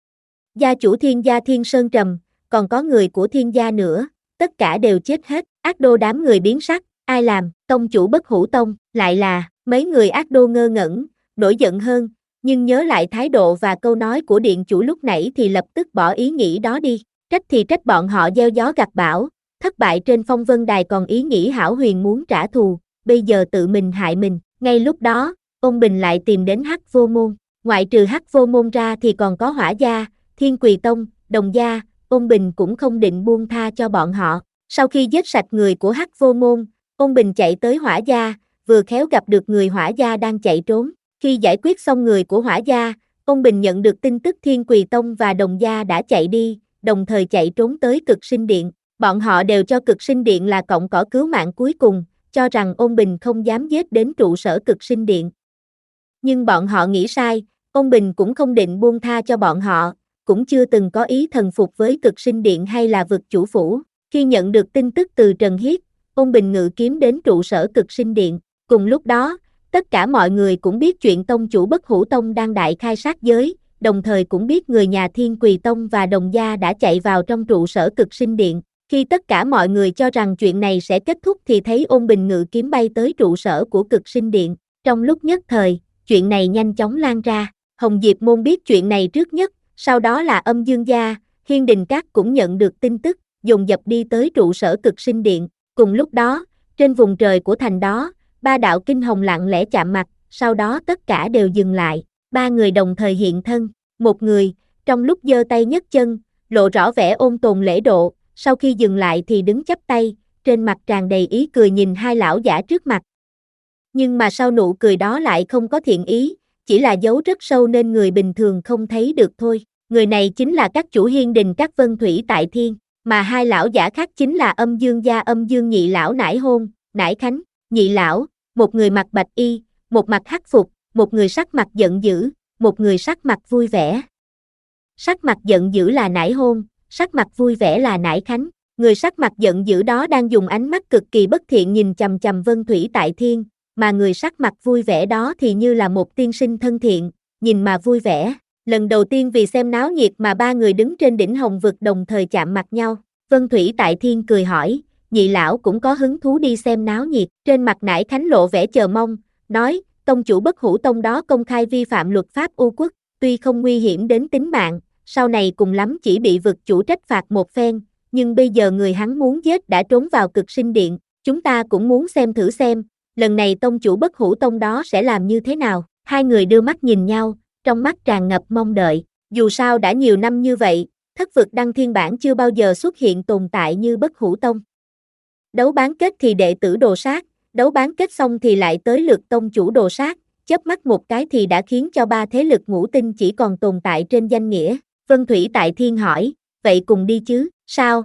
Gia chủ Thiên gia Thiên Sơn trầm, còn có người của Thiên gia nữa, tất cả đều chết hết. Ác Đô đám người biến sắc, ai làm? Tông chủ Bất Hủ Tông, lại là, mấy người Ác Đô ngơ ngẩn, nổi giận hơn, nhưng nhớ lại thái độ và câu nói của điện chủ lúc nãy thì lập tức bỏ ý nghĩ đó đi. Trách thì trách bọn họ gieo gió gặt bão, thất bại trên phong vân đài còn ý nghĩ hão huyền muốn trả thù, bây giờ tự mình hại mình. Ngay lúc đó, Ôn Bình lại tìm đến Hắc Vô Môn, ngoại trừ Hắc Vô Môn ra thì còn có Hỏa gia, Thiên Quỳ Tông, Đồng gia, Ôn Bình cũng không định buông tha cho bọn họ. Sau khi giết sạch người của Hắc Vô Môn, Ôn Bình chạy tới Hỏa gia, vừa khéo gặp được người Hỏa gia đang chạy trốn. Khi giải quyết xong người của Hỏa gia, Ôn Bình nhận được tin tức Thiên Quỳ Tông và Đồng gia đã chạy đi, đồng thời chạy trốn tới Cực Sinh Điện. Bọn họ đều cho Cực Sinh Điện là cọng cỏ cứu mạng cuối cùng, cho rằng Ôn Bình không dám giết đến trụ sở Cực Sinh Điện. Nhưng bọn họ nghĩ sai, Ôn Bình cũng không định buông tha cho bọn họ, cũng chưa từng có ý thần phục với Cực Sinh Điện hay là vực chủ phủ. Khi nhận được tin tức từ Trần Hiết, Ôn Bình ngự kiếm đến trụ sở Cực Sinh Điện. Cùng lúc đó, tất cả mọi người cũng biết chuyện tông chủ Bất Hủ Tông đang đại khai sát giới, đồng thời cũng biết người nhà Thiên Quỳ Tông và Đồng gia đã chạy vào trong trụ sở Cực Sinh Điện. Khi tất cả mọi người cho rằng chuyện này sẽ kết thúc thì thấy Ôn Bình ngự kiếm bay tới trụ sở của Cực Sinh Điện. Trong lúc nhất thời, chuyện này nhanh chóng lan ra. Hồng Diệp Môn biết chuyện này trước nhất, sau đó là Âm Dương gia, Hiên Đình Các cũng nhận được tin tức, dồn dập đi tới trụ sở Cực Sinh Điện. Cùng lúc đó, trên vùng trời của thành đó, ba đạo kinh hồng lặng lẽ chạm mặt, sau đó tất cả đều dừng lại. Ba người đồng thời hiện thân, một người, trong lúc giơ tay nhấc chân, lộ rõ vẻ ôn tồn lễ độ, sau khi dừng lại thì đứng chắp tay, trên mặt tràn đầy ý cười nhìn hai lão giả trước mặt. Nhưng mà sau nụ cười đó lại không có thiện ý, chỉ là giấu rất sâu nên người bình thường không thấy được thôi. Người này chính là các chủ Hiên Đình Các Vân Thủy Tại Thiên, mà hai lão giả khác chính là Âm Dương gia Âm Dương nhị lão Nải Hôn, Nải Khánh, nhị lão, một người mặc bạch y, một mặt hắc phục, một người sắc mặt giận dữ, một người sắc mặt vui vẻ. Sắc mặt giận dữ là Nải Hôn, sắc mặt vui vẻ là Nải Khánh. Người sắc mặt giận dữ đó đang dùng ánh mắt cực kỳ bất thiện nhìn chằm chằm Vân Thủy Tại Thiên, mà người sắc mặt vui vẻ đó thì như là một tiên sinh thân thiện, nhìn mà vui vẻ. Lần đầu tiên vì xem náo nhiệt mà ba người đứng trên đỉnh hồng vực đồng thời chạm mặt nhau. Vân Thủy Tại Thiên cười hỏi, nhị lão cũng có hứng thú đi xem náo nhiệt. Trên mặt Nải Khánh lộ vẻ chờ mong, nói, tông chủ Bất Hủ Tông đó công khai vi phạm luật pháp U quốc, tuy không nguy hiểm đến tính mạng, sau này cùng lắm chỉ bị vực chủ trách phạt một phen, nhưng bây giờ người hắn muốn giết đã trốn vào Cực Sinh Điện, chúng ta cũng muốn xem thử xem, lần này tông chủ Bất Hủ Tông đó sẽ làm như thế nào. Hai người đưa mắt nhìn nhau, trong mắt tràn ngập mong đợi, dù sao đã nhiều năm như vậy, thất vực đăng thiên bản chưa bao giờ xuất hiện tồn tại như Bất Hủ Tông. Đấu bán kết thì đệ tử đồ sát, đấu bán kết xong thì lại tới lượt tông chủ đồ sát, chớp mắt một cái thì đã khiến cho ba thế lực ngũ tinh chỉ còn tồn tại trên danh nghĩa. Vân Thủy Tại Thiên hỏi, vậy cùng đi chứ, sao?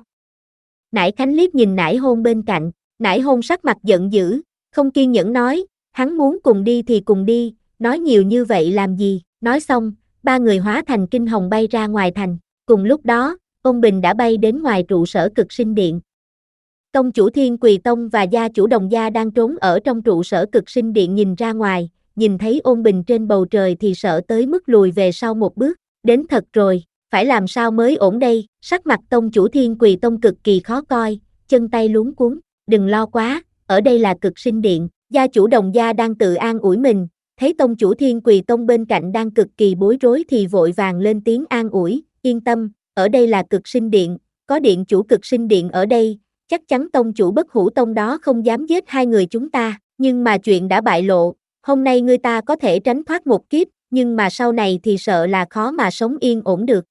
Nải Khánh liếc nhìn Nải Hôn bên cạnh, Nải Hôn sắc mặt giận dữ, không kiên nhẫn nói, hắn muốn cùng đi thì cùng đi, nói nhiều như vậy làm gì? Nói xong, ba người hóa thành kinh hồng bay ra ngoài thành. Cùng lúc đó, Ôn Bình đã bay đến ngoài trụ sở Cực Sinh Điện. Tông chủ Thiên Quỳ Tông và gia chủ Đồng gia đang trốn ở trong trụ sở Cực Sinh Điện nhìn ra ngoài, nhìn thấy Ôn Bình trên bầu trời thì sợ tới mức lùi về sau một bước. Đến thật rồi, phải làm sao mới ổn đây? Sắc mặt tông chủ Thiên Quỳ Tông cực kỳ khó coi, chân tay luống cuống. Đừng lo quá, ở đây là Cực Sinh Điện. Gia chủ Đồng gia đang tự an ủi mình, thấy tông chủ Thiên Quỳ Tông bên cạnh đang cực kỳ bối rối thì vội vàng lên tiếng an ủi, yên tâm, ở đây là Cực Sinh Điện, có điện chủ Cực Sinh Điện ở đây, chắc chắn tông chủ Bất Hủ Tông đó không dám giết hai người chúng ta, nhưng mà chuyện đã bại lộ, hôm nay người ta có thể tránh thoát một kiếp, nhưng mà sau này thì sợ là khó mà sống yên ổn được.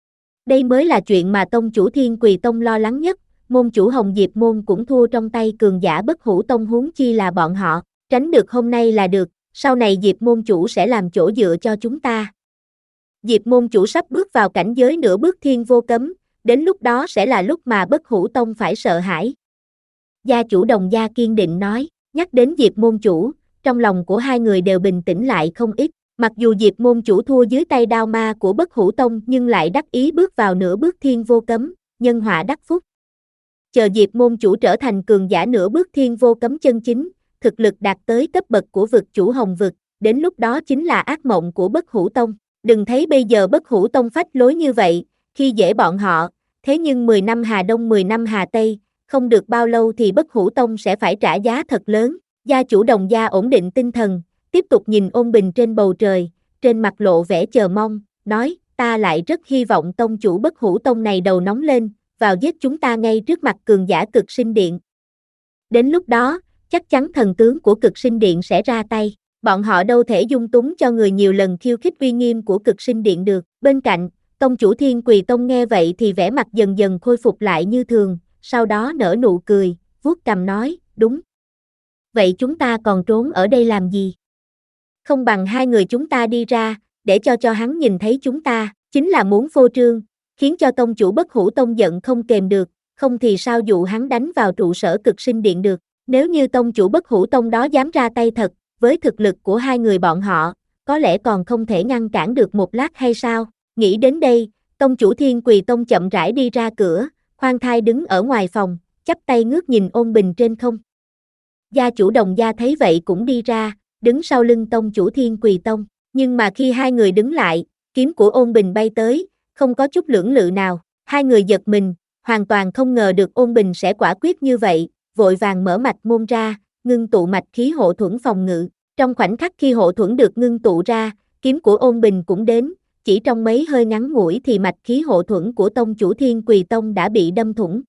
Đây mới là chuyện mà tông chủ Thiên Quỳ Tông lo lắng nhất, môn chủ Hồng Diệp Môn cũng thua trong tay cường giả Bất Hủ Tông huống chi là bọn họ, tránh được hôm nay là được, sau này Diệp môn chủ sẽ làm chỗ dựa cho chúng ta. Diệp môn chủ sắp bước vào cảnh giới nửa bước thiên vô cấm, đến lúc đó sẽ là lúc mà Bất Hủ Tông phải sợ hãi. Gia chủ Đồng Gia kiên định nói, nhắc đến Diệp môn chủ, trong lòng của hai người đều bình tĩnh lại không ít. Mặc dù Diệp môn chủ thua dưới tay đao ma của Bất Hủ Tông nhưng lại đắc ý bước vào nửa bước thiên vô cấm, nhân họa đắc phúc. Chờ Diệp môn chủ trở thành cường giả nửa bước thiên vô cấm chân chính, thực lực đạt tới cấp bậc của vực chủ hồng vực, đến lúc đó chính là ác mộng của Bất Hủ Tông. Đừng thấy bây giờ Bất Hủ Tông phách lối như vậy, khi dễ bọn họ, thế nhưng mười năm Hà Đông mười năm Hà Tây, không được bao lâu thì Bất Hủ Tông sẽ phải trả giá thật lớn. Gia chủ Đồng Gia ổn định tinh thần, tiếp tục nhìn ôn bình trên bầu trời, trên mặt lộ vẻ chờ mong, nói, ta lại rất hy vọng tông chủ Bất Hủ Tông này đầu nóng lên, vào giết chúng ta ngay trước mặt cường giả Cực Sinh Điện. Đến lúc đó, chắc chắn thần tướng của Cực Sinh Điện sẽ ra tay, bọn họ đâu thể dung túng cho người nhiều lần khiêu khích uy nghiêm của Cực Sinh Điện được. Bên cạnh, tông chủ Thiên Quỳ Tông nghe vậy thì vẻ mặt dần dần khôi phục lại như thường, sau đó nở nụ cười, vuốt cằm nói, đúng. Vậy chúng ta còn trốn ở đây làm gì? Không bằng hai người chúng ta đi ra, để cho cho hắn nhìn thấy chúng ta, chính là muốn phô trương, khiến cho tông chủ Bất Hủ Tông giận không kềm được, không thì sao dụ hắn đánh vào trụ sở Cực Sinh Điện được. Nếu như tông chủ Bất Hủ Tông đó dám ra tay thật, với thực lực của hai người bọn họ, có lẽ còn không thể ngăn cản được một lát hay sao? Nghĩ đến đây, tông chủ Thiên Quỳ Tông chậm rãi đi ra cửa, khoan thai đứng ở ngoài phòng, chắp tay ngước nhìn ôn bình trên không. Gia chủ Đồng Gia thấy vậy cũng đi ra, đứng sau lưng tông chủ Thiên Quỳ Tông, nhưng mà khi hai người đứng lại, kiếm của ôn bình bay tới, không có chút lưỡng lự nào, hai người giật mình, hoàn toàn không ngờ được ôn bình sẽ quả quyết như vậy, vội vàng mở mạch môn ra, ngưng tụ mạch khí hộ thuẫn phòng ngự. Trong khoảnh khắc khi hộ thuẫn được ngưng tụ ra, kiếm của ôn bình cũng đến, chỉ trong mấy hơi ngắn ngủi thì mạch khí hộ thuẫn của tông chủ Thiên Quỳ Tông đã bị đâm thủng.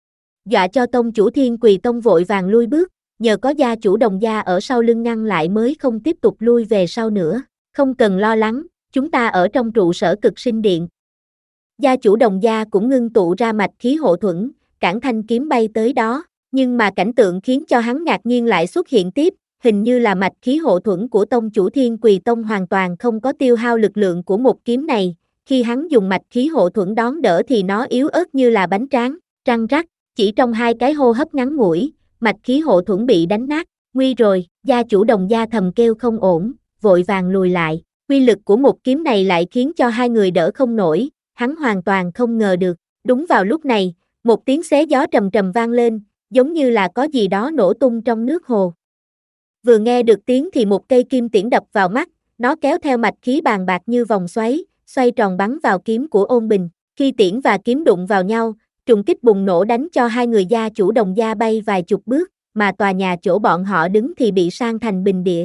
Dọa cho tông chủ Thiên Quỳ Tông vội vàng lui bước, nhờ có gia chủ Đồng Gia ở sau lưng ngăn lại mới không tiếp tục lui về sau nữa. Không cần lo lắng, chúng ta ở trong trụ sở Cực Sinh Điện. Gia chủ Đồng Gia cũng ngưng tụ ra mạch khí hộ thuẫn, cản thanh kiếm bay tới đó, nhưng mà cảnh tượng khiến cho hắn ngạc nhiên lại xuất hiện tiếp, hình như là mạch khí hộ thuẫn của tông chủ Thiên Quỳ Tông hoàn toàn không có tiêu hao lực lượng của một kiếm này, khi hắn dùng mạch khí hộ thuẫn đón đỡ thì nó yếu ớt như là bánh tráng, răng rắc, chỉ trong hai cái hô hấp ngắn ngủi, mạch khí hộ thuẫn bị đánh nát, nguy rồi, gia chủ Đồng Gia thầm kêu không ổn, vội vàng lùi lại, uy lực của một kiếm này lại khiến cho hai người đỡ không nổi, hắn hoàn toàn không ngờ được. Đúng vào lúc này, một tiếng xé gió trầm trầm vang lên, giống như là có gì đó nổ tung trong nước hồ. Vừa nghe được tiếng thì một cây kim tiễn đập vào mắt, nó kéo theo mạch khí bàn bạc như vòng xoáy, xoay tròn bắn vào kiếm của ôn bình. Khi tiễn và kiếm đụng vào nhau, trùng kích bùng nổ đánh cho hai người gia chủ Đồng Gia bay vài chục bước, mà tòa nhà chỗ bọn họ đứng thì bị san thành bình địa.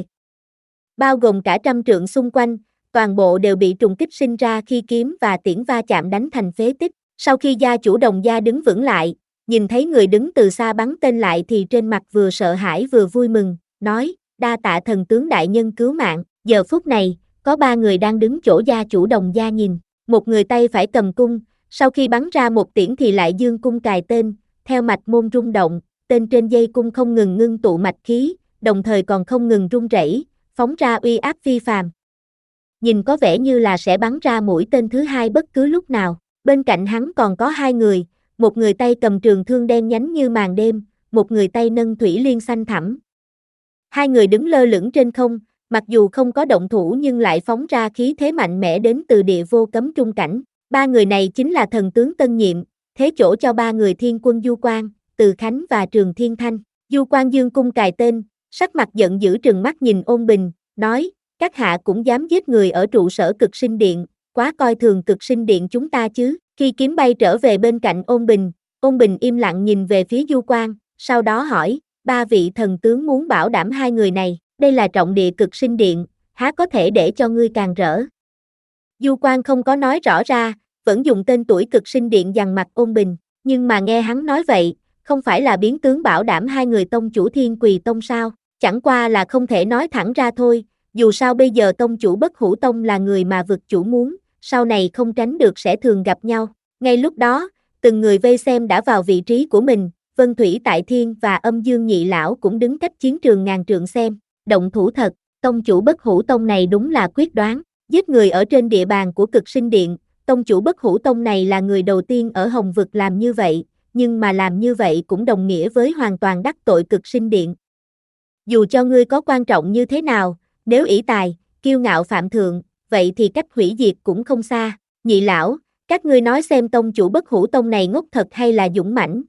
Bao gồm cả trăm trượng xung quanh, toàn bộ đều bị trùng kích sinh ra khi kiếm và tiễn va chạm đánh thành phế tích. Sau khi gia chủ Đồng Gia đứng vững lại, nhìn thấy người đứng từ xa bắn tên lại thì trên mặt vừa sợ hãi vừa vui mừng, nói, đa tạ thần tướng đại nhân cứu mạng. Giờ phút này, có ba người đang đứng chỗ gia chủ Đồng Gia nhìn, một người tay phải cầm cung, sau khi bắn ra một tiễn thì lại dương cung cài tên, theo mạch môn rung động, tên trên dây cung không ngừng ngưng tụ mạch khí, đồng thời còn không ngừng rung rẩy, phóng ra uy áp phi phàm. Nhìn có vẻ như là sẽ bắn ra mũi tên thứ hai bất cứ lúc nào. Bên cạnh hắn còn có hai người, một người tay cầm trường thương đen nhánh như màn đêm, một người tay nâng thủy liên xanh thẳm. Hai người đứng lơ lửng trên không, mặc dù không có động thủ nhưng lại phóng ra khí thế mạnh mẽ đến từ địa vô cấm trung cảnh. Ba người này chính là thần tướng tân nhiệm, thế chỗ cho ba người thiên quân Du Quan, Từ Khánh và Trường Thiên Thanh. Du Quan dương cung cài tên, sắc mặt giận dữ trừng mắt nhìn ôn bình, nói, các hạ cũng dám giết người ở trụ sở Cực Sinh Điện, quá coi thường Cực Sinh Điện chúng ta chứ. Khi kiếm bay trở về bên cạnh ôn bình, ôn bình im lặng nhìn về phía Du Quan, sau đó hỏi, ba vị thần tướng muốn bảo đảm hai người này, đây là trọng địa Cực Sinh Điện, há có thể để cho ngươi càng rỡ. Du Quan không có nói rõ ra, vẫn dùng tên tuổi Cực Sinh Điện dằn mặt ôn bình, nhưng mà nghe hắn nói vậy, không phải là biến tướng bảo đảm hai người tông chủ Thiên Quỳ Tông sao, chẳng qua là không thể nói thẳng ra thôi, dù sao bây giờ tông chủ Bất Hủ Tông là người mà vực chủ muốn, sau này không tránh được sẽ thường gặp nhau. Ngay lúc đó, từng người vây xem đã vào vị trí của mình, Vân Thủy Tại Thiên và Âm Dương Nhị Lão cũng đứng cách chiến trường ngàn trượng xem, động thủ thật, tông chủ Bất Hủ Tông này đúng là quyết đoán, giết người ở trên địa bàn của Cực Sinh Điện, tông chủ Bất Hủ Tông này là người đầu tiên ở Hồng Vực làm như vậy, nhưng mà làm như vậy cũng đồng nghĩa với hoàn toàn đắc tội Cực Sinh Điện. Dù cho ngươi có quan trọng như thế nào, nếu ỷ tài, kiêu ngạo phạm thượng, vậy thì cách hủy diệt cũng không xa. Nhị lão, các ngươi nói xem tông chủ Bất Hủ Tông này ngốc thật hay là dũng mãnh?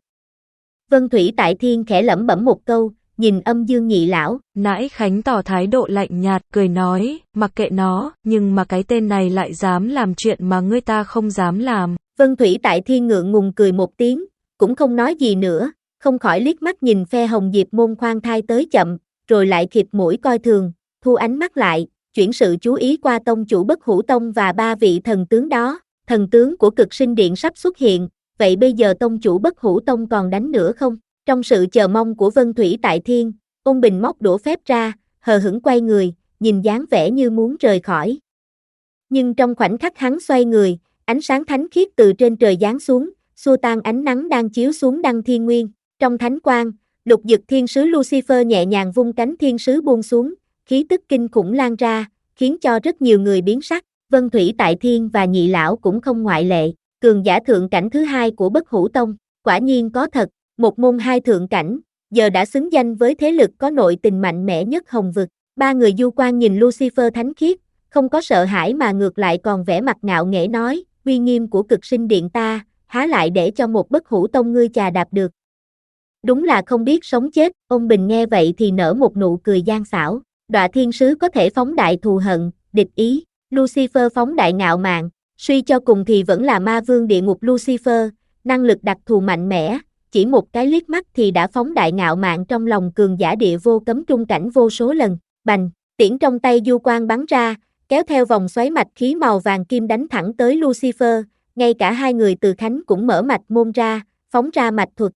Vân Thủy Tại Thiên khẽ lẩm bẩm một câu, nhìn Âm Dương nhị lão. Nãi Khánh tỏ thái độ lạnh nhạt, cười nói, mặc kệ nó, nhưng mà cái tên này lại dám làm chuyện mà ngươi ta không dám làm. Vân Thủy Tại Thiên ngượng ngùng cười một tiếng, cũng không nói gì nữa, không khỏi liếc mắt nhìn phe Hồng Diệp môn khoan thai tới chậm, rồi lại khịt mũi coi thường, thu ánh mắt lại, chuyển sự chú ý qua tông chủ Bất Hủ Tông và ba vị thần tướng đó. Thần tướng của Cực Sinh Điện sắp xuất hiện, vậy bây giờ tông chủ Bất Hủ Tông còn đánh nữa không? Trong sự chờ mong của Vân Thủy Tại Thiên, Ôn Bình móc đũa phép ra, hờ hững quay người, nhìn dáng vẻ như muốn rời khỏi. Nhưng trong khoảnh khắc hắn xoay người, ánh sáng thánh khiết từ trên trời giáng xuống, xua tan ánh nắng đang chiếu xuống Đăng Thiên Nguyên. Trong thánh quang, Lục Dực Thiên Sứ Lucifer nhẹ nhàng vung cánh thiên sứ buông xuống, khí tức kinh khủng lan ra, khiến cho rất nhiều người biến sắc. Vân Thủy Tại Thiên và nhị lão cũng không ngoại lệ, cường giả thượng cảnh thứ hai của Bất Hủ Tông, quả nhiên có thật, một môn hai thượng cảnh, giờ đã xứng danh với thế lực có nội tình mạnh mẽ nhất Hồng Vực. Ba người du quan nhìn Lucifer thánh khiết, không có sợ hãi mà ngược lại còn vẻ mặt ngạo nghễ nói, uy nghiêm của Cực Sinh Điện ta, há lại để cho một Bất Hủ Tông ngươi chà đạp được. Đúng là không biết sống chết. Ôn Bình nghe vậy thì nở một nụ cười gian xảo, Đọa Thiên Sứ có thể phóng đại thù hận, địch ý, Lucifer phóng đại ngạo mạn, suy cho cùng thì vẫn là ma vương địa ngục Lucifer, năng lực đặc thù mạnh mẽ, chỉ một cái liếc mắt thì đã phóng đại ngạo mạn trong lòng cường giả địa vô cấm trung cảnh vô số lần. Bành, tiễn trong tay du quang bắn ra, kéo theo vòng xoáy mạch khí màu vàng kim đánh thẳng tới Lucifer, ngay cả hai người từ Khánh cũng mở mạch môn ra, phóng ra mạch thuật.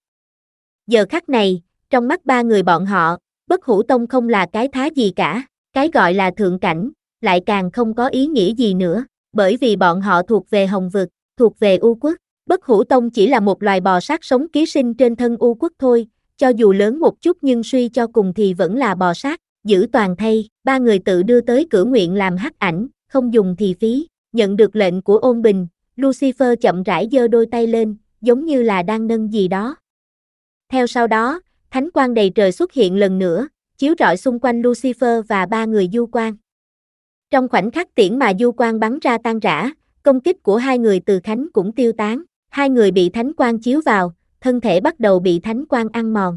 Giờ khắc này, trong mắt ba người bọn họ, Bất Hủ Tông không là cái thá gì cả, cái gọi là thượng cảnh, lại càng không có ý nghĩa gì nữa, bởi vì bọn họ thuộc về Hồng Vực, thuộc về U Quốc. Bất Hủ Tông chỉ là một loài bò sát sống ký sinh trên thân U Quốc thôi, cho dù lớn một chút nhưng suy cho cùng thì vẫn là bò sát. Giữ toàn thay, ba người tự đưa tới cửa nguyện làm hắc ảnh, không dùng thì phí. Nhận được lệnh của Ôn Bình, Lucifer chậm rãi giơ đôi tay lên, giống như là đang nâng gì đó. Theo sau đó, thánh quang đầy trời xuất hiện lần nữa, chiếu rọi xung quanh Lucifer và ba người du quan. Trong khoảnh khắc tiễn mà du quan bắn ra tan rã, công kích của hai người từ Khánh cũng tiêu tán, hai người bị thánh quang chiếu vào, thân thể bắt đầu bị thánh quang ăn mòn.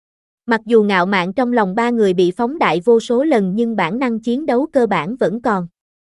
Mặc dù ngạo mạn trong lòng ba người bị phóng đại vô số lần nhưng bản năng chiến đấu cơ bản vẫn còn.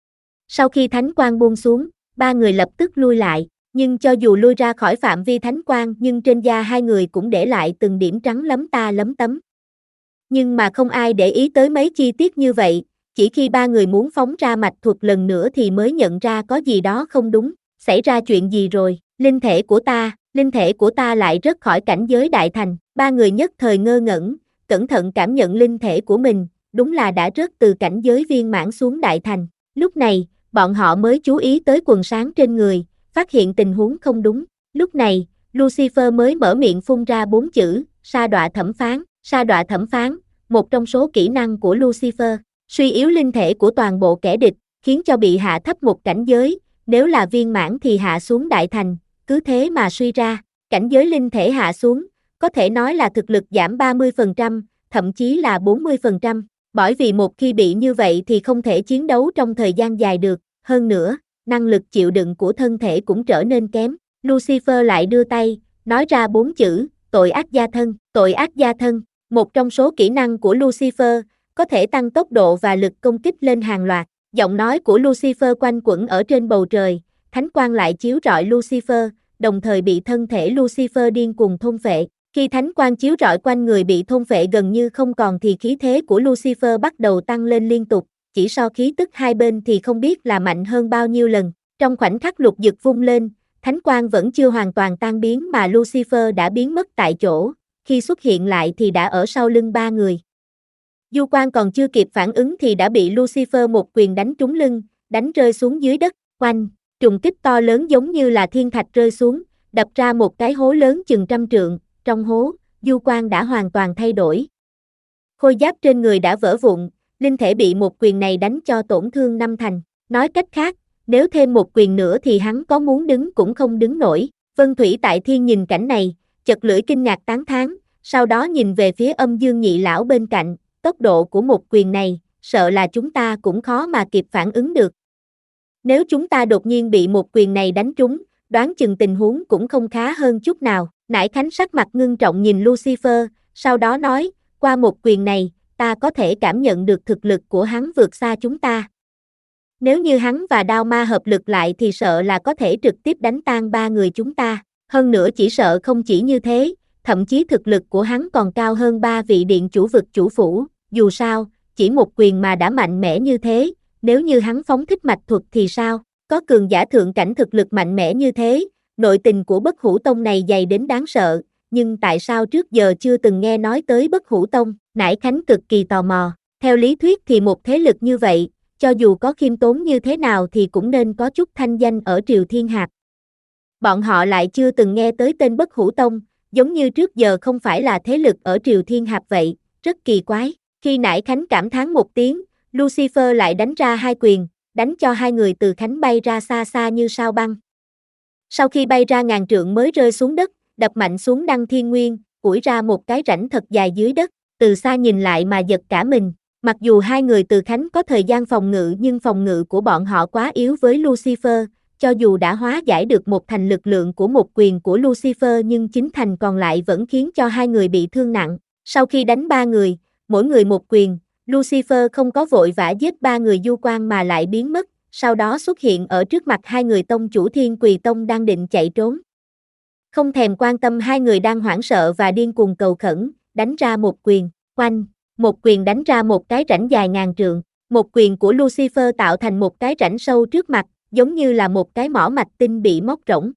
Sau khi thánh quang buông xuống, ba người lập tức lui lại, nhưng cho dù lui ra khỏi phạm vi thánh quang nhưng trên da hai người cũng để lại từng điểm trắng lấm ta lấm tấm. Nhưng mà không ai để ý tới mấy chi tiết như vậy, chỉ khi ba người muốn phóng ra mạch thuật lần nữa thì mới nhận ra có gì đó không đúng, xảy ra chuyện gì rồi, linh thể của ta, linh thể của ta lại rớt khỏi cảnh giới đại thành, ba người nhất thời ngơ ngẩn, cẩn thận cảm nhận linh thể của mình, đúng là đã rớt từ cảnh giới viên mãn xuống đại thành. Lúc này, bọn họ mới chú ý tới quần sáng trên người, phát hiện tình huống không đúng. Lúc này, Lucifer mới mở miệng phun ra bốn chữ, sa đọa thẩm phán, sa đọa thẩm phán, một trong số kỹ năng của Lucifer, suy yếu linh thể của toàn bộ kẻ địch, khiến cho bị hạ thấp một cảnh giới, nếu là viên mãn thì hạ xuống đại thành, cứ thế mà suy ra, cảnh giới linh thể hạ xuống, có thể nói là thực lực giảm ba mươi phần trăm, thậm chí là bốn mươi phần trăm, bởi vì một khi bị như vậy thì không thể chiến đấu trong thời gian dài được, hơn nữa, năng lực chịu đựng của thân thể cũng trở nên kém. Lucifer lại đưa tay, nói ra bốn chữ, tội ác gia thân, tội ác gia thân, một trong số kỹ năng của Lucifer, có thể tăng tốc độ và lực công kích lên hàng loạt. Giọng nói của Lucifer quanh quẩn ở trên bầu trời, thánh quang lại chiếu rọi Lucifer, đồng thời bị thân thể Lucifer điên cuồng thôn phệ. Khi thánh quang chiếu rọi quanh người bị thôn phệ gần như không còn thì khí thế của Lucifer bắt đầu tăng lên liên tục, chỉ so khí tức hai bên thì không biết là mạnh hơn bao nhiêu lần. Trong khoảnh khắc lục dực vung lên, thánh quang vẫn chưa hoàn toàn tan biến mà Lucifer đã biến mất tại chỗ, khi xuất hiện lại thì đã ở sau lưng ba người. Du Quan còn chưa kịp phản ứng thì đã bị Lucifer một quyền đánh trúng lưng, đánh rơi xuống dưới đất, oanh, trùng kích to lớn giống như là thiên thạch rơi xuống, đập ra một cái hố lớn chừng trăm trượng, trong hố, Du Quan đã hoàn toàn thay đổi. Khôi giáp trên người đã vỡ vụn, linh thể bị một quyền này đánh cho tổn thương năm thành, nói cách khác, nếu thêm một quyền nữa thì hắn có muốn đứng cũng không đứng nổi. Vân Thủy Tại Thiên nhìn cảnh này, chật lưỡi kinh ngạc tán thán, sau đó nhìn về phía âm dương nhị lão bên cạnh, tốc độ của một quyền này, sợ là chúng ta cũng khó mà kịp phản ứng được. Nếu chúng ta đột nhiên bị một quyền này đánh trúng, đoán chừng tình huống cũng không khá hơn chút nào. Nải Khánh sắc mặt ngưng trọng nhìn Lucifer, sau đó nói, qua một quyền này, ta có thể cảm nhận được thực lực của hắn vượt xa chúng ta. Nếu như hắn và Đao Ma hợp lực lại thì sợ là có thể trực tiếp đánh tan ba người chúng ta. Hơn nữa chỉ sợ không chỉ như thế, thậm chí thực lực của hắn còn cao hơn ba vị điện chủ vực chủ phủ. Dù sao, chỉ một quyền mà đã mạnh mẽ như thế, nếu như hắn phóng thích mạch thuật thì sao? Có cường giả thượng cảnh thực lực mạnh mẽ như thế, nội tình của Bất Hủ Tông này dày đến đáng sợ, nhưng tại sao trước giờ chưa từng nghe nói tới Bất Hủ Tông? Nải Khánh cực kỳ tò mò. Theo lý thuyết thì một thế lực như vậy, cho dù có khiêm tốn như thế nào thì cũng nên có chút thanh danh ở Triều Thiên Hạp. Bọn họ lại chưa từng nghe tới tên Bất Hủ Tông, giống như trước giờ không phải là thế lực ở Triều Thiên Hạp vậy, rất kỳ quái. Khi Nải Khánh cảm thán một tiếng, Lucifer lại đánh ra hai quyền, đánh cho hai người từ Khánh bay ra xa xa như sao băng. Sau khi bay ra ngàn trượng mới rơi xuống đất, đập mạnh xuống Đăng Thiên Nguyên, ủi ra một cái rãnh thật dài dưới đất, từ xa nhìn lại mà giật cả mình. Mặc dù hai người từ Khánh có thời gian phòng ngự nhưng phòng ngự của bọn họ quá yếu với Lucifer, cho dù đã hóa giải được một thành lực lượng của một quyền của Lucifer nhưng chính thành còn lại vẫn khiến cho hai người bị thương nặng. Sau khi đánh ba người, mỗi người một quyền, Lucifer không có vội vã giết ba người du quan mà lại biến mất, sau đó xuất hiện ở trước mặt hai người tông chủ Thiên Quỳ Tông đang định chạy trốn. Không thèm quan tâm hai người đang hoảng sợ và điên cuồng cầu khẩn, đánh ra một quyền, oanh, một quyền đánh ra một cái rãnh dài ngàn trượng, một quyền của Lucifer tạo thành một cái rãnh sâu trước mặt, giống như là một cái mỏ mạch tinh bị móc rỗng.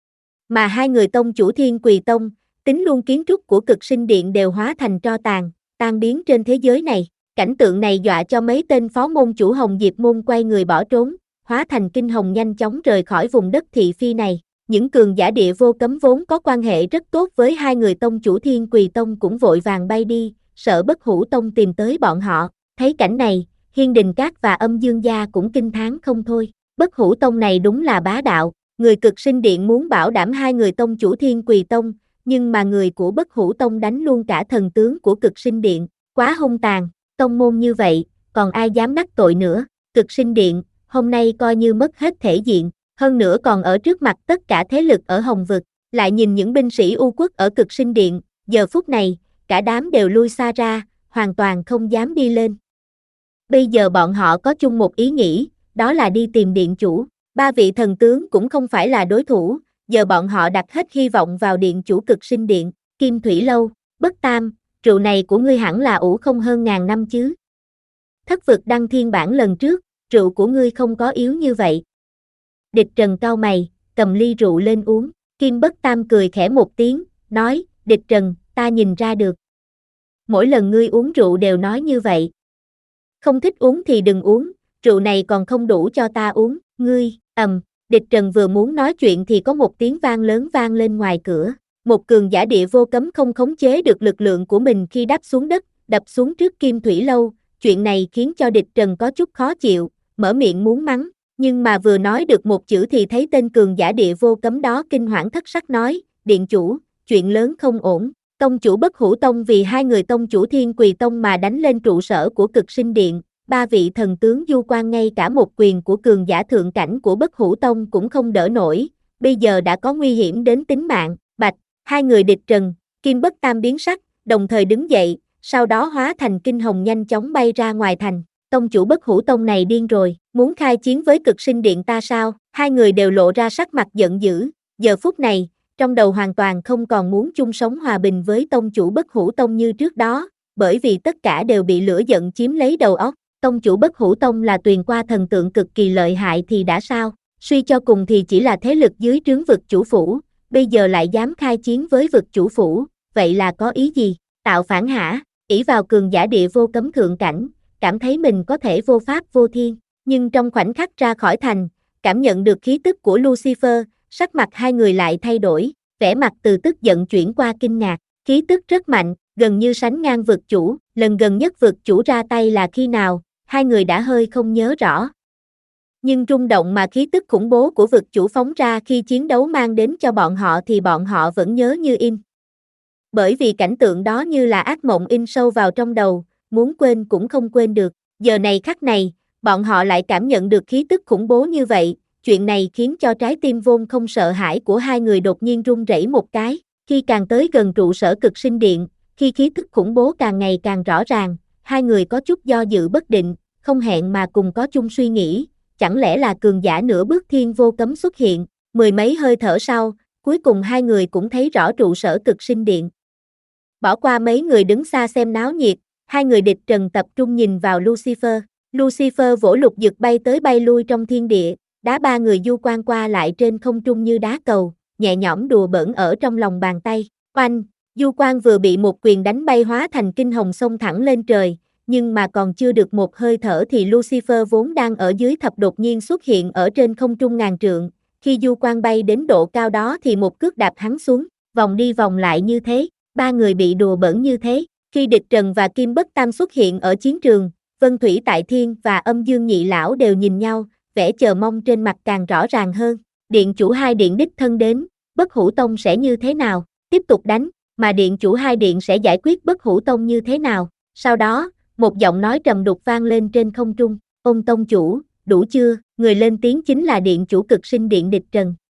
Mà hai người tông chủ Thiên Quỳ Tông, tính luôn kiến trúc của Cực Sinh Điện đều hóa thành tro tàn, tan biến trên thế giới này. Cảnh tượng này dọa cho mấy tên phó môn chủ Hồng Diệp môn quay người bỏ trốn, hóa thành kinh hồng nhanh chóng rời khỏi vùng đất thị phi này. Những cường giả địa vô cấm vốn có quan hệ rất tốt với hai người tông chủ Thiên Quỳ Tông cũng vội vàng bay đi, sợ Bất Hủ Tông tìm tới bọn họ. Thấy cảnh này, Hiên Đình Các và Âm Dương Gia cũng kinh thán không thôi. Bất Hủ Tông này đúng là bá đạo, người Cực Sinh Điện muốn bảo đảm hai người tông chủ Thiên Quỳ Tông, nhưng mà người của Bất Hủ Tông đánh luôn cả thần tướng của Cực Sinh Điện, quá hung tàn. Tông môn như vậy, còn ai dám đắc tội nữa? Cực Sinh Điện, hôm nay coi như mất hết thể diện, hơn nữa còn ở trước mặt tất cả thế lực ở Hồng Vực, lại nhìn những binh sĩ U Quốc ở Cực Sinh Điện, giờ phút này, cả đám đều lui xa ra, hoàn toàn không dám đi lên. Bây giờ bọn họ có chung một ý nghĩ, đó là đi tìm điện chủ, ba vị thần tướng cũng không phải là đối thủ, giờ bọn họ đặt hết hy vọng vào điện chủ Cực Sinh Điện, Kim Thủy Lâu, Bất Tam. Rượu này của ngươi hẳn là ủ không hơn ngàn năm chứ. Thất vực đăng thiên bản lần trước, rượu của ngươi không có yếu như vậy. Địch Trần cau mày, cầm ly rượu lên uống, Kim Bất Tam cười khẽ một tiếng, nói, Địch Trần, ta nhìn ra được. Mỗi lần ngươi uống rượu đều nói như vậy. Không thích uống thì đừng uống, rượu này còn không đủ cho ta uống, ngươi, ầm, Địch Trần vừa muốn nói chuyện thì có một tiếng vang lớn vang lên ngoài cửa. Một cường giả địa vô cấm không khống chế được lực lượng của mình khi đáp xuống đất, đập xuống trước Kim Thủy Lâu, chuyện này khiến cho Địch Trần có chút khó chịu, mở miệng muốn mắng, nhưng mà vừa nói được một chữ thì thấy tên cường giả địa vô cấm đó kinh hoảng thất sắc nói, điện chủ, chuyện lớn không ổn, tông chủ Bất Hủ Tông vì hai người tông chủ Thiên Quỳ Tông mà đánh lên trụ sở của Cực Sinh Điện, ba vị thần tướng du quan ngay cả một quyền của cường giả thượng cảnh của Bất Hủ Tông cũng không đỡ nổi, bây giờ đã có nguy hiểm đến tính mạng, bạch. Hai người Địch Trần, Kim Bất Tam biến sắc, đồng thời đứng dậy, sau đó hóa thành kinh hồng nhanh chóng bay ra ngoài thành. Tông chủ Bất Hủ Tông này điên rồi, muốn khai chiến với Cực Sinh Điện ta sao? Hai người đều lộ ra sắc mặt giận dữ, giờ phút này, trong đầu hoàn toàn không còn muốn chung sống hòa bình với tông chủ Bất Hủ Tông như trước đó, bởi vì tất cả đều bị lửa giận chiếm lấy đầu óc. Tông chủ Bất Hủ Tông là Tuyền Qua thần tượng cực kỳ lợi hại thì đã sao? Suy cho cùng thì chỉ là thế lực dưới trướng vực chủ phủ. Bây giờ lại dám khai chiến với vực chủ phủ, vậy là có ý gì? Tạo phản hả? Ỷ vào cường giả địa vô cấm thượng cảnh, cảm thấy mình có thể vô pháp vô thiên, nhưng trong khoảnh khắc ra khỏi thành, cảm nhận được khí tức của Lucifer, sắc mặt hai người lại thay đổi, vẻ mặt từ tức giận chuyển qua kinh ngạc, khí tức rất mạnh, gần như sánh ngang vực chủ, lần gần nhất vực chủ ra tay là khi nào, hai người đã hơi không nhớ rõ. Nhưng rung động mà khí tức khủng bố của vực chủ phóng ra khi chiến đấu mang đến cho bọn họ thì bọn họ vẫn nhớ như in. Bởi vì cảnh tượng đó như là ác mộng in sâu vào trong đầu, muốn quên cũng không quên được. Giờ này khắc này, bọn họ lại cảm nhận được khí tức khủng bố như vậy, chuyện này khiến cho trái tim vốn không sợ hãi của hai người đột nhiên run rẩy một cái. Khi càng tới gần trụ sở cực sinh điện, khi khí tức khủng bố càng ngày càng rõ ràng, hai người có chút do dự bất định, không hẹn mà cùng có chung suy nghĩ, chẳng lẽ là cường giả nửa bước thiên vô cấm xuất hiện. Mười mấy hơi thở sau, cuối cùng hai người cũng thấy rõ trụ sở cực sinh điện. Bỏ qua mấy người đứng xa xem náo nhiệt, hai người địch trần tập trung nhìn vào Lucifer. Lucifer vỗ lục dực bay tới bay lui trong thiên địa, đá ba người du quan qua lại trên không trung như đá cầu, nhẹ nhõm đùa bỡn ở trong lòng bàn tay. Oanh, du quan vừa bị một quyền đánh bay hóa thành kinh hồng xông thẳng lên trời, nhưng mà còn chưa được một hơi thở thì Lucifer vốn đang ở dưới thập đột nhiên xuất hiện ở trên không trung ngàn trượng. Khi du quan bay đến độ cao đó thì một cước đạp hắn xuống, vòng đi vòng lại như thế, ba người bị đùa bỡn như thế. Khi địch trần và kim bất tam xuất hiện ở chiến trường, Vân Thủy Tại Thiên và Âm Dương Nhị Lão đều nhìn nhau, vẻ chờ mong trên mặt càng rõ ràng hơn. Điện chủ hai điện đích thân đến, Bất Hủ Tông sẽ như thế nào? Tiếp tục đánh, mà điện chủ hai điện sẽ giải quyết Bất Hủ Tông như thế nào? Sau đó, một giọng nói trầm đục vang lên trên không trung, "Ông tông chủ, đủ chưa?" Người lên tiếng chính là điện chủ cực sinh điện địch trần.